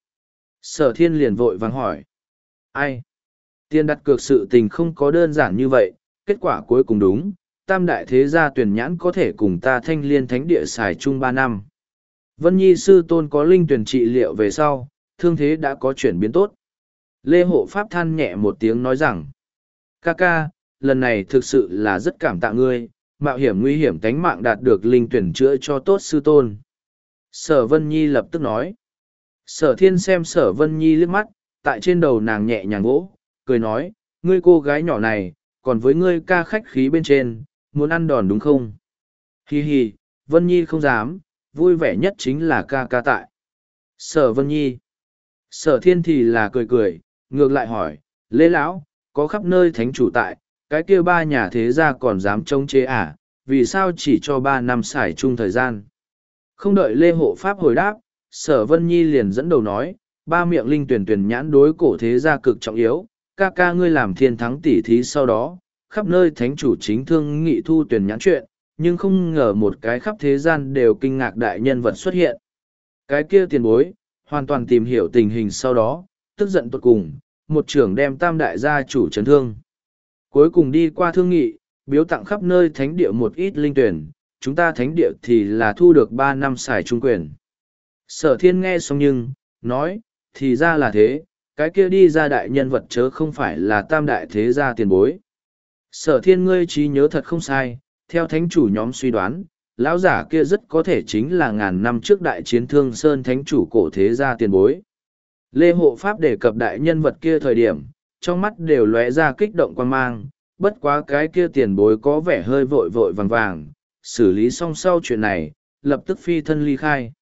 Sở Thiên liền vội vàng hỏi. Ai? Tiền đặt cược sự tình không có đơn giản như vậy, kết quả cuối cùng đúng, tam đại thế gia tuyển nhãn có thể cùng ta thanh liên thánh địa xài chung ba năm. Vân Nhi sư tôn có linh tuyển trị liệu về sau, thương thế đã có chuyển biến tốt. Lê hộ pháp than nhẹ một tiếng nói rằng, ca ca, lần này thực sự là rất cảm tạ ngươi, mạo hiểm nguy hiểm tánh mạng đạt được linh tuyển chữa cho tốt sư tôn. Sở Vân Nhi lập tức nói. Sở Thiên xem Sở Vân Nhi liếc mắt, tại trên đầu nàng nhẹ nhàng vỗ, cười nói, ngươi cô gái nhỏ này, còn với ngươi ca khách khí bên trên, muốn ăn đòn đúng không? Hi hi, Vân Nhi không dám, vui vẻ nhất chính là ca ca tại. Sở Vân Nhi. Sở Thiên thì là cười cười, ngược lại hỏi, Lê lão, có khắp nơi thánh chủ tại, cái kia ba nhà thế gia còn dám trông chế à, vì sao chỉ cho ba năm xài chung thời gian? Không đợi Lê hộ pháp hồi đáp, Sở Vân Nhi liền dẫn đầu nói, ba miệng linh tuyển tuyển nhãn đối cổ thế gia cực trọng yếu, ca ca ngươi làm thiên thắng tỷ thí sau đó, khắp nơi thánh chủ chính thương nghị thu tuyển nhãn chuyện, nhưng không ngờ một cái khắp thế gian đều kinh ngạc đại nhân vật xuất hiện. Cái kia tiền bối, hoàn toàn tìm hiểu tình hình sau đó, tức giận tột cùng, một trưởng đem tam đại gia chủ chấn thương. Cuối cùng đi qua thương nghị, biếu tặng khắp nơi thánh địa một ít linh tuyển, chúng ta thánh địa thì là thu được ba năm xài trung quyền. Sở Thiên nghe xong nhưng, nói, thì ra là thế, cái kia đi ra đại nhân vật chớ không phải là tam đại thế gia tiền bối. Sở Thiên ngươi trí nhớ thật không sai, theo thánh chủ nhóm suy đoán, lão giả kia rất có thể chính là ngàn năm trước đại chiến Thương Sơn thánh chủ cổ thế gia tiền bối. Lê hộ pháp đề cập đại nhân vật kia thời điểm, trong mắt đều lóe ra kích động quan mang, bất quá cái kia tiền bối có vẻ hơi vội vội vàng vàng, xử lý xong sau chuyện này, lập tức phi thân ly khai.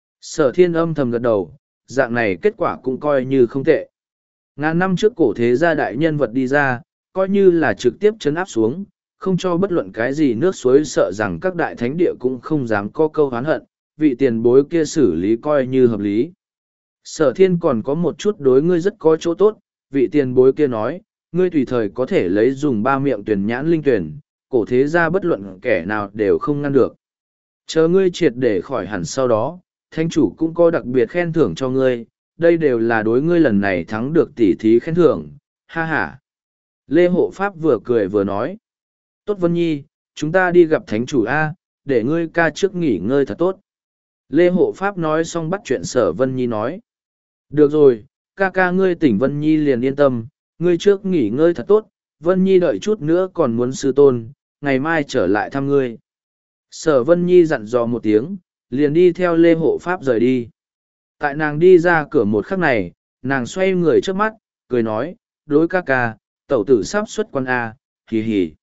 Sở thiên âm thầm gật đầu, dạng này kết quả cũng coi như không tệ. Ngàn năm trước cổ thế gia đại nhân vật đi ra, coi như là trực tiếp chấn áp xuống, không cho bất luận cái gì nước suối, sợ rằng các đại thánh địa cũng không dám có câu oán hận, vị tiền bối kia xử lý coi như hợp lý. Sở thiên còn có một chút đối ngươi rất có chỗ tốt, vị tiền bối kia nói, ngươi tùy thời có thể lấy dùng ba miệng tuyển nhãn linh tuyển, cổ thế gia bất luận kẻ nào đều không ngăn được. Chờ ngươi triệt để khỏi hẳn sau đó, thánh chủ cũng có đặc biệt khen thưởng cho ngươi, đây đều là đối ngươi lần này thắng được tỉ thí khen thưởng, ha ha. Lê Hộ Pháp vừa cười vừa nói, tốt Vân Nhi, chúng ta đi gặp thánh chủ A, để ngươi ca trước nghỉ ngơi thật tốt. Lê Hộ Pháp nói xong bắt chuyện Sở Vân Nhi nói, được rồi, ca ca ngươi tỉnh Vân Nhi liền yên tâm, ngươi trước nghỉ ngơi thật tốt, Vân Nhi đợi chút nữa còn muốn sư tôn, ngày mai trở lại thăm ngươi. Sở Vân Nhi dặn dò một tiếng, liền đi theo Lê Hộ Pháp rời đi. Tại nàng đi ra cửa một khắc này, nàng xoay người trước mắt, cười nói, đối ca ca, tẩu tử sắp xuất quan A, hì hì.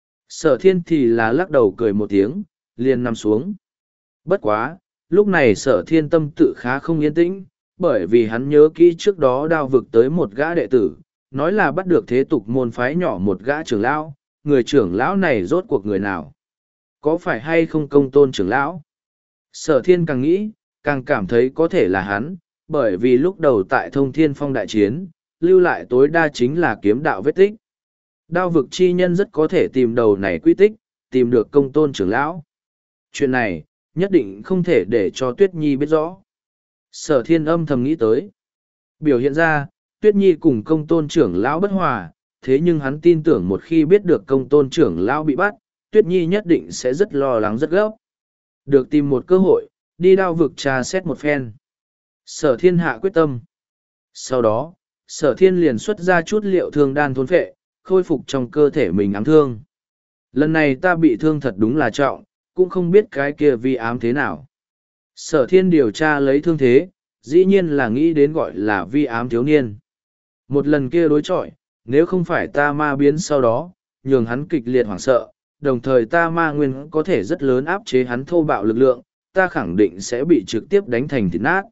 Sở thiên thì là lắc đầu cười một tiếng, liền nằm xuống. Bất quá, lúc này sở thiên tâm tự khá không yên tĩnh, bởi vì hắn nhớ kỹ trước đó đao vực tới một gã đệ tử, nói là bắt được thế tục môn phái nhỏ một gã trưởng lão, người trưởng lão này rốt cuộc người nào? Có phải hay không công tôn trưởng lão? Sở thiên càng nghĩ, càng cảm thấy có thể là hắn, bởi vì lúc đầu tại thông thiên phong đại chiến, lưu lại tối đa chính là kiếm đạo vết tích. Đao vực chi nhân rất có thể tìm đầu này quy tích, tìm được công tôn trưởng lão. Chuyện này, nhất định không thể để cho Tuyết Nhi biết rõ. Sở thiên âm thầm nghĩ tới. Biểu hiện ra, Tuyết Nhi cùng công tôn trưởng lão bất hòa, thế nhưng hắn tin tưởng một khi biết được công tôn trưởng lão bị bắt, Tuyết Nhi nhất định sẽ rất lo lắng rất gấp. Được tìm một cơ hội, đi đao vực tra xét một phen. Sở thiên hạ quyết tâm. Sau đó, sở thiên liền xuất ra chút liệu thương đan thôn phệ, khôi phục trong cơ thể mình ám thương. Lần này ta bị thương thật đúng là trọng, cũng không biết cái kia vi ám thế nào. Sở thiên điều tra lấy thương thế, dĩ nhiên là nghĩ đến gọi là vi ám thiếu niên. Một lần kia đối chọi, nếu không phải ta ma biến sau đó, nhường hắn kịch liệt hoảng sợ, đồng thời ta ma nguyên có thể rất lớn áp chế hắn thô bạo lực lượng, ta khẳng định sẽ bị trực tiếp đánh thành thịt nát.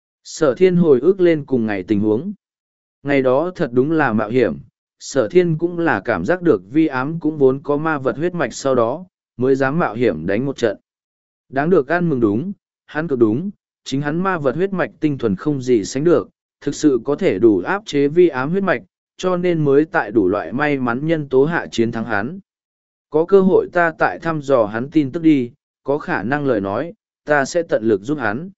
Sở thiên hồi ức lên cùng ngày tình huống. Ngày đó thật đúng là mạo hiểm, sở thiên cũng là cảm giác được vi ám cũng vốn có ma vật huyết mạch sau đó, mới dám mạo hiểm đánh một trận. Đáng được ăn mừng đúng, hắn cực đúng, chính hắn ma vật huyết mạch tinh thuần không gì sánh được, thực sự có thể đủ áp chế vi ám huyết mạch, cho nên mới tại đủ loại may mắn nhân tố hạ chiến thắng hắn. Có cơ hội ta tại thăm dò hắn tin tức đi, có khả năng lời nói, ta sẽ tận lực giúp hắn.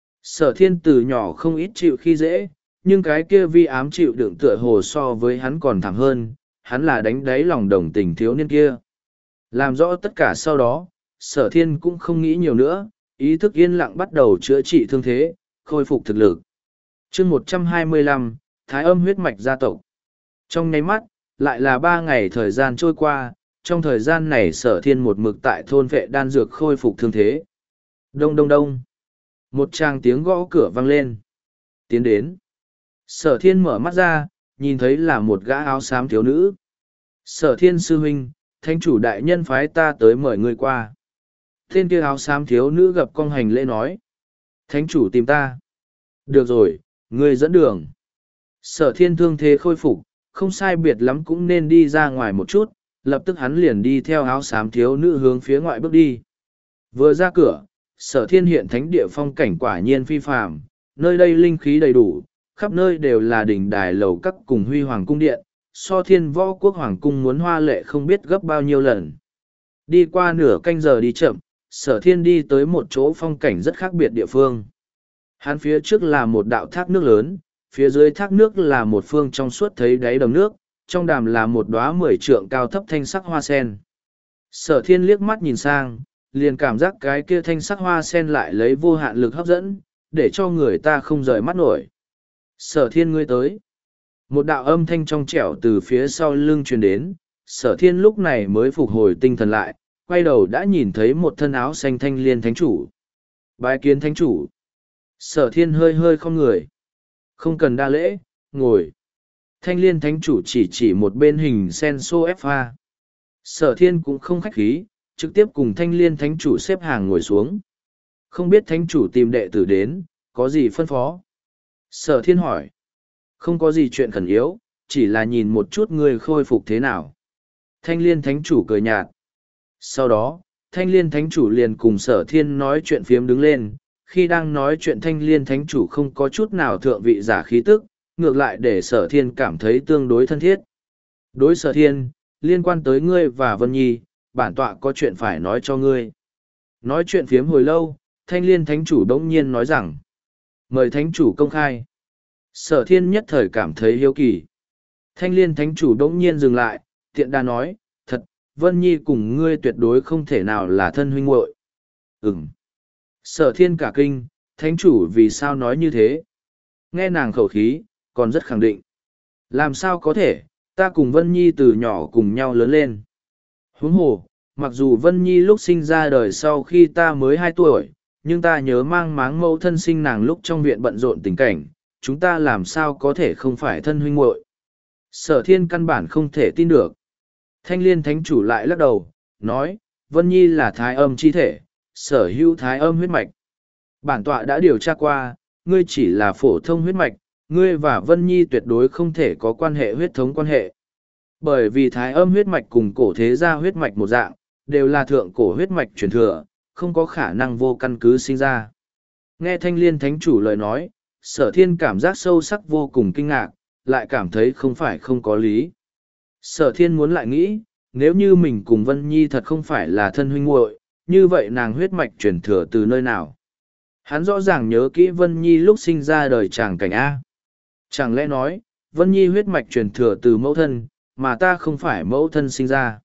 Sở thiên từ nhỏ không ít chịu khi dễ, nhưng cái kia vi ám chịu đựng tựa hồ so với hắn còn thảm hơn, hắn là đánh đáy lòng đồng tình thiếu niên kia. Làm rõ tất cả sau đó, sở thiên cũng không nghĩ nhiều nữa, ý thức yên lặng bắt đầu chữa trị thương thế, khôi phục thực lực. chương một trăm hai mươi lăm, Thái âm huyết mạch gia tộc. Trong nháy mắt, lại là ba ngày thời gian trôi qua, trong thời gian này sở thiên một mực tại thôn vệ đan dược khôi phục thương thế. Đông đông đông. Một tràng tiếng gõ cửa vang lên. Tiến đến. Sở thiên mở mắt ra, nhìn thấy là một gã áo xám thiếu nữ. Sở thiên sư huynh, thánh chủ đại nhân phái ta tới mời ngươi qua. Tên kia áo xám thiếu nữ gặp con hành lễ nói. Thánh chủ tìm ta. Được rồi, ngươi dẫn đường. Sở thiên thương thế khôi phục, không sai biệt lắm cũng nên đi ra ngoài một chút, lập tức hắn liền đi theo áo xám thiếu nữ hướng phía ngoại bước đi. Vừa ra cửa, sở thiên hiện thánh địa phong cảnh quả nhiên phi phàm, nơi đây linh khí đầy đủ, khắp nơi đều là đỉnh đài lầu các cùng huy hoàng cung điện, so thiên võ quốc hoàng cung muốn hoa lệ không biết gấp bao nhiêu lần. Đi qua nửa canh giờ đi chậm, sở thiên đi tới một chỗ phong cảnh rất khác biệt địa phương. Hắn phía trước là một đạo thác nước lớn, phía dưới thác nước là một phương trong suốt thấy đáy đầm nước, trong đàm là một đóa mười trượng cao thấp thanh sắc hoa sen. Sở thiên liếc mắt nhìn sang, liền cảm giác cái kia thanh sắc hoa sen lại lấy vô hạn lực hấp dẫn, để cho người ta không rời mắt nổi. Sở thiên ngươi tới. Một đạo âm thanh trong trẻo từ phía sau lưng truyền đến, sở thiên lúc này mới phục hồi tinh thần lại, quay đầu đã nhìn thấy một thân áo xanh thanh liên thánh chủ. Bái kiến thánh chủ. Sở thiên hơi hơi không người. Không cần đa lễ, ngồi. Thanh liên thánh chủ chỉ chỉ một bên hình Senso ép a. Sở thiên cũng không khách khí, trực tiếp cùng thanh liên thánh chủ xếp hàng ngồi xuống. Không biết thánh chủ tìm đệ tử đến, có gì phân phó? Sở thiên hỏi. Không có gì chuyện khẩn yếu, chỉ là nhìn một chút ngươi khôi phục thế nào. Thanh liên thánh chủ cười nhạt. Sau đó, thanh liên thánh chủ liền cùng sở thiên nói chuyện phiếm đứng lên. Khi đang nói chuyện thanh liên thánh chủ không có chút nào thượng vị giả khí tức, ngược lại để sở thiên cảm thấy tương đối thân thiết. Đối sở thiên, liên quan tới ngươi và Vân Nhi, bản tọa có chuyện phải nói cho ngươi. Nói chuyện phiếm hồi lâu, thanh liên thánh chủ đống nhiên nói rằng, mời thánh chủ công khai. Sở thiên nhất thời cảm thấy hiếu kỳ. Thanh liên thánh chủ đống nhiên dừng lại, tiện đa nói, thật, Vân Nhi cùng ngươi tuyệt đối không thể nào là thân huynh muội. Ừm. Sở thiên cả kinh, thánh chủ vì sao nói như thế? Nghe nàng khẩu khí, còn rất khẳng định. Làm sao có thể, ta cùng Vân Nhi từ nhỏ cùng nhau lớn lên. Huống hồ, mặc dù Vân Nhi lúc sinh ra đời sau khi ta mới hai tuổi, nhưng ta nhớ mang máng mẫu thân sinh nàng lúc trong viện bận rộn tình cảnh, chúng ta làm sao có thể không phải thân huynh muội. Sở thiên căn bản không thể tin được. Thanh liên thánh chủ lại lắc đầu, nói, Vân Nhi là thái âm chi thể, sở hữu thái âm huyết mạch. Bản tọa đã điều tra qua, ngươi chỉ là phổ thông huyết mạch, ngươi và Vân Nhi tuyệt đối không thể có quan hệ huyết thống quan hệ. Bởi vì thái âm huyết mạch cùng cổ thế gia huyết mạch một dạng, đều là thượng cổ huyết mạch truyền thừa, không có khả năng vô căn cứ sinh ra. Nghe thanh liên thánh chủ lời nói, sở thiên cảm giác sâu sắc vô cùng kinh ngạc, lại cảm thấy không phải không có lý. Sở thiên muốn lại nghĩ, nếu như mình cùng Vân Nhi thật không phải là thân huynh muội, như vậy nàng huyết mạch truyền thừa từ nơi nào? Hắn rõ ràng nhớ kỹ Vân Nhi lúc sinh ra đời chàng cảnh A. Chẳng lẽ nói, Vân Nhi huyết mạch truyền thừa từ mẫu thân, mà ta không phải mẫu thân sinh ra.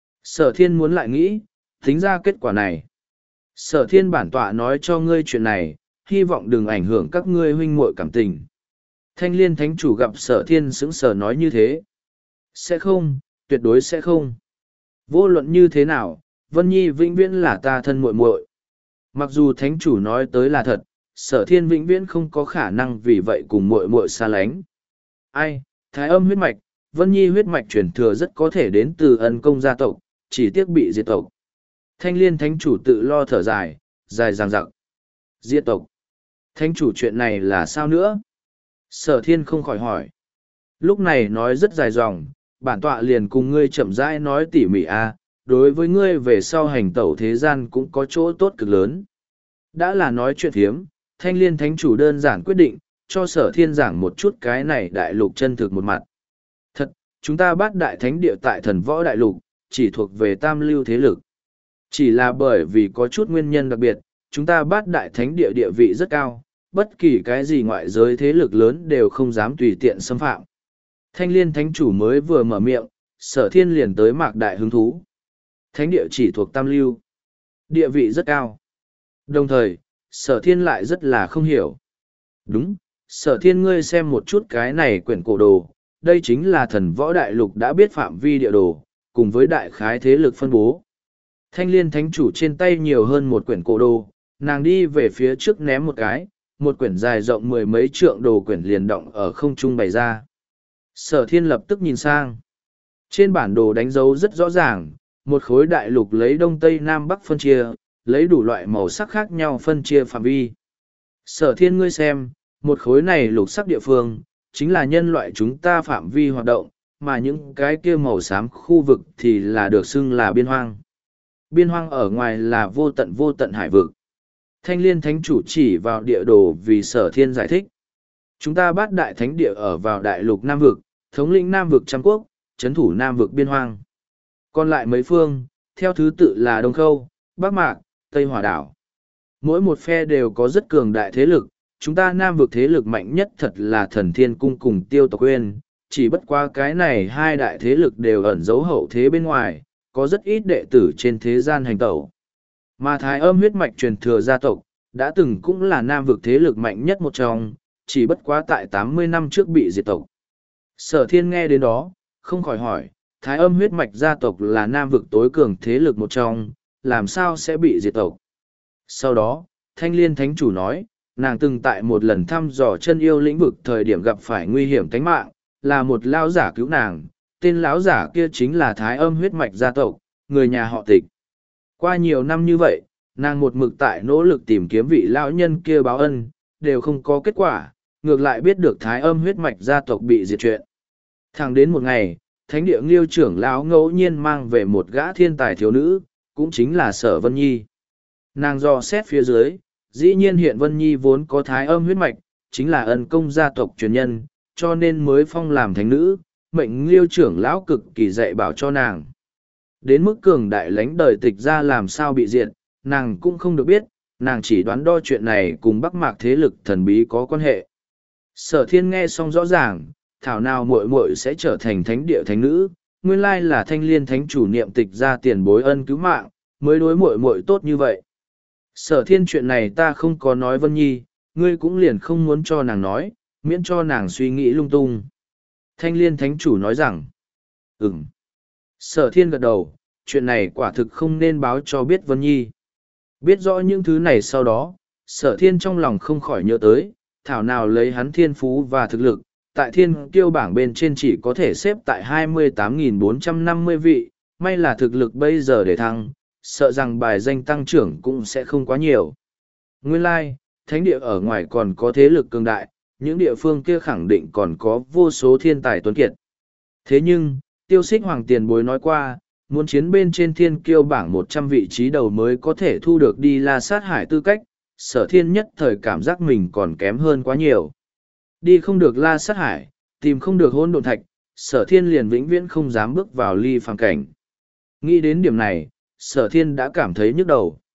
Sở thiên muốn lại nghĩ, tính ra kết quả này. Sở thiên bản tọa nói cho ngươi chuyện này, hy vọng đừng ảnh hưởng các ngươi huynh muội cảm tình. Thanh liên thánh chủ gặp sở thiên sững sờ nói như thế. Sẽ không, tuyệt đối sẽ không. Vô luận như thế nào, Vân Nhi vĩnh viễn là ta thân muội muội. Mặc dù thánh chủ nói tới là thật, sở thiên vĩnh viễn không có khả năng vì vậy cùng muội muội xa lánh. Ai, thái âm huyết mạch, Vân Nhi huyết mạch truyền thừa rất có thể đến từ ân công gia tộc, chỉ tiếc bị diệt tộc. Thanh liên thánh chủ tự lo thở dài, dài dằng dặc. Diệt tộc. Thánh chủ chuyện này là sao nữa? Sở thiên không khỏi hỏi. Lúc này nói rất dài dòng, bản tọa liền cùng ngươi chậm rãi nói tỉ mỉ a. Đối với ngươi về sau hành tẩu thế gian cũng có chỗ tốt cực lớn. Đã là nói chuyện thiếm, thanh liên thánh chủ đơn giản quyết định, cho sở thiên giảng một chút cái này đại lục chân thực một mặt. Thật, chúng ta bát đại thánh địa tại thần võ đại lục, chỉ thuộc về tam lưu thế lực. Chỉ là bởi vì có chút nguyên nhân đặc biệt, chúng ta bát đại thánh địa địa vị rất cao, bất kỳ cái gì ngoại giới thế lực lớn đều không dám tùy tiện xâm phạm. Thanh liên thánh chủ mới vừa mở miệng, sở thiên liền tới mạc đại hứng thú. Thánh địa chỉ thuộc tam lưu. Địa vị rất cao. Đồng thời, sở thiên lại rất là không hiểu. Đúng, sở thiên ngươi xem một chút cái này quyển cổ đồ. Đây chính là thần võ đại lục đã biết phạm vi địa đồ, cùng với đại khái thế lực phân bố. Thanh liên thánh chủ trên tay nhiều hơn một quyển cổ đồ, nàng đi về phía trước ném một cái, một quyển dài rộng mười mấy trượng đồ quyển liền động ở không trung bày ra. Sở thiên lập tức nhìn sang. Trên bản đồ đánh dấu rất rõ ràng, một khối đại lục lấy đông tây nam bắc phân chia, lấy đủ loại màu sắc khác nhau phân chia phạm vi. Sở thiên ngươi xem, một khối này lục sắc địa phương, chính là nhân loại chúng ta phạm vi hoạt động, mà những cái kia màu xám khu vực thì là được xưng là biên hoang. Biên hoang ở ngoài là vô tận vô tận hải vực. Thanh liên thánh chủ chỉ vào địa đồ vì sở thiên giải thích. Chúng ta bát đại thánh địa ở vào đại lục Nam vực, thống lĩnh Nam vực trăm quốc, chấn thủ Nam vực biên hoang. Còn lại mấy phương, theo thứ tự là Đông Khâu, Bắc Mạc, Tây Hỏa Đảo. Mỗi một phe đều có rất cường đại thế lực, chúng ta Nam vực thế lực mạnh nhất thật là Thần Thiên Cung cùng Tiêu Tộc Uyên, chỉ bất qua cái này hai đại thế lực đều ẩn giấu hậu thế bên ngoài, có rất ít đệ tử trên thế gian hành tẩu. Mà Thái Âm huyết mạch truyền thừa gia tộc, đã từng cũng là Nam vực thế lực mạnh nhất một trong, chỉ bất quá tại tám mươi năm trước bị diệt tộc. Sở Thiên nghe đến đó, không khỏi hỏi, Thái Âm huyết mạch gia tộc là Nam vực tối cường thế lực một trong, làm sao sẽ bị diệt tộc? Sau đó, Thanh Liên Thánh Chủ nói, nàng từng tại một lần thăm dò chân yêu lĩnh vực thời điểm gặp phải nguy hiểm tính mạng, là một lão giả cứu nàng, tên lão giả kia chính là Thái Âm huyết mạch gia tộc, người nhà họ Tịch. Qua nhiều năm như vậy, nàng một mực tại nỗ lực tìm kiếm vị lão nhân kia báo ân, đều không có kết quả, ngược lại biết được Thái Âm huyết mạch gia tộc bị diệt chuyện. Thẳng đến một ngày, thánh địa Nghiêu trưởng lão ngẫu nhiên mang về một gã thiên tài thiếu nữ, cũng chính là Sở Vân Nhi. Nàng dò xét phía dưới, dĩ nhiên hiện Vân Nhi vốn có Thái Âm huyết mạch, chính là ân công gia tộc truyền nhân, cho nên mới phong làm thánh nữ, mệnh Nghiêu trưởng lão cực kỳ dạy bảo cho nàng. Đến mức cường đại lãnh đời Tịch ra làm sao bị diệt, nàng cũng không được biết, nàng chỉ đoán đo chuyện này cùng Bắc Mạc thế lực thần bí có quan hệ. Sở Thiên nghe xong rõ ràng, thảo nào muội muội sẽ trở thành thánh địa thánh nữ, nguyên lai là Thanh Liên thánh chủ niệm Tịch ra tiền bối ân cứu mạng, mới đối muội muội tốt như vậy. Sở Thiên, chuyện này ta không có nói Vân Nhi, ngươi cũng liền không muốn cho nàng nói, miễn cho nàng suy nghĩ lung tung. Thanh Liên thánh chủ nói rằng, ừm. Sở Thiên gật đầu, chuyện này quả thực không nên báo cho biết Vân Nhi. Biết rõ những thứ này sau đó, Sở Thiên trong lòng không khỏi nhớ tới, thảo nào lấy hắn thiên phú và thực lực, tại thiên kiêu bảng bên trên chỉ có thể xếp tại hai mươi tám nghìn bốn trăm năm mươi vị, may là thực lực bây giờ để thăng, sợ rằng bài danh tăng trưởng cũng sẽ không quá nhiều. Nguyên lai, like, thánh địa ở ngoài còn có thế lực cường đại, những địa phương kia khẳng định còn có vô số thiên tài tuấn kiệt. Thế nhưng, Tiêu Xích Hoàng tiền bối nói qua, muốn chiến bên trên thiên kiêu bảng một trăm vị trí đầu mới có thể thu được đi La Sát Hải tư cách, Sở Thiên nhất thời cảm giác mình còn kém hơn quá nhiều. Đi không được La Sát Hải, tìm không được Hỗn Độn Thạch, Sở Thiên liền vĩnh viễn không dám bước vào ly phàm cảnh. Nghĩ đến điểm này, Sở Thiên đã cảm thấy nhức đầu.